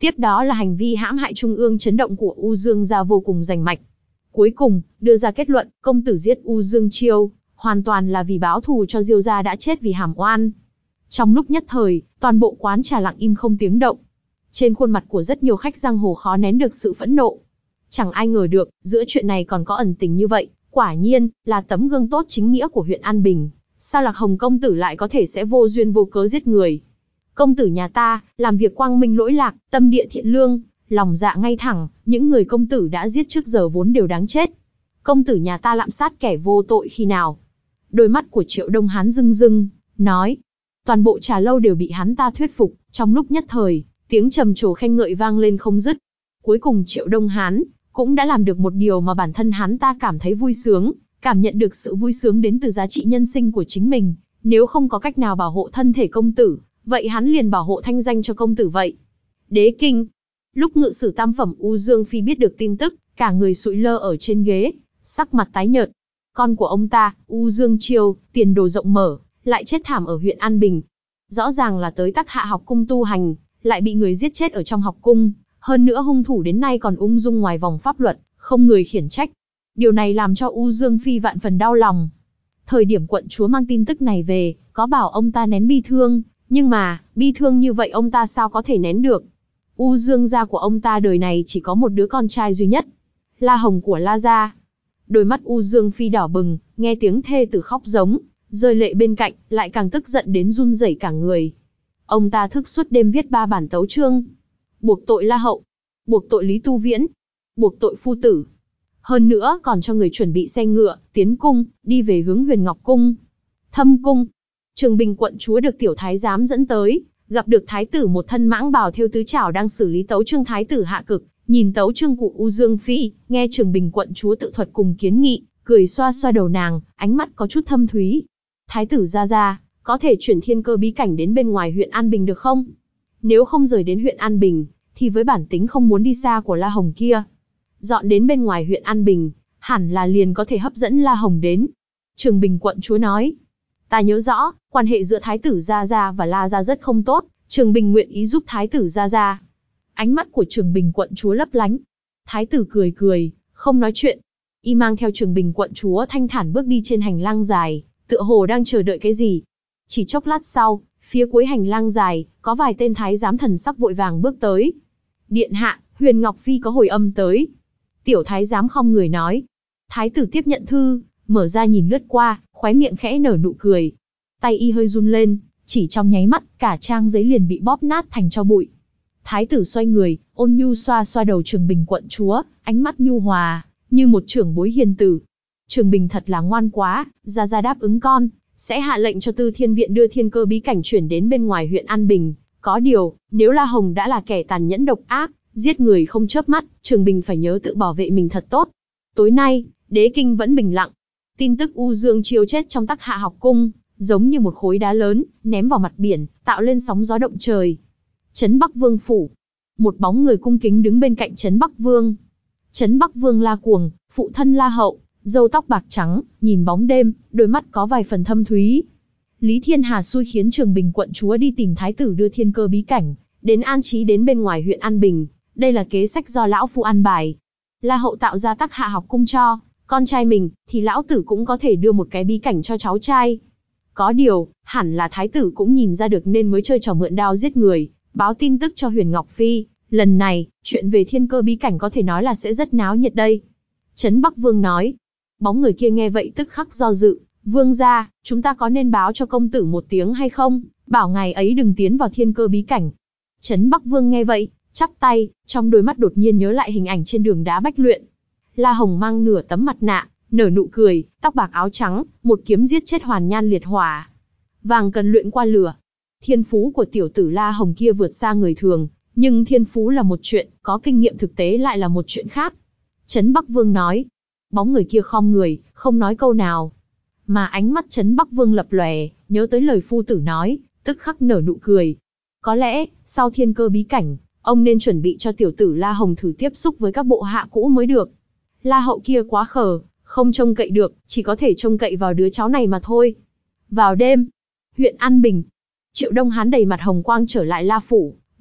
Tiếp đó là hành vi hãm hại trung ương chấn động của U Dương gia vô cùng rành mạch. Cuối cùng, đưa ra kết luận, công tử giết U Dương Chiêu, hoàn toàn là vì báo thù cho Diêu gia đã chết vì hàm oan. Trong lúc nhất thời, toàn bộ quán trà lặng im không tiếng động. Trên khuôn mặt của rất nhiều khách giang hồ khó nén được sự phẫn nộ. Chẳng ai ngờ được, giữa chuyện này còn có ẩn tình như vậy, quả nhiên, là tấm gương tốt chính nghĩa của huyện An Bình. Sao Lạc Hồng công tử lại có thể sẽ vô duyên vô cớ giết người? Công tử nhà ta, làm việc quang minh lỗi lạc, tâm địa thiện lương, lòng dạ ngay thẳng, những người công tử đã giết trước giờ vốn đều đáng chết. Công tử nhà ta lạm sát kẻ vô tội khi nào? Đôi mắt của Triệu Đông Hán rưng rưng, nói. Toàn bộ trà lâu đều bị hắn ta thuyết phục, trong lúc nhất thời, tiếng trầm trồ khen ngợi vang lên không dứt. Cuối cùng Triệu Đông Hán cũng đã làm được một điều mà bản thân hắn ta cảm thấy vui sướng, cảm nhận được sự vui sướng đến từ giá trị nhân sinh của chính mình. Nếu không có cách nào bảo hộ thân thể công tử, vậy hắn liền bảo hộ thanh danh cho công tử vậy. Đế kinh. Lúc ngự sử tam phẩm U Dương Phi biết được tin tức, cả người sụi lơ ở trên ghế, sắc mặt tái nhợt. Con của ông ta, U Dương Chiêu, tiền đồ rộng mở, lại chết thảm ở huyện An Bình. Rõ ràng là tới Tắc Hạ học cung tu hành, lại bị người giết chết ở trong học cung. Hơn nữa hung thủ đến nay còn ung dung ngoài vòng pháp luật, không người khiển trách. Điều này làm cho U Dương Phi vạn phần đau lòng. Thời điểm quận chúa mang tin tức này về, có bảo ông ta nén bi thương, nhưng mà, bi thương như vậy ông ta sao có thể nén được. U Dương gia của ông ta đời này chỉ có một đứa con trai duy nhất, La Hồng của La gia. Đôi mắt U Dương Phi đỏ bừng, nghe tiếng thê tử khóc giống, rơi lệ bên cạnh, lại càng tức giận đến run rẩy cả người. Ông ta thức suốt đêm viết ba bản tấu chương, buộc tội La Hậu, buộc tội Lý Tu Viễn, buộc tội phu tử. Hơn nữa còn cho người chuẩn bị xe ngựa, tiến cung, đi về hướng Huyền Ngọc Cung. Thâm Cung. Trường Bình quận chúa được tiểu thái giám dẫn tới, gặp được thái tử một thân mãng bào thêu tứ trảo đang xử lý tấu chương thái tử hạ cực, nhìn tấu chương của U Dương Phi, nghe Trường Bình quận chúa tự thuật cùng kiến nghị, cười xoa xoa đầu nàng, ánh mắt có chút thâm thúy. Thái tử gia gia, có thể chuyển thiên cơ bí cảnh đến bên ngoài huyện An Bình được không? Nếu không rời đến huyện An Bình, thì với bản tính không muốn đi xa của La Hồng kia, dọn đến bên ngoài huyện An Bình, hẳn là liền có thể hấp dẫn La Hồng đến. Trường Bình quận chúa nói, ta nhớ rõ, quan hệ giữa Thái tử Gia Gia và La Gia rất không tốt, Trường Bình nguyện ý giúp Thái tử Gia Gia. Ánh mắt của Trường Bình quận chúa lấp lánh. Thái tử cười cười, không nói chuyện. Y mang theo Trường Bình quận chúa thanh thản bước đi trên hành lang dài, tựa hồ đang chờ đợi cái gì. Chỉ chốc lát sau, phía cuối hành lang dài, có vài tên thái giám thần sắc vội vàng bước tới. Điện hạ, Huyền Ngọc Phi có hồi âm tới. Tiểu thái giám khom người nói. Thái tử tiếp nhận thư, mở ra nhìn lướt qua, khóe miệng khẽ nở nụ cười. Tay y hơi run lên, chỉ trong nháy mắt, cả trang giấy liền bị bóp nát thành tro bụi. Thái tử xoay người, ôn nhu xoa xoa đầu Trường Bình quận chúa, ánh mắt nhu hòa, như một trưởng bối hiền tử. Trường Bình thật là ngoan quá, Gia Gia đáp ứng con, sẽ hạ lệnh cho Tư Thiên Viện đưa thiên cơ bí cảnh chuyển đến bên ngoài huyện An Bình. Có điều, nếu La Hồng đã là kẻ tàn nhẫn độc ác, giết người không chớp mắt, Trường Bình phải nhớ tự bảo vệ mình thật tốt. Tối nay, đế kinh vẫn bình lặng. Tin tức U Dương Chiêu chết trong Tắc Hạ học cung, giống như một khối đá lớn, ném vào mặt biển, tạo lên sóng gió động trời. Trấn Bắc Vương phủ. Một bóng người cung kính đứng bên cạnh Trấn Bắc Vương. Trấn Bắc Vương La Cuồng, phụ thân La Hậu, râu tóc bạc trắng, nhìn bóng đêm, đôi mắt có vài phần thâm thúy. Lý Thiên Hà xui khiến Trường Bình quận chúa đi tìm thái tử đưa thiên cơ bí cảnh, đến an trí đến bên ngoài huyện An Bình. Đây là kế sách do lão phu an bài. La Hậu tạo ra Tắc Hạ học cung cho con trai mình, thì lão tử cũng có thể đưa một cái bí cảnh cho cháu trai. Có điều, hẳn là thái tử cũng nhìn ra được nên mới chơi trò mượn đao giết người, báo tin tức cho Huyền Ngọc Phi. Lần này, chuyện về thiên cơ bí cảnh có thể nói là sẽ rất náo nhiệt đây. Trấn Bắc Vương nói. Bóng người kia nghe vậy tức khắc do dự. Vương gia, chúng ta có nên báo cho công tử một tiếng hay không, bảo ngài ấy đừng tiến vào thiên cơ bí cảnh. Trấn Bắc Vương nghe vậy, chắp tay, trong đôi mắt đột nhiên nhớ lại hình ảnh trên đường đá bách luyện. La Hồng mang nửa tấm mặt nạ, nở nụ cười, tóc bạc áo trắng, một kiếm giết chết Hoàn Nhan liệt hỏa. Vàng cần luyện qua lửa. Thiên phú của tiểu tử La Hồng kia vượt xa người thường, nhưng thiên phú là một chuyện, có kinh nghiệm thực tế lại là một chuyện khác. Trấn Bắc Vương nói. Bóng người kia khom người, không nói câu nào. Mà ánh mắt Trấn Bắc Vương lập lòe, nhớ tới lời phu tử nói, tức khắc nở nụ cười. Có lẽ, sau thiên cơ bí cảnh, ông nên chuẩn bị cho tiểu tử La Hồng thử tiếp xúc với các bộ hạ cũ mới được. La Hậu kia quá khờ, không trông cậy được, chỉ có thể trông cậy vào đứa cháu này mà thôi. Vào đêm, huyện An Bình, Triệu Đông Hán đầy mặt hồng quang trở lại La Phủ,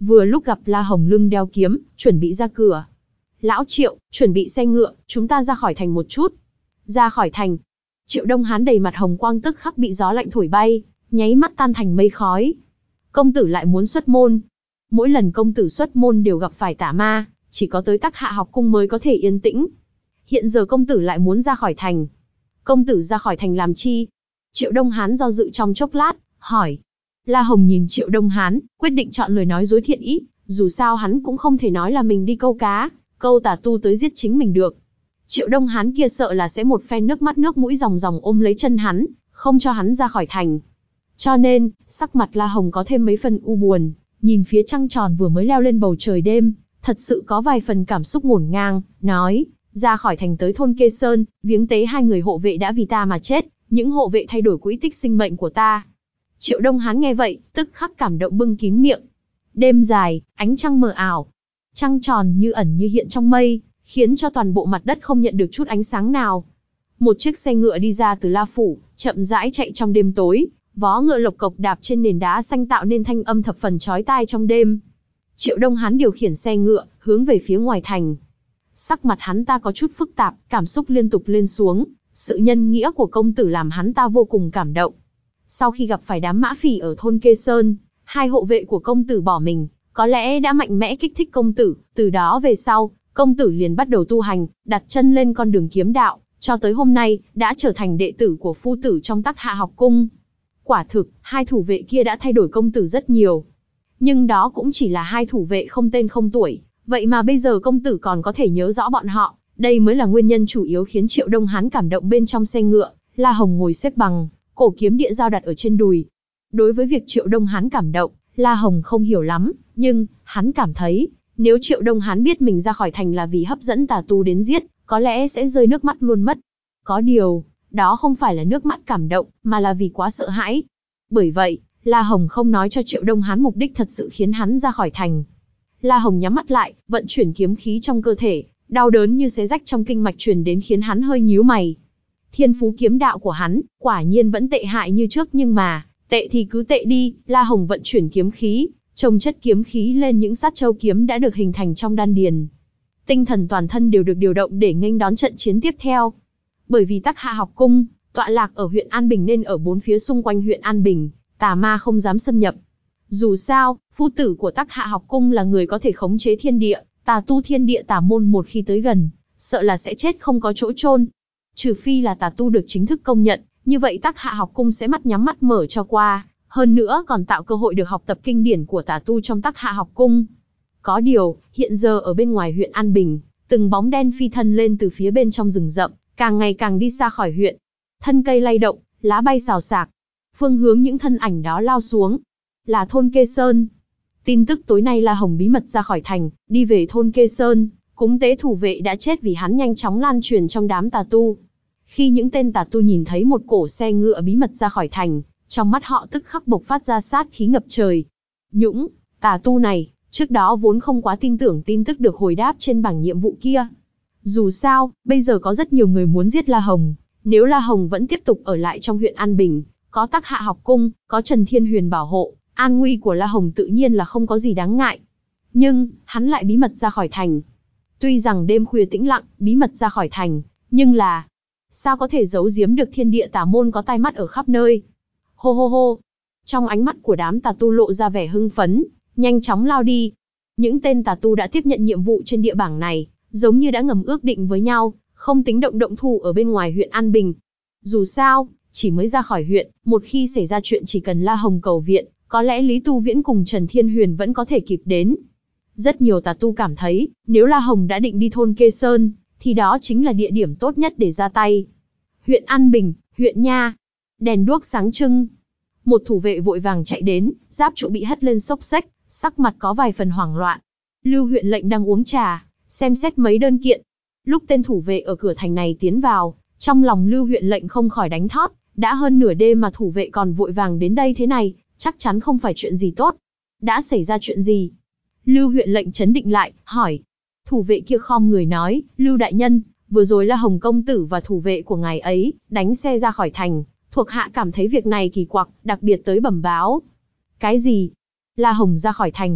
vừa lúc gặp La Hồng lưng đeo kiếm, chuẩn bị ra cửa. Lão Triệu, chuẩn bị xe ngựa, chúng ta ra khỏi thành một chút. Ra khỏi thành. Triệu Đông Hán đầy mặt hồng quang tức khắc bị gió lạnh thổi bay, nháy mắt tan thành mây khói. Công tử lại muốn xuất môn. Mỗi lần công tử xuất môn đều gặp phải tà ma, chỉ có tới Tắc Hạ học cung mới có thể yên tĩnh. Hiện giờ công tử lại muốn ra khỏi thành. Công tử ra khỏi thành làm chi? Triệu Đông Hán do dự trong chốc lát, hỏi. La Hồng nhìn Triệu Đông Hán, quyết định chọn lời nói dối thiện ý, dù sao hắn cũng không thể nói là mình đi câu cá, câu tà tu tới giết chính mình được. Triệu Đông Hán kia sợ là sẽ một phen nước mắt nước mũi ròng ròng ôm lấy chân hắn, không cho hắn ra khỏi thành. Cho nên, sắc mặt La Hồng có thêm mấy phần u buồn, nhìn phía trăng tròn vừa mới leo lên bầu trời đêm, thật sự có vài phần cảm xúc ngổn ngang, nói, ra khỏi thành tới thôn Kê Sơn, viếng tế hai người hộ vệ đã vì ta mà chết, những hộ vệ thay đổi quỹ tích sinh mệnh của ta. Triệu Đông Hán nghe vậy, tức khắc cảm động bưng kín miệng. Đêm dài, ánh trăng mờ ảo, trăng tròn như ẩn như hiện trong mây, khiến cho toàn bộ mặt đất không nhận được chút ánh sáng nào. Một chiếc xe ngựa đi ra từ La Phủ, chậm rãi chạy trong đêm tối, vó ngựa lộc cộc đạp trên nền đá xanh tạo nên thanh âm thập phần chói tai trong đêm. Triệu Đông Hán điều khiển xe ngựa, hướng về phía ngoài thành. Sắc mặt hắn ta có chút phức tạp, cảm xúc liên tục lên xuống, sự nhân nghĩa của công tử làm hắn ta vô cùng cảm động. Sau khi gặp phải đám mã phỉ ở thôn Kê Sơn, hai hộ vệ của công tử bỏ mình, có lẽ đã mạnh mẽ kích thích công tử, từ đó về sau, công tử liền bắt đầu tu hành, đặt chân lên con đường kiếm đạo, cho tới hôm nay, đã trở thành đệ tử của phu tử trong Tắc Hạ học cung. Quả thực, hai thủ vệ kia đã thay đổi công tử rất nhiều. Nhưng đó cũng chỉ là hai thủ vệ không tên không tuổi, vậy mà bây giờ công tử còn có thể nhớ rõ bọn họ, đây mới là nguyên nhân chủ yếu khiến Triệu Đông Hán cảm động. Bên trong xe ngựa, La Hồng ngồi xếp bằng, cổ kiếm địa dao đặt ở trên đùi. Đối với việc Triệu Đông Hán cảm động, La Hồng không hiểu lắm, nhưng, hắn cảm thấy, nếu Triệu Đông Hán biết mình ra khỏi thành là vì hấp dẫn tà tu đến giết, có lẽ sẽ rơi nước mắt luôn mất. Có điều, đó không phải là nước mắt cảm động, mà là vì quá sợ hãi. Bởi vậy, La Hồng không nói cho Triệu Đông Hán mục đích thật sự khiến hắn ra khỏi thành. La Hồng nhắm mắt lại, vận chuyển kiếm khí trong cơ thể, đau đớn như xé rách trong kinh mạch truyền đến khiến hắn hơi nhíu mày. Thiên phú kiếm đạo của hắn, quả nhiên vẫn tệ hại như trước nhưng mà, tệ thì cứ tệ đi, La Hồng vận chuyển kiếm khí, chồng chất kiếm khí lên những sát châu kiếm đã được hình thành trong đan điền. Tinh thần toàn thân đều được điều động để nghênh đón trận chiến tiếp theo. Bởi vì Tắc Hạ học cung, tọa lạc ở huyện An Bình nên ở bốn phía xung quanh huyện An Bình, tà ma không dám xâm nhập. Dù sao, phu tử của Tắc Hạ học cung là người có thể khống chế thiên địa, tà tu thiên địa tà môn một khi tới gần, sợ là sẽ chết không có chỗ chôn. Trừ phi là tà tu được chính thức công nhận, như vậy Tắc Hạ học cung sẽ mắt nhắm mắt mở cho qua, hơn nữa còn tạo cơ hội được học tập kinh điển của tà tu trong Tắc Hạ học cung. Có điều, hiện giờ ở bên ngoài huyện An Bình, từng bóng đen phi thân lên từ phía bên trong rừng rậm, càng ngày càng đi xa khỏi huyện. Thân cây lay động, lá bay xào xạc. Phương hướng những thân ảnh đó lao xuống là thôn Kê Sơn. Tin tức tối nay La Hồng bí mật ra khỏi thành, đi về thôn Kê Sơn, cúng tế thủ vệ đã chết vì hắn nhanh chóng lan truyền trong đám tà tu. Khi những tên tà tu nhìn thấy một cổ xe ngựa bí mật ra khỏi thành, trong mắt họ tức khắc bộc phát ra sát khí ngập trời. Những tà tu này, trước đó vốn không quá tin tưởng tin tức được hồi đáp trên bảng nhiệm vụ kia. Dù sao, bây giờ có rất nhiều người muốn giết La Hồng, nếu La Hồng vẫn tiếp tục ở lại trong huyện An Bình, có Tắc Hạ học cung, có Trần Thiên Huyền bảo hộ, an nguy của La Hồng tự nhiên là không có gì đáng ngại. Nhưng, hắn lại bí mật ra khỏi thành. Tuy rằng đêm khuya tĩnh lặng, bí mật ra khỏi thành, nhưng là, sao có thể giấu giếm được thiên địa tà môn có tai mắt ở khắp nơi. Hô hô hô, trong ánh mắt của đám tà tu lộ ra vẻ hưng phấn, nhanh chóng lao đi. Những tên tà tu đã tiếp nhận nhiệm vụ trên địa bảng này, giống như đã ngầm ước định với nhau, không tính động động thủ ở bên ngoài huyện An Bình. Dù sao, chỉ mới ra khỏi huyện, một khi xảy ra chuyện chỉ cần La Hồng cầu viện, có lẽ Lý Tu Viễn cùng Trần Thiên Huyền vẫn có thể kịp đến. Rất nhiều tà tu cảm thấy, nếu La Hồng đã định đi thôn Kê Sơn, thì đó chính là địa điểm tốt nhất để ra tay. Huyện An Bình, huyện Nha, đèn đuốc sáng trưng. Một thủ vệ vội vàng chạy đến, giáp trụ bị hất lên xốc xếch, sắc mặt có vài phần hoảng loạn. Lưu huyện lệnh đang uống trà, xem xét mấy đơn kiện. Lúc tên thủ vệ ở cửa thành này tiến vào, trong lòng Lưu huyện lệnh không khỏi đánh thót, đã hơn nửa đêm mà thủ vệ còn vội vàng đến đây thế này, chắc chắn không phải chuyện gì tốt. Đã xảy ra chuyện gì? Lưu huyện lệnh trấn định lại, hỏi. Thủ vệ kia khom người nói, Lưu đại nhân, vừa rồi là Hồng công tử và thủ vệ của ngài ấy, đánh xe ra khỏi thành, thuộc hạ cảm thấy việc này kỳ quặc, đặc biệt tới bẩm báo. Cái gì? La Hồng ra khỏi thành.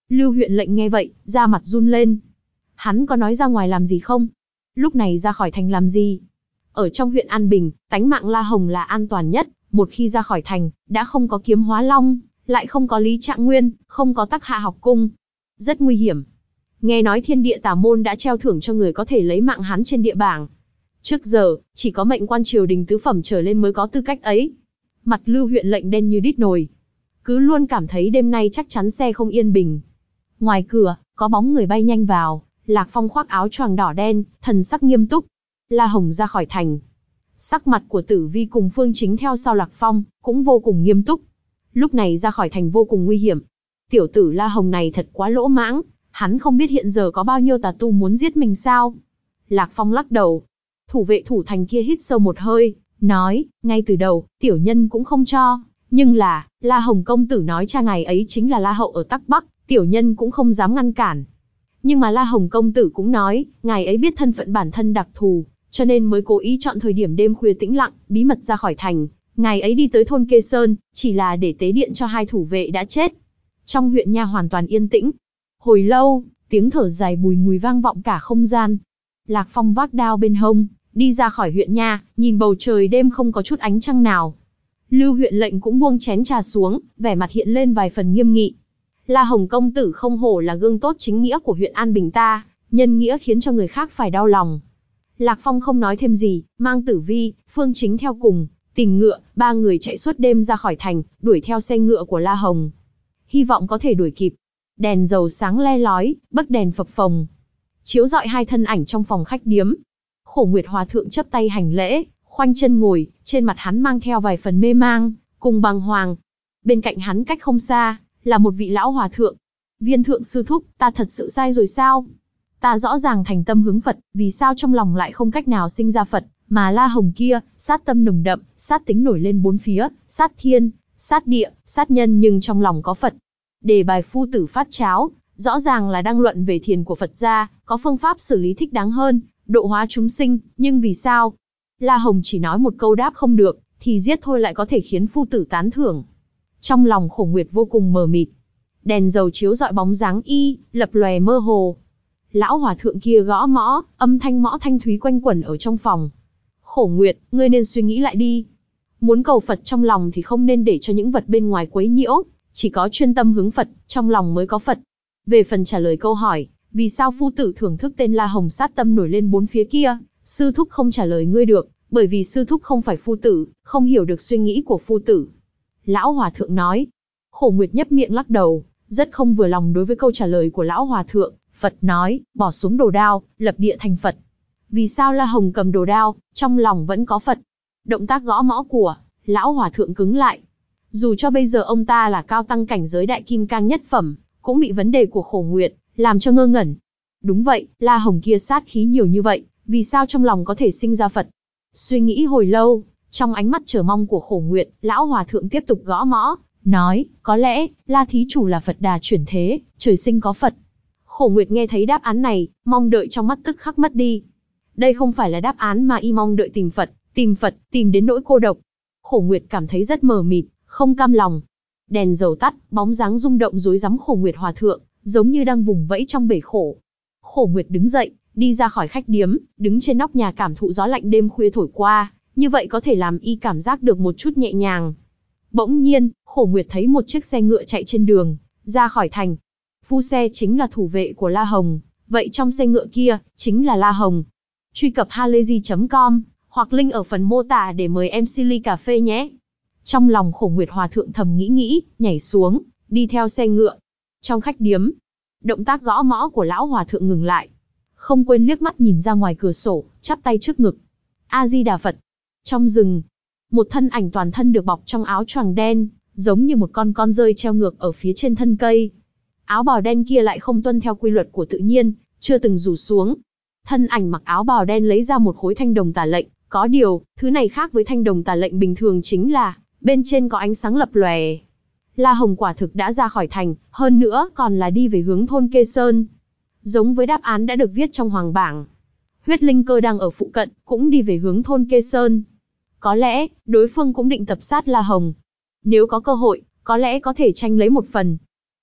Lưu huyện lệnh nghe vậy, da mặt run lên. Hắn có nói ra ngoài làm gì không? Lúc này ra khỏi thành làm gì? Ở trong huyện An Bình, tánh mạng La Hồng là an toàn nhất, một khi ra khỏi thành, đã không có Kiếm Hóa Long, lại không có Lý Trạng Nguyên, không có Tắc Hạ học cung. Rất nguy hiểm. Nghe nói Thiên Địa Tà Môn đã treo thưởng cho người có thể lấy mạng hắn trên địa bảng. Trước giờ, chỉ có mệnh quan triều đình tứ phẩm trở lên mới có tư cách ấy. Mặt Lưu huyện lệnh đen như đít nồi. Cứ luôn cảm thấy đêm nay chắc chắn xe không yên bình. Ngoài cửa, có bóng người bay nhanh vào. Lạc Phong khoác áo choàng đỏ đen, thần sắc nghiêm túc. La Hồng ra khỏi thành. Sắc mặt của Tử Vi cùng Phương Chính theo sau Lạc Phong, cũng vô cùng nghiêm túc. Lúc này ra khỏi thành vô cùng nguy hiểm. Tiểu tử La Hồng này thật quá lỗ mãng, hắn không biết hiện giờ có bao nhiêu tà tu muốn giết mình sao? Lạc Phong lắc đầu. Thủ vệ thủ thành kia hít sâu một hơi, nói, ngay từ đầu, tiểu nhân cũng không cho. Nhưng là, La Hồng công tử nói cha ngài ấy chính là La Hậu ở Tắc Bắc, tiểu nhân cũng không dám ngăn cản. Nhưng mà La Hồng công tử cũng nói, ngài ấy biết thân phận bản thân đặc thù, cho nên mới cố ý chọn thời điểm đêm khuya tĩnh lặng, bí mật ra khỏi thành. Ngài ấy đi tới thôn Kê Sơn, chỉ là để tế điện cho hai thủ vệ đã chết. Trong huyện nha hoàn toàn yên tĩnh. Hồi lâu, tiếng thở dài bùi ngùi vang vọng cả không gian. Lạc Phong vác đao bên hông, đi ra khỏi huyện nha, nhìn bầu trời đêm không có chút ánh trăng nào. Lưu huyện lệnh cũng buông chén trà xuống, vẻ mặt hiện lên vài phần nghiêm nghị. La Hồng công tử không hổ là gương tốt chính nghĩa của huyện An Bình ta, nhân nghĩa khiến cho người khác phải đau lòng. Lạc Phong không nói thêm gì, mang Tử Vi, Phương Chính theo cùng, tìm ngựa, ba người chạy suốt đêm ra khỏi thành, đuổi theo xe ngựa của La Hồng. Hy vọng có thể đuổi kịp. Đèn dầu sáng le lói, bấc đèn phập phồng, chiếu rọi hai thân ảnh trong phòng khách điếm. Khổ Nguyệt Hòa thượng chắp tay hành lễ, khoanh chân ngồi, trên mặt hắn mang theo vài phần mê mang, cùng bàng hoàng. Bên cạnh hắn cách không xa, là một vị lão hòa thượng. Viên thượng sư thúc, ta thật sự sai rồi sao? Ta rõ ràng thành tâm hướng Phật, vì sao trong lòng lại không cách nào sinh ra Phật, mà La Hồng kia, sát tâm nồng đậm, sát tính nổi lên bốn phía, sát thiên, sát địa, sát nhân nhưng trong lòng có Phật. Đề bài phu tử phát cháo, rõ ràng là đang luận về thiền của Phật gia, có phương pháp xử lý thích đáng hơn, độ hóa chúng sinh, nhưng vì sao? La Hồng chỉ nói một câu đáp không được, thì giết thôi lại có thể khiến phu tử tán thưởng. Trong lòng Khổ Nguyệt vô cùng mờ mịt. Đèn dầu chiếu rọi bóng dáng y, lập lòe mơ hồ. Lão hòa thượng kia gõ mõ, âm thanh mõ thanh thúy quanh quẩn ở trong phòng. Khổ Nguyệt, ngươi nên suy nghĩ lại đi. Muốn cầu Phật trong lòng thì không nên để cho những vật bên ngoài quấy nhiễu, chỉ có chuyên tâm hướng Phật, trong lòng mới có Phật. Về phần trả lời câu hỏi, vì sao phu tử thưởng thức tên La Hồng sát tâm nổi lên bốn phía kia, sư thúc không trả lời ngươi được, bởi vì sư thúc không phải phu tử, không hiểu được suy nghĩ của phu tử. Lão hòa thượng nói. Khổ Nguyệt nhấp miệng lắc đầu, rất không vừa lòng đối với câu trả lời của lão hòa thượng. Phật nói, bỏ xuống đồ đao, lập địa thành Phật. Vì sao La Hồng cầm đồ đao, trong lòng vẫn có Phật? Động tác gõ mõ của lão hòa thượng cứng lại. Dù cho bây giờ ông ta là cao tăng cảnh giới đại kim cang nhất phẩm, cũng bị vấn đề của Khổ Nguyệt làm cho ngơ ngẩn. Đúng vậy, La Hồng kia sát khí nhiều như vậy, vì sao trong lòng có thể sinh ra Phật? Suy nghĩ hồi lâu, trong ánh mắt chờ mong của Khổ Nguyệt, lão hòa thượng tiếp tục gõ mõ, nói, có lẽ La thí chủ là Phật đà chuyển thế, trời sinh có Phật. Khổ Nguyệt nghe thấy đáp án này, mong đợi trong mắt tức khắc mất đi. Đây không phải là đáp án mà y mong đợi tìm Phật, tìm Phật, tìm đến nỗi cô độc. Khổ Nguyệt cảm thấy rất mờ mịt, không cam lòng. Đèn dầu tắt, bóng dáng rung động rối rắm Khổ Nguyệt hòa thượng, giống như đang vùng vẫy trong bể khổ. Khổ Nguyệt đứng dậy, đi ra khỏi khách điếm, đứng trên nóc nhà cảm thụ gió lạnh đêm khuya thổi qua, như vậy có thể làm y cảm giác được một chút nhẹ nhàng. Bỗng nhiên, Khổ Nguyệt thấy một chiếc xe ngựa chạy trên đường, ra khỏi thành. Phu xe chính là thủ vệ của La Hồng, vậy trong xe ngựa kia, chính là La Hồng. Truy cập halayzi chấm com, hoặc link ở phần mô tả để mời em xê ly cà phê nhé. Trong lòng Khổ Nguyệt hòa thượng thầm nghĩ nghĩ, nhảy xuống, đi theo xe ngựa. Trong khách điếm, động tác gõ mõ của lão hòa thượng ngừng lại. Không quên liếc mắt nhìn ra ngoài cửa sổ, chắp tay trước ngực. A-di-đà Phật. Trong rừng, một thân ảnh toàn thân được bọc trong áo choàng đen, giống như một con con rơi treo ngược ở phía trên thân cây. Áo bào đen kia lại không tuân theo quy luật của tự nhiên, chưa từng rủ xuống. Thân ảnh mặc áo bào đen lấy ra một khối thanh đồng tà lệnh, có điều, thứ này khác với thanh đồng tà lệnh bình thường chính là, bên trên có ánh sáng lập lòe. La Hồng quả thực đã ra khỏi thành, hơn nữa còn là đi về hướng thôn Kê Sơn. Giống với đáp án đã được viết trong hoàng bảng. Huyết linh cơ đang ở phụ cận, cũng đi về hướng thôn Kê Sơn. Có lẽ, đối phương cũng định tập sát La Hồng. Nếu có cơ hội, có lẽ có thể tranh lấy một phần.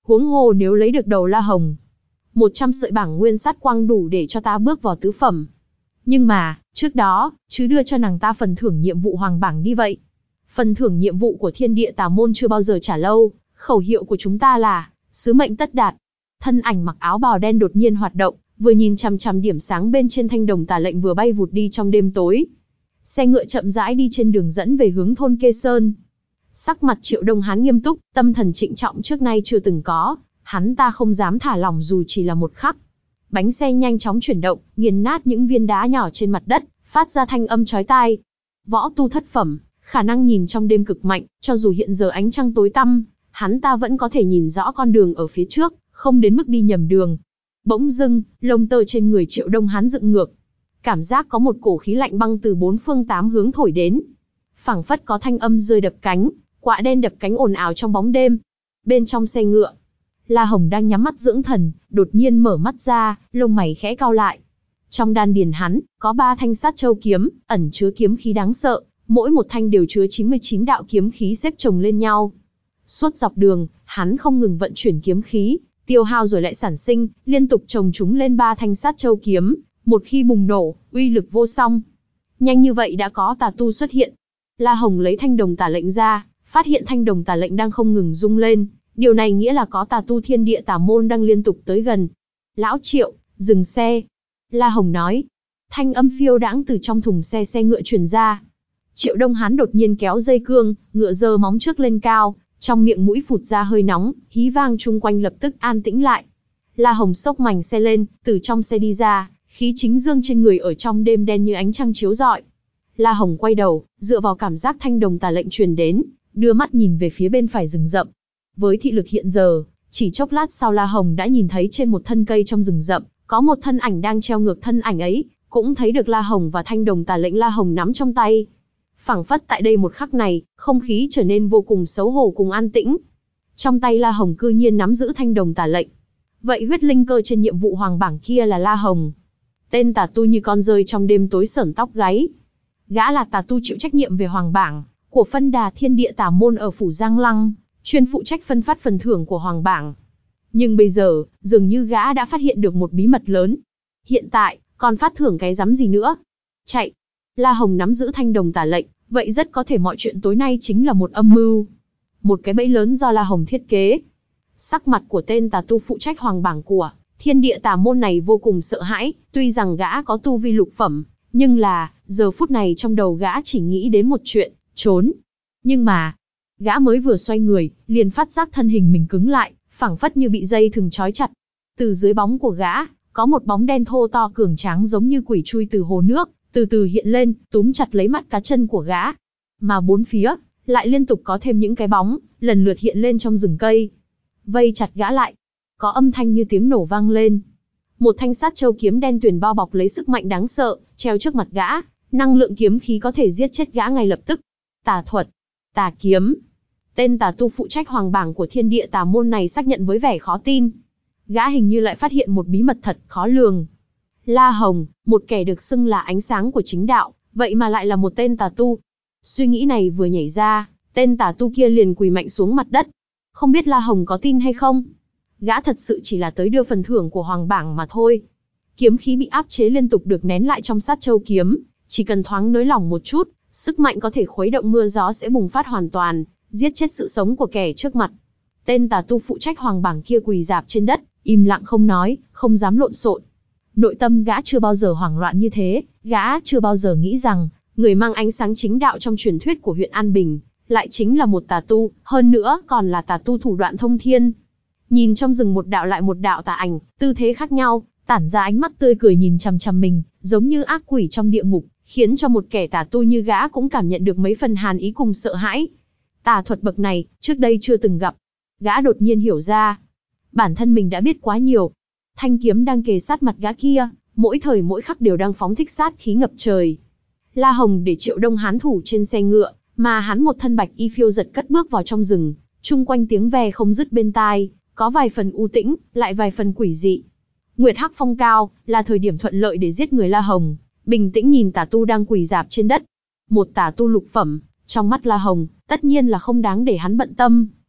huống hồ nếu lấy được đầu La Hồng. một trăm sợi bảng nguyên sát quang đủ để cho ta bước vào tứ phẩm. Nhưng mà, trước đó, chứ đưa cho nàng ta phần thưởng nhiệm vụ hoàng bảng đi vậy. Phần thưởng nhiệm vụ của thiên địa tà môn chưa bao giờ trả lâu, khẩu hiệu của chúng ta là, sứ mệnh tất đạt. Thân ảnh mặc áo bào đen đột nhiên hoạt động, vừa nhìn chằm chằm điểm sáng bên trên thanh đồng tà lệnh vừa bay vụt đi trong đêm tối. Xe ngựa chậm rãi đi trên đường dẫn về hướng thôn Kê Sơn. Sắc mặt Triệu Đông Hán nghiêm túc, tâm thần trịnh trọng trước nay chưa từng có, hắn ta không dám thả lỏng dù chỉ là một khắc. Bánh xe nhanh chóng chuyển động, nghiền nát những viên đá nhỏ trên mặt đất, phát ra thanh âm chói tai. Võ tu thất phẩm, khả năng nhìn trong đêm cực mạnh, cho dù hiện giờ ánh trăng tối tăm, hắn ta vẫn có thể nhìn rõ con đường ở phía trước, không đến mức đi nhầm đường. Bỗng dưng, lông tơ trên người Triệu Đông Hán dựng ngược. Cảm giác có một cổ khí lạnh băng từ bốn phương tám hướng thổi đến. Phảng phất có thanh âm rơi đập cánh, quạ đen đập cánh ồn ào trong bóng đêm. Bên trong xe ngựa, La Hồng đang nhắm mắt dưỡng thần, đột nhiên mở mắt ra, lông mày khẽ cau lại. Trong đan điền hắn, có ba thanh sát châu kiếm, ẩn chứa kiếm khí đáng sợ, mỗi một thanh đều chứa chín mươi chín đạo kiếm khí xếp chồng lên nhau. Suốt dọc đường, hắn không ngừng vận chuyển kiếm khí, tiêu hao rồi lại sản sinh, liên tục chồng chúng lên ba thanh sát châu kiếm, một khi bùng nổ, uy lực vô song. Nhanh như vậy đã có tà tu xuất hiện. La Hồng lấy thanh đồng tà lệnh ra, phát hiện thanh đồng tà lệnh đang không ngừng rung lên, điều này nghĩa là có tà tu thiên địa tà môn đang liên tục tới gần. Lão Triệu, dừng xe. La Hồng nói. Thanh âm phiêu đãng từ trong thùng xe xe ngựa truyền ra. Triệu Đông Hán đột nhiên kéo dây cương, ngựa giơ móng trước lên cao, trong miệng mũi phụt ra hơi nóng, hí vang chung quanh lập tức an tĩnh lại. La Hồng xốc mảnh xe lên, từ trong xe đi ra, khí chính dương trên người ở trong đêm đen như ánh trăng chiếu rọi. La Hồng quay đầu, dựa vào cảm giác thanh đồng tà lệnh truyền đến, đưa mắt nhìn về phía bên phải rừng rậm. Với thị lực hiện giờ, chỉ chốc lát sau La Hồng đã nhìn thấy trên một thân cây trong rừng rậm, có một thân ảnh đang treo ngược thân ảnh ấy, cũng thấy được La Hồng và thanh đồng tà lệnh La Hồng nắm trong tay. Phảng phất tại đây một khắc này, không khí trở nên vô cùng xấu hổ cùng an tĩnh. Trong tay La Hồng cư nhiên nắm giữ thanh đồng tà lệnh. Vậy huyết linh cơ trên nhiệm vụ hoàng bảng kia là La Hồng. Tên tà tu như con rơi trong đêm tối sởn tóc gáy. Gã là tà tu chịu trách nhiệm về hoàng bảng của phân đà thiên địa tà môn ở phủ Giang Lăng, chuyên phụ trách phân phát phần thưởng của hoàng bảng. Nhưng bây giờ, dường như gã đã phát hiện được một bí mật lớn. Hiện tại, còn phát thưởng cái rắm gì nữa? Chạy! La Hồng nắm giữ thanh đồng tà lệnh, vậy rất có thể mọi chuyện tối nay chính là một âm mưu. Một cái bẫy lớn do La Hồng thiết kế. Sắc mặt của tên tà tu phụ trách hoàng bảng của thiên địa tà môn này vô cùng sợ hãi, tuy rằng gã có tu vi lục phẩm, nhưng là, giờ phút này trong đầu gã chỉ nghĩ đến một chuyện, trốn. Nhưng mà, gã mới vừa xoay người, liền phát giác thân hình mình cứng lại, phảng phất như bị dây thừng trói chặt. Từ dưới bóng của gã, có một bóng đen thô to cường tráng giống như quỷ chui từ hồ nước, từ từ hiện lên, túm chặt lấy mắt cá chân của gã. Mà bốn phía, lại liên tục có thêm những cái bóng, lần lượt hiện lên trong rừng cây. Vây chặt gã lại. Có âm thanh như tiếng nổ vang lên. Một thanh sát châu kiếm đen tuyền bao bọc lấy sức mạnh đáng sợ, treo trước mặt gã, năng lượng kiếm khí có thể giết chết gã ngay lập tức. Tà thuật, tà kiếm. Tên tà tu phụ trách hoàng bảng của thiên địa tà môn này xác nhận với vẻ khó tin. Gã hình như lại phát hiện một bí mật thật khó lường. La Hồng, một kẻ được xưng là ánh sáng của chính đạo, vậy mà lại là một tên tà tu. Suy nghĩ này vừa nhảy ra, tên tà tu kia liền quỳ mạnh xuống mặt đất. Không biết La Hồng có tin hay không? Gã thật sự chỉ là tới đưa phần thưởng của hoàng bảng mà thôi. Kiếm khí bị áp chế liên tục được nén lại trong sát châu kiếm, chỉ cần thoáng nới lỏng một chút, sức mạnh có thể khuấy động mưa gió sẽ bùng phát hoàn toàn, giết chết sự sống của kẻ trước mặt. Tên tà tu phụ trách hoàng bảng kia quỳ rạp trên đất, im lặng không nói, không dám lộn xộn. Nội tâm gã chưa bao giờ hoảng loạn như thế, gã chưa bao giờ nghĩ rằng, người mang ánh sáng chính đạo trong truyền thuyết của huyện An Bình, lại chính là một tà tu, hơn nữa còn là tà tu thủ đoạn thông thiên. Nhìn trong rừng một đạo lại một đạo tà ảnh, tư thế khác nhau, tản ra ánh mắt tươi cười nhìn chằm chằm mình, giống như ác quỷ trong địa ngục, khiến cho một kẻ tà tu như gã cũng cảm nhận được mấy phần hàn ý cùng sợ hãi. Tà thuật bậc này, trước đây chưa từng gặp. Gã đột nhiên hiểu ra, bản thân mình đã biết quá nhiều. Thanh kiếm đang kề sát mặt gã kia, mỗi thời mỗi khắc đều đang phóng thích sát khí ngập trời. La Hồng để Triệu Đông Hán thủ trên xe ngựa, mà hắn một thân bạch y phiêu giật cất bước vào trong rừng, chung quanh tiếng ve không dứt bên tai, có vài phần u tĩnh, lại vài phần quỷ dị. Nguyệt hắc phong cao, là thời điểm thuận lợi để giết người La Hồng, bình tĩnh nhìn tà tu đang quỳ rạp trên đất. Một tà tu lục phẩm, trong mắt La Hồng, tất nhiên là không đáng để hắn bận tâm.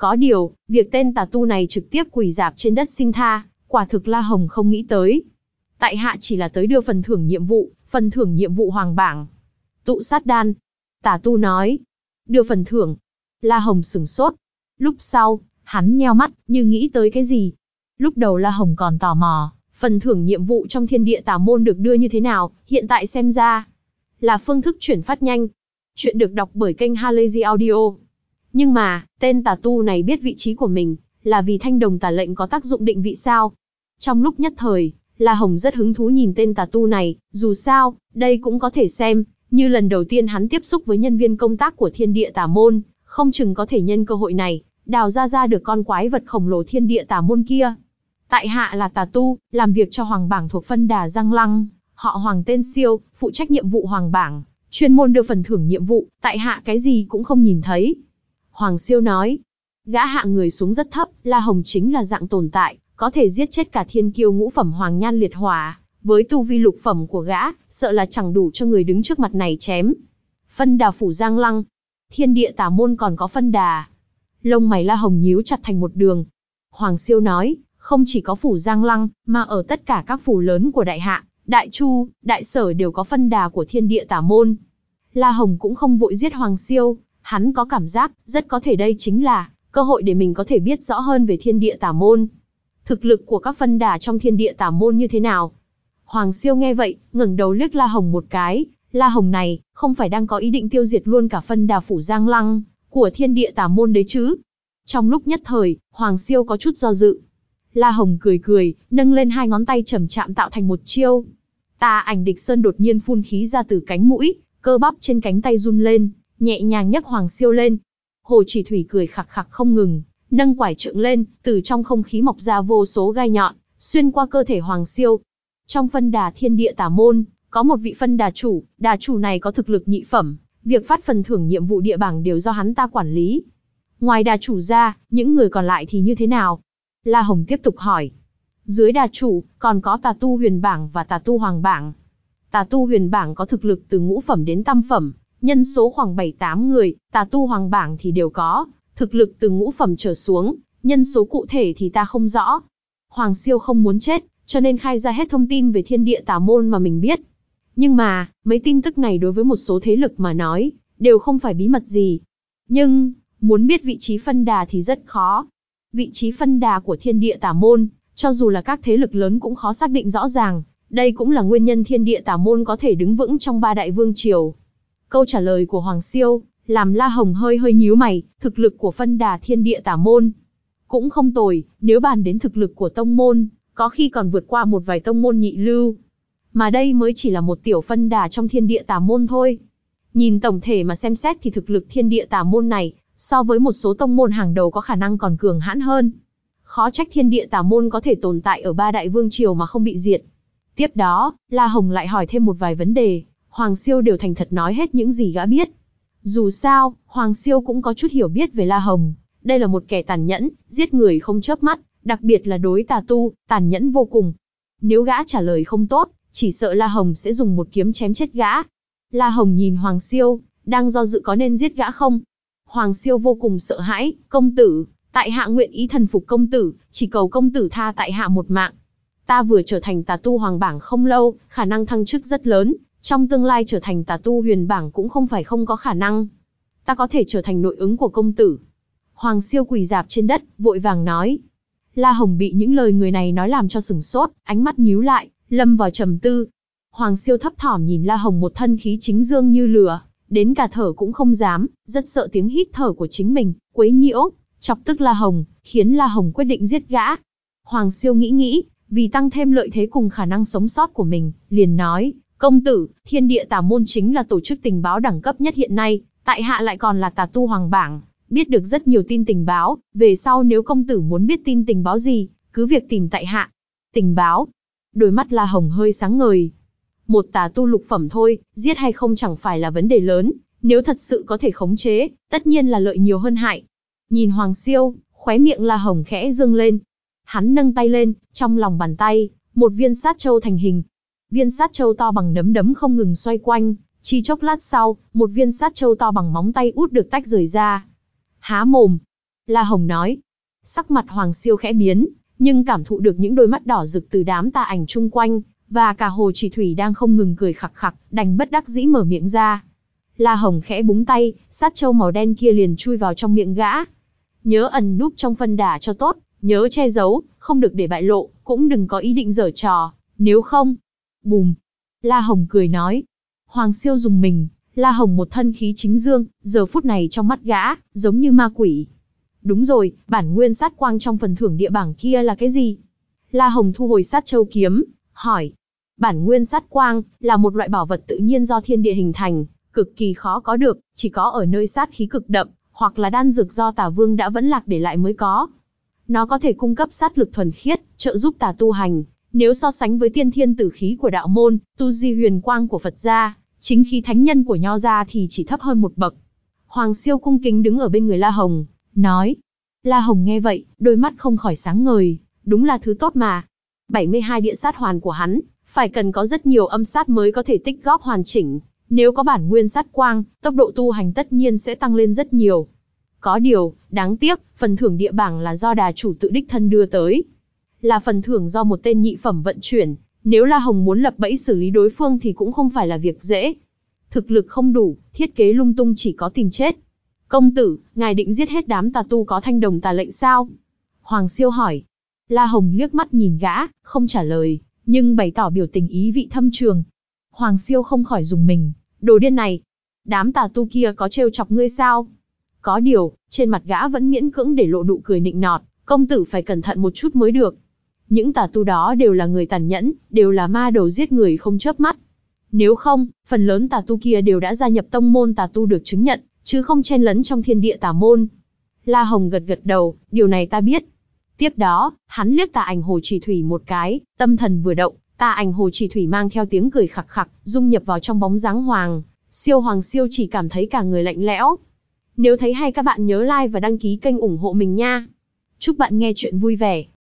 Có điều, việc tên tà tu này trực tiếp quỳ rạp trên đất xin tha, quả thực La Hồng không nghĩ tới. Tại hạ chỉ là tới đưa phần thưởng nhiệm vụ, phần thưởng nhiệm vụ hoàng bảng. Tụ sát đan. Tà tu nói. Đưa phần thưởng. La Hồng sửng sốt. Lúc sau, hắn nheo mắt, như nghĩ tới cái gì. Lúc đầu La Hồng còn tò mò, phần thưởng nhiệm vụ trong thiên địa tà môn được đưa như thế nào, hiện tại xem ra là phương thức chuyển phát nhanh. Chuyện được đọc bởi kênh Halazy Audio. Nhưng mà, tên tà tu này biết vị trí của mình, là vì thanh đồng tà lệnh có tác dụng định vị sao? Trong lúc nhất thời, La Hồng rất hứng thú nhìn tên tà tu này, dù sao, đây cũng có thể xem, như lần đầu tiên hắn tiếp xúc với nhân viên công tác của thiên địa tà môn, không chừng có thể nhân cơ hội này, đào ra ra được con quái vật khổng lồ thiên địa tà môn kia. Tại hạ là tà tu, làm việc cho hoàng bảng thuộc phân đà Giang Lăng, họ Hoàng tên Siêu, phụ trách nhiệm vụ hoàng bảng, chuyên môn đưa phần thưởng nhiệm vụ, tại hạ cái gì cũng không nhìn thấy. Hoàng Siêu nói, gã hạ người xuống rất thấp, La Hồng chính là dạng tồn tại, có thể giết chết cả thiên kiêu ngũ phẩm Hoàng Nhan Liệt Hỏa, với tu vi lục phẩm của gã, sợ là chẳng đủ cho người đứng trước mặt này chém. Phân đà phủ Giang Lăng, thiên địa tà môn còn có phân đà. Lông mày La Hồng nhíu chặt thành một đường. Hoàng Siêu nói, không chỉ có phủ Giang Lăng, mà ở tất cả các phủ lớn của Đại Hạ, Đại Chu, Đại Sở đều có phân đà của thiên địa tà môn. La Hồng cũng không vội giết Hoàng Siêu, hắn có cảm giác, rất có thể đây chính là cơ hội để mình có thể biết rõ hơn về thiên địa tà môn. Thực lực của các phân đà trong thiên địa tà môn như thế nào? Hoàng Siêu nghe vậy, ngẩng đầu liếc La Hồng một cái, La Hồng này, không phải đang có ý định tiêu diệt luôn cả phân đà phủ Giang Lăng của thiên địa tà môn đấy chứ? Trong lúc nhất thời, Hoàng Siêu có chút do dự. La Hồng cười cười, nâng lên hai ngón tay chậm chạm tạo thành một chiêu. Tà ảnh địch sơn đột nhiên phun khí ra từ cánh mũi, cơ bắp trên cánh tay run lên, nhẹ nhàng nhấc Hoàng Siêu lên. Hồ Chỉ Thủy cười khặc khặc không ngừng, nâng quải trượng lên, từ trong không khí mọc ra vô số gai nhọn, xuyên qua cơ thể Hoàng Siêu. Trong phân đà thiên địa tà môn, có một vị phân đà chủ, đà chủ này có thực lực nhị phẩm, việc phát phần thưởng nhiệm vụ địa bảng đều do hắn ta quản lý. Ngoài đà chủ ra, những người còn lại thì như thế nào? La Hồng tiếp tục hỏi. Dưới đà chủ, còn có tà tu huyền bảng và tà tu hoàng bảng. Tà tu huyền bảng có thực lực từ ngũ phẩm đến tam phẩm, nhân số khoảng bảy tám người, tà tu hoàng bảng thì đều có thực lực từ ngũ phẩm trở xuống, nhân số cụ thể thì ta không rõ. Hoàng Siêu không muốn chết, cho nên khai ra hết thông tin về thiên địa tà môn mà mình biết. Nhưng mà, mấy tin tức này đối với một số thế lực mà nói, đều không phải bí mật gì. Nhưng, muốn biết vị trí phân đà thì rất khó. Vị trí phân đà của thiên địa tà môn, cho dù là các thế lực lớn cũng khó xác định rõ ràng. Đây cũng là nguyên nhân thiên địa tà môn có thể đứng vững trong ba đại vương triều. Câu trả lời của Hoàng Siêu làm La Hồng hơi hơi nhíu mày, thực lực của phân đà thiên địa tà môn cũng không tồi, nếu bàn đến thực lực của tông môn, có khi còn vượt qua một vài tông môn nhị lưu. Mà đây mới chỉ là một tiểu phân đà trong thiên địa tà môn thôi. Nhìn tổng thể mà xem xét thì thực lực thiên địa tà môn này, so với một số tông môn hàng đầu có khả năng còn cường hãn hơn. Khó trách thiên địa tà môn có thể tồn tại ở ba đại vương triều mà không bị diệt. Tiếp đó, La Hồng lại hỏi thêm một vài vấn đề, Hoàng Siêu đều thành thật nói hết những gì gã biết. Dù sao, Hoàng Siêu cũng có chút hiểu biết về La Hồng. Đây là một kẻ tàn nhẫn, giết người không chớp mắt, đặc biệt là đối tà tu, tàn nhẫn vô cùng. Nếu gã trả lời không tốt, chỉ sợ La Hồng sẽ dùng một kiếm chém chết gã. La Hồng nhìn Hoàng Siêu, đang do dự có nên giết gã không. Hoàng Siêu vô cùng sợ hãi, công tử, tại hạ nguyện ý thần phục công tử, chỉ cầu công tử tha tại hạ một mạng. Ta vừa trở thành tà tu hoàng bảng không lâu, khả năng thăng chức rất lớn, trong tương lai trở thành tà tu huyền bảng cũng không phải không có khả năng. Ta có thể trở thành nội ứng của công tử. Hoàng Siêu quỳ rạp trên đất, vội vàng nói. La Hồng bị những lời người này nói làm cho sửng sốt, ánh mắt nhíu lại, lâm vào trầm tư. Hoàng Siêu thấp thỏm nhìn La Hồng một thân khí chính dương như lửa, đến cả thở cũng không dám, rất sợ tiếng hít thở của chính mình, quấy nhiễu, chọc tức La Hồng, khiến La Hồng quyết định giết gã. Hoàng Siêu nghĩ nghĩ, vì tăng thêm lợi thế cùng khả năng sống sót của mình, liền nói, công tử, thiên địa tà môn chính là tổ chức tình báo đẳng cấp nhất hiện nay, tại hạ lại còn là tà tu hoàng bảng, biết được rất nhiều tin tình báo, về sau nếu công tử muốn biết tin tình báo gì, cứ việc tìm tại hạ. Tình báo? Đôi mắt La Hồng hơi sáng ngời. Một tà tu lục phẩm thôi, giết hay không chẳng phải là vấn đề lớn, nếu thật sự có thể khống chế, tất nhiên là lợi nhiều hơn hại. Nhìn Hoàng Siêu, khóe miệng La Hồng khẽ dương lên. Hắn nâng tay lên, trong lòng bàn tay, một viên sát châu thành hình. Viên sát châu to bằng nắm đấm không ngừng xoay quanh, chỉ chốc lát sau, một viên sát châu to bằng móng tay út được tách rời ra. Há mồm. La Hồng nói. Sắc mặt Hoàng Siêu khẽ biến, nhưng cảm thụ được những đôi mắt đỏ rực từ đám tà ảnh chung quanh, và cả Hồ Chỉ Thủy đang không ngừng cười khặc khặc, đành bất đắc dĩ mở miệng ra. La Hồng khẽ búng tay, sát châu màu đen kia liền chui vào trong miệng gã. Nhớ ẩn núp trong phân đà cho tốt, nhớ che giấu, không được để bại lộ, cũng đừng có ý định giở trò, nếu không... Bùm! La Hồng cười nói. Hoàng Siêu dùng mình, La Hồng một thân khí chính dương, giờ phút này trong mắt gã, giống như ma quỷ. Đúng rồi, bản nguyên sát quang trong phần thưởng địa bảng kia là cái gì? La Hồng thu hồi sát châu kiếm, hỏi. Bản nguyên sát quang, là một loại bảo vật tự nhiên do thiên địa hình thành, cực kỳ khó có được, chỉ có ở nơi sát khí cực đậm, hoặc là đan dược do tà vương đã vẫn lạc để lại mới có. Nó có thể cung cấp sát lực thuần khiết, trợ giúp tà tu hành. Nếu so sánh với tiên thiên tử khí của đạo môn, tu di huyền quang của Phật gia, chính khí thánh nhân của Nho gia thì chỉ thấp hơn một bậc. Hoàng Siêu cung kính đứng ở bên người La Hồng, nói. La Hồng nghe vậy, đôi mắt không khỏi sáng ngời, đúng là thứ tốt mà. bảy mươi hai địa sát hoàn của hắn, phải cần có rất nhiều âm sát mới có thể tích góp hoàn chỉnh. Nếu có bản nguyên sát quang, tốc độ tu hành tất nhiên sẽ tăng lên rất nhiều. Có điều, đáng tiếc, phần thưởng địa bảng là do đà chủ tự đích thân đưa tới. Là phần thưởng do một tên nhị phẩm vận chuyển, nếu La Hồng muốn lập bẫy xử lý đối phương thì cũng không phải là việc dễ. Thực lực không đủ, thiết kế lung tung chỉ có tìm chết. Công tử, ngài định giết hết đám tà tu có thanh đồng tà lệnh sao? Hoàng Siêu hỏi. La Hồng liếc mắt nhìn gã, không trả lời, nhưng bày tỏ biểu tình ý vị thâm trường. Hoàng Siêu không khỏi dùng mình, đồ điên này. Đám tà tu kia có trêu chọc ngươi sao? Có điều, trên mặt gã vẫn miễn cưỡng để lộ nụ cười nịnh nọt, công tử phải cẩn thận một chút mới được. Những tà tu đó đều là người tàn nhẫn, đều là ma đầu giết người không chớp mắt. Nếu không, phần lớn tà tu kia đều đã gia nhập tông môn tà tu được chứng nhận, chứ không chen lấn trong thiên địa tà môn. La Hồng gật gật đầu, điều này ta biết. Tiếp đó, hắn liếc tà ảnh Hồ Chỉ Thủy một cái, tâm thần vừa động, tà ảnh Hồ Chỉ Thủy mang theo tiếng cười khặc khặc, dung nhập vào trong bóng dáng Hoàng Siêu. Hoàng Siêu chỉ cảm thấy cả người lạnh lẽo. Nếu thấy hay các bạn nhớ like và đăng ký kênh ủng hộ mình nha. Chúc bạn nghe chuyện vui vẻ.